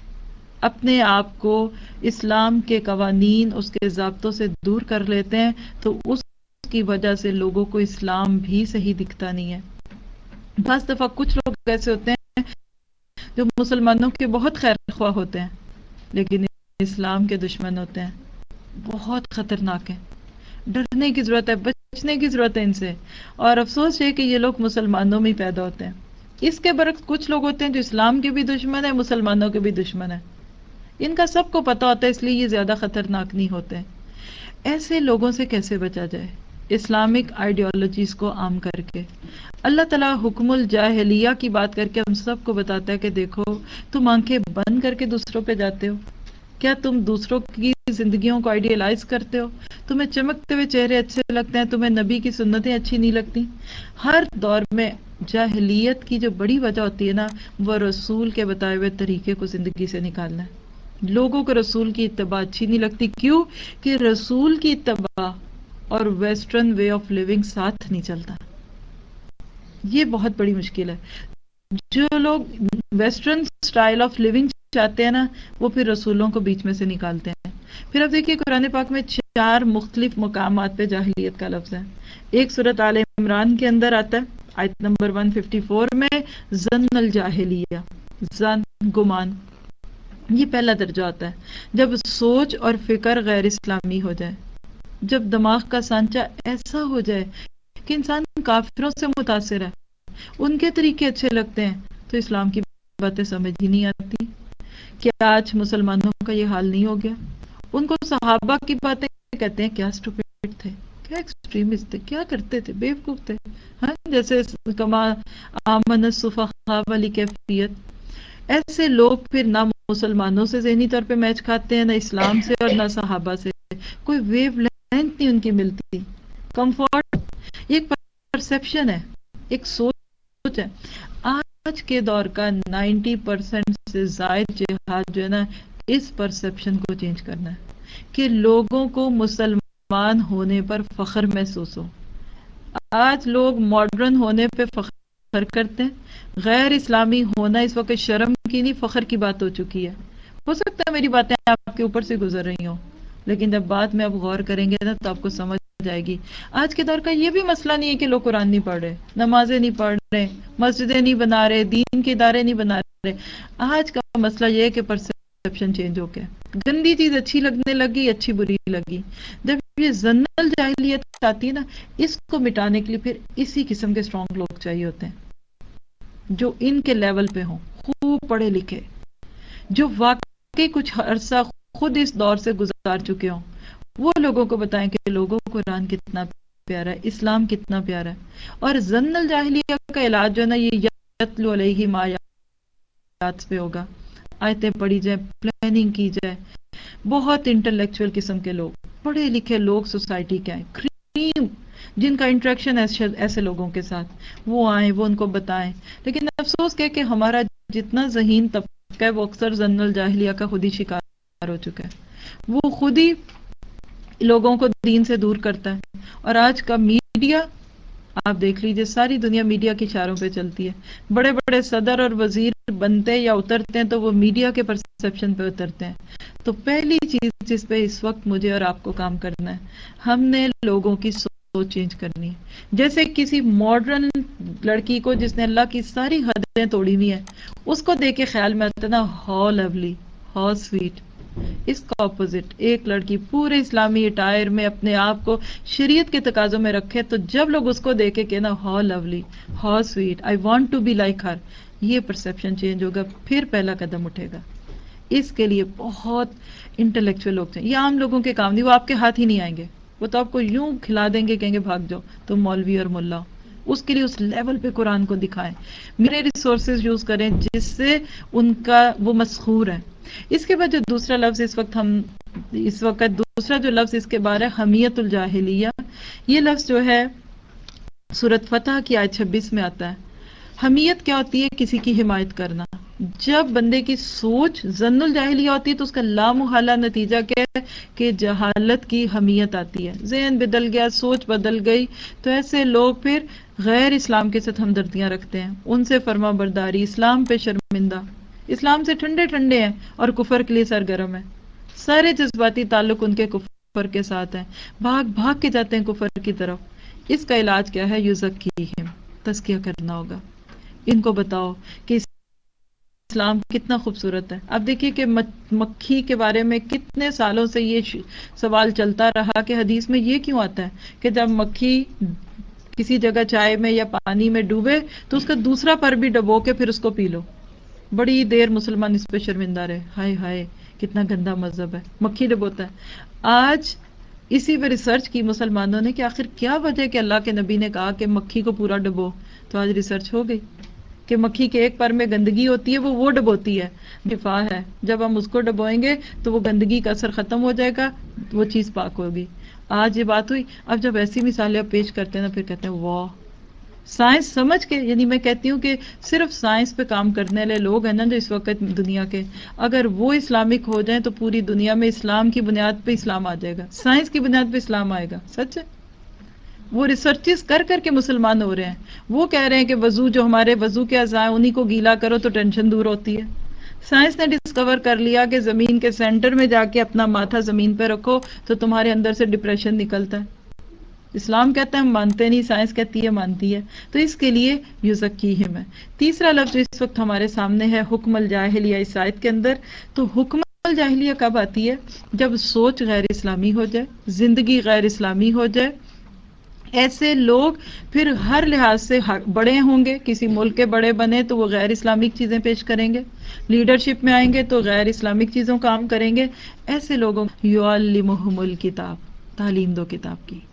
اپنے آپ کو اسلام کے قوانین، اس کے ضابطوں سے دور کر لیتے ہیں، تو اس کی وجہ سے لوگوں کو اسلام بھی صحیح دکھتا نہیں ہے۔ بعض دفعہ کچھ لوگ ایسے ہوتے ہیں جو مسلمانوں کے بہت خیر خواہ ہوتے ہیں لیکن اسلام کے دشمن ہوتے ہیں، بہت خطرناک ہیں۔ ڈرنے کی ضرورت ہے، بچنے کی ضرورت ہے ان سے، اور افسوس ہے کہ یہ لوگ مسلمانوں میں ہی پیدا ہوتے ہیں۔ اس کے برعکس کچھ لوگ ہوتے ہیں جو اسلام کے بھی دشمن ہیں، مسلمانوں کے بھی دشمن ہیں، ان کا سب کو پتہ ہوتا ہے، اس لیے یہ زیادہ خطرناک نہیں ہوتے۔ ایسے لوگوں سے کیسے بچا جائے؟ اسلامک آئیڈیالوجیز کو عام کر کے۔ اللہ تعالیٰ حکم الجاہلیہ کی بات کر کے ہم سب کو بتاتا ہے کہ دیکھو تم آنکھیں بند کر کے دوسروں پہ جاتے ہو، کیا تم دوسروں کی زندگیوں کو آئیڈیلائز کرتے ہو؟ تمہیں چمکتے ہوئے چہرے اچھے لگتے ہیں، تمہیں نبی کی سنتیں اچھی نہیں لگتی؟ ہر دور میں جاہلیت کی جو بڑی وجہ ہوتی ہے نا، وہ رسول کے بتائے ہوئے طریقے کو زندگی سے نکالنا ہے۔ لوگوں کو رسول کی اتباع اچھی نہیں لگتی، کیوں کہ رسول کی اتباع اور ویسٹرن وے آف لیونگ ساتھ نہیں چلتا۔ یہ بہت بڑی مشکل ہے۔ جو لوگ ویسٹرن سٹائل آف لیونگ چاہتے ہیں نا، وہ پھر رسولوں کو بیچ میں سے نکالتے ہیں۔ پھر اب دیکھیے قرآن پاک میں چار مختلف مقامات پہ جاہلیت کا لفظ ہے۔ ایک سورۃ آل عمران کے اندر آتا ہے آیت نمبر ایک سو چون میں، ظن الجاہلیہ، ظن گمان، یہ پہلا درجہ ہوتا ہے جب سوچ اور فکر غیر اسلامی ہو جائے، جب دماغ کا سانچہ ایسا ہو جائے کہ انسان کافروں سے متاثر ہے، ان کے طریقے اچھے لگتے ہیں تو اسلام کی باتیں سمجھ ہی نہیں آتی۔ کیا آج مسلمانوں کا یہ حال نہیں ہو گیا؟ ان کو صحابہ کی باتیں کہتے ہیں کیا اسٹوپڈ تھے، کیا ایکسٹریمسٹ تھے، کیا کرتے تھے، بیوقوف تھے، ہاں جیسے کما آمن السفہاء والی کیفیت۔ ایسے لوگ پھر نہ مسلمانوں سے ذہنی طور پہ میچ کھاتے ہیں، نہ اسلام سے اور نہ صحابہ سے، کوئی ویو لینتھ نہیں ان کی ملتی۔ کمفورٹ یہ ایک پرسپشن ہے، ایک سوچ ہے۔ آج کے دور کا نائنٹی پرسینٹ سے زائد جہاد جو ہے نا، اس پرسپشن کو چینج کرنا ہے کہ لوگوں کو مسلمان ہونے پر فخر محسوس ہو۔ آج لوگ ماڈرن ہونے پہ فخر کرتے ہیں، غیر اسلامی ہونا اس وقت شرم کی نہیں فخر کی بات ہو چکی ہے۔ ہو سکتا ہے میری باتیں آپ کے اوپر سے گزر رہی ہوں، لیکن جب بات میں اب غور کریں گے نا تو آپ کو سمجھ جائے گی۔ آج کے دور کا یہ بھی مسئلہ نہیں ہے کہ لوگ قرآن نہیں پڑھ رہے، نمازیں نہیں پڑھ رہے، مسجدیں نہیں بنا رہے، دین کے ادارے نہیں بنا رہے۔ آج کا مسئلہ یہ ہے کہ پرسپشن چینج ہو گیا، گندی چیز اچھی لگنے لگی، اچھی بری لگی۔ جب یہ ظن الجاہلیت آتی ہے نا، اس کو مٹانے کے لیے پھر اسی قسم کے اسٹرانگ لوگ چاہیے ہوتے ہیں جو ان کے لیول پہ ہوں، خوب پڑھے لکھے، جو واقعی کچھ عرصہ خود اس دور سے گزار چکے ہوں۔ وہ لوگوں کو بتائیں کہ لوگوں کو قرآن کتنا پیارا ہے، اسلام کتنا پیارا ہے۔ اور ظن الجاہلیہ کا علاج جو ہے نا، یہ یتلو علیہم آیات پہ ہوگا، آیتیں پڑھی جائیں، پلاننگ کی جائے۔ بہت انٹلیکچوئل قسم کے لوگ، پڑھے لکھے لوگ سوسائٹی کے آئیں، کریم جن کا انٹریکشن ایسے لوگوں کے ساتھ، وہ آئیں، وہ ان کو بتائیں۔ لیکن افسوس کہ کہ ہمارا جتنا ذہین طبقہ ہے وہ اکثر ظن الجاہلیہ کا خود ہی شکار ہو چکا ہے، وہ خود ہی لوگوں کو دین سے دور کرتا ہے۔ اور آج کا میڈیا آپ دیکھ لیجئے، ساری دنیا میڈیا کے اشاروں پہ چلتی ہے۔ بڑے بڑے صدر اور وزیر بنتے یا اترتے ہیں تو وہ میڈیا کے پرسپشن پہ اترتے ہیں۔ تو پہلی چیز جس پہ اس وقت مجھے اور آپ کو کام کرنا ہے، ہم نے لوگوں کی سوچ چینج کرنی ہے۔ جیسے کسی ماڈرن لڑکی کو جس نے اللہ کی ساری حدیں توڑی ہوئی ہیں، اس کو دیکھ کے خیال میں آتا ہے نا، ہاؤ لولی، ہاؤ سویٹ۔ اس کا اپوزٹ، ایک لڑکی پورے اسلامی اٹائر میں اپنے آپ کو شریعت کے تقاضوں میں رکھے تو جب لوگ اس کو دیکھے کہ نا، how lovely, how sweet, I want to be like her, یہ پرسپشن چینج ہوگا، پھر پہلا قدم اٹھے گا۔ اس کے لیے بہت انٹلیکچوئل لوگ چاہیے۔ یہ عام لوگوں کے کام نہیں، وہ آپ کے ہاتھ ہی نہیں آئیں گے، وہ تو آپ کو یوں کھلا دیں گے، کہیں گے بھاگ جاؤ تم مولوی اور ملا۔ اس کے لیے اس لیول پہ قرآن کو دکھائیں، میرے ریسورسز یوز کریں جس سے ان کا وہ مسحور ہے۔ اس کے بعد جو دوسرا لفظ اس وقت ہم اس وقت دوسرا جو لفظ اس کے بارے حمیت الجاہلیہ، یہ لفظ جو ہے سورۃ فتح کی آیت چھبیس میں آتا ہے۔ حمیت کیا ہوتی ہے؟ کسی کی حمایت کرنا۔ جب بندے کی سوچ ظن الجاہلیہ ہوتی ہے تو اس کا لامحالہ نتیجہ کیا ہے کہ جہالت کی حمیت آتی ہے، ذہن بدل گیا، سوچ بدل گئی، تو ایسے لوگ پھر غیر اسلام کے ساتھ ہمدردیاں رکھتے ہیں، ان سے فرما برداری، اسلام پہ شرمندہ، اسلام سے ٹھنڈے ٹھنڈے ہیں اور کفر کے لیے سرگرم ہیں، سارے جذباتی تعلق ان کے کفر کے ساتھ ہیں، بھاگ بھاگ کے جاتے ہیں کفر کی طرف۔ اس کا علاج کیا ہے؟ یزکیہم، تزکیہ کرنا ہوگا، ان کو بتاؤ کہ اسلام کتنا خوبصورت ہے۔ اب دیکھیے کہ مکھی کے بارے میں کتنے سالوں سے یہ سوال چلتا رہا کہ حدیث میں یہ کیوں آتا ہے کہ جب مکھی کسی جگہ چائے میں یا پانی میں ڈوبے تو اس کا دوسرا پر بھی ڈبو کے پھر اس کو پی لو۔ بڑی دیر مسلمان اس پہ شرمندہ رہے، ہائے ہائے کتنا گندا مذہب ہے، مکھی ڈبوتا ہے۔ آج اسی پہ ریسرچ کی مسلمانوں نے کہ آخر کیا وجہ ہے کہ اللہ کے نبی نے کہا کہ مکھی کو پورا ڈبو، تو آج ریسرچ ہو گئی کہ مکھی کے ایک پر میں گندگی ہوتی ہے، وہ وہ ڈبوتی ہے، دفاع ہے، جب ہم اس کو ڈبوئیں گے تو وہ گندگی کا اثر ختم ہو جائے گا، وہ چیز پاک ہوگی۔ آج یہ بات ہوئی۔ اب جب ایسی مثالیں پیش کرتے ہیں نا، پھر کہتے ہیں واہ سائنس سمجھ کے، یعنی میں کہتی ہوں کہ صرف سائنس پہ کام کرنے والے لوگ ہیں نا جو اس وقت دنیا کے، اگر وہ اسلامک ہو جائیں تو پوری دنیا میں اسلام کی بنیاد پہ اسلام آ جائے گا، سائنس کی بنیاد پہ اسلام آئے گا. سچ ہے. وہ ریسرچز کر کر کے مسلمان ہو رہے ہیں. وہ کہہ رہے ہیں کہ وضو جو ہمارے وضو کے اعضاء ہیں انہی کو گیلا کرو تو ٹینشن دور ہوتی ہے. سائنس نے ڈسکور کر لیا کہ زمین کے سینٹر میں جا کے اپنا ماتھا زمین پہ رکھو تو تمہارے اندر سے ڈپریشن نکلتا ہے. اسلام کہتا ہے ہم مانتے نہیں، سائنس کہتی ہے مانتی ہے. تو اس کے لیے یزکیہم ہے. تیسرا لفظ جو اس وقت ہمارے سامنے ہے حکم الجاہلیہ اس آیت کے اندر، تو حکم الجاہلیہ کب آتی ہے؟ جب سوچ غیر اسلامی ہو جائے، زندگی غیر اسلامی ہو جائے. ایسے لوگ پھر ہر لحاظ سے بڑے ہوں گے، کسی ملک کے بڑے بنے تو وہ غیر اسلامک چیزیں پیش کریں گے، لیڈرشپ میں آئیں گے تو غیر اسلامک چیزوں کام کریں گے. ایسے لوگوں یعلمہم الکتاب، تعلیم دو کتاب کی.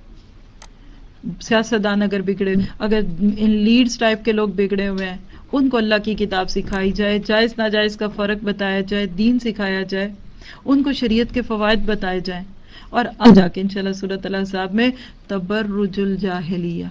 سیاستدان اگر بگڑے، اگر ان لیڈز ٹائپ کے لوگ بگڑے ہوئے ہیں، ان کو اللہ کی کتاب سکھائی جائے، جائز ناجائز کا فرق بتایا جائے، دین سکھایا جائے، ان کو شریعت کے فوائد بتائے جائیں. اور آج جا کے انشاءاللہ سورۃ الاحزاب میں تبرج الجاہلیہ،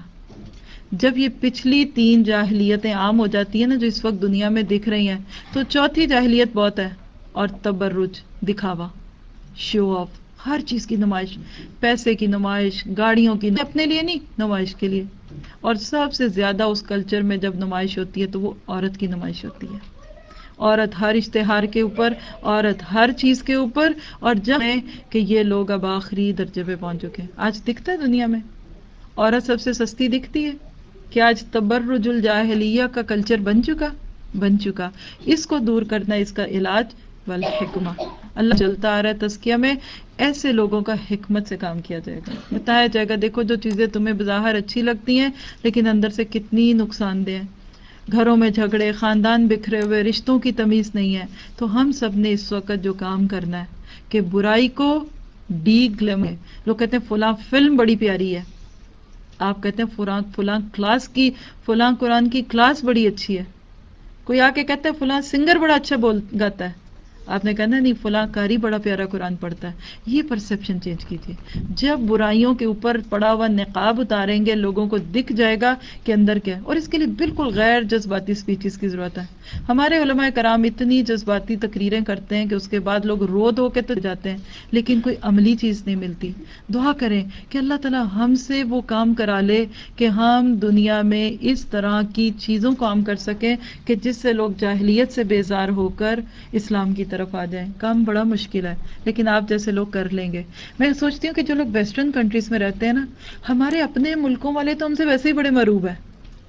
جب یہ پچھلی تین جاہلیتیں عام ہو جاتی ہیں نا جو اس وقت دنیا میں دکھ رہی ہیں، تو چوتھی جاہلیت بہت ہے. اور تبرج، دکھاوا، شو آف، ہر چیز کی نمائش، پیسے کی نمائش، گاڑیوں کی، اپنے لیے نہیں، نمائش کے لیے. اور سب سے زیادہ اس کلچر میں جب نمائش ہوتی ہے تو وہ عورت کی نمائش ہوتی ہے. عورت ہر اشتہار کے اوپر، عورت ہر چیز کے اوپر. اور جب ہے کہ یہ لوگ اب آخری درجے پہ پہنچ چکے ہیں. آج دکھتا ہے دنیا میں عورت سب سے سستی دکھتی ہے کہ آج تبرج الجاہلیہ کا کلچر بن چکا بن چکا اس کو دور کرنا، اس کا علاج والحکمہ. اللہ چلتا آ رہا ہے تزکیہ میں، ایسے لوگوں کا حکمت سے کام کیا جائے گا، بتایا جائے گا دیکھو جو چیزیں تمہیں بظاہر اچھی لگتی ہیں لیکن اندر سے کتنی نقصان دہ ہیں. گھروں میں جھگڑے، خاندان بکھرے ہوئے، رشتوں کی تمیز نہیں ہے. تو ہم سب نے اس وقت جو کام کرنا ہے کہ برائی کو ڈی گلم ہے. لوگ کہتے ہیں فلاں فلم بڑی پیاری ہے، آپ کہتے ہیں فلاں فلاں کلاس کی فلاں قرآن کی کلاس بڑی اچھی ہے. کوئی آ کے کہتا ہے فلاں سنگر بڑا اچھا بول گاتا ہے، آپ نے کہنا نہیں فلاں قاری بڑا پیارا قرآن پڑھتا ہے. یہ پرسپشن چینج کیجیے. جب برائیوں کے اوپر پڑا ہوا نقاب اتاریں گے لوگوں کو دکھ جائے گا کہ اندر کیا ہے. اور اس کے لیے بالکل غیر جذباتی سپیچز کی ضرورت ہے. ہمارے علماء کرام اتنی جذباتی تقریریں کرتے ہیں کہ اس کے بعد لوگ رو دھو کے تو جاتے ہیں لیکن کوئی عملی چیز نہیں ملتی. دعا کریں کہ اللہ تعالیٰ ہم سے وہ کام کرا لے کہ ہم دنیا میں اس طرح کی چیزوں کو عام کر سکیں کہ جس سے لوگ جاہلیت سے بیزار ہو کر اسلام کی طرف آ جائیں. کام بڑا مشکل ہے لیکن آپ جیسے لوگ کر لیں گے. میں سوچتی ہوں کہ جو لوگ ویسٹرن کنٹریز میں رہتے ہیں نا، ہمارے اپنے ملکوں والے تو ہم سے ویسے ہی بڑے مروب ہیں.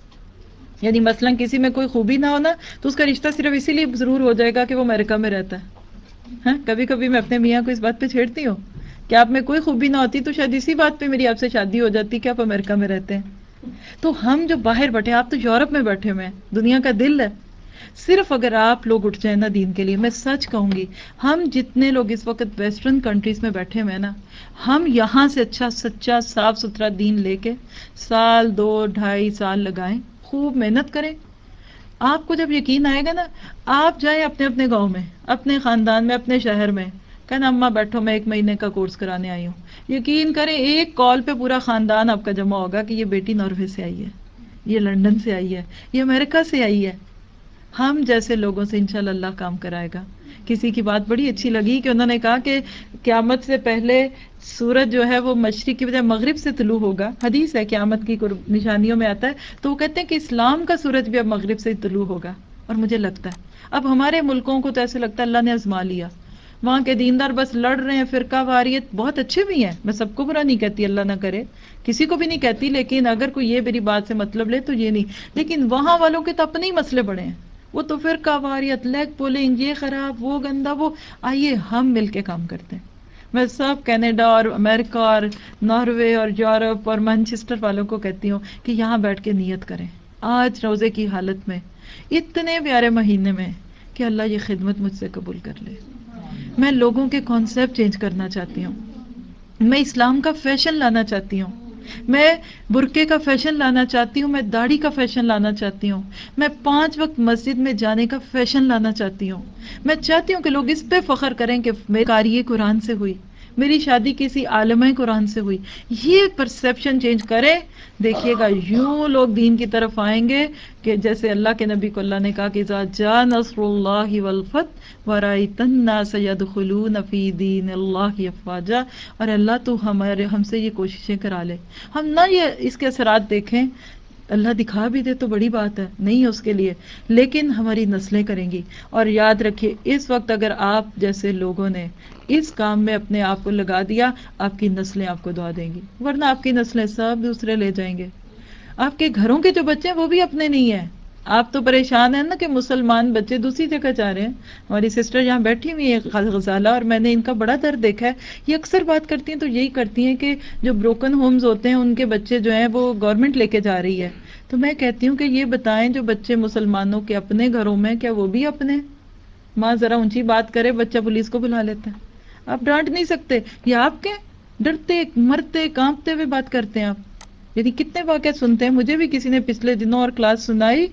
یعنی مثلا کسی میں کوئی خوبی نہ ہونا تو اس کا رشتہ صرف اسی لیے ضرور ہو جائے گا کہ وہ امریکہ میں رہتا ہے. ہاں کبھی کبھی میں اپنے میاں کو اس بات پہ چھیڑتی ہوں کہ آپ میں کوئی خوبی نہ ہوتی تو شاید اسی بات پہ میری آپ سے شادی ہو جاتی کہ آپ امریکہ میں رہتے ہیں. تو ہم جو باہر بیٹھے، آپ تو یورپ میں بیٹھے ہوئے ہیں، دنیا کا دل ہے. صرف اگر آپ لوگ اٹھ جائیں نا دین کے لیے، میں سچ کہوں گی ہم جتنے لوگ اس وقت ویسٹرن کنٹریز میں بیٹھے ہوئے ہیں نا، ہم یہاں سے اچھا سچا صاف ستھرا دین لے کے سال دو ڈھائی سال لگائیں، خوب محنت کریں. آپ کو جب یقین آئے گا نا، آپ جائیں اپنے اپنے گاؤں میں، اپنے خاندان میں، اپنے شہر میں، کہنا اماں بیٹھو میں ایک مہینے کا کورس کرانے آئی ہوں. یقین کریں ایک کال پہ پورا خاندان آپ کا جمع ہوگا کہ یہ بیٹی ناروے سے آئی ہے، یہ لندن سے آئی ہے، یہ امریکہ سے آئی ہے. ہم جیسے لوگوں سے انشاءاللہ اللہ کام کرائے گا. کسی کی بات بڑی اچھی لگی کہ انہوں نے کہا کہ قیامت سے پہلے سورج جو ہے وہ مشرق کی بجائے مغرب سے طلوع ہوگا. حدیث ہے قیامت کی نشانیوں میں آتا ہے. تو وہ کہتے ہیں کہ اسلام کا سورج بھی اب مغرب سے طلوع ہوگا. اور مجھے لگتا ہے اب ہمارے ملکوں کو تو ایسے لگتا ہے اللہ نے آزما لیا، وہاں کے دیندار بس لڑ رہے ہیں. فرقہ واریت بہت اچھے بھی ہیں، میں سب کو برا نہیں کہتی، اللہ نہ کرے کسی کو بھی نہیں کہتی، لیکن اگر کوئی یہ میری بات سے مطلب لے تو یہ نہیں. لیکن وہاں والوں کے تو اپنے ہی مسئلے بڑے ہیں، وہ تو فرقہ واریت، لیگ پولنگ، یہ خراب، وہ گندا، وہ آئیے ہم مل کے کام کرتے ہیں. میں سب کینیڈا اور امریکہ اور ناروے اور یورپ اور مانچسٹر والوں کو کہتی ہوں کہ یہاں بیٹھ کے نیت کریں آج روزے کی حالت میں، اتنے پیارے مہینے میں، کہ اللہ یہ خدمت مجھ سے قبول کر لے. میں لوگوں کے کانسیپٹ چینج کرنا چاہتی ہوں، میں اسلام کا فیشن لانا چاہتی ہوں، میں برقعے کا فیشن لانا چاہتی ہوں، میں داڑھی کا فیشن لانا چاہتی ہوں، میں پانچ وقت مسجد میں جانے کا فیشن لانا چاہتی ہوں. میں چاہتی ہوں کہ لوگ اس پہ فخر کریں کہ میں قاری قرآن سے ہوئی، میری شادی کسی عالمہ قرآن سے ہوئی. یہ پرسیپشن چینج کرے, دیکھیے گا یوں لوگ دین کی طرف آئیں گے کہ جیسے اللہ کے نبی کو اللہ نے کہا کہ اذا جاء نصر اللہ والفتح ورأیت الناس يدخلون فی دین اللہ افواجا. اور اللہ تو ہمارے ہم سے یہ کوششیں کرا لے, ہم نہ یہ اس کے اثرات دیکھیں, اللہ دکھا بھی دے تو بڑی بات ہے, نہیں ہے اس کے لیے, لیکن ہماری نسلیں کریں گی. اور یاد رکھیے اس وقت اگر آپ جیسے لوگوں نے اس کام میں اپنے آپ کو لگا دیا, آپ کی نسلیں آپ کو دعا دیں گی, ورنہ آپ کی نسلیں سب دوسرے لے جائیں گے. آپ کے گھروں کے جو بچے ہیں وہ بھی اپنے نہیں ہیں. آپ تو پریشان ہیں نا کہ مسلمان بچے دوسری جگہ جا رہے ہیں. ہماری سسٹر یہاں بیٹھی ہوئی ہے غزالہ, اور میں نے ان کا بڑا درد دیکھا ہے. یہ اکثر بات کرتی ہیں تو یہی کرتی ہیں کہ جو بروکن ہومز ہوتے ہیں ان کے بچے جو ہیں وہ گورنمنٹ لے کے جا رہی ہے. تو میں کہتی ہوں کہ یہ بتائیں جو بچے مسلمانوں کے اپنے گھروں میں, کیا وہ بھی اپنے؟ ماں ذرا اونچی بات کرے, بچہ پولیس کو بلا لیتا ہے. آپ ڈانٹ نہیں سکتے, یہ آپ کے ڈرتے مرتے کانپتے ہوئے بات کرتے ہیں آپ. یعنی کتنے واقعات سنتے ہیں. مجھے بھی کسی نے پچھلے دنوں اور کلاس سنائی,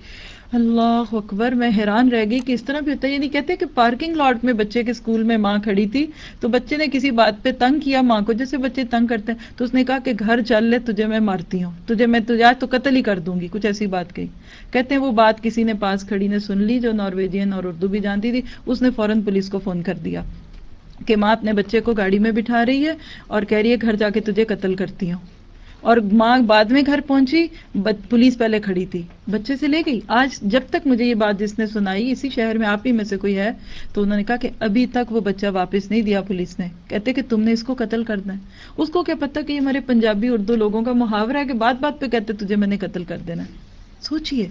اللہ اکبر, میں حیران رہ گئی کہ اس طرح بھی ہوتا ہے. یعنی کہتے ہیں کہ پارکنگ لاٹ میں بچے کے اسکول میں ماں کھڑی تھی, تو بچے نے کسی بات پہ تنگ کیا ماں کو, جیسے بچے تنگ کرتے ہیں, تو اس نے کہا کہ گھر چل لے, تجھے میں مارتی ہوں, تجھے میں تجھے آج تو قتل ہی کر دوں گی, کچھ ایسی بات کہی. کہتے ہیں وہ بات کسی نے پاس کھڑی نے سن لی جو نارویجین اور اردو بھی جانتی تھی. اس نے فوراً پولیس کو فون کر دیا کہ ماں اپنے بچے کو گاڑی میں بٹھا رہی ہے اور کہہ رہی ہے گھر جا کے تجھے قتل کرتی ہوں. اور ماں بعد میں گھر پہنچی, پولیس پہلے کھڑی تھی, بچے سے لے گئی. آج جب تک مجھے یہ بات جس نے سنائی, اسی شہر میں آپ ہی میں سے کوئی ہے, تو انہوں نے کہا کہ ابھی تک وہ بچہ واپس نہیں دیا پولیس نے. کہتے کہ تم نے اس کو قتل کرنا ہے. اس کو کیا پتہ کہ یہ ہمارے پنجابی اردو لوگوں کا محاورہ ہے کہ بات بات پہ کہتے تجھے میں نے قتل کر دینا. سوچئے,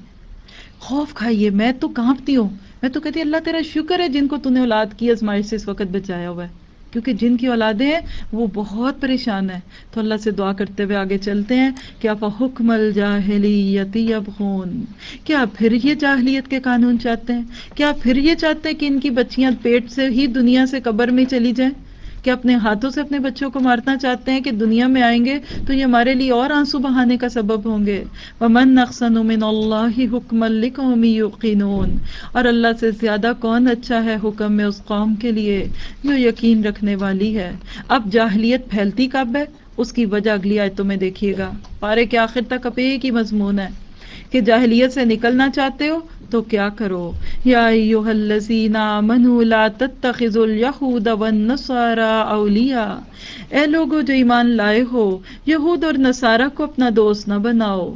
خوف کھائیے. میں تو کانپتی ہوں, میں تو کہتی اللہ تیرا شکر ہے جن کو تو نے اولاد کی آزمائش سے اس وقت بچایا ہوا ہے, کیونکہ جن کی اولادیں ہیں وہ بہت پریشان ہیں. تو اللہ سے دعا کرتے ہوئے آگے چلتے ہیں. کیا فحکم الجاہلیت یبغون, کیا پھر یہ جاہلیت کے قانون چاہتے ہیں؟ کیا پھر یہ چاہتے ہیں کہ ان کی بچیاں پیٹ سے ہی دنیا سے قبر میں چلی جائیں؟ کہ اپنے ہاتھوں سے اپنے بچوں کو مارنا چاہتے ہیں کہ دنیا میں آئیں گے تو یہ ہمارے لیے اور آنسو بہانے کا سبب ہوں گے. وَمَنْ أَحْسَنُ مِنَ اللَّهِ حُكْمًا لِقَوْمٍ يُوقِنُونَ, اور اللہ سے زیادہ کون اچھا ہے حکم میں اس قوم کے لیے جو یقین رکھنے والی ہے. اب جاہلیت پھیلتی کب ہے, اس کی وجہ اگلی آیتوں میں دیکھیے گا. پارے کے آخر تک اب ایک ہی مضمون ہے کہ جاہلیت سے نکلنا چاہتے ہو تو کیا کرو. یا ایھا الذین آمنوا لا تتخذوا الیہود والنصارى اولیاء, اے لوگو جو ایمان لائے ہو یہود اور نصارہ کو اپنا دوست نہ بناؤ.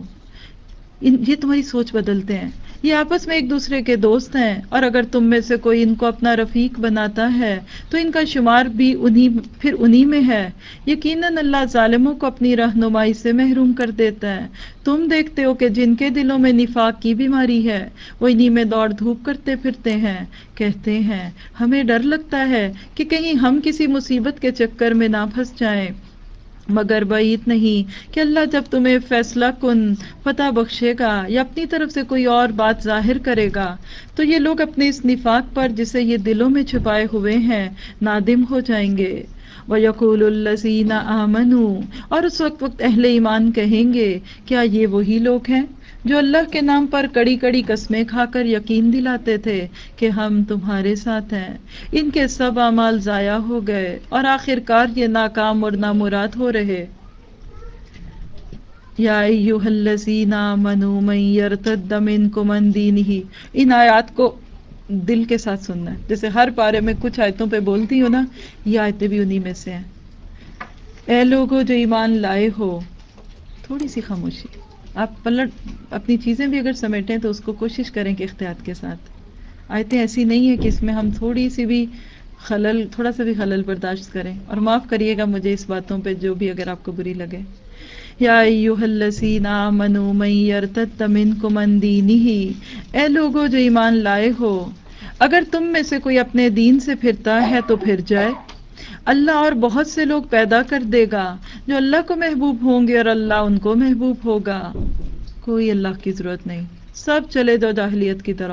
یہ تمہاری سوچ بدلتے ہیں, یہ آپس میں ایک دوسرے کے دوست ہیں, اور اگر تم میں سے کوئی ان کو اپنا رفیق بناتا ہے تو ان کا شمار بھی انہی پھر انہی میں ہے. یقیناً اللہ ظالموں کو اپنی رہنمائی سے محروم کر دیتا ہے. تم دیکھتے ہو کہ جن کے دلوں میں نفاق کی بیماری ہے وہ انہی میں دوڑ دھوپ کرتے پھرتے ہیں, کہتے ہیں ہمیں ڈر لگتا ہے کہ کہیں ہم کسی مصیبت کے چکر میں نہ پھنس جائیں. مگر بعید نہیں کہ اللہ جب تمہیں فیصلہ کن پتہ بخشے گا یا اپنی طرف سے کوئی اور بات ظاہر کرے گا تو یہ لوگ اپنے اس نفاق پر جسے یہ دلوں میں چھپائے ہوئے ہیں نادم ہو جائیں گے. وَيَقُولُ الَّذِينَ آمَنُوا, اور اس وقت وقت اہل ایمان کہیں گے کیا یہ وہی لوگ ہیں جو اللہ کے نام پر کڑی کڑی قسمیں کھا کر یقین دلاتے تھے کہ ہم تمہارے ساتھ ہیں. ان کے سب اعمال ضائع ہو گئے اور آخرکار یہ ناکام اور نامراد ہو رہے. یا ایھا الذین آمنوا من یرتد منکم عن دینہ, ان آیات کو دل کے ساتھ سننا ہے. جیسے ہر پارے میں کچھ آیتوں پہ بولتی ہوں نا, یہ آیتیں بھی انہی میں سے ہیں. اے لوگو جو ایمان لائے ہو, تھوڑی سی خاموشی. آپ پلٹ اپنی چیزیں بھی اگر سمیٹیں تو اس کو کوشش کریں کہ احتیاط کے ساتھ. آیتیں ایسی نہیں ہے کہ اس میں ہم تھوڑی سی بھی خلل تھوڑا سا بھی خلل برداشت کریں, اور معاف کریے گا مجھے اس باتوں پہ جو بھی اگر آپ کو بری لگے. یا ایھا الذین آمنوا من یرتد منکم عن دینہ, اے لوگو جو ایمان لائے ہو اگر تم میں سے کوئی اپنے دین سے پھرتا ہے تو پھر جائے. اللہ اور بہت سے لوگ پیدا کر دے گا جو اللہ کو محبوب ہوں گے اور اللہ ان کو محبوب ہوگا. کوئی اللہ کی ضرورت نہیں, سب چلے جاؤ جاہلیت کی طرف.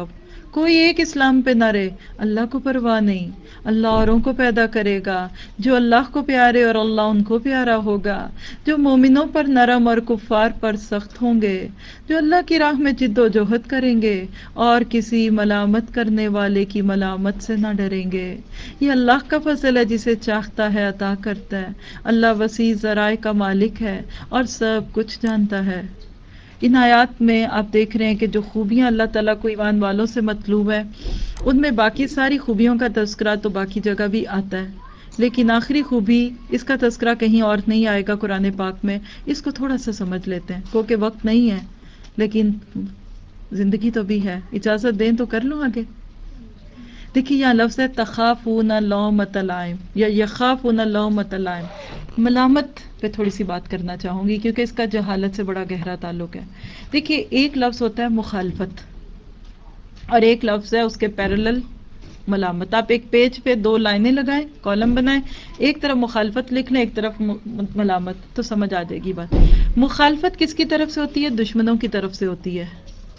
کوئی ایک اسلام پہ نہ رہے، اللہ کو پرواہ نہیں، اللہ اوروں کو پیدا کرے گا جو اللہ کو پیارے اور اللہ ان کو پیارا ہوگا، جو مومنوں پر نرم اور کفار پر سخت ہوں گے، جو اللہ کی راہ میں جد و جہد کریں گے اور کسی ملامت کرنے والے کی ملامت سے نہ ڈریں گے۔ یہ اللہ کا فضل ہے، جسے چاہتا ہے عطا کرتا ہے۔ اللہ وسیع ذرائع کا مالک ہے اور سب کچھ جانتا ہے۔ ان آیات میں آپ دیکھ رہے ہیں کہ جو خوبیاں اللہ تعالیٰ کو ایمان والوں سے مطلوب ہے، ان میں باقی ساری خوبیوں کا تذکرہ تو باقی جگہ بھی آتا ہے، لیکن آخری خوبی اس کا تذکرہ کہیں اور نہیں آئے گا قرآن پاک میں۔ اس کو تھوڑا سا سمجھ لیتے ہیں، کیونکہ وقت نہیں ہے لیکن زندگی تو بھی ہے، اجازت دیں تو کر لوں آگے۔ دیکھیے یہاں لفظ ہے تخافون لومۃ لائم یا یخافون لومۃ لائم۔ ملامت پہ تھوڑی سی بات کرنا چاہوں گی کیونکہ اس کا جہالت سے بڑا گہرا تعلق ہے۔ دیکھیے ایک لفظ ہوتا ہے مخالفت اور ایک لفظ ہے اس کے پیرلل ملامت۔ آپ ایک پیج پہ دو لائنیں لگائیں، کالم بنائیں، ایک طرف مخالفت لکھ لیں، ایک طرف ملامت، تو سمجھ آ جائے گی بات۔ مخالفت کس کی طرف سے ہوتی ہے؟ دشمنوں کی طرف سے ہوتی ہے۔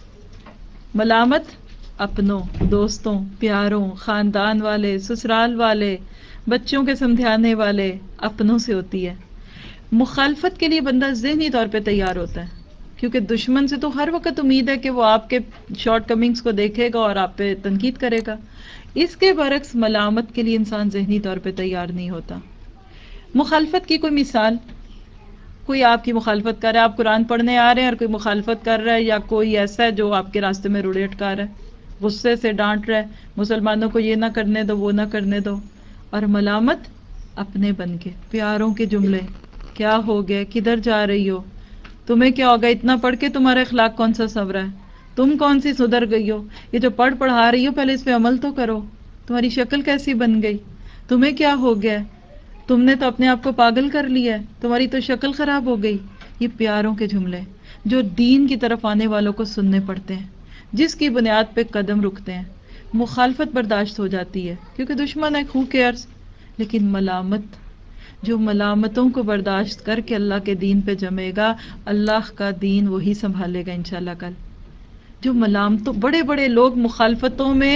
ملامت اپنوں، دوستوں، پیاروں، خاندان والے، سسرال والے، بچوں کے سمجھانے والے، اپنوں سے ہوتی ہے۔ مخالفت کے لیے بندہ ذہنی طور پہ تیار ہوتا ہے، کیونکہ دشمن سے تو ہر وقت امید ہے کہ وہ آپ کے شارٹ کمنگز کو دیکھے گا اور آپ پہ تنقید کرے گا۔ اس کے برعکس ملامت کے لیے انسان ذہنی طور پہ تیار نہیں ہوتا۔ مخالفت کی کوئی مثال، کوئی آپ کی مخالفت کر رہا ہے، آپ قرآن پڑھنے آ رہے ہیں اور کوئی مخالفت کر رہا ہے، یا کوئی ایسا ہے جو آپ کے راستے میں روڑے اٹکا رہا ہے، غصے سے ڈانٹ رہا ہے، مسلمانوں کو یہ نہ کرنے دو، وہ نہ کرنے دو۔ اور ملامت اپنے بن کے پیاروں کے جملے، کیا ہو گیا، کدھر جا رہی ہو، تمہیں کیا ہوگا، اتنا پڑھ کے تمہارا اخلاق کون سا سنورا ہے، تم کون سی سدھر گئی ہو، یہ جو پڑھ پڑھا رہی ہو پہلے اس پہ عمل تو کرو، تمہاری شکل کیسی بن گئی، تمہیں کیا ہو گیا، تم نے تو اپنے آپ کو پاگل کر لیا ہے، تمہاری تو شکل خراب ہو گئی۔ یہ پیاروں کے جملے جو دین کی طرف آنے والوں کو سننے پڑتے ہیں، جس کی بنیاد پہ قدم رکتے ہیں۔ مخالفت برداشت ہو جاتی ہے کیونکہ دشمن ہے، ہو کیئرز، لیکن ملامت، جو ملامتوں کو برداشت کر کے اللہ کے دین پہ جمے گا، اللہ کا دین وہی سنبھالے گا انشاءاللہ کل۔ جو ملامتوں، بڑے بڑے لوگ مخالفتوں میں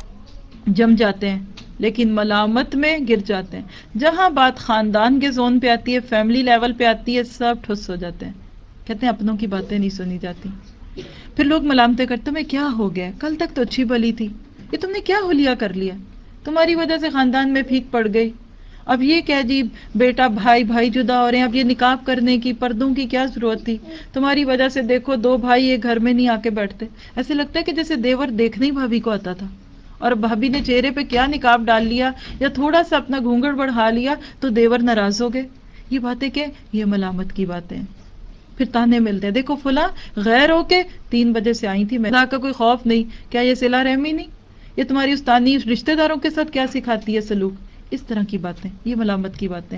جم جاتے ہیں لیکن ملامت میں گر جاتے ہیں۔ جہاں بات خاندان کے زون پہ آتی ہے، فیملی لیول پہ آتی ہے، سب ٹھس ہو جاتے ہیں، کہتے ہیں اپنوں کی باتیں نہیں سنی جاتی۔ پھر لوگ ملامتیں کرتے ہیں، میں کیا ہو گیا، کل تک تو اچھی بلی تھی، یہ تم نے کیا حلیہ کر لیا، تمہاری وجہ سے خاندان میں پھیک پڑ گئی، اب یہ کیا جی بیٹا بھائی بھائی جدا ہو رہے ہیں، اب یہ نکاب کرنے کی، پردوں کی کیا ضرورت تھی، تمہاری وجہ سے دیکھو دو بھائی ایک گھر میں نہیں آ کے بیٹھتے۔ ایسے لگتا ہے کہ جیسے دیور دیکھنے ہی بھابھی کو آتا تھا، اور بھابھی نے چہرے پہ کیا نکاب ڈال لیا یا تھوڑا سا اپنا گھونگھڑ بڑھا لیا تو دیور ناراض ہو گئے۔ یہ باتیں کیا، یہ ملامت کی باتیں۔ پھر تانے ملتے ہیں، دیکھو فلاں غیر ہو کے تین بجے سے آئی تھی، میں کا کوئی خوف نہیں، کیا یہ صلہ رحمی نہیں، یہ تمہاری استانی رشتہ داروں کے ساتھ کیا سکھاتی ہے سلوک، اس طرح کی باتیں، یہ ملامت کی باتیں۔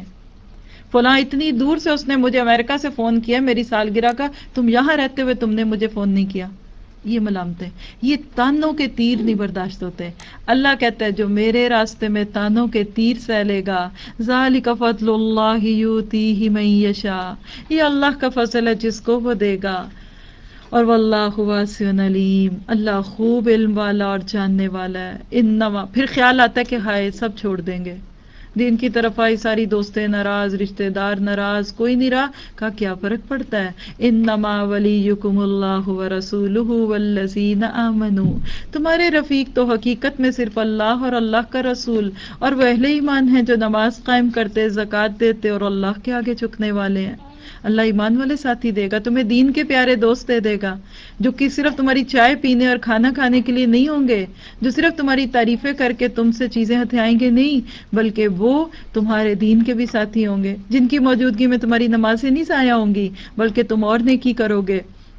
فلاں اتنی دور سے اس نے مجھے امریکہ سے فون کیا میری سالگرہ کا، تم یہاں رہتے ہوئے تم نے مجھے فون نہیں کیا، یہ ملامتیں۔ یہ تانوں کے تیر نہیں برداشت ہوتے۔ اللہ کہتا ہے جو میرے راستے میں تانوں کے تیر سہ لے گا، ذالک فضل اللہ یؤتیہ من یشاء، یہ اللہ کا فضل ہے جس کو وہ دے گا، اور واللہ واسع علیم، اللہ خوب علم والا اور جاننے والا ہے۔ انما، پھر خیال آتا ہے کہ ہائے سب چھوڑ دیں گے، دین کی طرف آئی ساری دوستیں ناراض، رشتہ دار ناراض، کوئی نہیں رہا، کہا کیا فرق پڑتا ہے، انما ولیکم اللہ ورسولہ والذین آمنوا، تمہارے رفیق تو حقیقت میں صرف اللہ اور اللہ کا رسول اور وہ اہل ایمان ہیں جو نماز قائم کرتے، زکوٰۃ دیتے اور اللہ کے آگے جھکنے والے ہیں۔ اللہ ایمان والے ساتھی دے گا، تمہیں دین کے پیارے دوست دے دے گا، جو کہ صرف تمہاری چائے پینے اور کھانا کھانے کے لیے نہیں ہوں گے، جو صرف تمہاری تعریفیں کر کے تم سے چیزیں ہتھیائیں گے نہیں، بلکہ وہ تمہارے دین کے بھی ساتھی ہوں گے، جن کی موجودگی میں تمہاری نمازیں نہیں ضائع ہوں گی بلکہ تم اور نیکی کرو گے،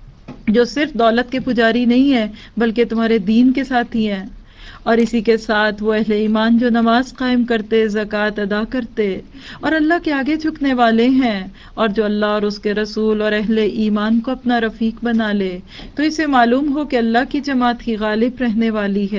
جو صرف دولت کے پجاری نہیں ہے بلکہ تمہارے دین کے ساتھی ہیں۔ اور اسی کے ساتھ وہ اہل ایمان جو نماز قائم کرتے، زکوٰۃ ادا کرتے اور اللہ کے آگے جھکنے والے ہیں، اور جو اللہ اور اس کے رسول اور اہل ایمان کو اپنا رفیق بنا لے، تو اسے معلوم ہو کہ اللہ کی جماعت ہی غالب رہنے والی ہے۔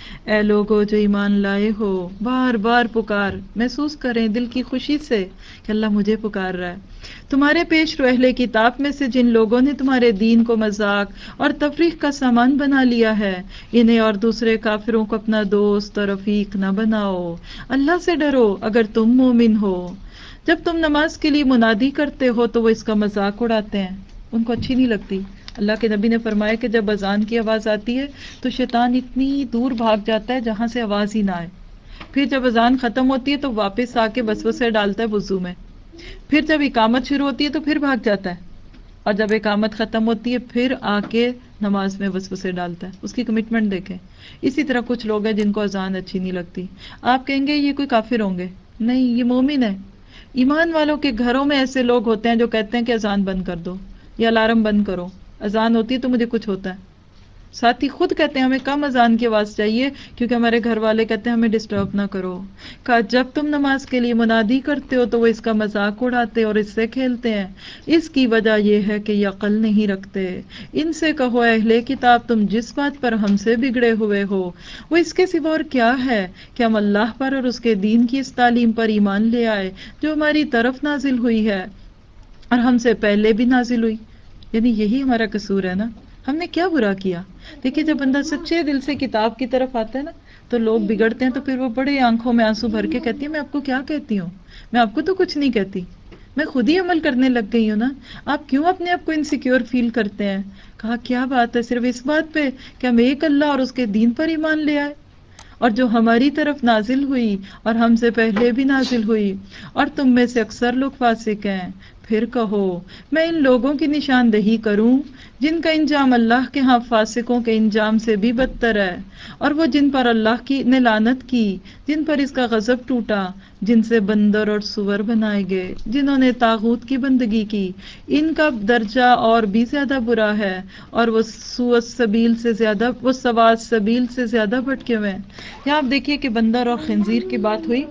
اے لوگو جو ایمان لائے ہو، بار بار پکار، محسوس کریں دل کی خوشی سے کہ اللہ مجھے پکار رہا ہے۔ تمہارے پیش رو اہل کتاب میں سے جن لوگوں نے تمہارے دین کو مذاق اور تفریح کا سامان بنا لیا ہے، انہیں اور دوسرے کافروں کو اپنا دوست اور رفیق نہ بناؤ۔ اللہ سے ڈرو اگر تم مومن ہو۔ جب تم نماز کے لیے منادی کرتے ہو تو وہ اس کا مذاق اڑاتے ہیں، ان کو اچھی نہیں لگتی۔ اللہ کے نبی نے فرمایا کہ جب اذان کی آواز آتی ہے تو شیطان اتنی دور بھاگ جاتا ہے جہاں سے آواز ہی نہ آئے، پھر جب اذان ختم ہوتی ہے تو واپس آ کے وسوسے ڈالتا ہے وضو میں، پھر جب اقامت شروع ہوتی ہے تو پھر بھاگ جاتا ہے، اور جب اقامت ختم ہوتی ہے پھر آ کے نماز میں وسوسے ڈالتا ہے۔ اس کی کمٹمنٹ دیکھیں۔ اسی طرح کچھ لوگ ہیں جن کو اذان اچھی نہیں لگتی، آپ کہیں گے یہ کوئی کافر ہوں گے، نہیں، یہ مومن ہے۔ ایمان والوں کے گھروں میں ایسے لوگ ہوتے ہیں جو کہتے ہیں کہ اذان بند کر دو یا الارم بند کرو، اذان ہوتی ہے تو مجھے کچھ ہوتا ہے۔ ساتھی خود کہتے ہیں ہمیں کم اذان کی آواز چاہیے کیونکہ ہمارے گھر والے کہتے ہیں ہمیں ڈسٹرب نہ کرو۔ کہا جب تم نماز کے لیے منادی کرتے ہو تو وہ اس کا مذاق اڑاتے اور اس سے کھیلتے ہیں، اس کی وجہ یہ ہے کہ یہ عقل نہیں رکھتے۔ ان سے کہو اے اہل کتاب تم جس بات پر ہم سے بگڑے ہوئے ہو وہ اس کے سوا اور کیا ہے کہ ہم اللہ پر اور اس کے دین کی اس تعلیم پر ایمان لے آئے جو ہماری طرف نازل ہوئی ہے اور ہم سے پہلے بھی نازل ہوئی۔ یعنی یہی ہمارا قصور ہے نا، ہم نے کیا برا کیا؟ دیکھیے جب بندہ سچے دل سے کتاب کی طرف آتا ہے نا تو لوگ بگڑتے ہیں تو پھر وہ بڑے آنکھوں میں آنسو بھر کے کہتی ہے میں آپ کو کیا کہتی ہوں، میں آپ کو تو کچھ نہیں کہتی، میں خود ہی عمل کرنے لگ گئی ہوں نا، آپ کیوں اپنے آپ کو انسیکیور فیل کرتے ہیں؟ کہا کیا بات ہے صرف اس بات پہ کہ ہم ایک اللہ اور اس کے دین پر ایمان لے آئے اور جو ہماری طرف نازل ہوئی اور ہم سے پہلے بھی نازل ہوئی، اور تم میں سے اکثر لوگ فاسق ہیں۔ پھر کہو میں ان لوگوں کی نشاندہی کروں جن کا انجام اللہ کے ہاں فاسقوں کے انجام سے بھی بدتر ہے، اور وہ جن پر اللہ کی نے لعنت کی، جن پر اس کا غضب ٹوٹا، جن سے بندر اور سور بنائے گئے، جنہوں نے طاغوت کی بندگی کی، ان کا درجہ اور بھی زیادہ برا ہے، اور وہ سوء سبیل سے زیادہ وہ سواء سبیل سے زیادہ بھٹکے ہوئے ہیں۔ یہاں آپ دیکھیے کہ بندر اور خنزیر کی بات ہوئی۔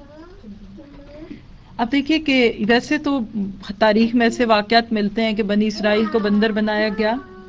اب دیکھیے کہ ویسے تو تاریخ میں ایسے واقعات ملتے ہیں کہ بنی اسرائیل کو بندر بنایا گیا،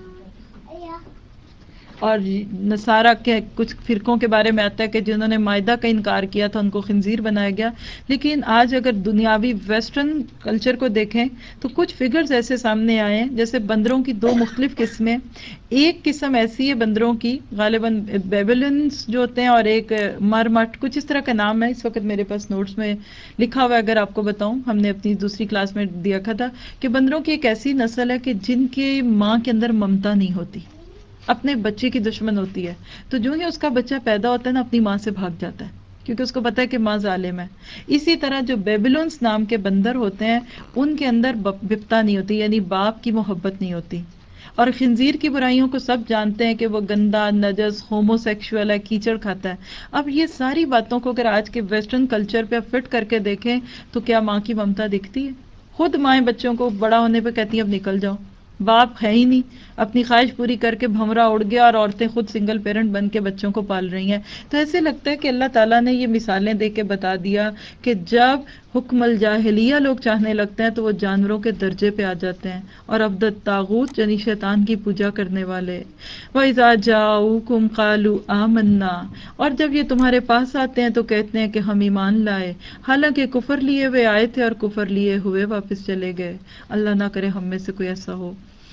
اور نصارہ کے کچھ فرقوں کے بارے میں آتا ہے کہ جنہوں نے مائدہ کا انکار کیا تھا ان کو خنزیر بنایا گیا۔ لیکن آج اگر دنیاوی ویسٹرن کلچر کو دیکھیں تو کچھ فگرز ایسے سامنے آئے ہیں جیسے بندروں کی دو مختلف قسمیں، ایک قسم ایسی ہے بندروں کی غالباً بیبلنس جو ہوتے ہیں، اور ایک مرمٹ کچھ اس طرح کا نام ہے، اس وقت میرے پاس نوٹس میں لکھا ہوا ہے، اگر آپ کو بتاؤں ہم نے اپنی دوسری کلاس میں دیا تھا کہ بندروں کی ایک ایسی نسل ہے کہ جن کے ماں کے اندر ممتا نہیں ہوتی، اپنے بچے کی دشمن ہوتی ہے، تو جو ہی اس کا بچہ پیدا ہوتا ہے نا اپنی ماں سے بھاگ جاتا ہے کیونکہ اس کو پتا ہے کہ ماں ظالم ہے۔ اسی طرح جو بیبلونس نام کے بندر ہوتے ہیں ان کے اندر بپتا نہیں ہوتی، یعنی باپ کی محبت نہیں ہوتی، اور خنزیر کی برائیوں کو سب جانتے ہیں کہ وہ گندا، نجس، ہومو سیکشول ہے، کیچڑ کھاتا ہے۔ اب یہ ساری باتوں کو اگر آج کے ویسٹرن کلچر پہ فٹ کر کے دیکھیں تو کیا ماں کی ممتا دکھتی ہے؟ خود مائیں بچوں کو بڑا ہونے پہ کہتی ہیں اب نکل جاؤ، باپ ہے ہی نہیں، اپنی خواہش پوری کر کے بھمرا اڑ گیا اور عورتیں خود سنگل پیرنٹ بن کے بچوں کو پال رہی ہیں۔ تو ایسے لگتا ہے کہ اللہ تعالیٰ نے یہ مثالیں دے کے بتا دیا کہ جب حکم الجاہلیہ لوگ چاہنے لگتے ہیں تو وہ جانوروں کے درجے پہ آ جاتے ہیں، اور عبد الطاغوت یعنی شیطان کی پوجا کرنے والے۔ وَإِذَا جَاءُوكُمْ قَالُوا آمَنَّا، اور جب یہ تمہارے پاس آتے ہیں تو کہتے ہیں کہ ہم ایمان لائے، حالانکہ کفر لیے ہوئے آئے تھے اور کفر لیے ہوئے واپس چلے گئے۔ اللہ نہ کرے ہم میں سے کوئی ایسا ہو۔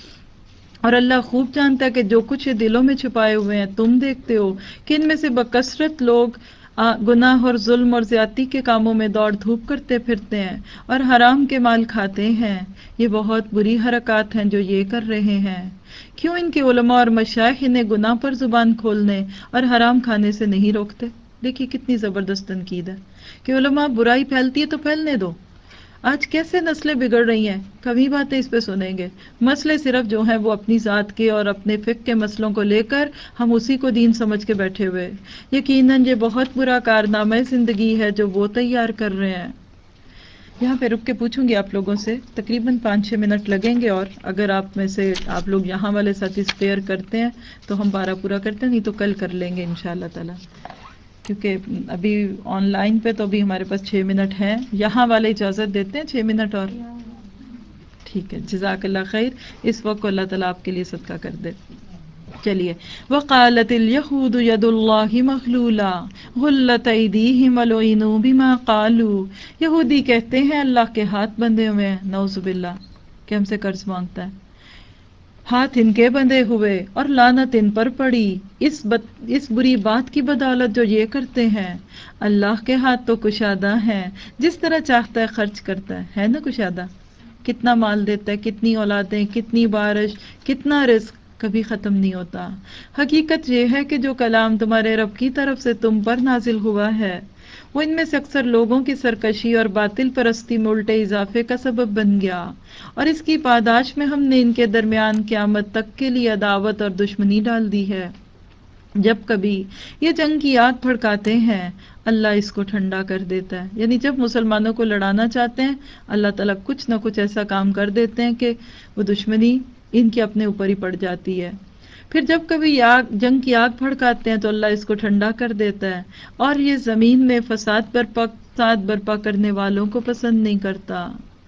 اور اللہ خوب جانتا ہے کہ جو کچھ یہ دلوں میں چھپائے ہوئے ہیں تم دیکھتے ہو کہ ان میں سے بکثرت لوگ گناہ اور ظلم اور زیادتی کے کاموں میں دوڑ دھوپ کرتے پھرتے ہیں اور حرام کے مال کھاتے ہیں۔ یہ بہت بری حرکات ہیں جو یہ کر رہے ہیں۔ کیوں ان کے علماء اور مشائخ انہیں گناہ پر زبان کھولنے اور حرام کھانے سے نہیں روکتے؟ دیکھیے کتنی زبردست تنقید ہے کہ علماء برائی پھیلتی ہے تو پھیلنے دو۔ آج کیسے نسلیں بگڑ رہی ہیں، کبھی باتیں اس پہ سنیں گے، مسئلے صرف جو ہیں وہ اپنی ذات کے اور اپنے فقہ کے مسئلوں کو لے کر ہم اسی کو دین سمجھ کے بیٹھے ہوئے۔ یقیناً یہ بہت برا کارنامہ زندگی ہے جو وہ تیار کر رہے ہیں۔ یہاں پہ رک کے پوچھوں گی آپ لوگوں سے، تقریباً پانچ چھ منٹ لگیں گے، اور اگر آپ میں سے آپ لوگ یہاں والے ساتھی اسپیئر کرتے ہیں تو ہم بارہ پورا کرتے ہیں، نہیں تو کل کر لیں گے انشاءاللہ تعالی، کیونکہ ابھی آن لائن پہ تو ابھی ہمارے پاس چھ منٹ ہیں، یہاں والے اجازت دیتے ہیں چھ منٹ اور؟ ٹھیک ہے، جزاک اللہ خیر۔ اس وقت کو اللہ تعالیٰ آپ کے لیے صدقہ کر دے۔ چلیے وقالت الیہود ید اللہ مغلولا غلت ایدیہم ولعنوا بما قالوا، یہودی کہتے ہیں اللہ کے ہاتھ بندھے ہوئے ہیں، نعوذ باللہ کہ ہم سے قرض مانگتا ہے، ہاتھ ان کے بندھے ہوئے اور لعنت ان پر پڑی اس بد اس بری بات کی بدولت جو یہ کرتے ہیں۔ اللہ کے ہاتھ تو کشادہ ہیں، جس طرح چاہتا ہے خرچ کرتا ہے ہے نا کشادہ، کتنا مال دیتا ہے، کتنی اولادیں، کتنی بارش، کتنا رزق، کبھی ختم نہیں ہوتا۔ حقیقت یہ ہے کہ جو کلام تمہارے رب کی طرف سے تم پر نازل ہوا ہے وہ ان میں سے اکثر لوگوں کی سرکشی اور باطل پرستی میں الٹے اضافے کا سبب بن گیا، اور اس کی پاداش میں ہم نے ان کے درمیان قیامت تک کے لیے عداوت اور دشمنی ڈال دی ہے۔ جب کبھی یہ جنگ کی آگ بھڑکاتے ہیں اللہ اس کو ٹھنڈا کر دیتا ہے، یعنی جب مسلمانوں کو لڑانا چاہتے ہیں اللہ تعالیٰ کچھ نہ کچھ ایسا کام کر دیتے ہیں کہ وہ دشمنی ان کے اپنے اوپر ہی پڑ جاتی ہے۔ پھر جب کبھی یہ آگ جنگ کی آگ بھڑکاتے ہیں تو اللہ اس کو ٹھنڈا کر دیتا ہے، اور یہ زمین میں فساد برپا فساد برپا کرنے والوں کو پسند نہیں کرتا۔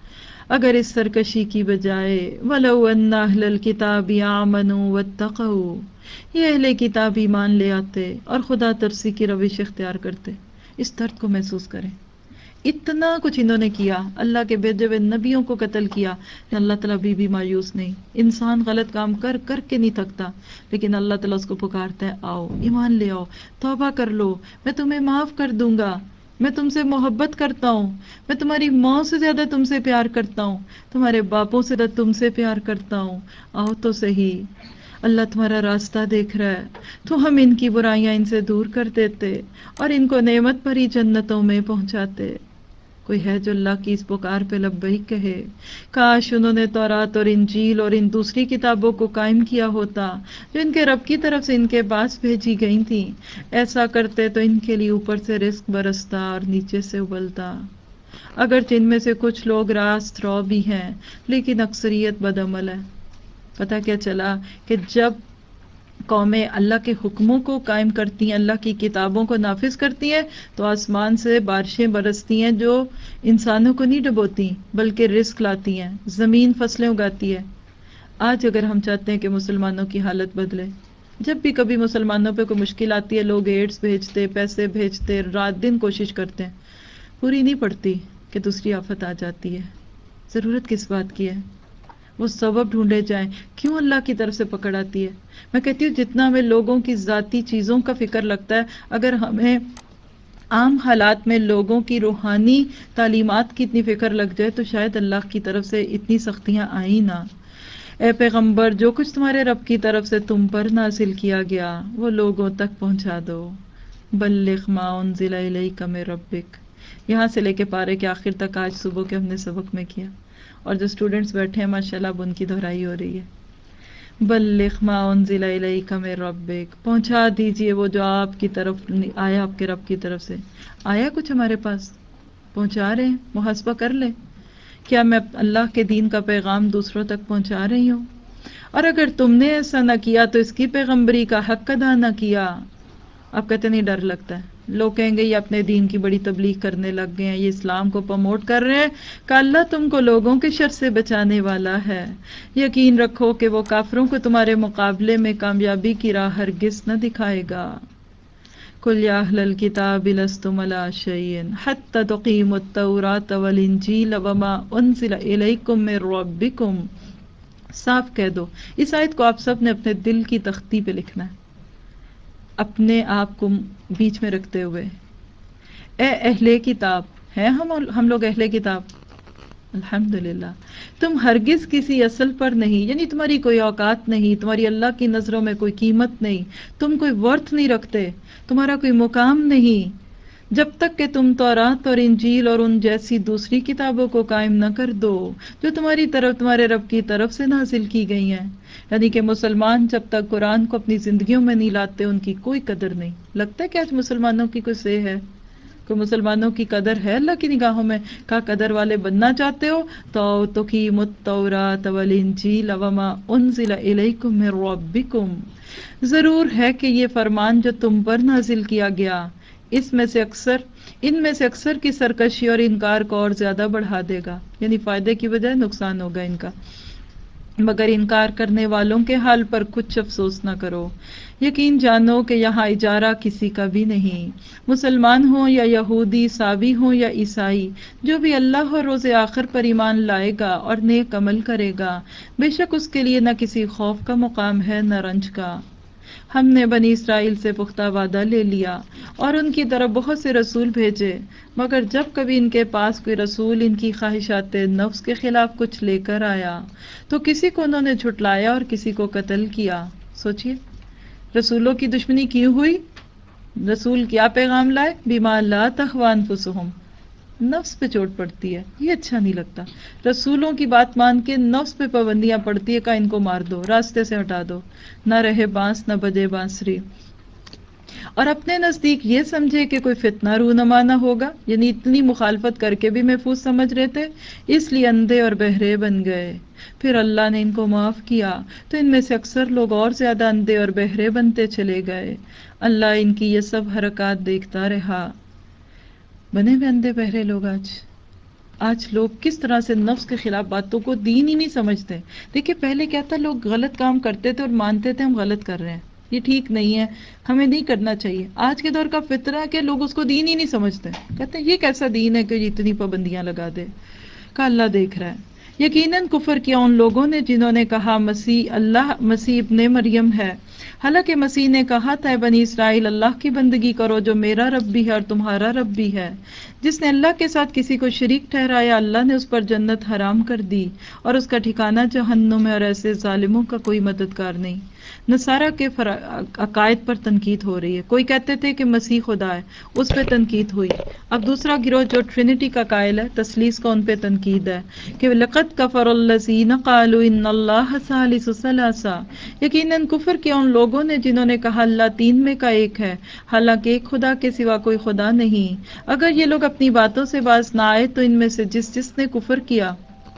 اگر اس سرکشی کی بجائے وَلَوْ أَنَّ أَهْلَ الْكِتَابِ آمَنُوا وَاتَّقَوْا، یہ اہل کتاب ایمان لے آتے اور خدا ترسی کی روش اختیار کرتے۔ اس درد کو محسوس کریں، اتنا کچھ انہوں نے کیا، اللہ کے بھیجے ہوئے نبیوں کو قتل کیا، اللہ تعالیٰ بھی بھی مایوس نہیں۔ انسان غلط کام کر کر کے نہیں تھکتا، لیکن اللہ تعالیٰ اس کو پکارتا ہے آؤ ایمان لے آؤ، توبہ کر لو، میں تمہیں معاف کر دوں گا، میں تم سے محبت کرتا ہوں، میں تمہاری ماں سے زیادہ تم سے پیار کرتا ہوں، تمہارے باپوں سے زیادہ تم سے پیار کرتا ہوں، آؤ تو صحیح، اللہ تمہارا راستہ دیکھ رہا ہے۔ تو ہم ان کی برائیاں ان سے دور کر دیتے اور ان کو نعمت بھری جنتوں میں پہنچاتے۔ کوئی ہے جو اللہ کی اس پکار پہ لبیک کہے؟ کاش انہوں نے تورات اور انجیل اور ان دوسری کتابوں کو قائم کیا ہوتا جو ان کے رب کی طرف سے ان کے پاس بھیجی گئی تھیں، ایسا کرتے تو ان کے لیے اوپر سے رزق برستا اور نیچے سے ابلتا۔ اگرچہ ان میں سے کچھ لوگ راست رو بھی ہیں لیکن اکثریت بدعمل ہے۔ پتہ کیا چلا کہ جب قومیں اللہ کے حکموں کو قائم کرتی ہیں، اللہ کی کتابوں کو نافذ کرتی ہیں، تو آسمان سے بارشیں برستی ہیں جو انسانوں کو نہیں ڈبوتی بلکہ رزق لاتی ہیں، زمین فصلیں اگاتی ہے۔ آج اگر ہم چاہتے ہیں کہ مسلمانوں کی حالت بدلے، جب بھی کبھی مسلمانوں پہ کوئی مشکل آتی ہے لوگ ایڈز بھیجتے، پیسے بھیجتے، رات دن کوشش کرتے ہیں، پوری نہیں پڑتی کہ دوسری آفت آ جاتی ہے۔ ضرورت کس بات کی ہے؟ وہ سبب ڈھونڈے جائیں، کیوں اللہ کی طرف سے پکڑ آتی ہے؟ میں کہتی ہوں جتنا ہمیں لوگوں کی ذاتی چیزوں کا فکر لگتا ہے، اگر ہمیں عام حالات میں لوگوں کی روحانی تعلیمات کی اتنی فکر لگ جائے تو شاید اللہ کی طرف سے اتنی سختیاں آئیں نہ۔ اے پیغمبر، جو کچھ تمہارے رب کی طرف سے تم پر نازل کیا گیا وہ لوگوں تک پہنچا دو۔ بلغ ما انزل الیک من ربک، یہاں سے لے کے پارے کے آخر تک آج صبح کے ہم نے سبق میں کیا، اور جو اسٹوڈنٹس بیٹھے ہیں ماشاءاللہ اب ان کی دہرائی ہو رہی ہے۔ بلغ ما انزل الیک من ربک، پہنچا دیجئے وہ جو آپ کی طرف آیا، آپ کے رب کی طرف سے آیا، کچھ ہمارے پاس پہنچا رہے ہیں۔ محاسبہ کر لیں، کیا میں اللہ کے دین کا پیغام دوسروں تک پہنچا رہی ہوں؟ اور اگر تم نے ایسا نہ کیا تو اس کی پیغمبری کا حق ادا نہ کیا۔ آپ کہتے نہیں ڈر لگتا ہے، لوگ کہیں گے یہ اپنے دین کی بڑی تبلیغ کرنے لگ گئے ہیں، یہ اسلام کو پروموٹ کر رہے ہیں، کہ اللہ تم کو لوگوں کے شر سے بچانے والا ہے۔ یقین رکھو کہ وہ کافروں کو تمہارے مقابلے میں کامیابی کی راہ ہرگز نہ دکھائے گا۔ قل یا اہل الکتاب لستم علی شیء حتی تقیموا التوراۃ والانجیل وما انزل الیکم من ربکم۔ صاف کہہ دو، اس آیت کو آپ سب نے اپنے دل کی تختی پہ لکھنا ہے، اپنے آپ کو بیچ میں رکھتے ہوئے۔ اے اہل کتاب، ہیں ہم ہم لوگ اہل کتاب؟ الحمدللہ۔ تم ہرگز کسی اصل پر نہیں، یعنی تمہاری کوئی اوقات نہیں، تمہاری اللہ کی نظروں میں کوئی قیمت نہیں، تم کوئی ورتھ نہیں رکھتے، تمہارا کوئی مقام نہیں، جب تک کہ تم تورات اور انجیل اور ان جیسی دوسری کتابوں کو قائم نہ کر دو جو تمہاری طرف تمہارے رب کی طرف سے نازل کی گئی ہیں۔ یعنی کہ مسلمان جب تک قرآن کو اپنی زندگیوں میں نہیں لاتے ان کی کوئی قدر نہیں۔ لگتا ہے کہ آج مسلمانوں کی کوئی سے ہے، کوئی مسلمانوں کی قدر ہے اللہ کی نگاہوں میں؟ کہا قدر والے بننا چاہتے ہو تو تقیموا التوراۃ والانجیل وما انزل الیکم من ربکم۔ ضرور ہے کہ یہ فرمان جو تم پر نازل کیا گیا اس میں سے اکثر ان میں سے اکثر کی سرکشی اور انکار کو اور زیادہ بڑھا دے گا، یعنی فائدے کی بجائے نقصان ہوگا ان کا۔ مگر انکار کرنے والوں کے حال پر کچھ افسوس نہ کرو۔ یقین جانو کہ یہاں اجارہ کسی کا بھی نہیں، مسلمان ہوں یا یہودی، سابی ہوں یا عیسائی، جو بھی اللہ اور روز آخر پر ایمان لائے گا اور نیک عمل کرے گا، بے شک اس کے لیے نہ کسی خوف کا مقام ہے نہ رنج کا۔ ہم نے بنی اسرائیل سے پختہ وعدہ لے لیا اور ان کی طرف بہت سے رسول بھیجے، مگر جب کبھی ان کے پاس کوئی رسول ان کی خواہشات نفس کے خلاف کچھ لے کر آیا تو کسی کو انہوں نے جھٹلایا اور کسی کو قتل کیا۔ سوچئے رسولوں کی دشمنی کیوں ہوئی؟ رسول کیا پیغام لائے؟ بما لا تہوی انفسہم، نفس پہ چوٹ پڑتی ہے، یہ اچھا نہیں لگتا، رسولوں کی بات مان کے نفس پہ پابندیاں پڑتی ہے کہ ان کو مار دو، راستے سے ہٹا دو، نہ رہے بانس نہ بجے بانسری، اور اپنے نزدیک یہ سمجھے کہ کوئی فتنہ رونما نہ ہوگا، یعنی اتنی مخالفت کر کے بھی محفوظ سمجھ رہے تھے، اس لیے اندھے اور بہرے بن گئے۔ پھر اللہ نے ان کو معاف کیا تو ان میں سے اکثر لوگ اور زیادہ اندھے اور بہرے بنتے چلے گئے۔ اللہ ان کی یہ سب حرکات دیکھتا رہا۔ بنے ہوئے اندھے بہرے لوگ آج آج لوگ کس طرح سے نفس کے خلاف باتوں کو دین ہی نہیں سمجھتے۔ دیکھیں پہلے کیا تھا، لوگ غلط کام کرتے تھے اور مانتے تھے ہم غلط کر رہے ہیں، یہ ٹھیک نہیں ہے، ہمیں نہیں کرنا چاہیے۔ آج کے دور کا فطرہ ہے کہ لوگ اس کو دین ہی نہیں سمجھتے، کہتے ہیں یہ کیسا دین ہے کہ یہ اتنی پابندیاں لگا دے، کہ اللہ دیکھ رہا ہے۔ یقیناً کفر کیا ان لوگوں نے جنہوں نے کہا مسیح اللہ مسیح ابن مریم ہے، حالانکہ مسیح نے کہا تھا اے بنی اسرائیل اللہ کی بندگی کرو جو میرا رب بھی ہے اور تمہارا رب بھی ہے۔ جس نے اللہ کے ساتھ کسی کو شریک ٹھہرایا اللہ نے اس پر جنت حرام کر دی اور اس کا ٹھکانہ جہنم ہے، اور ایسے ظالموں کا کوئی مددگار نہیں۔ نصارہ کے عقائد پر تنقید ہو رہی ہے، کوئی کہتے تھے کہ مسیح خدا ہے، اس پہ تنقید ہوئی۔ اب دوسرا گروہ جو ٹرینٹی کا قائل ہے، تثلیث کا، ان پہ تنقید ہے کہ لقد کفر الذین قالوا ان اللہ ثالث ثلاثہ، یقیناً کفر کیا ان لوگوں نے جنہوں نے کہا اللہ تین میں کا ایک ہے، حالانکہ ایک خدا کے سوا کوئی خدا نہیں۔ اگر یہ لوگ اپنی باتوں سے باز نہ آئے تو ان میں سے جس جس نے کفر کیا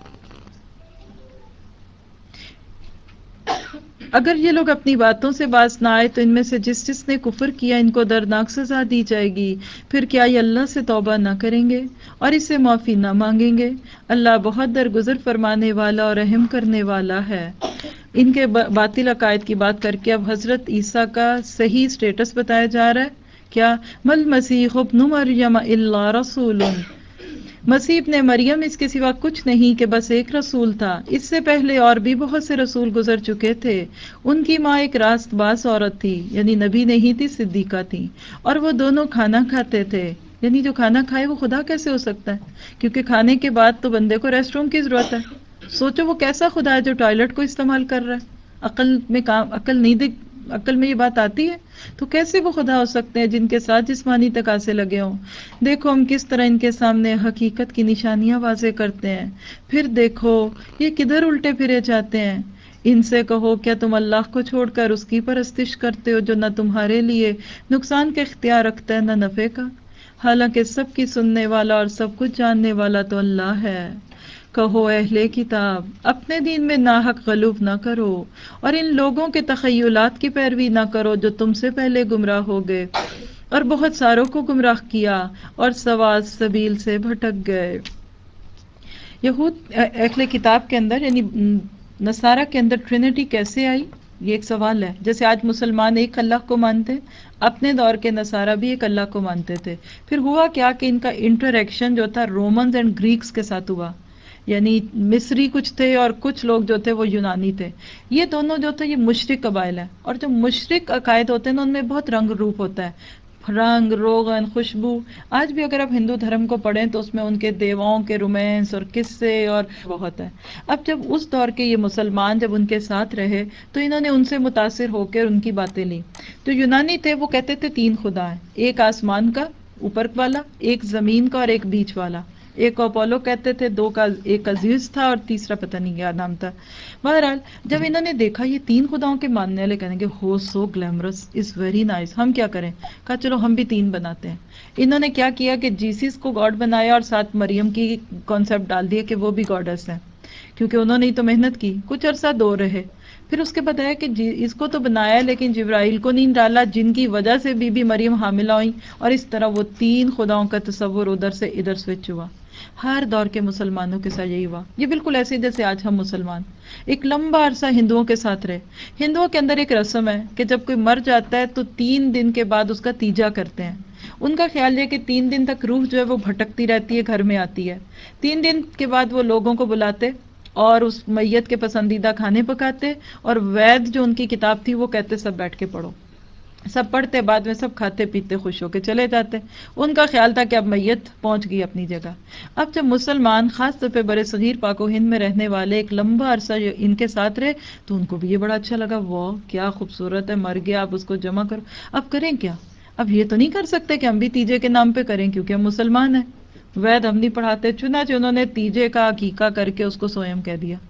اگر یہ لوگ اپنی باتوں سے باز نہ آئے تو ان میں سے جس جس نے کفر کیا ان کو دردناک سزا دی جائے گی، پھر کیا یہ اللہ سے توبہ نہ کریں گے اور اس سے معافی نہ مانگیں گے؟ اللہ بہت درگزر فرمانے والا اور رحم کرنے والا ہے۔ ان کے باطل عقائد کی بات کر کے اب حضرت عیسیٰ کا صحیح سٹیٹس بتایا جا رہا ہے۔ کیا مل مسیح ابن مریم الا رسول، مسیح ابن مریم اس کے سوا کچھ نہیں کہ بس ایک رسول تھا، اس سے پہلے اور بھی بہت سے رسول گزر چکے تھے، ان کی ماں ایک راست باز عورت تھی، یعنی نبی نہیں تھی، صدیقہ تھی، اور وہ دونوں کھانا کھاتے تھے، یعنی جو کھانا کھائے وہ خدا کیسے ہو سکتا ہے؟ کیونکہ کھانے کے بعد تو بندے کو ریسٹ روم کی ضرورت ہے۔ سوچو وہ کیسا خدا ہے جو ٹوائلٹ کو استعمال کر رہا ہے؟ عقل میں کام عقل نہیں دیکھ عقل میں یہ بات آتی ہے؟ تو کیسے وہ خدا ہو سکتے ہیں جن کے ساتھ جسمانی تقاضے لگے ہوں؟ دیکھو ہم کس طرح ان کے سامنے حقیقت کی نشانیاں واضح کرتے ہیں، پھر دیکھو یہ کدھر الٹے پھرے جاتے ہیں۔ ان سے کہو کیا تم اللہ کو چھوڑ کر اس کی پرستش کرتے ہو جو نہ تمہارے لیے نقصان کا اختیار رکھتا ہے نہ نفع کا، حالانکہ سب کی سننے والا اور سب کچھ جاننے والا تو اللہ ہے۔ کہو اہل کتاب اپنے دین میں ناحق غلوف نہ کرو اور ان لوگوں کے تخیلات کی پیروی نہ کرو جو تم سے پہلے گمراہ ہو گئے اور بہت ساروں کو گمراہ کیا اور سوا سبیل سے بھٹک گئے۔ یہود اہل کتاب کے اندر یعنی نصارہ کے اندر ٹرینٹی کیسے آئی؟ یہ ایک سوال ہے۔ جیسے آج مسلمان ایک اللہ کو مانتے، اپنے دور کے نصارہ بھی ایک اللہ کو مانتے تھے۔ پھر ہوا کیا کہ ان کا انٹریکشن جو تھا رومنز اینڈ گریکس کے ساتھ ہوا، یعنی مصری کچھ تھے اور کچھ لوگ جو تھے وہ یونانی تھے۔ یہ دونوں جو تھے یہ مشرک قبائل ہیں، اور جو مشرک عقائد ہوتے ہیں نا ان میں بہت رنگ روپ ہوتا ہے، رنگ، روغن، خوشبو۔ آج بھی اگر آپ ہندو دھرم کو پڑھیں تو اس میں ان کے دیواؤں کے رومانس اور قصے اور بہت ہے۔ اب جب اس دور کے یہ مسلمان جب ان کے ساتھ رہے تو انہوں نے ان سے متاثر ہو کر ان کی باتیں لی۔ جو یونانی تھے وہ کہتے تھے تین خدا ہیں، ایک آسمان کا اوپر والا، ایک زمین کا اور ایک بیچ والا۔ ایک اپولو کہتے تھے، دو کا ایک عزیز تھا اور تیسرا پتہ نہیں کیا نام تھا۔ بہرحال جب انہوں نے دیکھا یہ تین خداؤں کے ماننے والے کہنے گے ہو so glamorous, is very nice, ہم کیا کریں؟ کہا چلو ہم بھی تین بناتے ہیں۔ انہوں نے کیا کیا کہ جیسس کو گاڈ بنایا اور ساتھ مریم کی کانسیپٹ ڈال دیا کہ وہ بھی گاڈس ہیں، کیونکہ انہوں نے ہی تو محنت کی۔ کچھ عرصہ دو رہے، پھر اس کے بعد ہے کہ اس کو تو بنایا لیکن جبرائیل کو نہیں ڈالا، جن کی وجہ سے بی بی مریم حاملہ ہوئی، اور اس طرح وہ تین خداؤں کا تصور ادھر سے ادھر سوئچ ہوا۔ ہر دور کے مسلمانوں کے ساتھ یہی ہوا. یہ بالکل ایسے جیسے آج ہم مسلمان ایک لمبا عرصہ ہندوؤں کے ساتھ رہے. ہندوؤں کے اندر ایک رسم ہے کہ جب کوئی مر جاتا ہے تو تین دن کے بعد اس کا تیجا کرتے ہیں. ان کا خیال یہ کہ تین دن تک روح جو ہے وہ بھٹکتی رہتی ہے، گھر میں آتی ہے. تین دن کے بعد وہ لوگوں کو بلاتے اور اس میت کے پسندیدہ کھانے پکاتے، اور وید جو ان کی کتاب تھی وہ کہتے سب بیٹھ کے پڑھو. سب پڑھتے، بعد میں سب کھاتے پیتے خوش ہو کے چلے جاتے. ان کا خیال تھا کہ اب میت پہنچ گئی اپنی جگہ. اب جب مسلمان خاص طور پہ برے صغیر پاک و ہند میں رہنے والے ایک لمبا عرصہ ان کے ساتھ رہے تو ان کو بھی یہ بڑا اچھا لگا. واہ کیا خوبصورت ہے، مر گیا، اب اس کو جمع کرو. اب کریں کیا؟ اب یہ تو نہیں کر سکتے کہ ہم بھی تیجے کے نام پہ کریں کیونکہ ہم مسلمان ہیں. وید ہم نہیں پڑھاتے. چنانچہ انہوں نے تیجے کا عقیقہ کر کے اس کو سوئم کہہ دیا.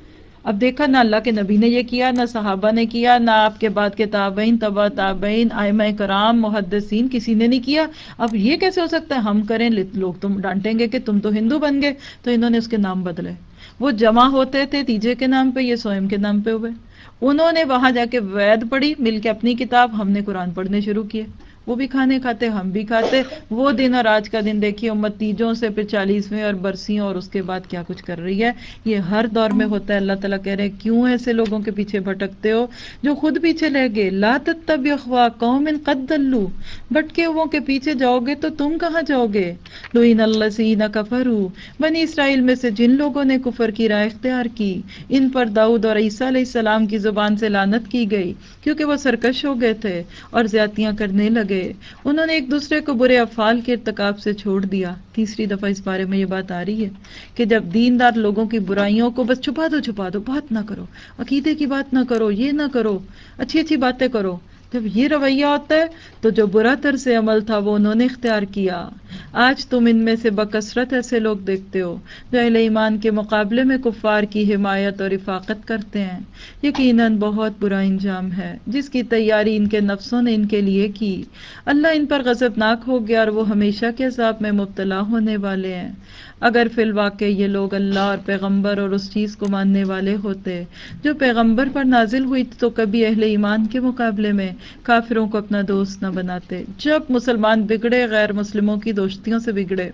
اب دیکھا نہ اللہ کے نبی نے یہ کیا، نہ صحابہ نے کیا، نہ آپ کے بعد کے تابعین، تبع تابعین، ائمہ کرام، محدثین، کسی نے نہیں کیا. اب یہ کیسے ہو سکتا ہے ہم کریں؟ لوگ تم ڈانٹیں گے کہ تم تو ہندو بن گئے. تو انہوں نے اس کے نام بدلے. وہ جمع ہوتے تھے تیجے کے نام پہ، یہ سوئم کے نام پہ ہوئے. انہوں نے وہاں جا کے وید پڑھی مل کے اپنی کتاب، ہم نے قرآن پڑھنے شروع کیے. وہ بھی کھانے کھاتے، ہم بھی کھاتے. وہ دن اور آج کا دن دیکھیے، امت تیجوں سے پھر چالیسویں اور برسیوں اور اس کے بعد کیا کچھ کر رہی ہے. یہ ہر دور میں ہوتا ہے. اللہ تعالیٰ کہہ رہے ہیں کیوں ایسے لوگوں کے پیچھے بھٹکتے ہو جو خود پیچھے رہ گئے. لا تتبعوا اخوا قوم قد ضلوا، بھٹکے ہوئوں کے پیچھے جاؤ گے تو تم کہاں جاؤ گے. لعن الذین کفروا، بنی اسرائیل میں سے جن لوگوں نے کفر کی راہ اختیار کی، ان پر داؤد اور عیسیٰ علیہ السلام کی زبان سے لعنت کی گئی کیونکہ وہ سرکش ہو گئے تھے اور زیادتیاں کرنے لگے. انہوں نے ایک دوسرے کو برے افعال کے ارتکاب سے چھوڑ دیا. تیسری دفعہ اس بارے میں یہ بات آ رہی ہے کہ جب دیندار لوگوں کی برائیوں کو بس چھپا دو چھپا دو، بات نہ کرو، عقیدے کی بات نہ کرو، یہ نہ کرو، اچھی اچھی باتیں کرو. جب یہ رویہ ہوتا ہے تو جو برا طرز عمل تھا وہ انہوں نے اختیار کیا. آج تم ان میں سے بکثرت ایسے لوگ دیکھتے ہو جو اہل ایمان کے مقابلے میں کفار کی حمایت اور رفاقت کرتے ہیں. یقیناً بہت برا انجام ہے جس کی تیاری ان کے نفسوں نے ان کے لیے کی. اللہ ان پر غضبناک ہو گیا اور وہ ہمیشہ کے عذاب میں مبتلا ہونے والے ہیں. اگر فی الواقع یہ لوگ اللہ اور پیغمبر اور اس چیز کو ماننے والے ہوتے جو پیغمبر پر نازل ہوئی تو کبھی اہل ایمان کے مقابلے میں کافروں کو اپنا دوست نہ بناتے. جب مسلمان بگڑے غیر مسلموں کی دوستیوں سے بگڑے،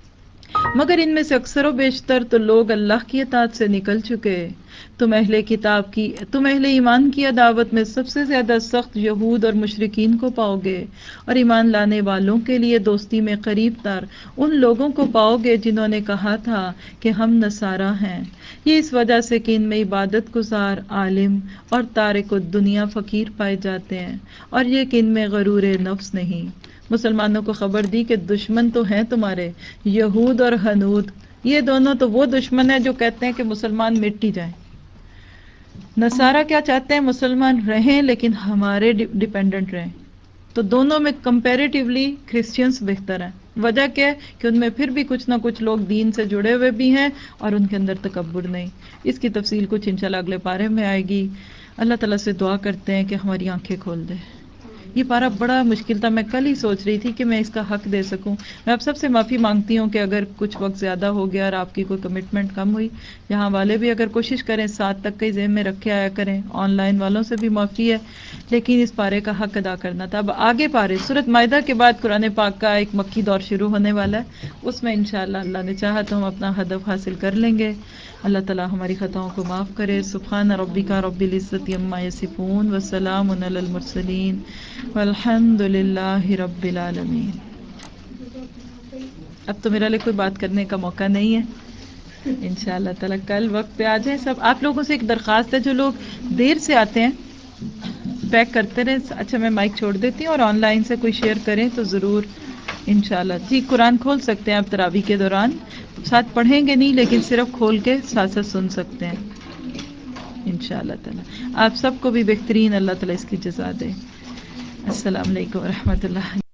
مگر ان میں سے اکثر و بیشتر تو لوگ اللہ کی اطاعت سے نکل چکے. تم اہل کتاب کی تم اہل ایمان کی عداوت میں سب سے زیادہ سخت یہود اور مشرکین کو پاؤ گے، اور ایمان لانے والوں کے لیے دوستی میں قریب تر ان لوگوں کو پاؤ گے جنہوں نے کہا تھا کہ ہم نصارہ ہیں. یہ اس وجہ سے کہ ان میں عبادت گزار عالم اور تارک الدنیا فقیر پائے جاتے ہیں، اور یہ کہ ان میں غرور نفس نہیں. مسلمانوں کو خبر دی کہ دشمن تو ہیں تمہارے یہود اور ہنود. یہ دونوں تو وہ دشمن ہیں جو کہتے ہیں کہ مسلمان مٹ ہی جائیں. نصارہ کیا چاہتے ہیں؟ مسلمان رہیں لیکن ہمارے ڈیپینڈنٹ رہیں. تو دونوں میں کمپیریٹیولی کرسچنز بہتر ہیں. وجہ کیا ہے کہ ان میں پھر بھی کچھ نہ کچھ لوگ دین سے جڑے ہوئے بھی ہیں اور ان کے اندر تکبر نہیں. اس کی تفصیل کچھ انشاءاللہ اگلے پارے میں آئے گی. اللہ تعالیٰ سے دعا کرتے ہیں کہ ہماری آنکھیں کھول دے. یہ پارہ بڑا مشکل تھا. میں کل ہی سوچ رہی تھی کہ میں اس کا حق دے سکوں. میں آپ سب سے معافی مانگتی ہوں کہ اگر کچھ وقت زیادہ ہو گیا اور آپ کی کوئی کمٹمنٹ کم ہوئی. یہاں والے بھی اگر کوشش کریں سات تک کے ذہن میں رکھے آیا کریں. آن لائن والوں سے بھی معافی ہے، لیکن اس پارے کا حق ادا کرنا تھا. اب آگے پارے سورۃ مائدہ کے بعد قرآن پاک کا ایک مکی دور شروع ہونے والا ہے. اس میں انشاءاللہ اللہ نے چاہا تو ہم اپنا ہدف حاصل کر لیں گے. اللہ تعالی ہماری خطاؤں کو معاف کرے. سبحان ربک رب العزت عما یصفون وسلام علی المرسلین والحمد للہ رب العالمین. اب تو میرے لیے کوئی بات کرنے کا موقع نہیں ہے. انشاءاللہ تعالی کل وقت پہ آ جائیں سب. آپ لوگوں سے ایک درخواست ہے جو لوگ دیر سے آتے ہیں پیک کرتے رہے. اچھا میں مائک چھوڑ دیتی ہوں اور آن لائن سے کوئی شیئر کریں تو ضرور انشاءاللہ. جی قرآن کھول سکتے ہیں آپ تراویح کے دوران. ساتھ پڑھیں گے نہیں لیکن صرف کھول کے ساتھ ساتھ سن سکتے ہیں انشاءاللہ تعالی. آپ سب کو بھی بہترین اللہ تعالی اس کی جزا دے. السلام علیکم ورحمۃ اللہ.